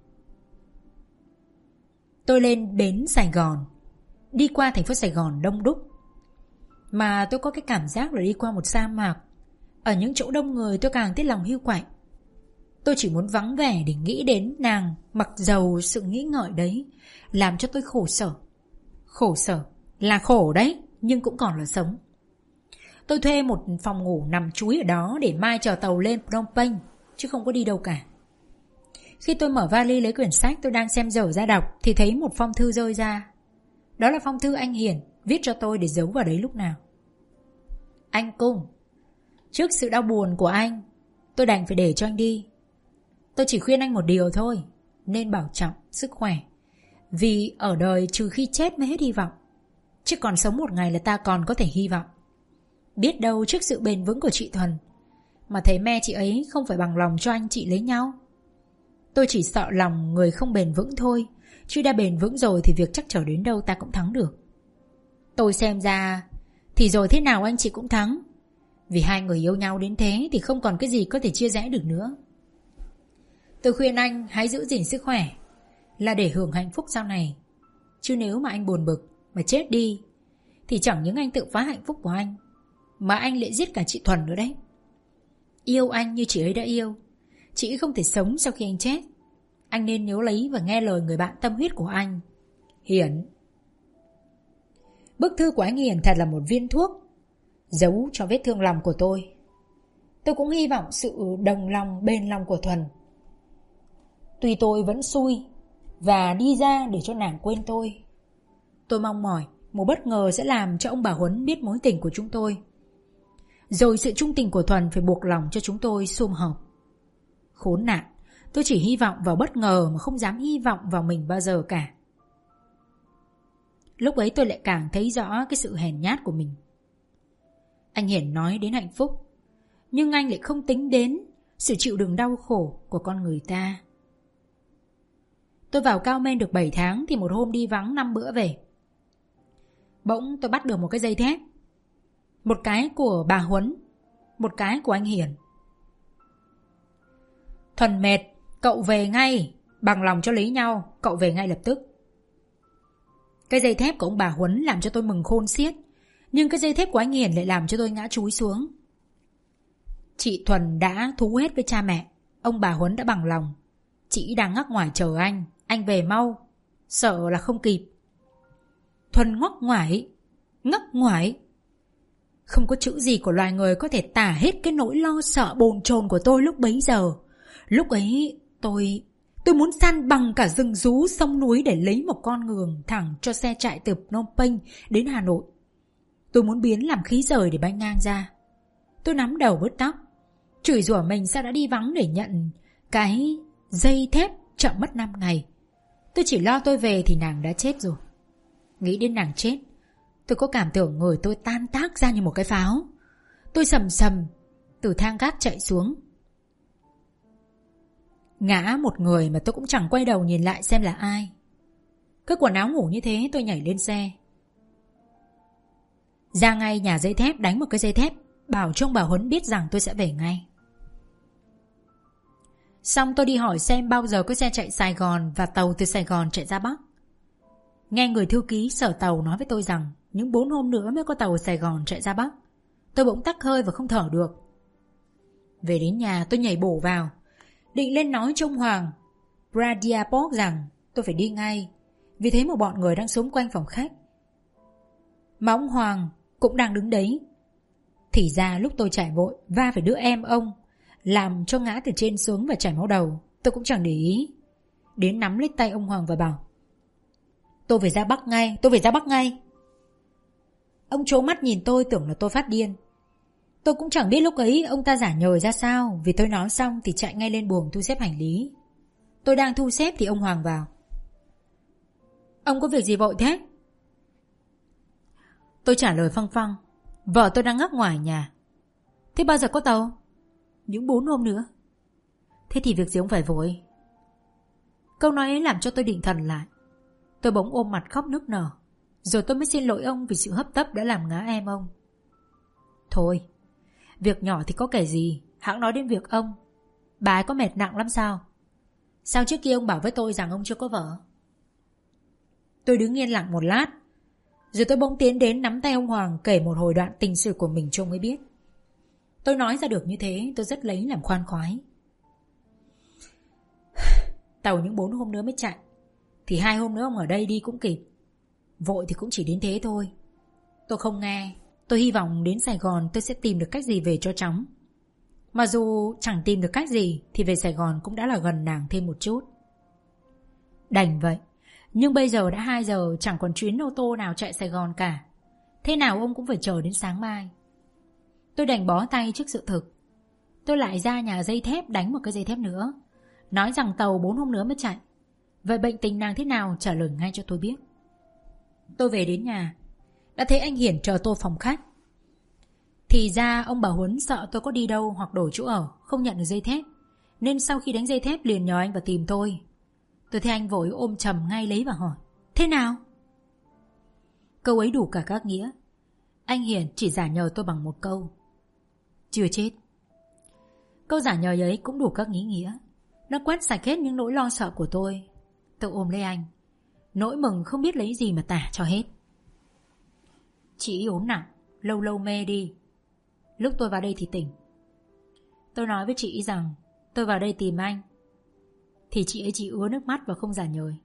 Tôi lên đến Sài Gòn, đi qua thành phố Sài Gòn đông đúc, mà tôi có cái cảm giác là đi qua một sa mạc. Ở những chỗ đông người tôi càng thấy lòng hiu quạnh. Tôi chỉ muốn vắng vẻ để nghĩ đến nàng, mặc dầu sự nghĩ ngợi đấy làm cho tôi khổ sở. Khổ sở là khổ đấy, nhưng cũng còn là sống. Tôi thuê một phòng ngủ nằm chúi ở đó để mai chờ tàu lên Phnom Penh, chứ không có đi đâu cả. Khi tôi mở vali lấy quyển sách tôi đang xem dở ra đọc thì thấy một phong thư rơi ra. Đó là phong thư anh Hiền viết cho tôi để giấu vào đấy lúc nào. Anh Cung, trước sự đau buồn của anh, tôi đành phải để cho anh đi. Tôi chỉ khuyên anh một điều thôi, nên bảo trọng sức khỏe. Vì ở đời trừ khi chết mới hết hy vọng, chứ còn sống một ngày là ta còn có thể hy vọng. Biết đâu trước sự bền vững của chị Thuần mà thấy me chị ấy không phải bằng lòng cho anh chị lấy nhau. Tôi chỉ sợ lòng người không bền vững thôi, chứ đã bền vững rồi thì việc chắc trở đến đâu ta cũng thắng được. Tôi xem ra thì rồi thế nào anh chị cũng thắng, vì hai người yêu nhau đến thế thì không còn cái gì có thể chia rẽ được nữa. Tôi khuyên anh hãy giữ gìn sức khỏe là để hưởng hạnh phúc sau này. Chứ nếu mà anh buồn bực mà chết đi thì chẳng những anh tự phá hạnh phúc của anh, mà anh lại giết cả chị Thuần nữa đấy. Yêu anh như chị ấy đã yêu, chị ấy không thể sống sau khi anh chết. Anh nên nhớ lấy và nghe lời người bạn tâm huyết của anh, Hiển. Bức thư của anh Hiển thật là một viên thuốc giấu cho vết thương lòng của tôi. Tôi cũng hy vọng sự đồng lòng bền lòng của Thuần. Tuy tôi vẫn xui và đi ra để cho nàng quên tôi mong mỏi một bất ngờ sẽ làm cho ông bà Huấn biết mối tình của chúng tôi. Rồi sự trung tình của Thuần phải buộc lòng cho chúng tôi sum họp. Khốn nạn, tôi chỉ hy vọng vào bất ngờ mà không dám hy vọng vào mình bao giờ cả. Lúc ấy tôi lại càng thấy rõ cái sự hèn nhát của mình. Anh Hiển nói đến hạnh phúc, nhưng anh lại không tính đến sự chịu đựng đau khổ của con người ta. Tôi vào Cao Men được 7 tháng thì một hôm đi vắng 5 bữa về. Bỗng tôi bắt được một cái dây thép. Một cái của bà Huấn, một cái của anh Hiển. Thuần mệt, cậu về ngay, bằng lòng cho lấy nhau, cậu về ngay lập tức. Cái dây thép của ông bà Huấn làm cho tôi mừng khôn xiết, nhưng cái dây thép của anh Hiển lại làm cho tôi ngã chúi xuống. Chị Thuần đã thú hết với cha mẹ, ông bà Huấn đã bằng lòng. Chị đang ngắc ngoài chờ anh về mau, sợ là không kịp. Thuần ngắc ngoải. Không có chữ gì của loài người có thể tả hết cái nỗi lo sợ bồn chồn của tôi lúc bấy giờ. Lúc ấy tôi muốn săn bằng cả rừng rú sông núi để lấy một con đường thẳng cho xe chạy từ Phnom Penh đến Hà Nội. Tôi muốn biến làm khí rời để bay ngang ra. Tôi nắm đầu bứt tóc, chửi rủa mình sao đã đi vắng để nhận cái dây thép chậm mất 5 ngày. Tôi chỉ lo tôi về thì nàng đã chết rồi. Nghĩ đến nàng chết, tôi có cảm tưởng người tôi tan tác ra như một cái pháo. Tôi sầm sầm từ thang gác chạy xuống. Ngã một người mà tôi cũng chẳng quay đầu nhìn lại xem là ai. Cái quần áo ngủ như thế tôi nhảy lên xe, ra ngay nhà dây thép đánh một cái dây thép, bảo cho ông bà Huấn biết rằng tôi sẽ về ngay. Xong tôi đi hỏi xem bao giờ có xe chạy Sài Gòn và tàu từ Sài Gòn chạy ra Bắc. Nghe người thư ký sở tàu nói với tôi rằng những 4 hôm nữa mới có tàu Sài Gòn chạy ra Bắc. Tôi bỗng tắc hơi và không thở được. Về đến nhà tôi nhảy bổ vào, định lên nói cho ông Hoàng Pradiapok rằng tôi phải đi ngay, vì thấy một bọn người đang xúm quanh phòng khách. Mà ông Hoàng cũng đang đứng đấy. Thì ra lúc tôi chạy vội va phải đứa em ông, làm cho ngã từ trên xuống và chảy máu đầu. Tôi cũng chẳng để ý, đến nắm lấy tay ông Hoàng và bảo tôi phải ra Bắc ngay. Ông trố mắt nhìn tôi tưởng là tôi phát điên. Tôi cũng chẳng biết lúc ấy ông ta giả nhời ra sao, vì tôi nói xong thì chạy ngay lên buồng thu xếp hành lý. Tôi đang thu xếp thì ông Hoàng vào. Ông có việc gì vội thế? Tôi trả lời phăng phăng. Vợ tôi đang ngắc ngoài nhà. Thế bao giờ có tàu? Những 4 hôm nữa. Thế thì việc gì ông phải vội? Câu nói ấy làm cho tôi định thần lại. Tôi bỗng ôm mặt khóc nức nở. Rồi tôi mới xin lỗi ông vì sự hấp tấp đã làm ngã em ông. Thôi, việc nhỏ thì có kể gì, hẵng nói đến việc ông. Bà ấy có mệt nặng lắm sao? Sao trước kia ông bảo với tôi rằng ông chưa có vợ? Tôi đứng yên lặng một lát, rồi tôi bỗng tiến đến nắm tay ông Hoàng kể một hồi đoạn tình sự của mình cho ông ấy biết. Tôi nói ra được như thế tôi rất lấy làm khoan khoái. Tàu những 4 hôm nữa mới chạy, thì 2 hôm nữa ông ở đây đi cũng kịp. Vội thì cũng chỉ đến thế thôi. Tôi không nghe. Tôi hy vọng đến Sài Gòn tôi sẽ tìm được cách gì về cho chóng. Mà dù chẳng tìm được cách gì thì về Sài Gòn cũng đã là gần nàng thêm một chút. Đành vậy. Nhưng bây giờ đã 2 giờ, chẳng còn chuyến ô tô nào chạy Sài Gòn cả. Thế nào ông cũng phải chờ đến sáng mai. Tôi đành bó tay trước sự thực. Tôi lại ra nhà dây thép đánh một cái dây thép nữa, nói rằng tàu 4 hôm nữa mới chạy. Vậy bệnh tình nàng thế nào trả lời ngay cho tôi biết. Tôi về đến nhà, đã thấy anh Hiển chờ tôi phòng khách. Thì ra ông bà Huấn sợ tôi có đi đâu hoặc đổi chỗ ở, không nhận được dây thép, nên sau khi đánh dây thép liền nhờ anh vào tìm tôi. Tôi thấy anh vội ôm chầm ngay lấy và hỏi: thế nào? Câu ấy đủ cả các nghĩa. Anh Hiển chỉ giả nhờ tôi bằng một câu: chưa chết. Câu giả nhờ ấy cũng đủ các ý nghĩa. Nó quét sạch hết những nỗi lo sợ của tôi. Tôi ôm lấy anh, nỗi mừng không biết lấy gì mà tả cho hết. Chị ốm nặng, lâu lâu mê đi. Lúc tôi vào đây thì tỉnh. Tôi nói với chị rằng tôi vào đây tìm anh, thì chị ấy chỉ ứa nước mắt và không giả nhời.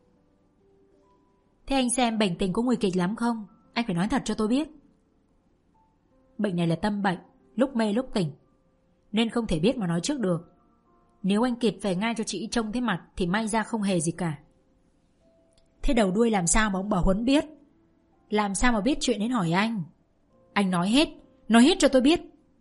Thế anh xem bệnh tình có nguy kịch lắm không? Anh phải nói thật cho tôi biết. Bệnh này là tâm bệnh, lúc mê lúc tỉnh, nên không thể biết mà nói trước được. Nếu anh kịp về ngay cho chị trông thấy mặt thì may ra không hề gì cả. Thế đầu đuôi làm sao mà ông bà Huấn biết? Làm sao mà biết chuyện đến hỏi anh? Anh nói hết cho tôi biết.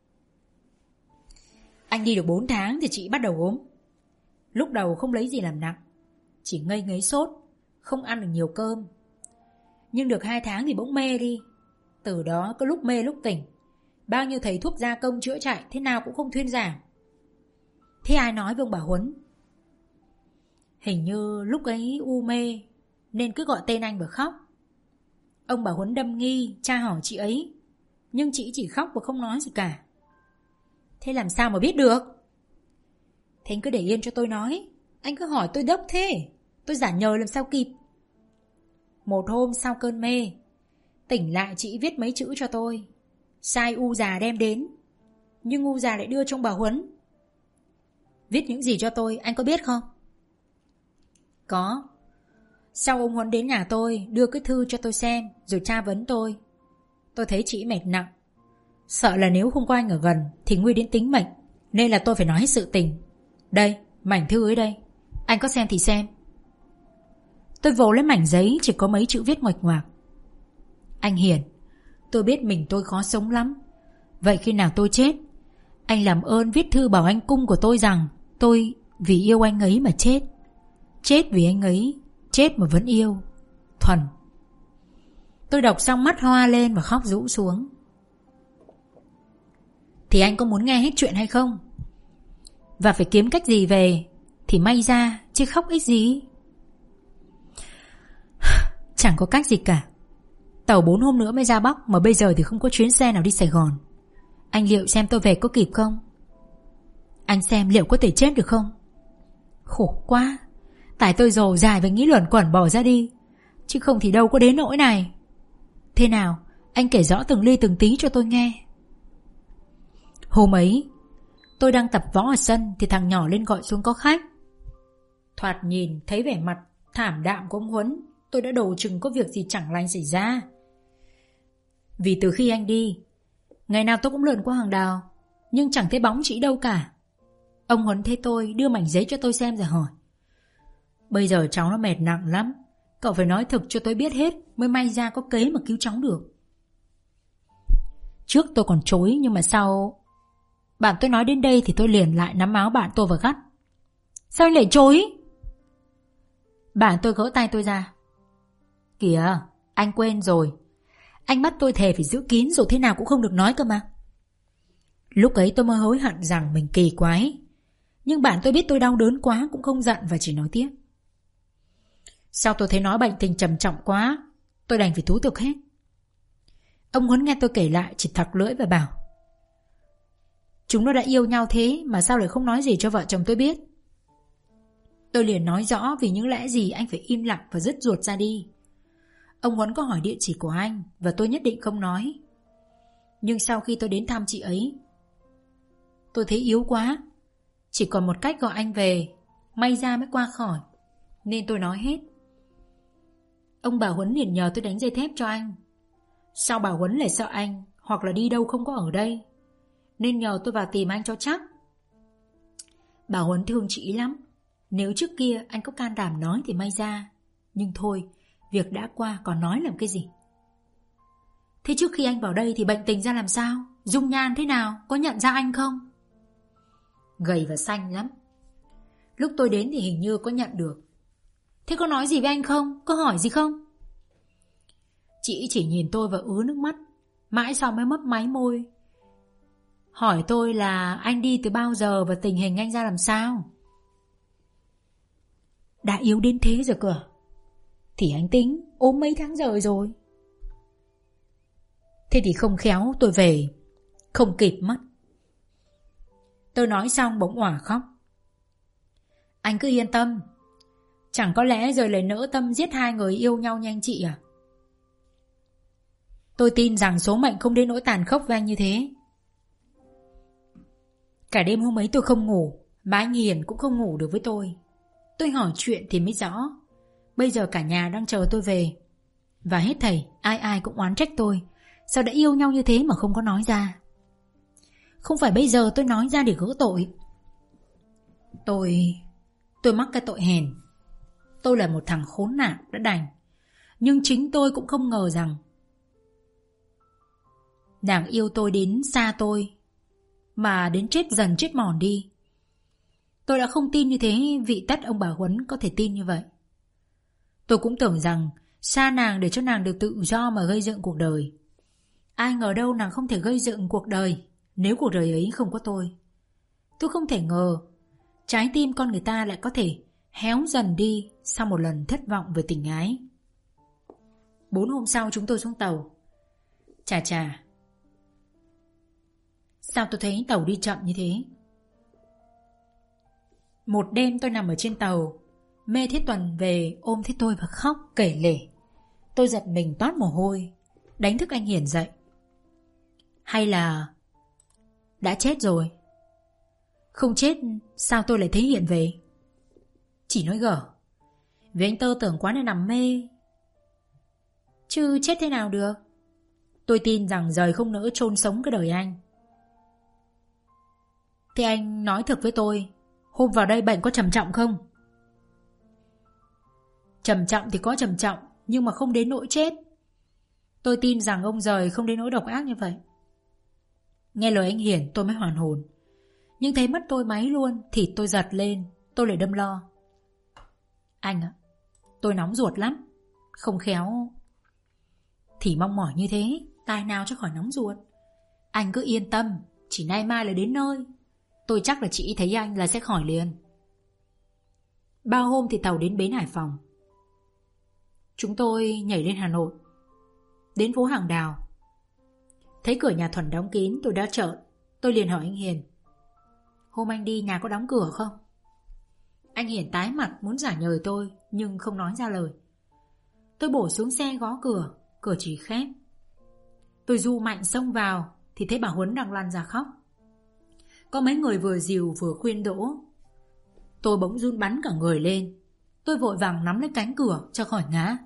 Anh đi được 4 tháng thì chị bắt đầu ốm. Lúc đầu không lấy gì làm nặng, chỉ ngây ngấy sốt, không ăn được nhiều cơm. Nhưng được 2 tháng thì bỗng mê đi. Từ đó có lúc mê lúc tỉnh. Bao nhiêu thầy thuốc gia công chữa chạy thế nào cũng không thuyên giảm. Thế ai nói với ông bà Huấn? Hình như lúc ấy u mê nên cứ gọi tên anh và khóc. Ông bà Huấn đâm nghi, tra hỏi chị ấy, nhưng chị chỉ khóc và không nói gì cả. Thế làm sao mà biết được? Thế anh cứ để yên cho tôi nói. Anh cứ hỏi tôi đốc thế, tôi giả nhờ làm sao kịp. Một hôm sau cơn mê, tỉnh lại chị viết mấy chữ cho tôi, sai u già đem đến, nhưng u già lại đưa trong bà Huấn. Viết những gì cho tôi anh có biết không? Có. Sau ông Huấn đến nhà tôi, đưa cái thư cho tôi xem, rồi tra vấn tôi. Tôi thấy chị mệt nặng, sợ là nếu không có anh ở gần thì nguy đến tính mệnh, nên là tôi phải nói hết sự tình. Đây, mảnh thư ấy đây, anh có xem thì xem. Tôi vồ lấy mảnh giấy, chỉ có mấy chữ viết nguệch ngoạc. Anh Hiền, tôi biết mình tôi khó sống lắm. Vậy khi nào tôi chết, anh làm ơn viết thư bảo anh Cung của tôi rằng tôi vì yêu anh ấy mà chết. Chết vì anh ấy, chết mà vẫn yêu. Thuần. Tôi đọc xong mắt hoa lên và khóc rũ xuống. Thì anh có muốn nghe hết chuyện hay không? Và phải kiếm cách gì về thì may ra, chứ khóc ích gì. Chẳng có cách gì cả. Tàu 4 hôm nữa mới ra Bắc, mà bây giờ thì không có chuyến xe nào đi Sài Gòn. Anh liệu xem tôi về có kịp không? Anh xem liệu có thể chết được không? Khổ quá. Tại tôi dồ dài và nghĩ luẩn quẩn bỏ ra đi, chứ không thì đâu có đến nỗi này. Thế nào, anh kể rõ từng ly từng tí cho tôi nghe. Hôm ấy tôi đang tập võ ở sân thì thằng nhỏ lên gọi xuống có khách. Thoạt nhìn thấy vẻ mặt thảm đạm của ông Huấn, tôi đã đổ chừng có việc gì chẳng lành xảy ra. Vì từ khi anh đi, ngày nào tôi cũng lượn qua hàng đào, nhưng chẳng thấy bóng chị đâu cả. Ông Huấn thấy tôi, đưa mảnh giấy cho tôi xem rồi hỏi: Bây giờ cháu nó mệt nặng lắm, cậu phải nói thực cho tôi biết hết, mới may ra có kế mà cứu cháu được. Trước tôi còn chối, nhưng mà sau bạn tôi nói đến đây thì tôi liền lại nắm áo bạn tôi và gắt: Sao anh lại chối? Bạn tôi gỡ tay tôi ra: Kìa, anh quên rồi, anh bắt tôi thề phải giữ kín rồi thế nào cũng không được nói cơ mà. Lúc ấy tôi mới hối hận rằng mình kỳ quái, nhưng bạn tôi biết tôi đau đớn quá cũng không giận và chỉ nói tiếp. Sau tôi thấy nói bệnh tình trầm trọng quá, tôi đành phải thú thực hết. Ông Huấn nghe tôi kể lại chỉ thặc lưỡi và bảo: Chúng nó đã yêu nhau thế mà sao lại không nói gì cho vợ chồng tôi biết? Tôi liền nói rõ vì những lẽ gì anh phải im lặng và dứt ruột ra đi. Ông Huấn có hỏi địa chỉ của anh và tôi nhất định không nói. Nhưng sau khi tôi đến thăm chị ấy, tôi thấy yếu quá, chỉ còn một cách gọi anh về, may ra mới qua khỏi, nên tôi nói hết. Ông bà Huấn liền nhờ tôi đánh dây thép cho anh. Sau bà Huấn lại sợ anh hoặc là đi đâu không có ở đây, nên nhờ tôi vào tìm anh cho chắc. Bà Huấn thương chị lắm, nếu trước kia anh có can đảm nói thì may ra, nhưng thôi, việc đã qua còn nói làm cái gì. Thế trước khi anh vào đây thì bệnh tình ra làm sao? Dung nhan thế nào? Có nhận ra anh không? Gầy và xanh lắm. Lúc tôi đến thì hình như có nhận được. Thế có nói gì với anh không? Có hỏi gì không? Chị chỉ nhìn tôi và ứa nước mắt, mãi sau mới mấp máy môi, hỏi tôi là anh đi từ bao giờ và tình hình anh ra làm sao. Đã yếu đến thế rồi cơ? Thì anh tính ốm mấy tháng rồi. Thế thì không khéo tôi về không kịp mất. Tôi nói xong bỗng òa khóc. Anh cứ yên tâm, chẳng có lẽ rồi lại nỡ tâm giết hai người yêu nhau như anh chị à? Tôi tin rằng số mệnh không đến nỗi tàn khốc với anh như thế. Cả đêm hôm ấy tôi không ngủ, mà anh Hiền cũng không ngủ được với tôi. Tôi hỏi chuyện thì mới rõ, bây giờ cả nhà đang chờ tôi về. Và hết thảy ai ai cũng oán trách tôi, sao đã yêu nhau như thế mà không có nói ra. Không phải bây giờ tôi nói ra để gỡ tội. Tôi mắc cái tội hèn. Tôi là một thằng khốn nạn đã đành, nhưng chính tôi cũng không ngờ rằng nàng yêu tôi đến xa tôi mà đến chết dần chết mòn đi. Tôi đã không tin như thế vị tất ông bà Huấn có thể tin như vậy. Tôi cũng tưởng rằng xa nàng để cho nàng được tự do mà gây dựng cuộc đời. Ai ngờ đâu nàng không thể gây dựng cuộc đời nếu cuộc đời ấy không có tôi. Tôi không thể ngờ trái tim con người ta lại có thể héo dần đi sau một lần thất vọng về tình ái. 4 hôm sau chúng tôi xuống tàu. Chà, sao tôi thấy tàu đi chậm như thế? Một đêm tôi nằm ở trên tàu, Mê Thiết Tuần về ôm thấy tôi và khóc kể lể. Tôi giật mình toát mồ hôi, đánh thức anh Hiển dậy. Hay là đã chết rồi? Không chết sao tôi lại thấy Hiển về? Chỉ nói gở, vì anh Tơ tưởng quá nên nằm mê. Chứ chết thế nào được? Tôi tin rằng rời không nỡ chôn sống cái đời anh. Thế anh nói thật với tôi, hôm vào đây bệnh có trầm trọng không? Trầm trọng thì có trầm trọng, nhưng mà không đến nỗi chết. Tôi tin rằng ông rời không đến nỗi độc ác như vậy. Nghe lời anh Hiển tôi mới hoàn hồn. Nhưng thấy mất tôi máy luôn thì tôi giật lên. Tôi lại đâm lo. Anh ạ, tôi nóng ruột lắm. Không khéo thì mong mỏi như thế, tài nào cho khỏi nóng ruột. Anh cứ yên tâm, chỉ nay mai là đến nơi. Tôi chắc là chị thấy anh là sẽ khỏi liền. 3 hôm thì tàu đến bến Hải Phòng. Chúng tôi nhảy lên Hà Nội. Đến phố Hàng Đào, thấy cửa nhà Thuần đóng kín, tôi đã trợn. Tôi liền hỏi anh Hiền, hôm anh đi nhà có đóng cửa không? Anh Hiền tái mặt muốn giả nhời tôi, nhưng không nói ra lời. Tôi bổ xuống xe gõ cửa, cửa chỉ khép. Tôi du mạnh xông vào thì thấy bà Huấn đang lăn ra khóc. Có mấy người vừa dìu vừa khuyên đỗ. Tôi bỗng run bắn cả người lên. Tôi vội vàng nắm lấy cánh cửa cho khỏi ngã.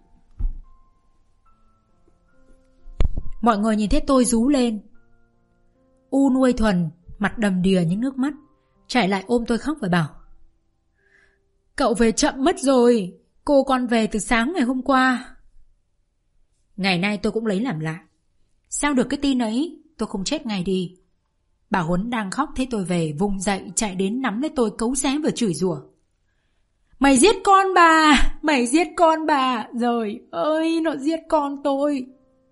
Mọi người nhìn thấy tôi rú lên. U Nuôi Thuần mặt đầm đìa những nước mắt, chạy lại ôm tôi khóc và bảo, cậu về chậm mất rồi, cô con về từ sáng ngày hôm qua. Ngày nay tôi cũng lấy làm lạ. Sao được cái tin ấy tôi không chết ngay đi. Bà Huấn đang khóc thấy tôi về, vùng dậy chạy đến nắm lấy tôi cấu xé và chửi rủa. Mày giết con bà, mày giết con bà. Trời ơi, nó giết con tôi.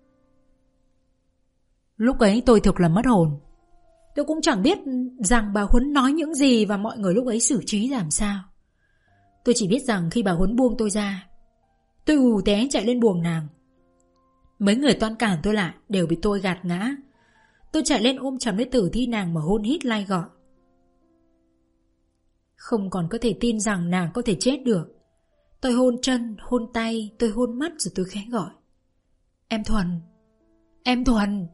Lúc ấy tôi thực là mất hồn. Tôi cũng chẳng biết rằng bà Huấn nói những gì và mọi người lúc ấy xử trí làm sao. Tôi chỉ biết rằng khi bà Huấn buông tôi ra, tôi ù té chạy lên buồng nàng. Mấy người toan cản tôi lại đều bị tôi gạt ngã. Tôi chạy lên ôm chầm lấy tử thi nàng mà hôn hít lai gọi. Không còn có thể tin rằng nàng có thể chết được. Tôi hôn chân, hôn tay, tôi hôn mắt rồi tôi khẽ gọi. Em Thuần, em Thuần.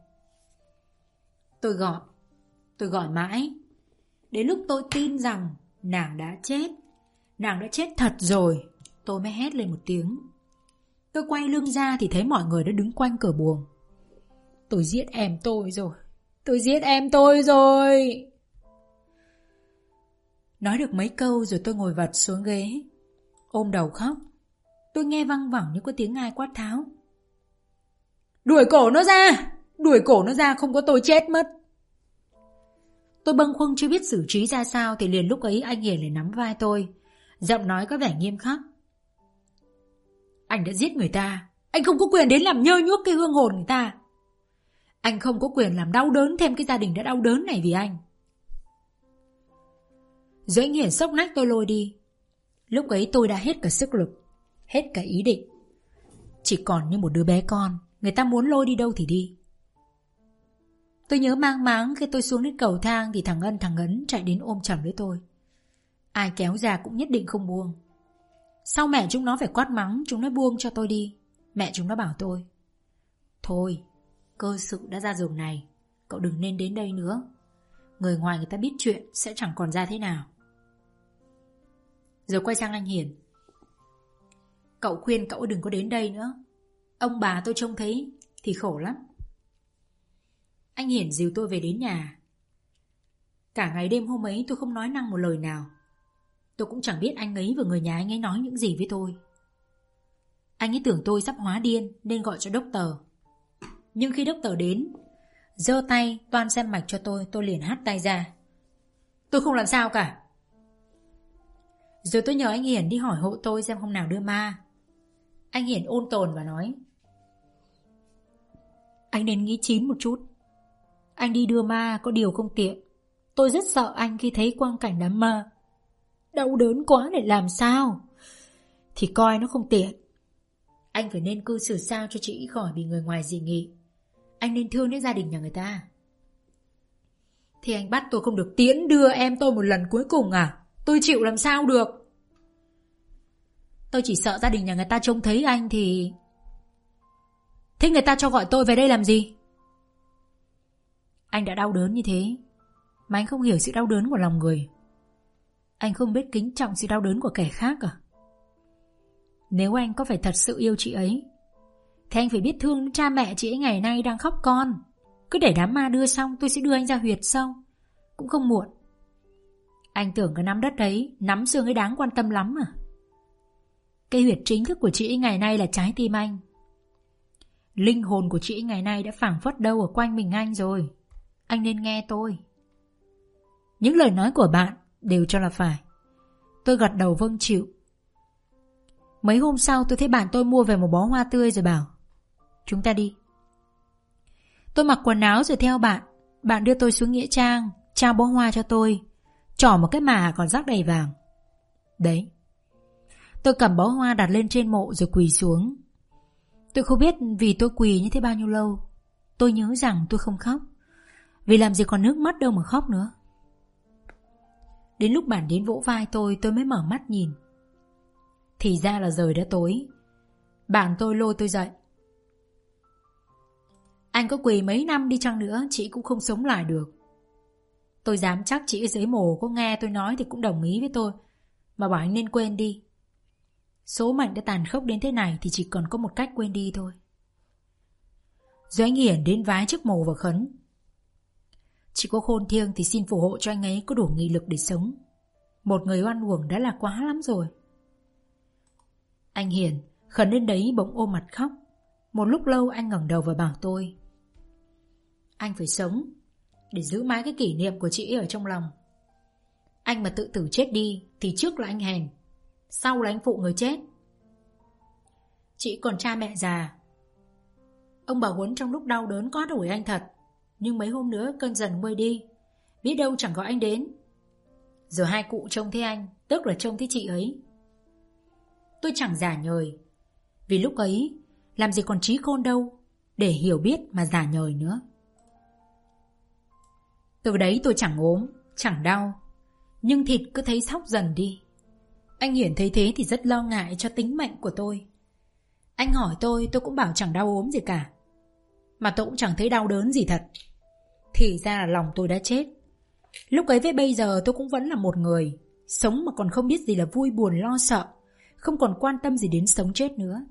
Tôi gọi mãi. Đến lúc tôi tin rằng nàng đã chết, nàng đã chết thật rồi, tôi mới hét lên một tiếng. Tôi quay lưng ra thì thấy mọi người đã đứng quanh cửa buồng. Tôi giết em tôi rồi, tôi giết em tôi rồi. Nói được mấy câu rồi tôi ngồi vật xuống ghế, ôm đầu khóc. Tôi nghe văng vẳng như có tiếng ai quát tháo. Đuổi cổ nó ra, đuổi cổ nó ra, không có tôi chết mất. Tôi bâng khuâng chưa biết xử trí ra sao thì liền lúc ấy anh Hiền lại nắm vai tôi, giọng nói có vẻ nghiêm khắc. Anh đã giết người ta, anh không có quyền đến làm nhơ nhuốc cái hương hồn người ta. Anh không có quyền làm đau đớn thêm cái gia đình đã đau đớn này vì anh. Rồi anh Hiển xốc nách tôi lôi đi. Lúc ấy tôi đã hết cả sức lực, hết cả ý định. Chỉ còn như một đứa bé con, người ta muốn lôi đi đâu thì đi. Tôi nhớ mang máng khi tôi xuống đến cầu thang thì thằng Ân thằng Ấn chạy đến ôm chầm lấy tôi. Ai kéo ra cũng nhất định không buông. Sau mẹ chúng nó phải quát mắng, chúng nó buông cho tôi đi. Mẹ chúng nó bảo tôi, thôi, cơ sự đã ra giường này, cậu đừng nên đến đây nữa. Người ngoài người ta biết chuyện sẽ chẳng còn ra thế nào. Rồi quay sang anh Hiển. Cậu khuyên cậu đừng có đến đây nữa. Ông bà tôi trông thấy thì khổ lắm. Anh Hiển dìu tôi về đến nhà. Cả ngày đêm hôm ấy tôi không nói năng một lời nào. Tôi cũng chẳng biết anh ấy và người nhà anh ấy nói những gì với tôi. Anh ấy tưởng tôi sắp hóa điên nên gọi cho doctor. Nhưng khi doctor đến, giơ tay toan xem mạch cho tôi liền hất tay ra. Tôi không làm sao cả. Rồi tôi nhờ anh Hiển đi hỏi hộ tôi xem hôm nào đưa ma. Anh Hiển ôn tồn và nói: Anh nên nghĩ chín một chút. Anh đi đưa ma có điều không tiện. Tôi rất sợ anh khi thấy quang cảnh đám ma. Đau đớn quá để làm sao thì coi nó không tiện. Anh phải nên cư xử sao cho chị khỏi bị người ngoài dị nghị. Anh nên thương đến gia đình nhà người ta. Thì anh bắt tôi không được tiễn đưa em tôi một lần cuối cùng à? Tôi chịu làm sao được. Tôi chỉ sợ gia đình nhà người ta trông thấy anh thì... Thế người ta cho gọi tôi về đây làm gì? Anh đã đau đớn như thế mà anh không hiểu sự đau đớn của lòng người. Anh không biết kính trọng sự đau đớn của kẻ khác à? Nếu anh có phải thật sự yêu chị ấy thì anh phải biết thương cha mẹ chị ấy ngày nay đang khóc con. Cứ để đám ma đưa xong tôi sẽ đưa anh ra huyệt sau cũng không muộn. Anh tưởng cái nắm đất ấy, nắm xương ấy đáng quan tâm lắm à? Cái huyệt chính thức của chị ấy ngày nay là trái tim anh. Linh hồn của chị ấy ngày nay đã phảng phất đâu ở quanh mình anh rồi. Anh nên nghe tôi. Những lời nói của bạn đều cho là phải. Tôi gật đầu vâng chịu. Mấy hôm sau tôi thấy bạn tôi mua về một bó hoa tươi rồi bảo: Chúng ta đi. Tôi mặc quần áo rồi theo bạn. Bạn đưa tôi xuống nghĩa trang, trao bó hoa cho tôi, trỏ một cái mả còn rắc đầy vàng. Đấy. Tôi cầm bó hoa đặt lên trên mộ rồi quỳ xuống. Tôi không biết vì tôi quỳ như thế bao nhiêu lâu. Tôi nhớ rằng tôi không khóc, vì làm gì còn nước mắt đâu mà khóc nữa. Đến lúc bạn đến vỗ vai tôi mới mở mắt nhìn. Thì ra là trời đã tối. Bạn tôi lôi tôi dậy. Anh có quỳ mấy năm đi chăng nữa chị cũng không sống lại được. Tôi dám chắc chị ở dưới mồ có nghe tôi nói thì cũng đồng ý với tôi, mà bảo anh nên quên đi. Số mệnh đã tàn khốc đến thế này thì chỉ còn có một cách quên đi thôi. Rồi anh Hiển đến vái trước mồ và khấn: Chỉ có khôn thiêng thì xin phù hộ cho anh ấy có đủ nghị lực để sống. Một người oan uổng đã là quá lắm rồi. Anh Hiển khấn đến đấy bỗng ôm mặt khóc. Một lúc lâu anh ngẩng đầu và bảo tôi: Anh phải sống để giữ mãi cái kỷ niệm của chị ở trong lòng. Anh mà tự tử chết đi thì trước là anh hèn, sau là anh phụ người chết. Chị còn cha mẹ già. Ông bà Huấn trong lúc đau đớn có đuổi anh thật, nhưng mấy hôm nữa cơn dần nguôi đi, biết đâu chẳng gọi anh đến. Giờ hai cụ trông thấy anh, tức là trông thấy chị ấy. Tôi chẳng giả nhời, vì lúc ấy làm gì còn trí khôn đâu để hiểu biết mà giả nhời nữa. Từ đấy tôi chẳng ốm, chẳng đau, nhưng thịt cứ thấy xóc dần đi. Anh Hiển thấy thế thì rất lo ngại cho tính mệnh của tôi. Anh hỏi tôi cũng bảo chẳng đau ốm gì cả, mà tôi cũng chẳng thấy đau đớn gì thật. Thì ra là lòng tôi đã chết. Lúc ấy với bây giờ tôi cũng vẫn là một người sống mà còn không biết gì là vui buồn lo sợ, không còn quan tâm gì đến sống chết nữa.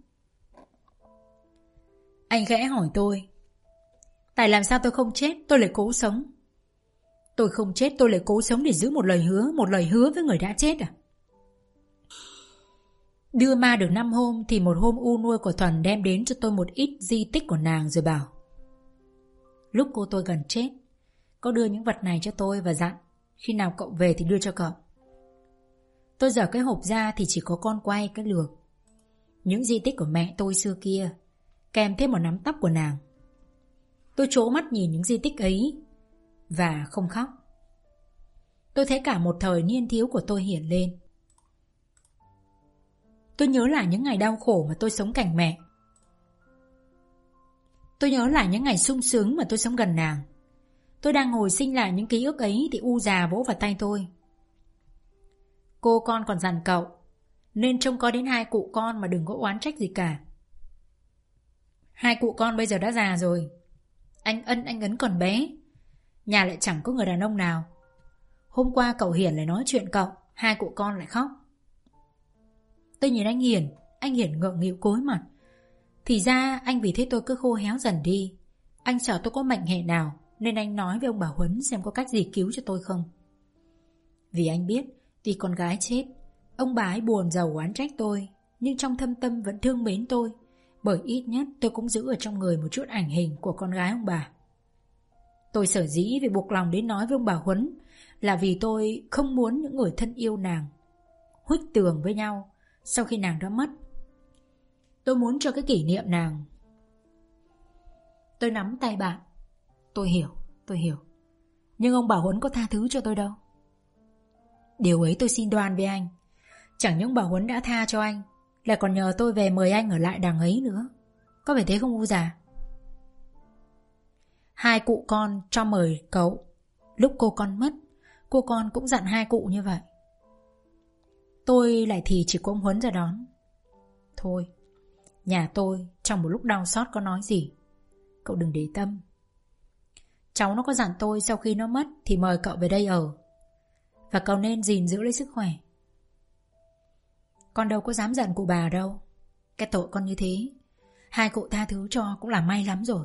Anh khẽ hỏi tôi: Tại làm sao tôi không chết, tôi lại cố sống? Tôi không chết, tôi lại cố sống để giữ một lời hứa với người đã chết à? Đưa ma được 5 hôm thì một hôm u nuôi của Thuần đem đến cho tôi một ít di tích của nàng rồi bảo: Lúc cô tôi gần chết, có đưa những vật này cho tôi và dặn khi nào cậu về thì đưa cho cậu. Tôi dở cái hộp ra thì chỉ có con quay, cái lược, những di tích của mẹ tôi xưa kia, kèm thêm một nắm tóc của nàng. Tôi trố mắt nhìn những di tích ấy và không khóc. Tôi thấy cả một thời niên thiếu của tôi hiện lên. Tôi nhớ lại những ngày đau khổ mà tôi sống cạnh mẹ. Tôi nhớ lại những ngày sung sướng mà tôi sống gần nàng. Tôi đang hồi sinh lại những ký ức ấy thì U già vỗ vào tay tôi: Cô con còn dặn cậu nên trông coi đến hai cụ con mà đừng có oán trách gì cả. Hai cụ con bây giờ đã già rồi. Anh Ân anh Ấn còn bé, nhà lại chẳng có người đàn ông nào. Hôm qua cậu Hiển lại nói chuyện cậu, hai cụ con lại khóc. Tôi nhìn anh Hiển ngượng nghịu cúi mặt. Thì ra anh vì thế tôi cứ khô héo dần đi. Anh sợ tôi có mệnh hệ nào nên anh nói với ông bà Huấn xem có cách gì cứu cho tôi không. Vì anh biết vì con gái chết, ông bà ấy buồn giàu oán trách tôi, nhưng trong thâm tâm vẫn thương mến tôi, bởi ít nhất tôi cũng giữ ở trong người một chút ảnh hình của con gái ông bà. Tôi sở dĩ vì buộc lòng đến nói với ông bà Huấn là vì tôi không muốn những người thân yêu nàng huých tường với nhau sau khi nàng đã mất. Tôi muốn cho cái kỷ niệm nàng. Tôi nắm tay bạn. Tôi hiểu. Nhưng ông bà Huấn có tha thứ cho tôi đâu. Điều ấy tôi xin đoan với anh. Chẳng những bà Huấn đã tha cho anh, lại còn nhờ tôi về mời anh ở lại đằng ấy nữa. Có phải thế không U già? Hai cụ con cho mời cậu. Lúc cô con mất, cô con cũng dặn hai cụ như vậy. Tôi lại thì chỉ có ông Huấn ra đón. Thôi, nhà tôi trong một lúc đau xót có nói gì, cậu đừng để tâm. Cháu nó có dặn tôi sau khi nó mất thì mời cậu về đây ở, và cậu nên gìn giữ lấy sức khỏe. Con đâu có dám giận cụ bà đâu. Cái tội con như thế, hai cụ tha thứ cho cũng là may lắm rồi.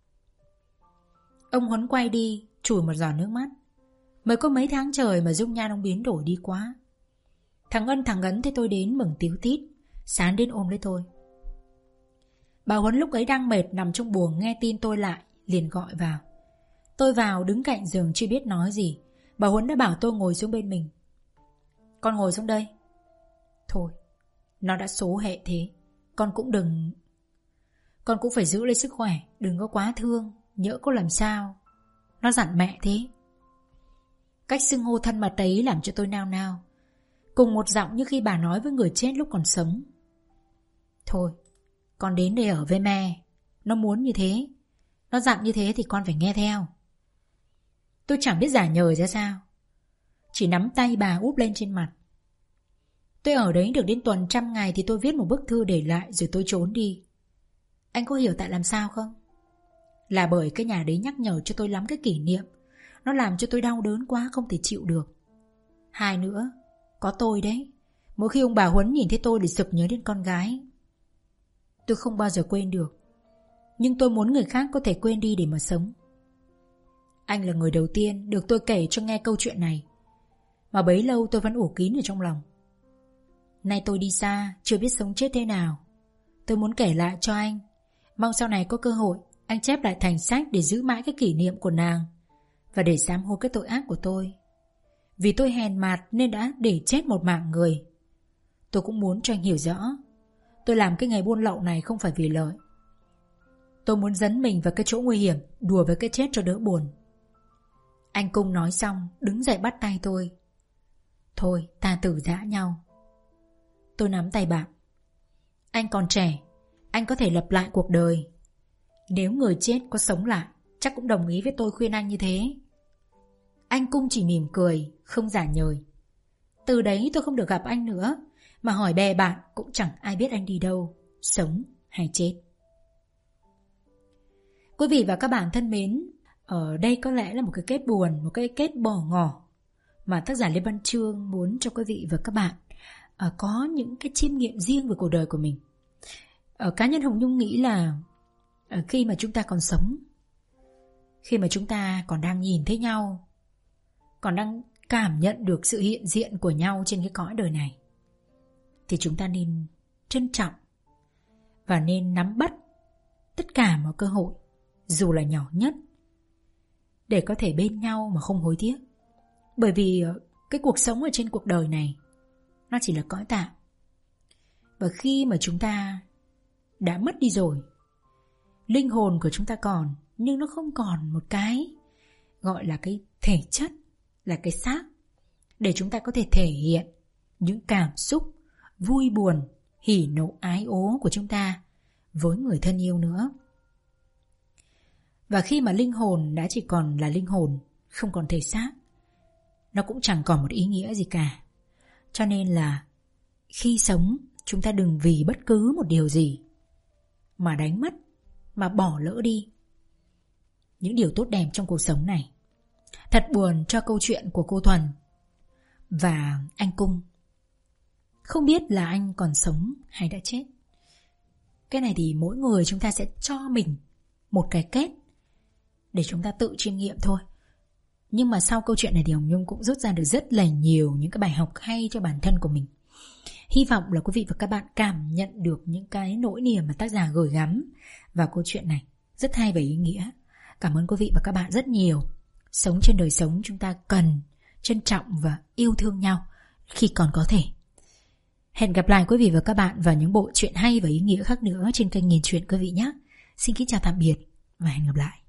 Ông Huấn quay đi, chùi một giọt nước mắt. Mới có mấy tháng trời mà dung nhan ông biến đổi đi quá. Thằng Ân thằng Ấn thấy tôi đến mừng tíu tít, sán đến ôm lấy tôi. Bà Huấn lúc ấy đang mệt nằm trong buồng, nghe tin tôi lại liền gọi vào. Tôi vào đứng cạnh giường chưa biết nói gì. Bà Huấn đã bảo tôi ngồi xuống bên mình. Con ngồi xuống đây. Thôi, nó đã số hệ thế, con cũng phải giữ lấy sức khỏe, đừng có quá thương, nhỡ có làm sao. Nó dặn mẹ thế. Cách xưng hô thân mật ấy làm cho tôi nao nao, cùng một giọng như khi bà nói với người chết lúc còn sống. Thôi, con đến đây ở với mẹ. Nó muốn như thế, nó dặn như thế thì con phải nghe theo. Tôi chẳng biết giả nhời ra sao, chỉ nắm tay bà úp lên trên mặt. Tôi ở đấy được đến tuần 100 ngày thì tôi viết một bức thư để lại rồi tôi trốn đi. Anh có hiểu tại làm sao không? Là bởi cái nhà đấy nhắc nhở cho tôi lắm cái kỷ niệm. Nó làm cho tôi đau đớn quá không thể chịu được. Hai nữa, có tôi đấy. Mỗi khi ông bà Huấn nhìn thấy tôi thì sực nhớ đến con gái. Tôi không bao giờ quên được, nhưng tôi muốn người khác có thể quên đi để mà sống. Anh là người đầu tiên được tôi kể cho nghe câu chuyện này, mà bấy lâu tôi vẫn ủ kín ở trong lòng. Nay tôi đi xa, chưa biết sống chết thế nào. Tôi muốn kể lại cho anh, mong sau này có cơ hội anh chép lại thành sách để giữ mãi cái kỷ niệm của nàng, và để sám hối cái tội ác của tôi. Vì tôi hèn mạt nên đã để chết một mạng người. Tôi cũng muốn cho anh hiểu rõ, tôi làm cái nghề buôn lậu này không phải vì lợi. Tôi muốn dấn mình vào cái chỗ nguy hiểm, đùa với cái chết cho đỡ buồn. Anh Cung nói xong đứng dậy bắt tay tôi. Thôi ta tử giã nhau. Tôi nắm tay bạn. Anh còn trẻ, anh có thể lập lại cuộc đời. Nếu người chết có sống lại, chắc cũng đồng ý với tôi khuyên anh như thế. Anh Cung chỉ mỉm cười, không giả nhời. Từ đấy tôi không được gặp anh nữa, mà hỏi bè bạn cũng chẳng ai biết anh đi đâu, sống hay chết. Quý vị và các bạn thân mến, ở đây có lẽ là một cái kết buồn, một cái kết bỏ ngỏ mà tác giả Lê Văn Chương muốn cho quý vị và các bạn có những cái chiêm nghiệm riêng về cuộc đời của mình. Cá nhân Hồng Nhung nghĩ là khi mà chúng ta còn sống, khi mà chúng ta còn đang nhìn thấy nhau, còn đang cảm nhận được sự hiện diện của nhau trên cái cõi đời này, thì chúng ta nên trân trọng và nên nắm bắt tất cả mọi cơ hội, dù là nhỏ nhất, để có thể bên nhau mà không hối tiếc. Bởi vì cái cuộc sống ở trên cuộc đời này nó chỉ là cõi tạm. Và khi mà chúng ta đã mất đi rồi, linh hồn của chúng ta còn, nhưng nó không còn một cái gọi là cái thể chất, là cái xác, để chúng ta có thể thể hiện những cảm xúc vui buồn, hỉ nộ ái ố của chúng ta với người thân yêu nữa. Và khi mà linh hồn đã chỉ còn là linh hồn, không còn thể xác, nó cũng chẳng còn một ý nghĩa gì cả. Cho nên là khi sống, chúng ta đừng vì bất cứ một điều gì mà đánh mất, mà bỏ lỡ đi những điều tốt đẹp trong cuộc sống này. Thật buồn cho câu chuyện của cô Thuần và anh Cung. Không biết là anh còn sống hay đã chết. Cái này thì mỗi người chúng ta sẽ cho mình một cái kết để chúng ta tự chiêm nghiệm thôi. Nhưng mà sau câu chuyện này thì Hồng Nhung cũng rút ra được rất là nhiều những cái bài học hay cho bản thân của mình. Hy vọng là quý vị và các bạn cảm nhận được những cái nỗi niềm mà tác giả gửi gắm vào câu chuyện này. Rất hay và ý nghĩa. Cảm ơn quý vị và các bạn rất nhiều. Sống trên đời sống chúng ta cần trân trọng và yêu thương nhau khi còn có thể. Hẹn gặp lại quý vị và các bạn vào những bộ truyện hay và ý nghĩa khác nữa trên kênh Nghiền Truyện quý vị nhé. Xin kính chào tạm biệt và hẹn gặp lại.